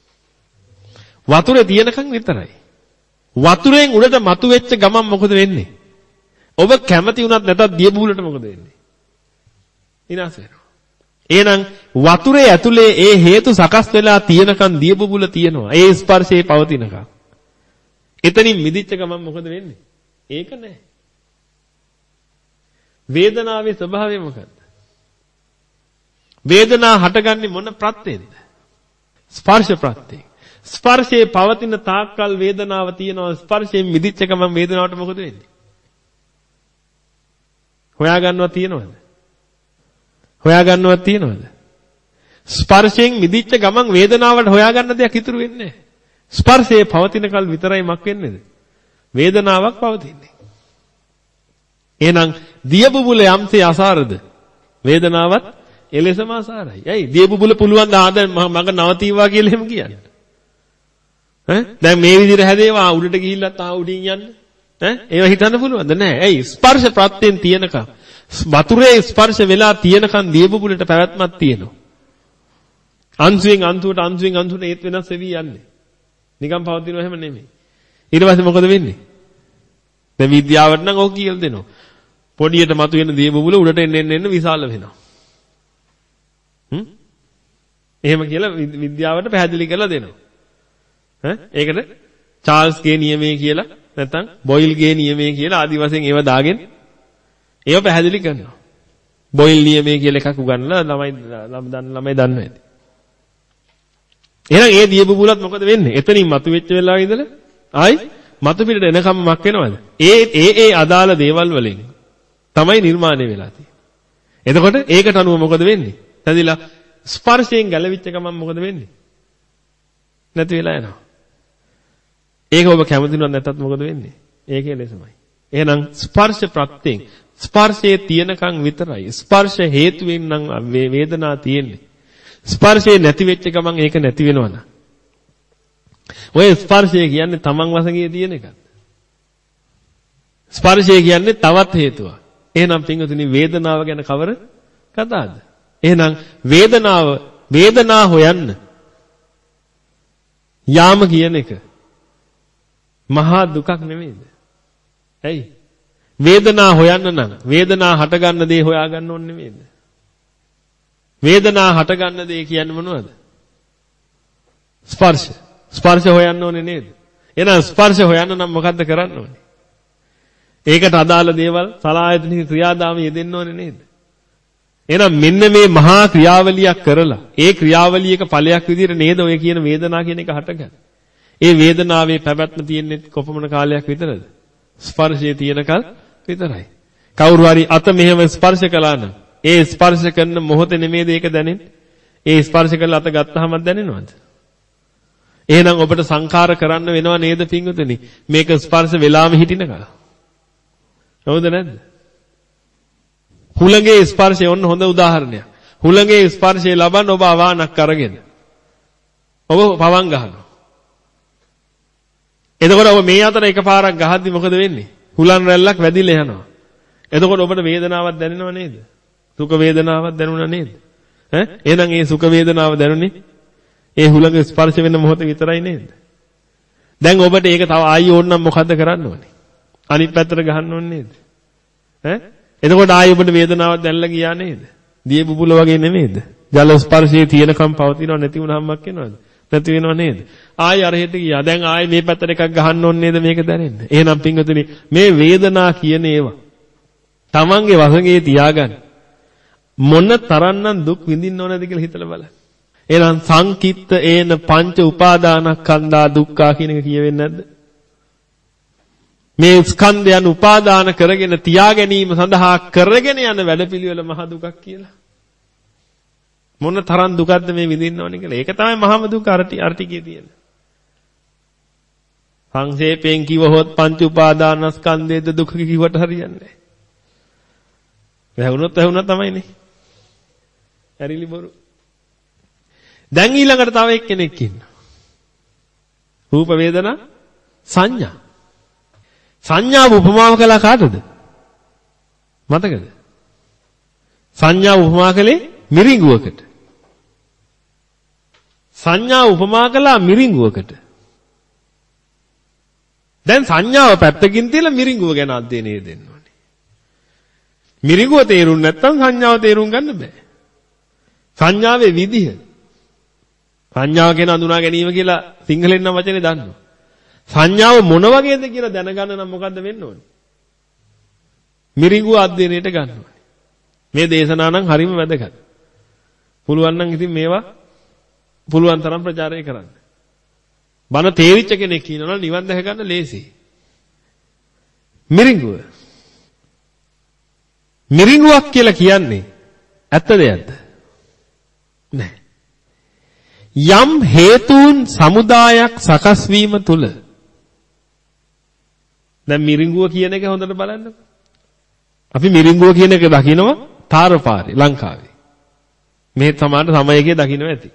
වතුරේ තියෙනකම් විතරයි. වතුරෙන් උඩට මතු වෙච්ච ගමන් මොකද වෙන්නේ? ඔබ කැමති වුණත් නැතත් දිය බුබුලට මොකද වෙන්නේ? විනාශ වෙනවා. එහෙනම් වතුරේ ඇතුලේ ඒ හේතු සකස් වෙලා තියෙනකන් දිය බුබුල තියෙනවා. ඒ ස්පර්ශයේ පවතිනකන්. එතනින් මිදිච්ච ගමන් මොකද වෙන්නේ? ඒක නෑ. වේදනාවේ ස්වභාවය මොකක්ද? වේදනාව හටගන්නේ මොන ප්‍රත්‍යෙන්ද? ස්පර්ශ ප්‍රත්‍යෙන්. ස්පර්ශයේ පවතින තාක්කල් වේදනාව තියෙනවා. ස්පර්ශයෙන් මිදිච්ච ගමන් වේදනාවට මොකද වෙන්නේ? හොයා ගන්නවක් තියෙනවද? හොයා ගන්නවක් තියෙනවද? ස්පර්ශයෙන් මිදිච්ච ගමන් වේදනාවට හොයා ගන්න දෙයක් ඉතුරු වෙන්නේ නැහැ. ස්පර්ශයේ පවතින කල් විතරයි මක් වෙන්නේද? වේදනාවක් පවතින්නේ. එහෙනම් දිය බුබුල යම්සේ අසාරද වේදනාවත් එලෙසම අසාරයි. ඇයි? දිය බුබුල පුළුවන් ද ආද මග නවතිවා කියලා එහෙම කියන්නේ. ඈ දැන් මේ විදිහට හැදේවා උඩට ගිහිල්ලත් ආ උඩින් යන්න. ඈ ඒව හිතන්න පුළුවන්ද? නැහැ. ඇයි? ස්පර්ශ ප්‍රත්‍යයෙන් තියෙනකම් වතුරේ ස්පර්ශ වෙලා තියෙනකම් දිය බුබුලට පැවැත්මක් තියෙනවා. අංශුවෙන් අංශුවට අංශුවෙන් අංශුවට ඒත් වෙනස් වෙවි යන්නේ. නිකන් පවතිනව එහෙම නෙමෙයි. ඊට පස්සේ මොකද වෙන්නේ? දැන් විද්‍යාවට නම් ඕක කියලා දෙනවා. පොඩියට මතුවෙන දිය බුබුල උඩට එන්න එන්න එන්න විශාල වෙනවා. හ්ම්? එහෙම කියලා විද්‍යාවට පැහැදිලි කරලා දෙනවා. ඈ ඒකට චාල්ස්ගේ නියමය කියලා නැත්නම් බොයිල්ගේ නියමය කියලා ආදි වශයෙන් ඒව දාගෙන ඒව පැහැදිලි කරනවා. බොයිල් නියමය කියලා එකක් උගන්වලා ළමයි ළමයි දන්නවා ඇති. එහෙනම් ඒ දිය බුබුලත් මොකද වෙන්නේ? එතනින් මතුවෙච්ච වෙලාවෙ ඉඳලා ආයි මතු පිටට එනකම් මක් වෙනවද? ඒ ඒ ඒ අදාළ දේවල් වලින් තමයි නිර්මාණය වෙලා තියෙන්නේ. එතකොට ඒකට අනුව මොකද වෙන්නේ? නැතිලා ස්පර්ශයෙන් ගැලවිච්ච ගමන් මොකද වෙන්නේ? නැති වෙලා යනවා. ඒක ඔබ කැමතිනවද නැත්නම් මොකද වෙන්නේ? ඒකේ ලෙසමයි. එහෙනම් ස්පර්ශ ප්‍රත්‍යයෙන් ස්පර්ශයේ තියෙනකන් විතරයි. ස්පර්ශ හේතුවෙන් නම් වේදනාව තියෙන්නේ. ස්පර්ශේ නැති වෙච්ච ගමන් ඒක නැති වෙනවනේ. ඔය ස්පර්ශය කියන්නේ තමන් වශයෙන් තියෙන එකක්. ස්පර්ශය කියන්නේ තවත් හේතුවක්. එහෙනම් පින්වතුනි වේදනාව ගැන කවර කතාවද? එහෙනම් වේදනාව වේදනාව හොයන්න යාම කියන එක මහා දුකක් නෙමෙයිද? ඇයි? වේදනාව හොයන්න නම් වේදනාව හට ගන්න දේ හොයා ගන්න ඕනේ නෙමෙයිද? වේදනාව හට ගන්න දේ කියන්නේ මොනවද? ස්පර්ශ. ස්පර්ශ හොයන්න ඕනේ නේද? එහෙනම් ස්පර්ශ හොයන්න නම් මොකද්ද කරන්න ඕනේ? ඒකට අදාළ දේවල් සලායතනික ක්‍රියාදාම යෙදෙන්න ඕනේ නේද? එහෙනම් මෙන්න මේ මහා ක්‍රියාවලියක් කරලා ඒ ක්‍රියාවලියක ඵලයක් විදිහට නේද ඔය කියන වේදනාව කියන එක හටගන්නේ. ඒ වේදනාවේ පැවැත්ම තියෙන්නේ කොපමණ කාලයක් විතරද? ස්පර්ශයේ තියෙනකල් විතරයි. කවුරු හරි අත මෙහෙම ස්පර්ශ කළා නම් ඒ ස්පර්ශ කරන මොහොතේ නෙමෙයිද ඒක දැනෙන්නේ? ඒ ස්පර්ශ කරලා අත ගත්තාම දැනෙනවද? එහෙනම් ඔබට සංඛාර කරන්න වෙනව නේද පින්වතුනි? මේක ස්පර්ශ වෙලාම හිටිනකල්. හවුද නැද්ද? හුළඟේ ස්පර්ශය ඔන්න හොඳ උදාහරණයක්. හුළඟේ ස්පර්ශය ලබන්න ඔබ අවානක් අරගෙන ඔබ පවන් ගහනවා. එතකොට ඔබ මේ අතර එකපාරක් ගහද්දි මොකද වෙන්නේ? හුලන් රැල්ලක් වැදිලා යනවා. එතකොට ඔබට වේදනාවක් දැනෙනව නේද? සුඛ වේදනාවක් දැනුණා නේද? ඈ එහෙනම් ඒ සුඛ වේදනාව දැනුනේ ඒ හුලඟ ස්පර්ශ වෙන මොහොතේ විතරයි නේද? දැන් ඔබට ඒක තව ආයි ඕනනම් මොකද්ද කරන්න ඕනේ? අනිත් පැත්තට ගහන්න ඕනේ නේද? ඈ එතකොට ආයි ඔබට වේදනාවක් දැනලා ගියා නේද? දිය බුබුල වගේ නෙමෙයිද? ජල ස්පර්ශයේ තියෙනකම් පවතිනව නැති වුණාමක් වෙනවද? නැති වෙනව නේද? ආයි අරහෙට ගියා. දැන් ආයි මේ පැත්තට එකක් ගහන්න ඕනේ නේද මේක දැනෙන්න? එහෙනම් පින්වතුනි මේ වේදනා කියන ඒවා තමන්ගේ වසඟේ තියාගන්න. මොන තරම්නම් දුක් විඳින්න ඕනද කියලා හිතලා බලන්න. එහෙනම් සංකිට්ත ඒන පංච උපාදානස්කන්ධා දුක්ඛා කියන එක කියවෙන්නේ නැද්ද? මේ ස්කන්ධයන් උපාදාන කරගෙන තියා ගැනීම සඳහා කරගෙන යන වැඩපිළිවෙල මහ දුකක් කියලා. මොන තරම් දුකක්ද මේ විඳින්න ඕනේ කියලා. ඒක තමයි මහම දුක අරටි අරටිකේ තියෙන. සංක්ෂේපයෙන් කිව්වොත් පංච උපාදානස්කන්ධයේද දුක කිව්වට හරියන්නේ නැහැ. වැහුනොත් වැහුණා තමයිනේ. ඇරිලි බොරු. දැන් ඊළඟට තව එක්කෙනෙක් ඉන්නවා. රූප වේදනා සංඥා. සංඥාව උපමාව කළා කාටද? මතකද? සංඥාව උපමා කළේ මිරිඟුවකට. සංඥාව උපමා කළා මිරිඟුවකට. දැන් සංඥාව පැත්තකින් තියලා මිරිඟුව ගැන අධ්‍යයනය දෙන්න ඕනේ. මිරිඟුව තේරුම් නැත්නම් සංඥාව තේරුම් ගන්න බෑ. සංඥාවේ විදිහ. සංඥාව කියන අඳුනා ගැනීම කියලා සිංහලෙන් නම් වචනේ දන්නවා. සංඥාව මොන වගේද කියලා දැනගන්න නම් මොකද්ද වෙන්න ඕනේ? මිරිඟුව අධ්‍යයනයට ගන්න ඕනේ. මේ දේශනා නම් හරිම වැදගත්. පුළුවන් නම් ඉතින් මේවා පුළුවන් තරම් ප්‍රචාරය කරන්න. බන තේරිච්ච කෙනෙක් ඉන්නවා නිවන් දැක ගන්න ලේසියි. මිරිඟුව. මිරිඟුවක් කියලා කියන්නේ ඇත්තද ඇත්ත? නෑ. යම් හේතුන් සමුදායක් සකස් වීම තුල දැන් මිරිඟුව කියන එක හොඳට බලන්න. අපි මිරිඟුව කියන එක දකිනවා තාරපාරේ ලංකාවේ. මේ සමාන සමයකේ දකින්න ඇති.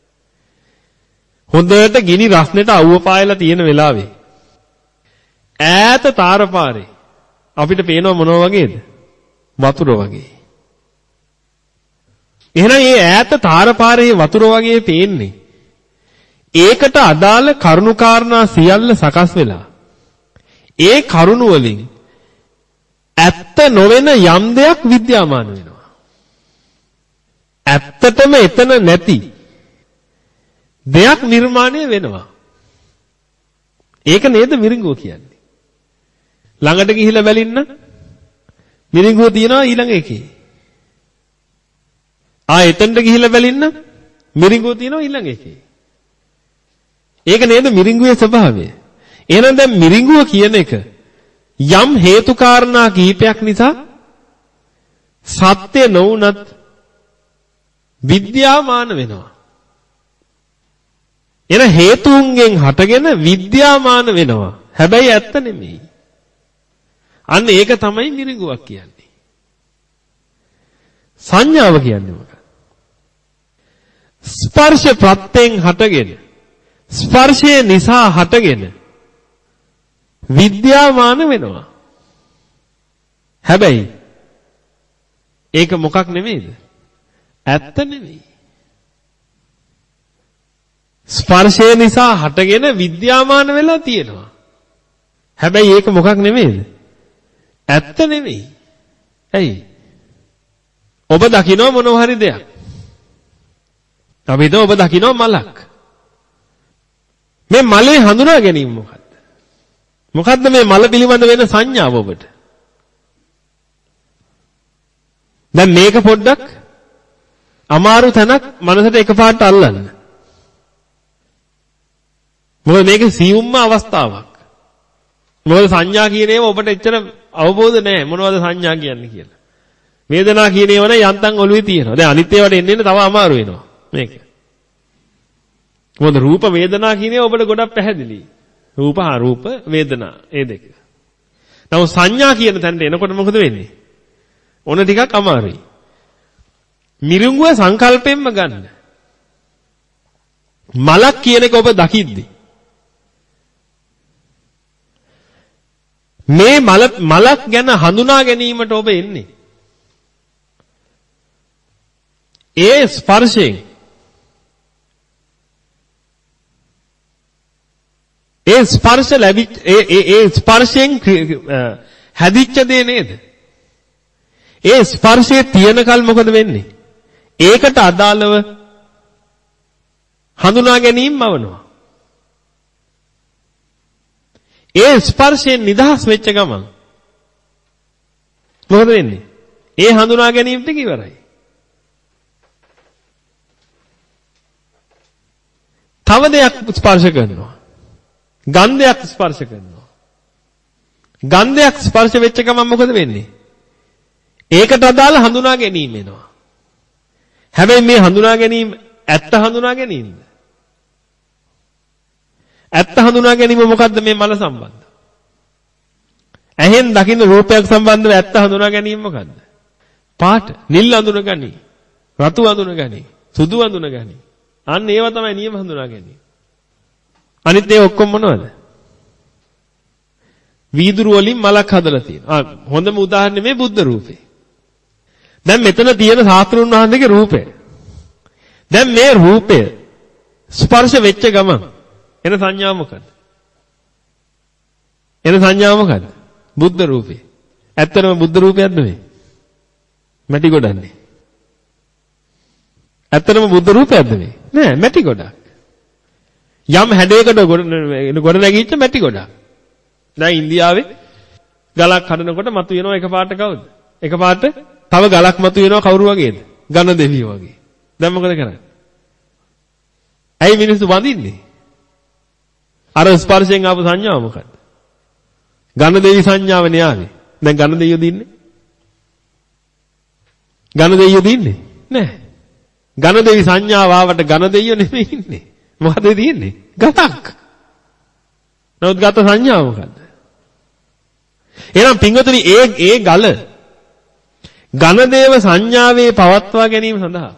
හොඳට ගිනි රස්නෙට අවුව පායලා තියෙන වෙලාවේ ඈත තාරපාරේ අපිට පේනව මොනවා වගේද? වතුර වගේ. එහෙනම් මේ ඈත තාරපාරේ වතුර වගේ පේන්නේ. ඒකට අදාළ කරුණු කාරණා සියල්ල සකස් වෙලා. ඒ කරුණු වලින් ඇත්ත නොවන යම් දෙයක් විද්‍යාමාන වෙනවා. ඇත්තටම එතන නැති දෙයක් නිර්මාණය වෙනවා. ඒක නේද මිරිඟුව කියන්නේ. ළඟට ගිහිල්ලා බැලින්න මිරිඟුව තියනවා ඊළඟ එකේ. ආ එතනට ගිහිල්ලා බැලින්න මිරිඟුව තියනවා ඊළඟ එකේ. ඒක නේද මිරිඟුවේ ස්වභාවය. එහෙනම් දැන් මිරිඟුව කියන එක යම් හේතු කාරණා කිහිපයක් නිසා සත්‍ය නොවුනත් විද්‍යාමාන වෙනවා. එන හේතුන්ගෙන් හටගෙන විද්‍යාමාන වෙනවා. හැබැයි ඇත්ත නෙමෙයි. අන්න ඒක තමයි මිරිඟුවක් කියන්නේ. සංඥාව කියන්නේ මොකක්ද? ස්පර්ශ ප්‍රත්‍යයෙන් හටගෙන ස්පර්ශය නිසා හටගෙන විද්‍යාමාන වෙනවා. හැබැයි ඒක මොකක් නෙමෙයිද? ඇත්ත නෙමෙයි. ස්පර්ශය නිසා හටගෙන විද්‍යාමාන වෙලා තියෙනවා. හැබැයි ඒක මොකක් නෙමෙයිද? ඇත්ත නෙමෙයි. ඇයි? ඔබ දකිනවා මොනවා හරි දෙයක්. අපි හිතුව ඔබ දකිනවා මලක්. මේ මලේ හඳුනා ගැනීම මොකක්ද? මොකද්ද මේ මල පිළිබඳ වෙන සංඥාව ඔබට? දැන් මේක පොඩ්ඩක් අමාරු තැනක් මනසට එකපාරට අල්ලන්න. මොකද මේක සියුම්ම අවස්ථාවක්. මොකද සංඥා කියන ඒවා ඔබට එච්චර අවබෝධ නැහැ මොනවද සංඥා කියන්නේ කියලා. වේදනා කියන ඒවා නම් යන්තම් ඔළුවේ තියෙනවා. දැන් අනිත් ඒවාට එන්න එන්න තව අමාරු වෙනවා මේක. මොකද රූප වේදනා කියන ඒවා ඔබට ගොඩක් පැහැදිලි. රූප හා රූප වේදනා ඒ දෙක. නමුත් සංඥා කියන තැනට එනකොට මොකද වෙන්නේ? ඔන්න ටිකක් අමාරුයි. මිරිඟුව සංකල්පයෙන්ම ගන්න. මලක් කියන එක ඔබ දකිද්දි මේ මල මලක් ගැන හඳුනා ගැනීමට ඔබ එන්නේ. ඒ ස්පර්ශයෙන් ඒ ස්පර්ශ ලැබිච්ච ඒ ඒ ස්පර්ශයෙන් හැදිච්ච දේ නේද? ඒ ස්පර්ශයේ තියෙනකල් මොකද වෙන්නේ? ඒකට අදාළව හඳුනා ගැනීමම වනවා. ඒ ස්පර්ශයෙන් නිදහස් වෙච්ච ගමන් මොකද වෙන්නේ? ඒ හඳුනා ගැනීම ටික ඉවරයි. තව දෙයක් ස්පර්ශ කරනවා. ගන්ධයක් ස්පර්ශ කරනවා. ගන්ධයක් ස්පර්ශ වෙච්ච ගමන් මොකද වෙන්නේ? ඒකට අදාළ හඳුනා ගැනීම එනවා. හැබැයි මේ හඳුනා ගැනීම ඇත්ත හඳුනා ගැනීමද? ඇත්ත හඳුනා ගැනීම මොකද්ද මේ මල සම්බන්ධ? ඇහෙන් දකින්න රූපයක් සම්බන්ධව ඇත්ත හඳුනා ගැනීම මොකද්ද? පාට, නිල් අඳුන ගනි, රතු අඳුන ගනි, සුදු අඳුන ගනි. අන්න ඒවා තමයි නියම හඳුනා ගැනීම. අනිත් ඒ ඔක්කොම මොනවද? වීදුරු වලින් මලක් හදලා තියෙනවා. ආ හොඳම උදාහරණය මේ බුද්ධ රූපේ. දැන් මෙතන තියෙන සාස්ත්‍රුන් වහන්සේගේ රූපය. දැන් මේ රූපය ස්පර්ශ වෙච්ච ගමන් එන සංඥාව මොකද්ද? එන සංඥාව මොකද්ද? බුද්ධ රූපේ. ඇත්තටම බුද්ධ රූපයක් නෙවෙයි. මැටි ගොඩන්නේ. ඇත්තටම බුද්ධ රූපයක්ද මේ? නෑ මැටි ගොඩක්. යම් හැඩයකට ගොඩ නැගිච්ච මැටි ගොඩක්. දැන් ඉන්දියාවේ ගලක් හදනකොට මතුවෙනවා එකපාරට කවුද? එකපාරට තව ගලක් මතුවෙනවා කවුරු වගේද? ඝන දෙවියෝ වගේ. දැන් මොකද කරන්නේ? ඇයි මිනිස්සු වඳින්නේ? අර ස්පර්ශයෙන් ආපු සංඥාව මොකද්ද? ඝන දෙවි සංඥාවනේ ආවේ. දැන් ඝන දෙවියෝ දින්නේ? ඝන දෙවියෝ දින්නේ? නෑ. ඝන දෙවි සංඥාව ආවට ඝන දෙවියෝ නෙමෙයි ඉන්නේ. මොකද තියෙන්නේ? ගතක්. නමුත් ගත සංඥාව මොකද්ද? එහෙනම් පින්වතුනි ඒ ඒ ගල ඝන දේව සංඥාවේ පවත්වා ගැනීම සඳහා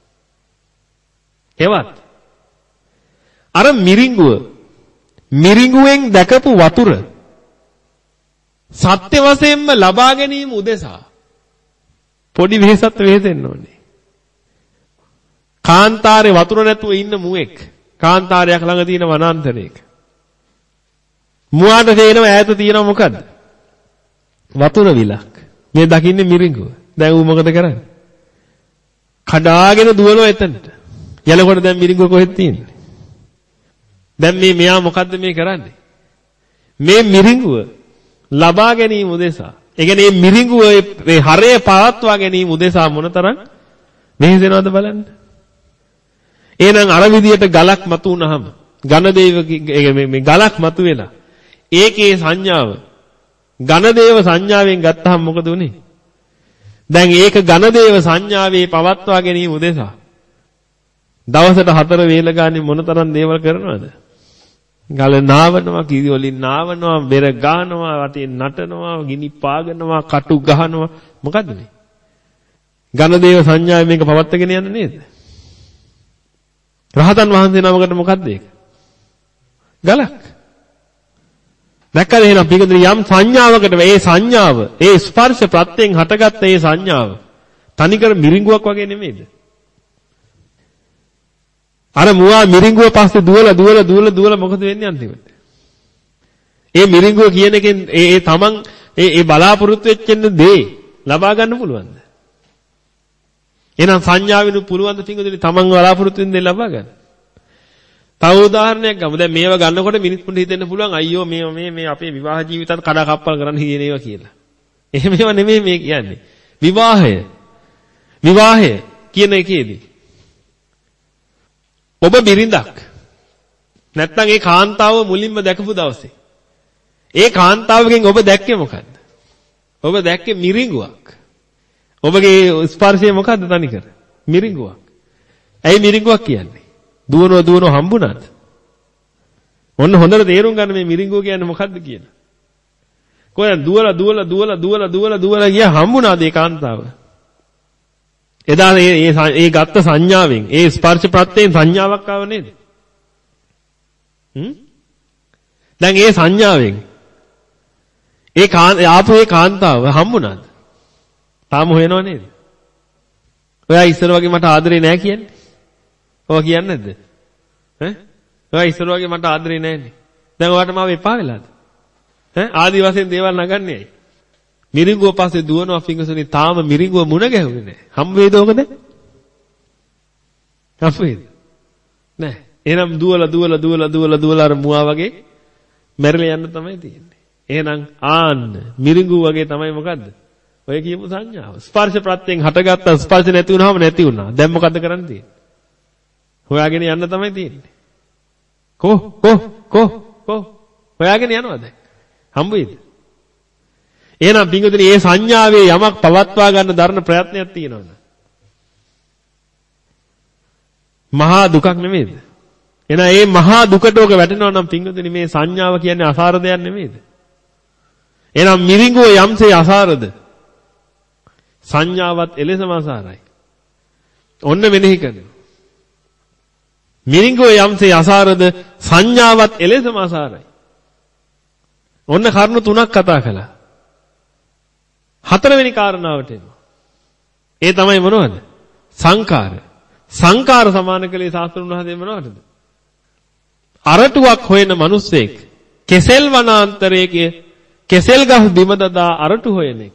එවත් අර මිරිඟුව මිරිඟුවෙන් දැකපු වතුර සත්‍ය වශයෙන්ම ලබා ගැනීම උදෙසා පොඩි වෙහසක් වෙහෙසෙන්න ඕනේ. කාන්තාරේ වතුර නැතුව ඉන්න මුවෙක් කාන්තාරයක් ළඟ තියෙන වනාන්තරයක මුවාට තේරෙනව ඈත තියෙනව මොකද්ද? වතුර විලක්. මේ දකින්නේ මිරිඟුව. දැන් ඌ මොකද කරන්නේ? කඩාගෙන දුවනවා එතනට. යනකොට දැන් මිරිඟුව කොහෙද තියෙන්නේ? දැන් මේ මෙයා මොකද්ද මේ කරන්නේ? මේ මිරිඟුව ලබා ගැනීම උදෙසා. ඒ කියන්නේ මේ මිරිඟුව මේ හරය පවත්වා ගැනීම උදෙසා මොනතරම් වෙහෙසෙනවද බලන්න. එහෙනම් අර විදියට ගලක් මතු වුනහම ඝන දේව මේ ගලක් මතු වෙලා ඒකේ සංඥාව ඝන දේව සංඥාවෙන් ගත්තාම මොකද උනේ? දැන් ඒක ඝන දේව සංඥාවේ පවත්වා ගැනීම උදෙසා දවසට හතර වේල ගානේ මොනතරම් දේවල් කරනවද? ගල නාවනවා, කිරි වලින් නාවනවා, බෙර ගහනවා, වටේ නටනවා, ගිනි පාගනවා, කටු ගහනවා. මොකද්ද මේ? ඝන දේව සංඥාවේ මේක පවත්වාගෙන යන්නේ නේද? රහතන් වහන්සේ නමකට මොකද්ද ඒක? ගලක්. දැක්කද එහෙනම් පිටුදින යම් සංඥාවකට මේ සංඥාව, ඒ ස්පර්ශ ප්‍රත්‍යයෙන් හටගත්ත ඒ සංඥාව තනිකර මිරිඟුවක් වගේ නෙමෙයිද? අර මුවා මිරිඟුව පස්සේ දුවලා දුවලා දුවලා දුවලා මොකද වෙන්නේ අන්තිමට? ඒ මිරිඟුව කියන එකෙන් ඒ ඒ තමන් ඒ ඒ බලාපොරොත්තු වෙච්ච දේ ලබා ගන්න පුළුවන්ද? එහෙනම් සංඥාවෙනු පුළුවන් ද පිටුදින තමන් බලාපොරොත්තු වෙන දේ ලබා ගන්න? තව උදාහරණයක් ගමු. දැන් මේව ගන්නකොට මිනිස්සුන්ට හිතෙන්න පුළුවන් අයියෝ මේ මේ මේ අපේ විවාහ ජීවිතත් කඩා කප්පල් කරන්න හිතෙන ඒවා කියලා. එහෙම ඒවා නෙමෙයි මේ කියන්නේ. විවාහය. විවාහය කියන එකේදී ඔබ බිරිඳක් නැත්නම් ඒ කාන්තාව මුලින්ම දැකපු දවසේ ඒ කාන්තාවගෙන් ඔබ දැක්කේ මොකද්ද? ඔබ දැක්කේ මිරිඟුවක්. ඔබගේ ස්පර්ශය මොකද්ද තනිකර? මිරිඟුවක්. ඇයි මිරිඟුවක් කියන්නේ? දුවනව දුවනව හම්බුණාද? ඔන්න හොඳට තේරුම් ගන්න මේ මිරිඟුව කියන්නේ මොකද්ද කියලා. කොහෙන් දුවලා දුවලා දුවලා දුවලා දුවලා දුවලා ගියා හම්බුණාද ඒ කාන්තාව? එදා මේ ඒ ගත්ත සංඥාවෙන් ඒ ස්පර්ශ ප්‍රත්‍යයෙන් සංඥාවක් ආව නේද? හ්ම්? දැන් ඒ සංඥාවෙන් ඒ ආපු ඒ කාන්තාව හම්බුණාද? තාම හොයනව නේද? ඔයා ඉස්සර වගේ මට ආදරේ නැහැ කියන්නේ? ඔයා කියන්නේ නැද්ද? ඈ? ඔයා ඉස්සර වගේ මට ආදරේ නැහැනේ. දැන් ඔයාට මාව එපා වෙලාද? ඈ? ආදි වශයෙන් දේවල් නගන්නේ ඇයි? මිරිඟුව පස්සේ දුවනවා පිංගුසුනි තාම මිරිඟුව මුණ ගැහුවේ නැහැ. හම් වේද ඔකද? හම් වේද? නැහැ. එහෙනම් දුවලා දුවලා දුවලා දුවලා දුවලා අර මුවා වගේ මැරිලා යන්න තමයි තියෙන්නේ. එහෙනම් ආන්න මිරිඟුව වගේ තමයි මොකද්ද? ඔය කියපු සංඥාව. ස්පර්ශ ප්‍රත්‍යයෙන් හටගත්තා ස්පර්ශ නැති වුනහම නැති වුණා. දැන් මොකද්ද කරන්න තියෙන්නේ? හොයාගෙන යන්න තමයි තියෙන්නේ. කො කො කො කො හොයාගෙන යනවා දැන්. හම්බ වෙයිද? එහෙනම් පින්වතුනි මේ සංඥාවේ යමක් පවත්වා ගන්න දරන ප්‍රයත්නයක් තියෙනවද? මහා දුකක් නෙමෙයිද? එහෙනම් මේ මහා දුකට ඔක වැටෙනවා නම් පින්වතුනි මේ සංඥාව කියන්නේ අසාර දෙයක් නෙමෙයිද? එහෙනම් මිරිඟුව යම්සේ අසාරද? සංඥාවත් එලෙසම අසාරයි. ඔන්න මෙනෙහි කරනවා. මිරිඟුව යම්සේ අසාරද සංඥාවත් එලෙසම අසාරයි. ඔන්න කරුණු තුනක් කතා කළා. හතරවෙනි කාරණාවට එනවා. ඒ තමයි මොනවද? සංකාර. සංකාර සමාන කලේ ශාස්ත්‍රඥ වහන්සේ මොනවටද? අරටුවක් හොයන මිනිස්සෙක් කෙසෙල් වනාන්තරයේ කෙසෙල් ගහ බිම දදා අරටු හොයන එක.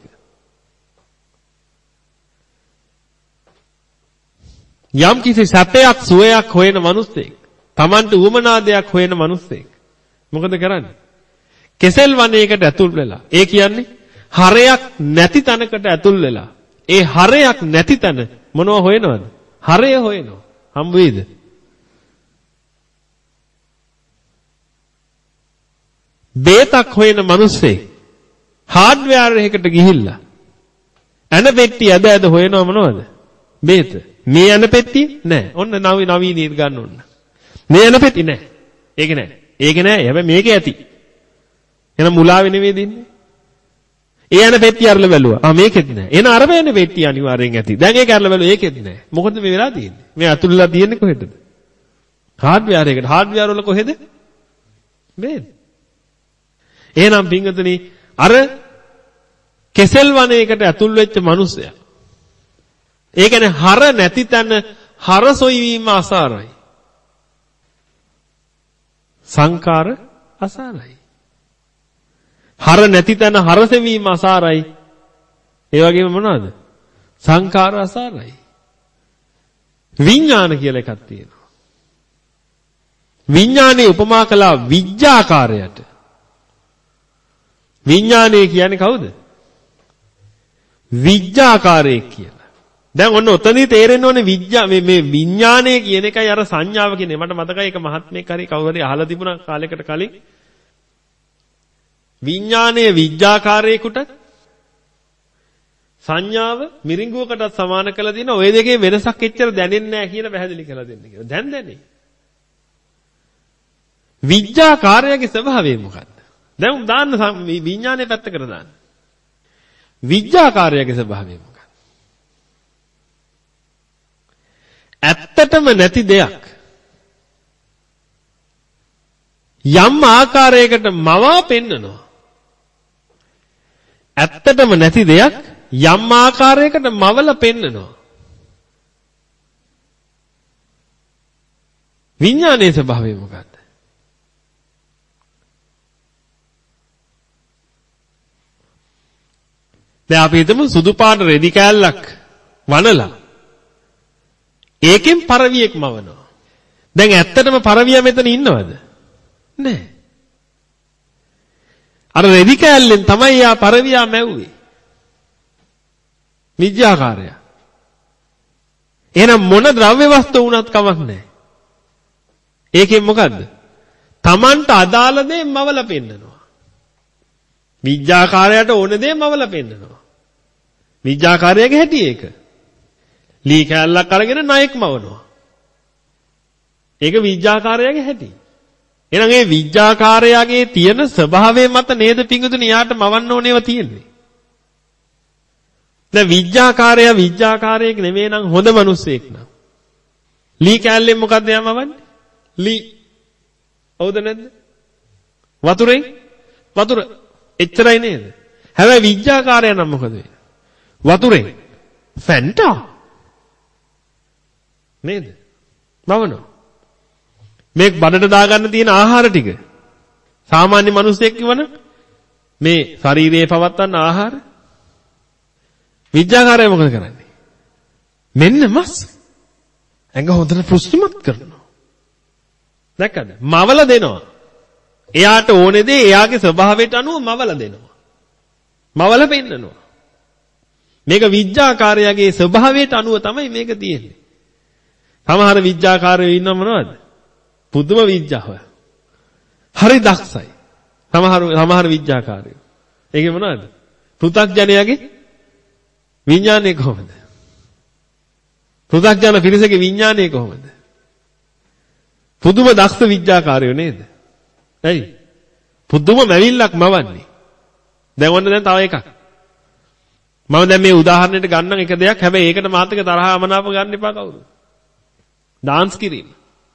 යම් කිසි සැපයක් සුවයක් හොයන මිනිස්සෙක් Tamanට උවමනා දෙයක් හොයන මිනිස්සෙක් මොකද කරන්නේ? කෙසෙල් වනයේකට ඇතුල් වෙලා. ඒ කියන්නේ හරයක් නැති තැනකට ඇතුල් වෙලා. ඒ හරයක් නැති තැන මොනව හොයනවද? හරය හොයනවා. හම්බ වෙයිද? බේතක් හොයන මිනිස්සේ හાર્ඩ්වෙයාර් එකකට ගිහිල්ලා ඇන පෙට්ටි ඇද ඇද හොයනව මොනවද? බේත. මේ ඇන පෙට්ටිය නෑ. ඔන්න නවී නවීනීය ගන්න ඕන. මේ ඇන පෙට්ටි නෑ. ඒක නෑ. ඒක නෑ. හැබැයි මේකේ ඇති. එහෙනම් මුලාවේ නෙවෙයි දෙන්නේ. ඒ ඇන පෙට්ටිය අරලා බැලුවා. ආ මේකෙත් නෑ. එහෙනම් අර බෑනේ පෙට්ටිය අනිවාර්යෙන් ඇති. දැන් ඒක අරලා බැලුවා ඒකෙත් නෑ. මොකද මේ වෙලා තියෙන්නේ? මේ අතුල්ලා තියෙන්නේ කොහෙද? හાર્ඩ්වෙයාර් එකට. හાર્ඩ්වෙයාර් වල කොහෙද? මේ. එහෙනම් පින්වතුනි අර කෙසෙල් වනයේකට ඇතුල් වෙච්ච මිනිසයා. ඒ කියන්නේ හර නැති තැන හර සොයවීම අසාරයි. සංකාර අසාරයි. හර නැති තැන හර සෙවීම අසාරයි. ඒ වගේම මොනවද? සංකාර අසාරයි. විඥාන කියලා එකක් තියෙනවා. විඥානේ උපමා කළා විඥාකාරයට. විඥානය කියන්නේ කවුද? විඥාකාරයෙක් කියලා. දැන් ඔන්න ඔතනදී තේරෙන්න ඕනේ විඥා මේ මේ විඥානය කියන එකයි අර සංඥාව කියන්නේ. මට මතකයි ඒක මහත්මයෙක් හරි කවුරු හරි අහලා තිබුණා කාලයකට කලින්. විඥානයේ විඥාකාරයෙකුට සංඥාව මිරිඟුවකටත් සමාන කළ දින ඔය දෙකේ වෙනසක් එච්චර දැනෙන්නේ නැහැ කියලා පැහැදිලි කරලා දෙන්න කියලා. දැන් දැනේ. විඥාකාරයගේ ස්වභාවය මොකක්ද? දැන් දාන්න විඥානයේ පැත්තකට දාන්න. විඥාකාරයගේ ස්වභාවය මොකක්ද? ඇත්තටම නැති දෙයක් යම් ආකාරයකට මවා පෙන්නනවා. ඇත්තටම නැති දෙයක් යම් ආකාරයකට මවල පෙන්නනවා. විඥානයේ ස්වභාවය මොකක්ද? දැන් අපි හිතමු සුදු පාට රෙදි කෑල්ලක් වනලා ඒකෙන් පරවියෙක් මවනවා. දැන් ඇත්තටම පරවියා මෙතන ඉන්නවද? නැහැ. අර රෙදි කෑල්ලෙන් තමයි යා පරවියා මැව්වේ. විද්‍යාකාරය. එහෙනම් මොන ද්‍රව්‍ය වස්තු වුණත් කමක් නැහැ. ඒකෙන් මොකද්ද? Tamanට අදාළ දේ මවල පෙන්නනවා. විද්‍යාකාරයට ඕන දේ මවල පෙන්නනවා. විද්‍යාකාරයගේ හැටි ඒක. ලී කැල්ලක් අරගෙන ණයෙක් මවනවා. ඒක විද්‍යාකාරයගේ හැටි. එහෙනම් මේ විද්‍යාකාරයගේ තියෙන ස්වභාවය මත නේද පිංගුතුනි යාට මවන්න ඕනේව තියෙන්නේ. දැන් විද්‍යාකාරය විද්‍යාකාරයෙක් නෙමෙයි නම් හොඳ මිනිස්සෙක් නම්. ලී කැල්ලෙන් මොකද්ද යා මවන්නේ? ලී. හවුද නැද්ද? වතුරෙන් වතුර එච්චරයි නේද? හැබැයි විද්‍යාකාරය නම් මොකද වෙන්නේ? වතුරෙන් ෆැන්ටා නේද? මවනවා. මේ බඩට දාගන්න තියෙන ආහාර ටික සාමාන්‍ය මිනිස්සෙක් කිවන මේ ශරීරයේ පවත්වන ආහාර විද්‍යාකාරය මොකද කරන්නේ? මෙන්න මස් ඇඟ හොඳට පුෂ්ටිමත් කරනවා. දැක්කද? මවල දෙනවා. එයාට ඕනේ දේ එයාගේ ස්වභාවයට අනුව මවල දෙනවා. මවල පෙන්නනවා. මේක විඥාකාරයාගේ ස්වභාවයට අනුව තමයි මේක තියෙන්නේ. සමහර විඥාකාරයෝ ඉන්නව මොනවද? පුදුම විඥාව. හරි දක්ෂයි. සමහර සමහර විඥාකාරයෝ. ඒකේ මොනවද? පෘථග්ජනයාගේ විඥානය කොහොමද? පෘථග්ජන පිරිසගේ විඥානය කොහොමද? පුදුම දක්ෂ විඥාකාරයෝ නේද? ඇයි? පුදුම මැවිල්ලක් මවන්නේ. දැන් ඔන්න දැන් තව එකක්. මම දැන් මේ උදාහරණයට ගන්නම් එක දෙයක්. හැබැයි ඒකට මාත් එක්ක තරහ අමනාප ගන්න එපා කවුරු. ඩාන්ස් කිරීම.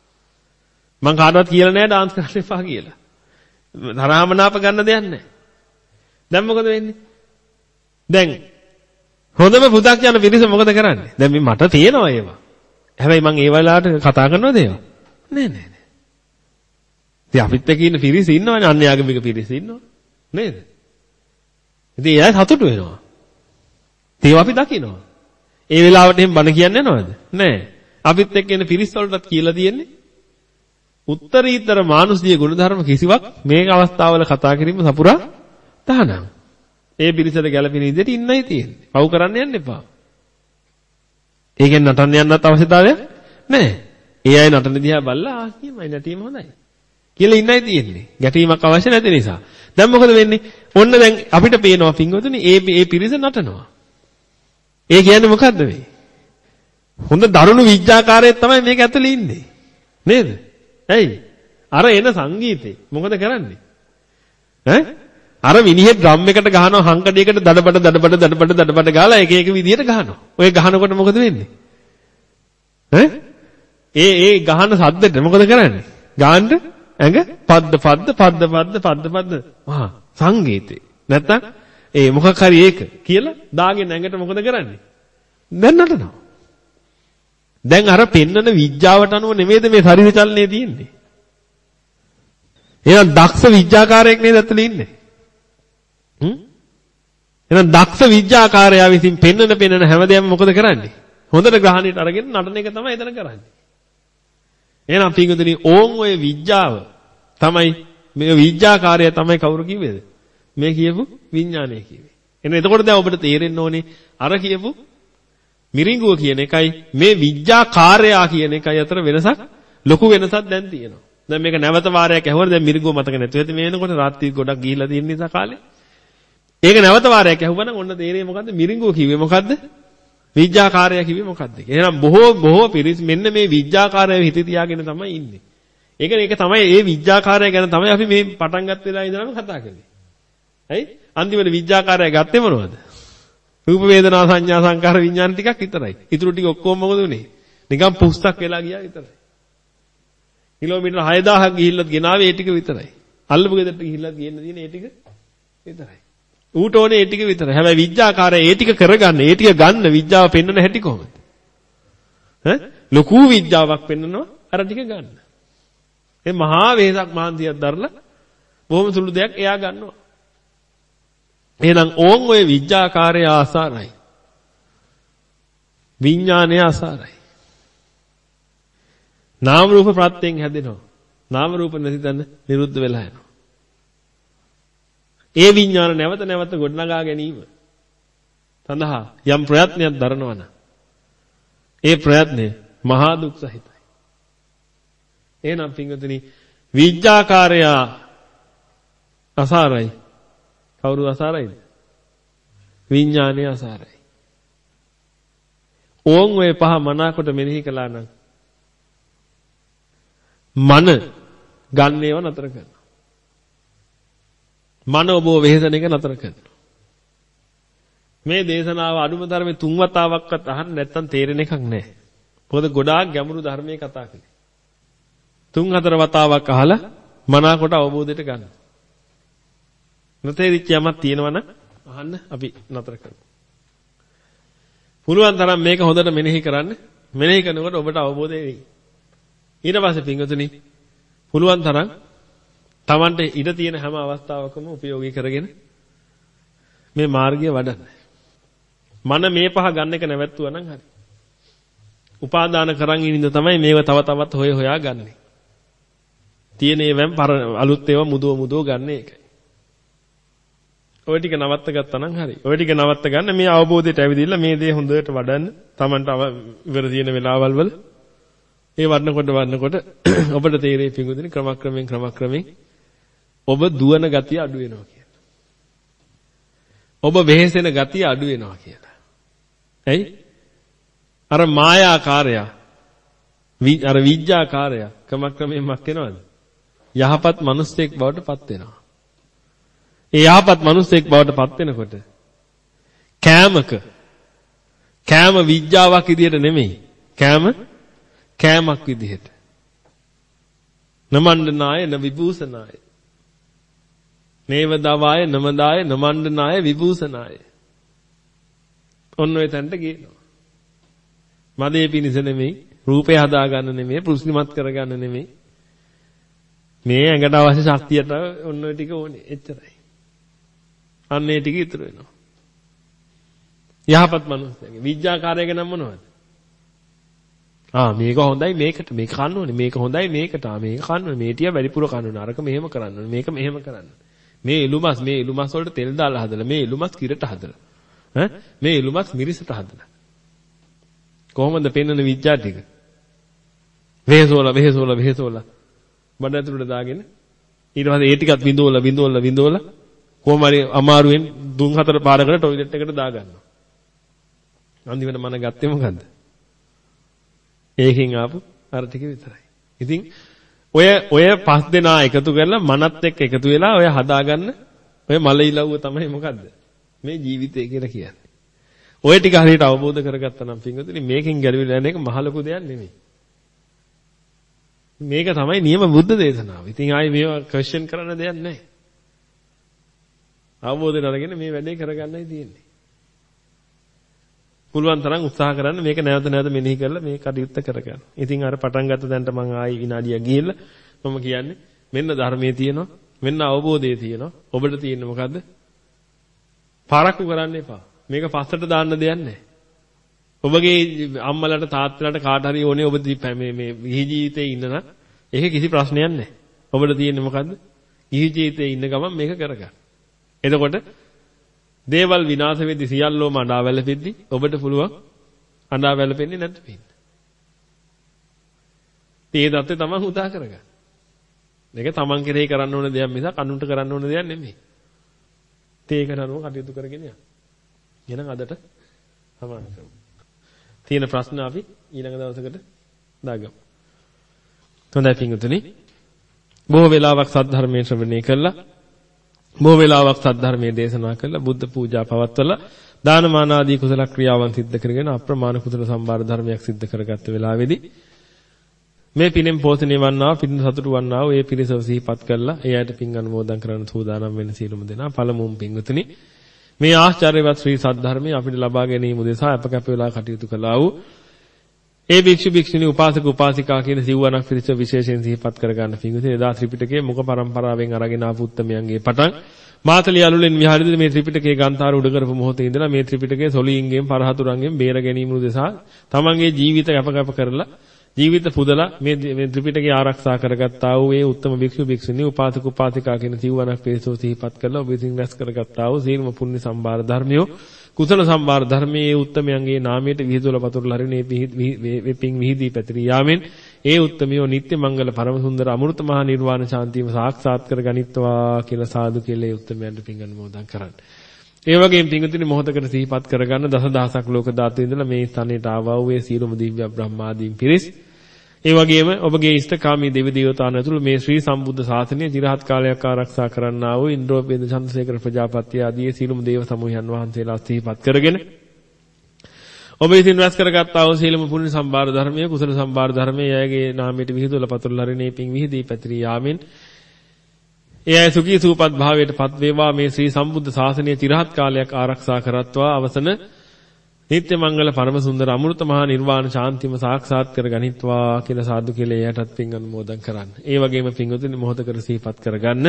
මං කාටවත් කියලා නෑ ඩාන්ස් කරන්න එපා කියලා. තරහ අමනාප ගන්න දෙයක් නෑ. දැන් මොකද වෙන්නේ? දැන් හොඳම පු탁 යන පිරිස මොකද කරන්නේ? දැන් මේ මට තේනවා ඒවා. හැබැයි මං ඒ වෙලාවට කතා කරනවද ඒවා? නෑ නෑ නෑ. ඉතින් අපිත් එක්ක ඉන්න පිරිස ඉන්නවනේ අන්‍යාගමික පිරිස ඉන්නවා. නේද? ඉතින් එයා සතුටු වෙනවා. ඒව අපි දකිනවා. ඒ වෙලාවට එහෙම බණ කියන්නේ නැනවද? නෑ. අපිත් එක්ක එන පිරිස් වලටත් කියලා තියෙන්නේ උත්තරීතර මානුෂීය ගුණධර්ම කිසිවක් මේක අවස්ථාවල කතා කිරීම සපුරා තහනම්. ඒ පිරිසට ගැළපෙන විදිහට ඉන්නයි තියෙන්නේ. පව් කරන්න යන්න එපා. ඒකෙන් නටන්න යන්නත් අවශ්‍යතාවයක් නෑ. ඒ අය නටන දිහා බලලා ආ කියමයි නැටීම හොඳයි කියලා ඉන්නයි තියෙන්නේ. ගැටීමක් අවශ්‍ය නැති නිසා. දැන් මොකද වෙන්නේ? ඔන්න දැන් අපිට පේනවා පින්වතුනි ඒ ඒ පිරිස නටනවා. ඒ කියන්නේ මොකද්ද මේ? හොඳ දරුණු විඥාකාරයෙක් තමයි මේක ඇතුලේ ඉන්නේ. නේද? ඇයි? අර එන සංගීතේ මොකද කරන්නේ? ඈ? අර මිනිහෙක් ඩ්‍රම් එකට ගහනවා හංකඩයකට දඩබඩ දඩබඩ දඩබඩ දඩබඩ ගාලා එක එක විදියට ගහනවා. ඔය ගහනකොට මොකද වෙන්නේ? ඈ? ඒ ඒ ගහන සද්දෙට මොකද කරන්නේ? ගාන්න ඇඟ පද්ද පද්ද පද්ද පද්ද පද්ද පද්ද. මහා සංගීතේ. නැත්තම් ඒ මොකක් හරි ඒක කියලා දාගෙන ඇඟට මොකද කරන්නේ? දැන් නටනවා. දැන් අර පෙන්නන විඥාවට අනුව නෙමෙයිද මේ ශරීර චලනය තියෙන්නේ. එහෙනම් දක්ෂ විඥාකාරයෙක් නේද ඇතුලේ ඉන්නේ. හ්ම්? එහෙනම් දක්ෂ විඥාකාරයා විසින් පෙන්නන පෙන්නන හැමදේම මොකද කරන්නේ? හොඳට ග්‍රහණයට අරගෙන නටන එක තමයි එතන කරන්නේ. එහෙනම් පිටුදුනි ඕන් ඔය විඥාව තමයි මේ විඥාකාරය තමයි කවුරු කිව්වේද? මේ කියපු විඥානය කිව්වේ. එහෙනම් එතකොට දැන් ඔබට තේරෙන්න ඕනේ අර කියපු මිරිඟුව කියන එකයි මේ විඥාකාරයා කියන එකයි අතර වෙනසක් ලොකු වෙනසක් දැන් තියෙනවා. දැන් මේක නැවත වාරයක් ඇහුවොත් දැන් මිරිඟුව මතක නැතුව ඇති මේ වෙනකොට රාත්‍රී ගොඩක් ගිහිල්ලා තියෙන නිසා කාලේ. ඒක නැවත වාරයක් ඇහුවනම් ඔන්න තේරෙන්නේ මොකද්ද? මිරිඟුව කිව්වේ මොකද්ද? විඥාකාරයා කිව්වේ මොකද්ද? එහෙනම් බොහෝ බොහෝ පිරිස් මෙන්න මේ විඥාකාරය හිතේ තියාගෙන තමයි ඉන්නේ. ඒක ඒක තමයි මේ විඥාකාරය ගැන තමයි අපි මේ පටන් ගත්ත වෙලාව ඉඳලාම කතා කරන්නේ. හරි? අන්තිමට විඥාකාරය ගත්තේ මොනවද? රූප වේදනා සංඥා සංකාර විඥාන ටිකක් විතරයි. ඊටු ටික ඔක්කොම මොකද උනේ? නිකන් පුස්තක් වෙලා ගියා විතරයි. කිලෝමීටර් හය දහසක් ගිහිල්ලත් ගෙනාවේ ඒ ටික විතරයි. අල්ලපු ගෙදරට ගිහිල්ලත් ගේන්න තියෙන ඒ ටික විතරයි. ඌට ඕනේ ඒ ටික විතරයි. හැබැයි විඥාකාරය ඒ ටික කරගන්න, ඒ ටික ගන්න විඥාව පෙන්වන හැටි කොහොමද? ඈ? ලොකු විඥාවක් පෙන්වනවා අර ටික ගන්න. ඒ මහා වේසක් මහන්සියක් දරලා බොහොම සුළු දෙයක් එයා ගන්නවා. එහෙනම් ඕන් ඔය විඥාකාරය ආසාරයි. විඥානය ආසාරයි. නාම රූප ප්‍රත්‍යයෙන් හැදෙනවා. නාම රූප නැති තැන නිරුද්ධ වෙලා යනවා. ඒ විඥාන නැවත නැවත ගොඩනගා ගැනීම සඳහා යම් ප්‍රයත්නයක් දරනවා නම් ඒ ප්‍රයත්නය මහා දුක් සහිතයි. එහෙනම් පින්වතුනි විඥාකාරය අසාරයි. කවුරු අසාරයිද? විඥානය අසාරයි. ඕන් ඔය පහ මනාකොට මෙනෙහි කළා නම් මන ගන්න ඒවා නතර කරනවා. මන ඔබව වෙහෙසන එක නතර කරනවා. මේ දේශනාව අනුම ධර්මයේ තුන් වතාවක්වත් අහන්න නැත්තම් තේරෙන එකක් නැහැ. මොකද ගොඩාක් ගැඹුරු ධර්මයේ කතා කරන්නේ. තුන් හතර වතාවක් අහලා මනාකොට අවබෝධයට ගන්න. නොතේරිච්ච යමක් තියෙනවා නම් අහන්න අපි නතර කරමු. පුළුවන් තරම් මේක හොඳට මෙනෙහි කරන්න. මෙනෙහි කරනකොට ඔබට අවබෝධය වෙයි. ඊට පස්සේ පින්වතුනි පුළුවන් තරම් Tamante ඉඩ තියෙන හැම අවස්ථාවකම උපයෝගී කරගෙන මේ මාර්ගය වඩන්න. මන මේ පහ ගන්න එක නැවැත්තුවා නම් හරි. උපාදාන කරන් ඉන්න තමයි මේව තව තවත් හොය හොයා ගන්නෙ. තියෙන ඒවෙන් අලුත් ඒවා මුදව මුදව ගන්න එකයි. ඔය ටික නවත්ත ගත්තා නම් හරි. ඔය ටික නවත්ත ගන්න මේ අවබෝධයට ඇවිදilla මේ දේ හොඳට වඩන්න. Tamanට ඉවර තියෙන වෙලාවල් වල ඒ වඩනකොට වඩනකොට ඔබට තේරෙයි පිඟුදින ක්‍රමක්‍රමයෙන් ක්‍රමක්‍රමයෙන් ඔබ දුවන ගතිය අඩු වෙනවා කියලා. ඔබ වෙහෙසෙන ගතිය අඩු වෙනවා කියලා. ඇයි? අර මායාකාරය අර විඥාකාරය ක්‍රමක්‍රමයෙන් මක් වෙනවද? යහපත් මිනිස්සෙක් බවට පත් වෙනවා. ඒ යහපත් මිනිස්සෙක් බවට පත් වෙනකොට කෑමක කෑම විඥාවක් විදියට නෙමෙයි. කෑම කෑමක් විදිහට. නමණ්ඩනාය න විභූෂනාය. නේවදවාය නමදාය නමණ්ඩනාය විභූෂනාය. ඔන්න ඔය තැනට ගේනවා. මදේ පිනිස නෙමෙයි, රූපේ හදාගන්න නෙමෙයි, පුරුෂිමත් කරගන්න නෙමෙයි. මේ ඇඟට අවශ්‍ය ශක්තියට ඔන්න ඔය ටික ඕනේ. එච්චරයි. අන්න ඒ ටික ඉතුරු වෙනවා. යහපත් මනුස්සයෙක්. විඥාකාරයක නම් මොනවද? ආ මේක හොඳයි මේකට මේක කන්න ඕනේ මේක හොඳයි මේකට ආ මේක කන්න ඕනේ මේ ටික වැඩිපුර කන්න ඕනේ අරක මෙහෙම කරන්න ඕනේ මේක මෙහෙම කරන්න මේ එළුමස් මේ එළුමස් වලට තෙල් දාලා හදලා මේ එළුමස් කිරට හදලා ඈ මේ එළුමස් මිරිසට හදලා කොහොමද පෙන්වන විඥා ටික වෙහසෝලා වෙහසෝලා වෙහසෝලා බඩ ඇතුළට දාගෙන ඊට පස්සේ ඒ ටිකත් විඳෝලා විඳෝලා විඳෝලා කොහොම හරි අමාරුවෙන් දුන් හතර පාරකට টয়ලට් එකට දා ගන්නවා අන්තිමට මම ගත්තේ මොකද්ද ඒකෙන් ආපු අර ටික විතරයි. ඉතින් ඔය ඔය පස් දෙනා එකතු කරලා මනත් එක්ක එකතු වෙලා ඔය හදාගන්න ඔය මල ඉලව්ව තමයි මොකද්ද? මේ ජීවිතය කියලා කියන්නේ. ඔය ටික හරියට අවබෝධ කරගත්තා නම් පින්වතුනි මේකෙන් ගැලවිලා යන එක මහ ලොකු දෙයක් නෙමෙයි. මේක තමයි නියම බුද්ධ දේශනාව. ඉතින් ආයේ මේවා ක්වෙස්චන් කරන්න දෙයක් නැහැ. අවබෝධයෙන් අරගෙන මේ වැඩේ කරගන්නයි තියෙන්නේ. පුළුවන් තරම් උත්සාහ කරන්න මේක නැවත නැවත මෙනෙහි කරලා මේ කටයුත්ත කරගන්න. ඉතින් අර පටන් ගත්ත දැනට මම ආයි විනාඩියක් ගිහිල්ලා මම කියන්නේ මෙන්න ධර්මයේ තියෙනවා මෙන්න අවබෝධයේ තියෙනවා ඔබට තියෙන්නේ මොකද්ද? පාරක්කු කරන්න එපා. මේක පස්සට දාන්න දෙයක් නැහැ. ඔබගේ අම්මලාට තාත්තලාට කාට හරි ඕනේ ඔබ මේ මේ ගිහි ජීවිතේ ඉන්න නම් ඒක කිසි ප්‍රශ්නයක් නැහැ. ඔබට තියෙන්නේ මොකද්ද? ගිහි ජීවිතේ ඉන්න ගමන් මේක කරගන්න. එතකොට දේවල් විනාශ වෙද්දී සියල්ලෝම අඬා වැළපෙද්දී ඔබට පුළුවන් අඬා වැළපෙන්නේ නැද්ද පින්න. ඒ දත්තේ තමන් උදා කරගන්න. මේක තමන් කෙරෙහි කරන්න ඕන දෙයක් මිසක් අනුන්ට කරන්න ඕන දෙයක් නෙමෙයි. ඒකට අනුව කටයුතු කරගෙන යන්න. එහෙනම් අදට සමාන කරමු. තියෙන ප්‍රශ්න අපි ඊළඟ දවසකට දාගමු. හොඳයි පින්වතුනි. බොහෝ වෙලාවක් සද්ධර්මයේ ශ්‍රවණය කළා. බොහෝ වෙලාවක් සද්ධර්මයේ දේශනා කළා බුද්ධ පූජා පවත්වලා දානමාන ආදී කුසල ක්‍රියාවන් සිද්ධ කරගෙන අප්‍රමාණ කුසල සම්භාර ධර්මයක් සිද්ධ කරගත්ත වෙලාවේදී මේ පිනෙන් පෝෂණය වන්නා පින් සතුටු වන්නා ඒ පිරිසව සිහිපත් කළා ඒ අයට පින් අනුමෝදන් කරන්න සූදානම් වෙන සියලුම දෙනා පළමුවම පින්වතුනි මේ ආශ්චර්යවත් ශ්‍රී සද්ධර්මයේ අපිට ලබා ගැනීම උදෙසා අප කැප වෙලා කටයුතු කළා වූ ඒ භික්ෂු භික්ෂුණී උපාසක උපාසිකා කියන සිව්වණක් පිරිස විශේෂයෙන් සිහිපත් කරගන්න පින්වතුනි එදා ත්‍රිපිටකයේ මුඛ පරම්පරාවෙන් අරගෙන ආපු උත්තමයන්ගේ පටන් මාතලී අලුලෙන් විහාරයේදී මේ ත්‍රිපිටකයේ ගාන්ථාර උඩ කරපු මොහොතේ ඉඳලා මේ ත්‍රිපිටකයේ සොලීන්ගෙන් පරහතුරුන්ගෙන් බේර ගැනීම උදෙසා තමන්ගේ ජීවිත කැප කැප කරලා ජීවිත පුදලා මේ මේ ත්‍රිපිටකය ආරක්ෂා කරගත්තා වූ ඒ උත්තම භික්ෂු භික්ෂුණී උපාසක උපාසිකා කියන සිව්වණක් පිරිසෝ සිහිපත් කරලා ඔබ විසින් රැස් කරගත්තා වූ සීලම පුණ්‍ය සම්භාර ධර්මියෝ කුසල සම්භාර ධර්මයේ උත්තමයන්ගේ නාමයට විහිදුවල පතුරලා හරිනේ මේ පිං විහිදී පැතිරී යාමෙන් ඒ උත්තමියෝ නිත්‍ය මංගල පරම සුන්දර අමෘත මහ නිර්වාණ ශාන්තියම සාක්ෂාත් කර ගනිත්වා කියලා සාදු කියලා ඒ උත්තමයන්ට පිං අනුමෝදන් කරන්න. ඒ වගේම පිංගුතුනි මොහොතකට සිහිපත් කරගන්න දසදහසක් ලෝක ධාතු ඉඳලා මේ ස්ථානයට ආවා වූ ඒ සීලම දිව්‍ය බ්‍රහ්මාදීන් පිරිස්. ඒ වගේම ඔබගේ ඉෂ්ඨකාමී දෙවි දේවතාවුන් ඇතුළු මේ ශ්‍රී සම්බුද්ධ ශාසනය চিරහත් කාලයක් ආරක්ෂා කරන්නා වූ ඉන්ද්‍රෝපේන්ද්‍ර චන්ද්‍රසේකර ප්‍රජාපති ආදී සීලම දේව සමූහයන් වහන්සේලා සිහිපත් කරගෙන ඔබ විසින් රැස් කරගත්තා වූ සීලම පුණ්‍ය සම්භාර ධර්මයේ කුසල සම්භාර ධර්මයේ යගේ නාමයට විහිදුවලා පතුරලා හරිනේ පිං විහිදී පැතිරී යාමෙන් ඒ අය සුඛී සූපත් භාවයට පත් වේවා මේ ශ්‍රී සම්බුද්ධ ශාසනය চিරහත් කාලයක් ආරක්ෂා කරත්වා අවසන නිත්‍ය මංගල පරම සුන්දර අමෘත මහා නිර්වාණ ශාන්තියම සාක්ෂාත් කර ගනිත්වා කියලා සාදු කියලා එයටත් පින් අනුමෝදන් කරන්න. ඒ වගේම පින්වතුනි මොහොතකට සිහිපත් කරගන්න.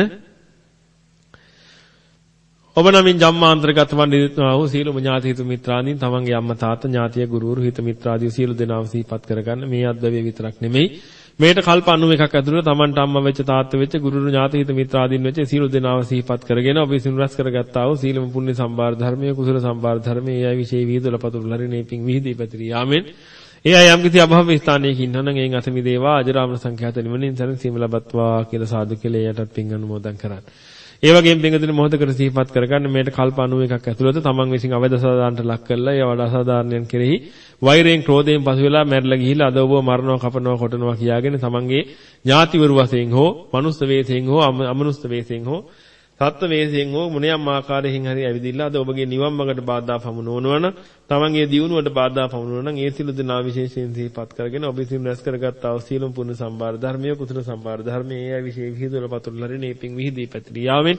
ඔබ නමින් ජම්මාන්තරගත වන්දිනවා වූ සීලම ඥාති හිත මිත්‍රාදීන් තමන්ගේ අම්මා තාත්තා ඥාතිය ගුරුවරු හිත මිත්‍රාදී සීල දෙනාව සිහිපත් කරගන්න. මේ අද්දවේ විතරක් නෙමෙයි මේට කල්ප අනූ එකක් ඇතුළත තමන්ට අම්මා වෙච්ච තාත්තා වෙච්ච ගුරු ඥාති හිත මිත්‍රාදීන් වෙච්ච සියලු දෙනාව සිහිපත් කරගෙන ඔබ විසින් රැස් කරගත්තා වූ සීලම පුණ්‍ය සම්භාර ධර්මයේ කුසල සම්භාර ධර්මයේ එයයි විශේෂ විහිදුල පතුරු ලරිනේ පිං විහිදී පැතිරී යාමෙන් ඒ අය යම් කිසි අභව ස්ථානයක ඉන්නනම් එයින් අත මිදේවා අජරාමර සංඛ්‍යාත නිවනින් සැනසීම ලබත්වා කියලා සාදු කියලා එයටත් පිං අනුමෝදන් කරන්න. ඒ වගේම පිංගුතුනි මොහොතකට සිහිපත් කරගන්න මේට කල්ප අනූ එකක් ඇතුළත තමන් විසින් අවදසදාන්ට ලක් කරලා ඒ වඩා අසාධාරණයන් කෙරෙහි වෛරයෙන් ක්‍රෝධයෙන් පසු වෙලා මැරිලා ගිහිල්ලා අද ඔබව මරනවා කපනවා කොටනවා කියාගෙන තමන්ගේ ඥාතිවරු වශයෙන් හෝ මනුස්ස වේසයෙන් හෝ අමනුස්ස වේසයෙන් හෝ සත්ත්ව වේසයෙන් හෝ මොනියම් ආකාරයෙන් හරි ඇවිදින්න අද ඔබගේ නිවන් මාර්ගට බාධා පමුණවනවා නම් තමන්ගේ දියුණුවට බාධා පමුණවනවා නම් ඒ සිළු දෙනා විශේෂයෙන් සිහිපත් කරගෙන ඔබ විසින් රැස් කරගත් ආ සීලම් පුණ්‍ය සම්භාර ධර්මයේ කුසල සම්භාර ධර්මයේ ඒ විශේෂ විහිදුවල පතුරු ලරිනේ පිං විහිදී පැතිරී යාවෙන්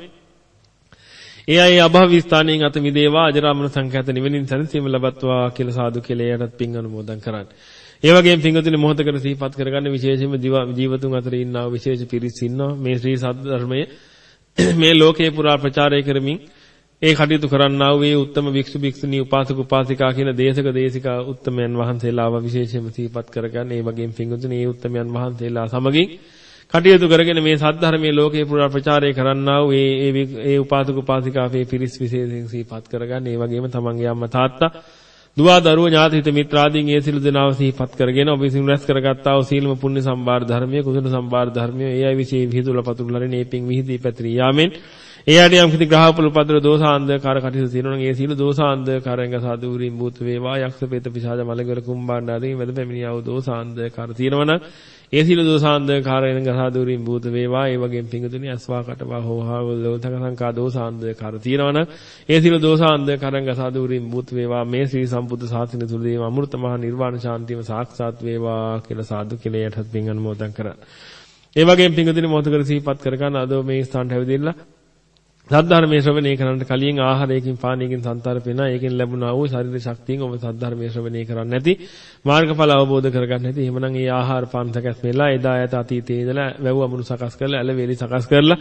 ඒ අය අභව ස්ථානයෙන් අත මිදේවා අජරාමර සංඛ්‍යාත නිවනින් සැනසීම ලබත්වා කියලා සාදු කියලා එයටත් පිං අනුමෝදන් කරන්න. ඒ වගේම පිංගුතුනි මොහොතකට සිහිපත් කරගන්න විශේෂයෙන්ම ජීවතුන් අතර ඉන්නා විශේෂ පිරිස් ඉන්නවා මේ ශ්‍රී සත්‍ය ධර්මයේ මේ ලෝකේ පුරා ප්‍රචාරය කරමින් ඒ කටයුතු කරන්නා වූ ඒ උත්තම වික්ෂු වික්ෂුණී උපාසක උපාසිකා කියන දේශක දේශිකා උත්තමයන් වහන්සේලාව විශේෂයෙන්ම සිහිපත් කරගන්න. ඒ වගේම පිංගුතුනි මේ උත්තමයන් වහන්සේලා සමගින් කටයුතු කරගෙන මේ සද්ධර්මයේ ලෝකේ පුරා ප්‍රචාරය කරන්නා වූ ඒ ඒ උපාසක උපාසිකාවේ පිරිස් විශේෂයෙන් සිහිපත් කරගන්න. ඒ වගේම තමන්ගේ අම්මා තාත්තා දුව දරුවෝ ඥාති හිත මිත්‍රාදීන් ඒ සිළු දෙනාව සිහිපත් කරගෙන ඔබ විසින් රැස් කරගත්තා වූ සීලම පුණ්‍ය සම්භාර ධර්මයේ කුසල සම්භාර ධර්මයේ ඒ අය විශේෂ විහිදුල පතුරු ලරිනේ පිං විහිදී පැතිරී යාමෙන් ඒ ආදී යම් කිසි ග්‍රහපල උපද්‍ර දෝසාන්ධකාර කටයුතු තියෙනවා නම් ඒ සීල දෝසාන්ධකාරයන්ග සාදුරින් භූත වේවා යක්ෂ ප්‍රේත පිශාච මලගල කුම්භාණ්ඩ ආදී වැද පැමිණියා වූ දෝසාන්ධකාර තියෙනවා නම් ඒ සීල දෝසාන්ධකාරයන්ග සාදුරින් භූත වේවා ඒ වගේම පිංගුතුනි අස්වා කටවා හෝහාව ලෝතක සංකා දෝසාන්ධකාර තියෙනවා නම් ඒ සීල දෝසාන්ධකාරයන්ග සාදුරින් භූත වේවා මේ ශ්‍රී සම්බුද්ධ ශාසනය තුලදීම අමෘත මහ නිර්වාණ ශාන්තියම සාක්ෂාත් වේවා කියලා සාදු කියලා යටත් පිං අනුමෝදන් කරා. ඒ වගේම පිංගුතුනි මොහොතකට සිහිපත් කරගන්න අද මේ ස්ථානට ඇවිදilla සද්ධර්මයේ ශ්‍රවණය කරන්නට කලින් ආහාරයකින් පානයකින් සංතර පෙනා ඒකෙන් ලැබුණා වූ ශරීර ශක්තියෙන් ඔබ සද්ධර්මයේ ශ්‍රවණය කරන්නේ නැති මාර්ගඵල අවබෝධ කරගන්න නැති එහෙමනම් ඒ ආහාර පාන සකස් වෙලා එදා යත අතීතයේ ඉඳලා වැව් අමුණු සකස් කරලා ඇල වේලි සකස් කරලා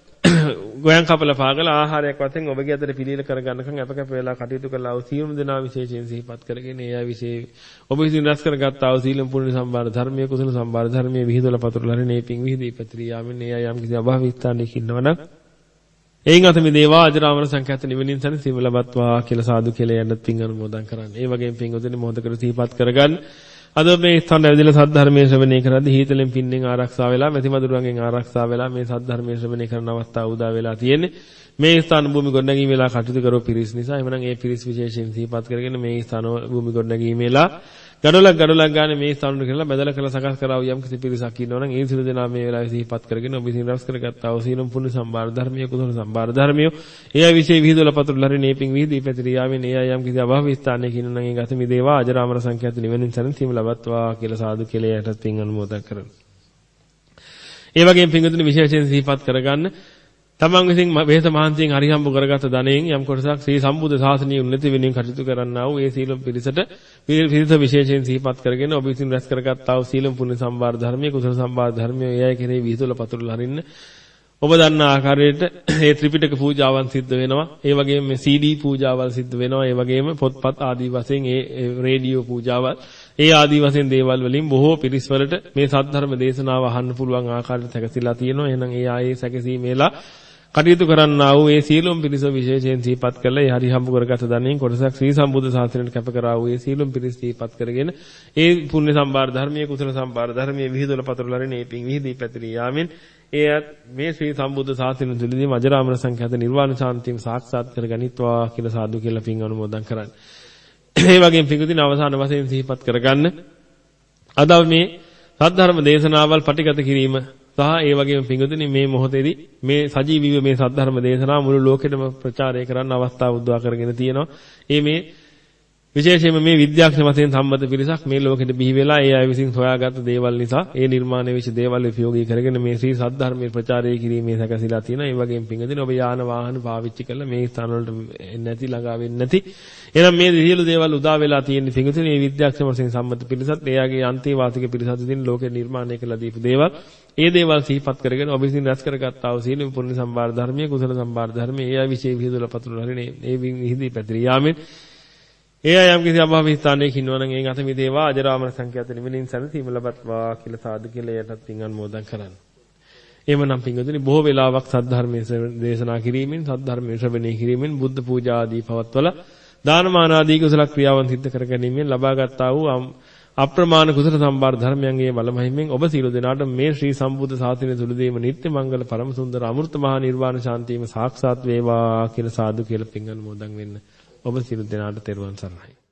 ගෝයන් කපල පාගලා ආහාරයක් වශයෙන් ඔබගේ අතට පිළිල කරගන්නකම් අප කැප වෙලා කටයුතු කළා වූ සියලුම දෙනා විශේෂයෙන් සිහිපත් කරගෙන ඒ අය විශේෂ ඔබ විසින් රැස් කරගත්තා වූ සීලම් පුණ්‍ය සම්භාර ධර්මයේ කුසල සම්භාර ධර්මයේ විහිදුවල පතුරු ලරිනේ පිං විහිදී පැතිරී යාමෙන් ඒ අය යම් කිසි අභාව ස්ථානයක ඉන්නවනම් එයින් අත මිදේවා අජරාමර සංඛ්‍යාත නිවනින් සැනසීම ලබත්වා කියලා සාදු කියලා යන්නත් පිං අනුමෝදන් කරන්න. ඒ වගේම පිං උදෙන මොහොතකට සිහිපත් කරගන්න. අද මේ ස්ථාන ඇවිදලා සද්ධර්මයේ ශ්‍රවණය කරද්දී හීතලෙන් පින්නෙන් ආරක්ෂා වෙලා මෙතිමදුරුවන්ගෙන් ආරක්ෂා වෙලා මේ සද්ධර්මයේ ශ්‍රවණය කරන අවස්ථාව උදා වෙලා තියෙන්නේ. මේ ස්ථාන භූමි ගොඩනැගීම වෙලා කටයුතු කරෝ පිරිස් නිසා එහෙනම් ඒ පිරිස් විශේෂයෙන් සිහිපත් කරගෙන මේ ස්ථාන භූමි ගොඩනැගීම වෙලා ගඩොලක් ගඩොලක් ගානේ මේ ස්ථාන වල කියලා බදලා කළ සකස් කරා වූ යම් කිසි පිරිසක් ඉන්නවනම් ඒ සිළු දෙනා මේ වෙලාවේ සිහිපත් කරගෙන ඔබ විසින් රැස් කරගත්තා වූ සීලම් පුණ්‍ය සම්භාර ධර්මයේ කුසල සම්භාර ධර්මයේ ඒ අය විශේෂ විහිදුවල පතුරු ලරිනේ පිං විහිදී පැතිරී යාවෙන් ඒ අය යම් කිසි අභාව ස්ථානයක ඉන්නනම් ඒ ගත මිදේවා අජරාමර සංඛ්‍යාත නිවෙනින් සැනසීම ලබත්වා කියලා සාදු කියලා යටත් පිං අනුමෝදන් කරමු. ඒ වගේම පිංගුතුනි විශේෂයෙන් සිහිපත් කරගන්න තමන් විසින් වේත මහන්සියෙන් හරිහම්බු කරගත් ධනයෙන් යම් කොටසක් ශ්‍රී සම්බුද්ධ ශාසනයේ උන්නති වෙනුවෙන් කටයුතු කරන්නා වූ ඒ සීලම් පිරිසට පිරිස විශේෂයෙන් සිහිපත් කරගෙන ඔබ විසින් රැස් කරගත්තා වූ සීලම් පුණ්‍ය සම්භාර ධර්මයේ කුසල සම්භාර ධර්මයේ ඒ අය කෙරෙහි විහිදුවල පතුරු ලරින්න ඔබ දන්නා ආකාරයට ඒ ත්‍රිපිටක පූජාවන් සිද්ධ වෙනවා. ඒ වගේම මේ සී ඩී පූජාවල් සිද්ධ වෙනවා. ඒ වගේම පොත්පත් ආදී වශයෙන් ඒ රේඩියෝ පූජාවල් ඒ ආදී වශයෙන් දේවල් වලින් බොහෝ පිරිස් වලට මේ සද්ධර්ම දේශනාව අහන්න පුළුවන් ආකාරයට සැකසීලා තියෙනවා. එහෙනම් ඒ ආයේ සැකසීමේලා කටයුතු කරන්නා වූ ඒ සීලම් පිරිස විශේෂයෙන් සිහිපත් කරලා ඒ හරි හම්බ කරගත් ධනෙන් කොටසක් ශ්‍රී සම්බුද්ධ ශාසනයට කැප කරා වූ ඒ සීලම් පිරිස සිහිපත් කරගෙන ඒ පුණ්‍ය සම්භාර ධර්මයේ කුසල සම්භාර ධර්මයේ විහිදුවල පතුරු ලරිනේ පිං විහිදී පැතිරී යාමෙන් එයත් මේ ශ්‍රී සම්බුද්ධ ශාසනය තුළදී අජරාමර සංඛ්‍යාත නිර්වාණ ශාන්තියම සාක්ෂාත් කරගනිත්වා කියලා සාදු කියලා පිං අනුමෝදන් කරන්න. ඒ වගේම පිංගුදින අවසාන වශයෙන් සිහිපත් කරගන්න අද මේ සද්ධර්ම දේශනාවල් පටිගත කිරීම සහ ඒ වගේම පිංගුතුනි මේ මොහොතේදී මේ සජීවීව මේ සද්ධර්ම දේශනාව මුළු ලෝකෙටම ප්‍රචාරය කරන්න අවස්ථාව උදා කරගෙන තියෙනවා. ඒ මේ විශේෂයෙන්ම මේ විද්‍යාඥ වශයෙන් සම්මත පිරිසක් මේ ලෝකෙට බිහි වෙලා ඒ අය විසින් හොයාගත් දේවල් නිසා ඒ නිර්මාණය වෙච්ච දේවල් උපයෝගී කරගෙන මේ ශ්‍රී සද්ධර්මයේ ප්‍රචාරය කිරීමේ සැකසීලා තියෙනවා. ඒ වගේම පිංගුතුනි ඔබ යාන වාහන පාවිච්චි කරලා මේ ස්ථාන වලට නැති ළඟා වෙන්නේ නැති. එහෙනම් මේ සියලු දේවල් උදා වෙලා තියෙන පිංගුතුනි මේ විද්‍යාඥ වශයෙන් සම්මත පිරිසත් එයාගේ අන්තේවාසික පිරිසත් විසින් ලෝකෙ නිර්මාණය කළ දීපු දේවල් ඒ දේවල් සිහිපත් කරගෙන ඔබ විසින් රැස් කරගත්තා වූ සීල පුණ්‍ය සම්භාර ධර්මයේ කුසල සම්භාර ධර්මයේ ඒ අය විශේෂ විහිදුවල පතුරු ලරිනේ ඒ විහිදී පැතිරී යාමෙන් ඒ අය යම් කිසි අභාවී ස්ථානයක ඉන්නවනම් ඒ අත මිදේවා අජරාමර සංඛ්‍යාත නිවනින් සැනසීම ලබත්වා කියලා සාදු කියලා එයටත් පින් අනුමෝදන් කරන්න. එhmenan පින්වතුනි බොහෝ වෙලාවක් සද්ධර්මයේ දේශනා කිරීමෙන් සද්ධර්මයේ ශ්‍රවණය කිරීමෙන් බුද්ධ පූජා ආදී පවත්වලා දානමාන ආදී කුසල ක්‍රියාවන් සිද්ධ කර ගැනීමෙන් ලබාගත්තා වූ අප්‍රමාණ කුසල සම්බාර ධර්මයන්ගේ බලමහිමෙන් ඔබ සියලු දෙනාට මේ ශ්‍රී සම්බුද්ධ ශාසනය තුලදීම නිත්‍ය මංගල පරම සුන්දර අමෘත මහා නිර්වාණ ශාන්තියම සාක්ෂාත් වේවා කියලා සාදු කියලා පින් අනුමෝදන් වෙන්න. ඔබ සියලු දෙනාට තෙරුවන් සරණයි.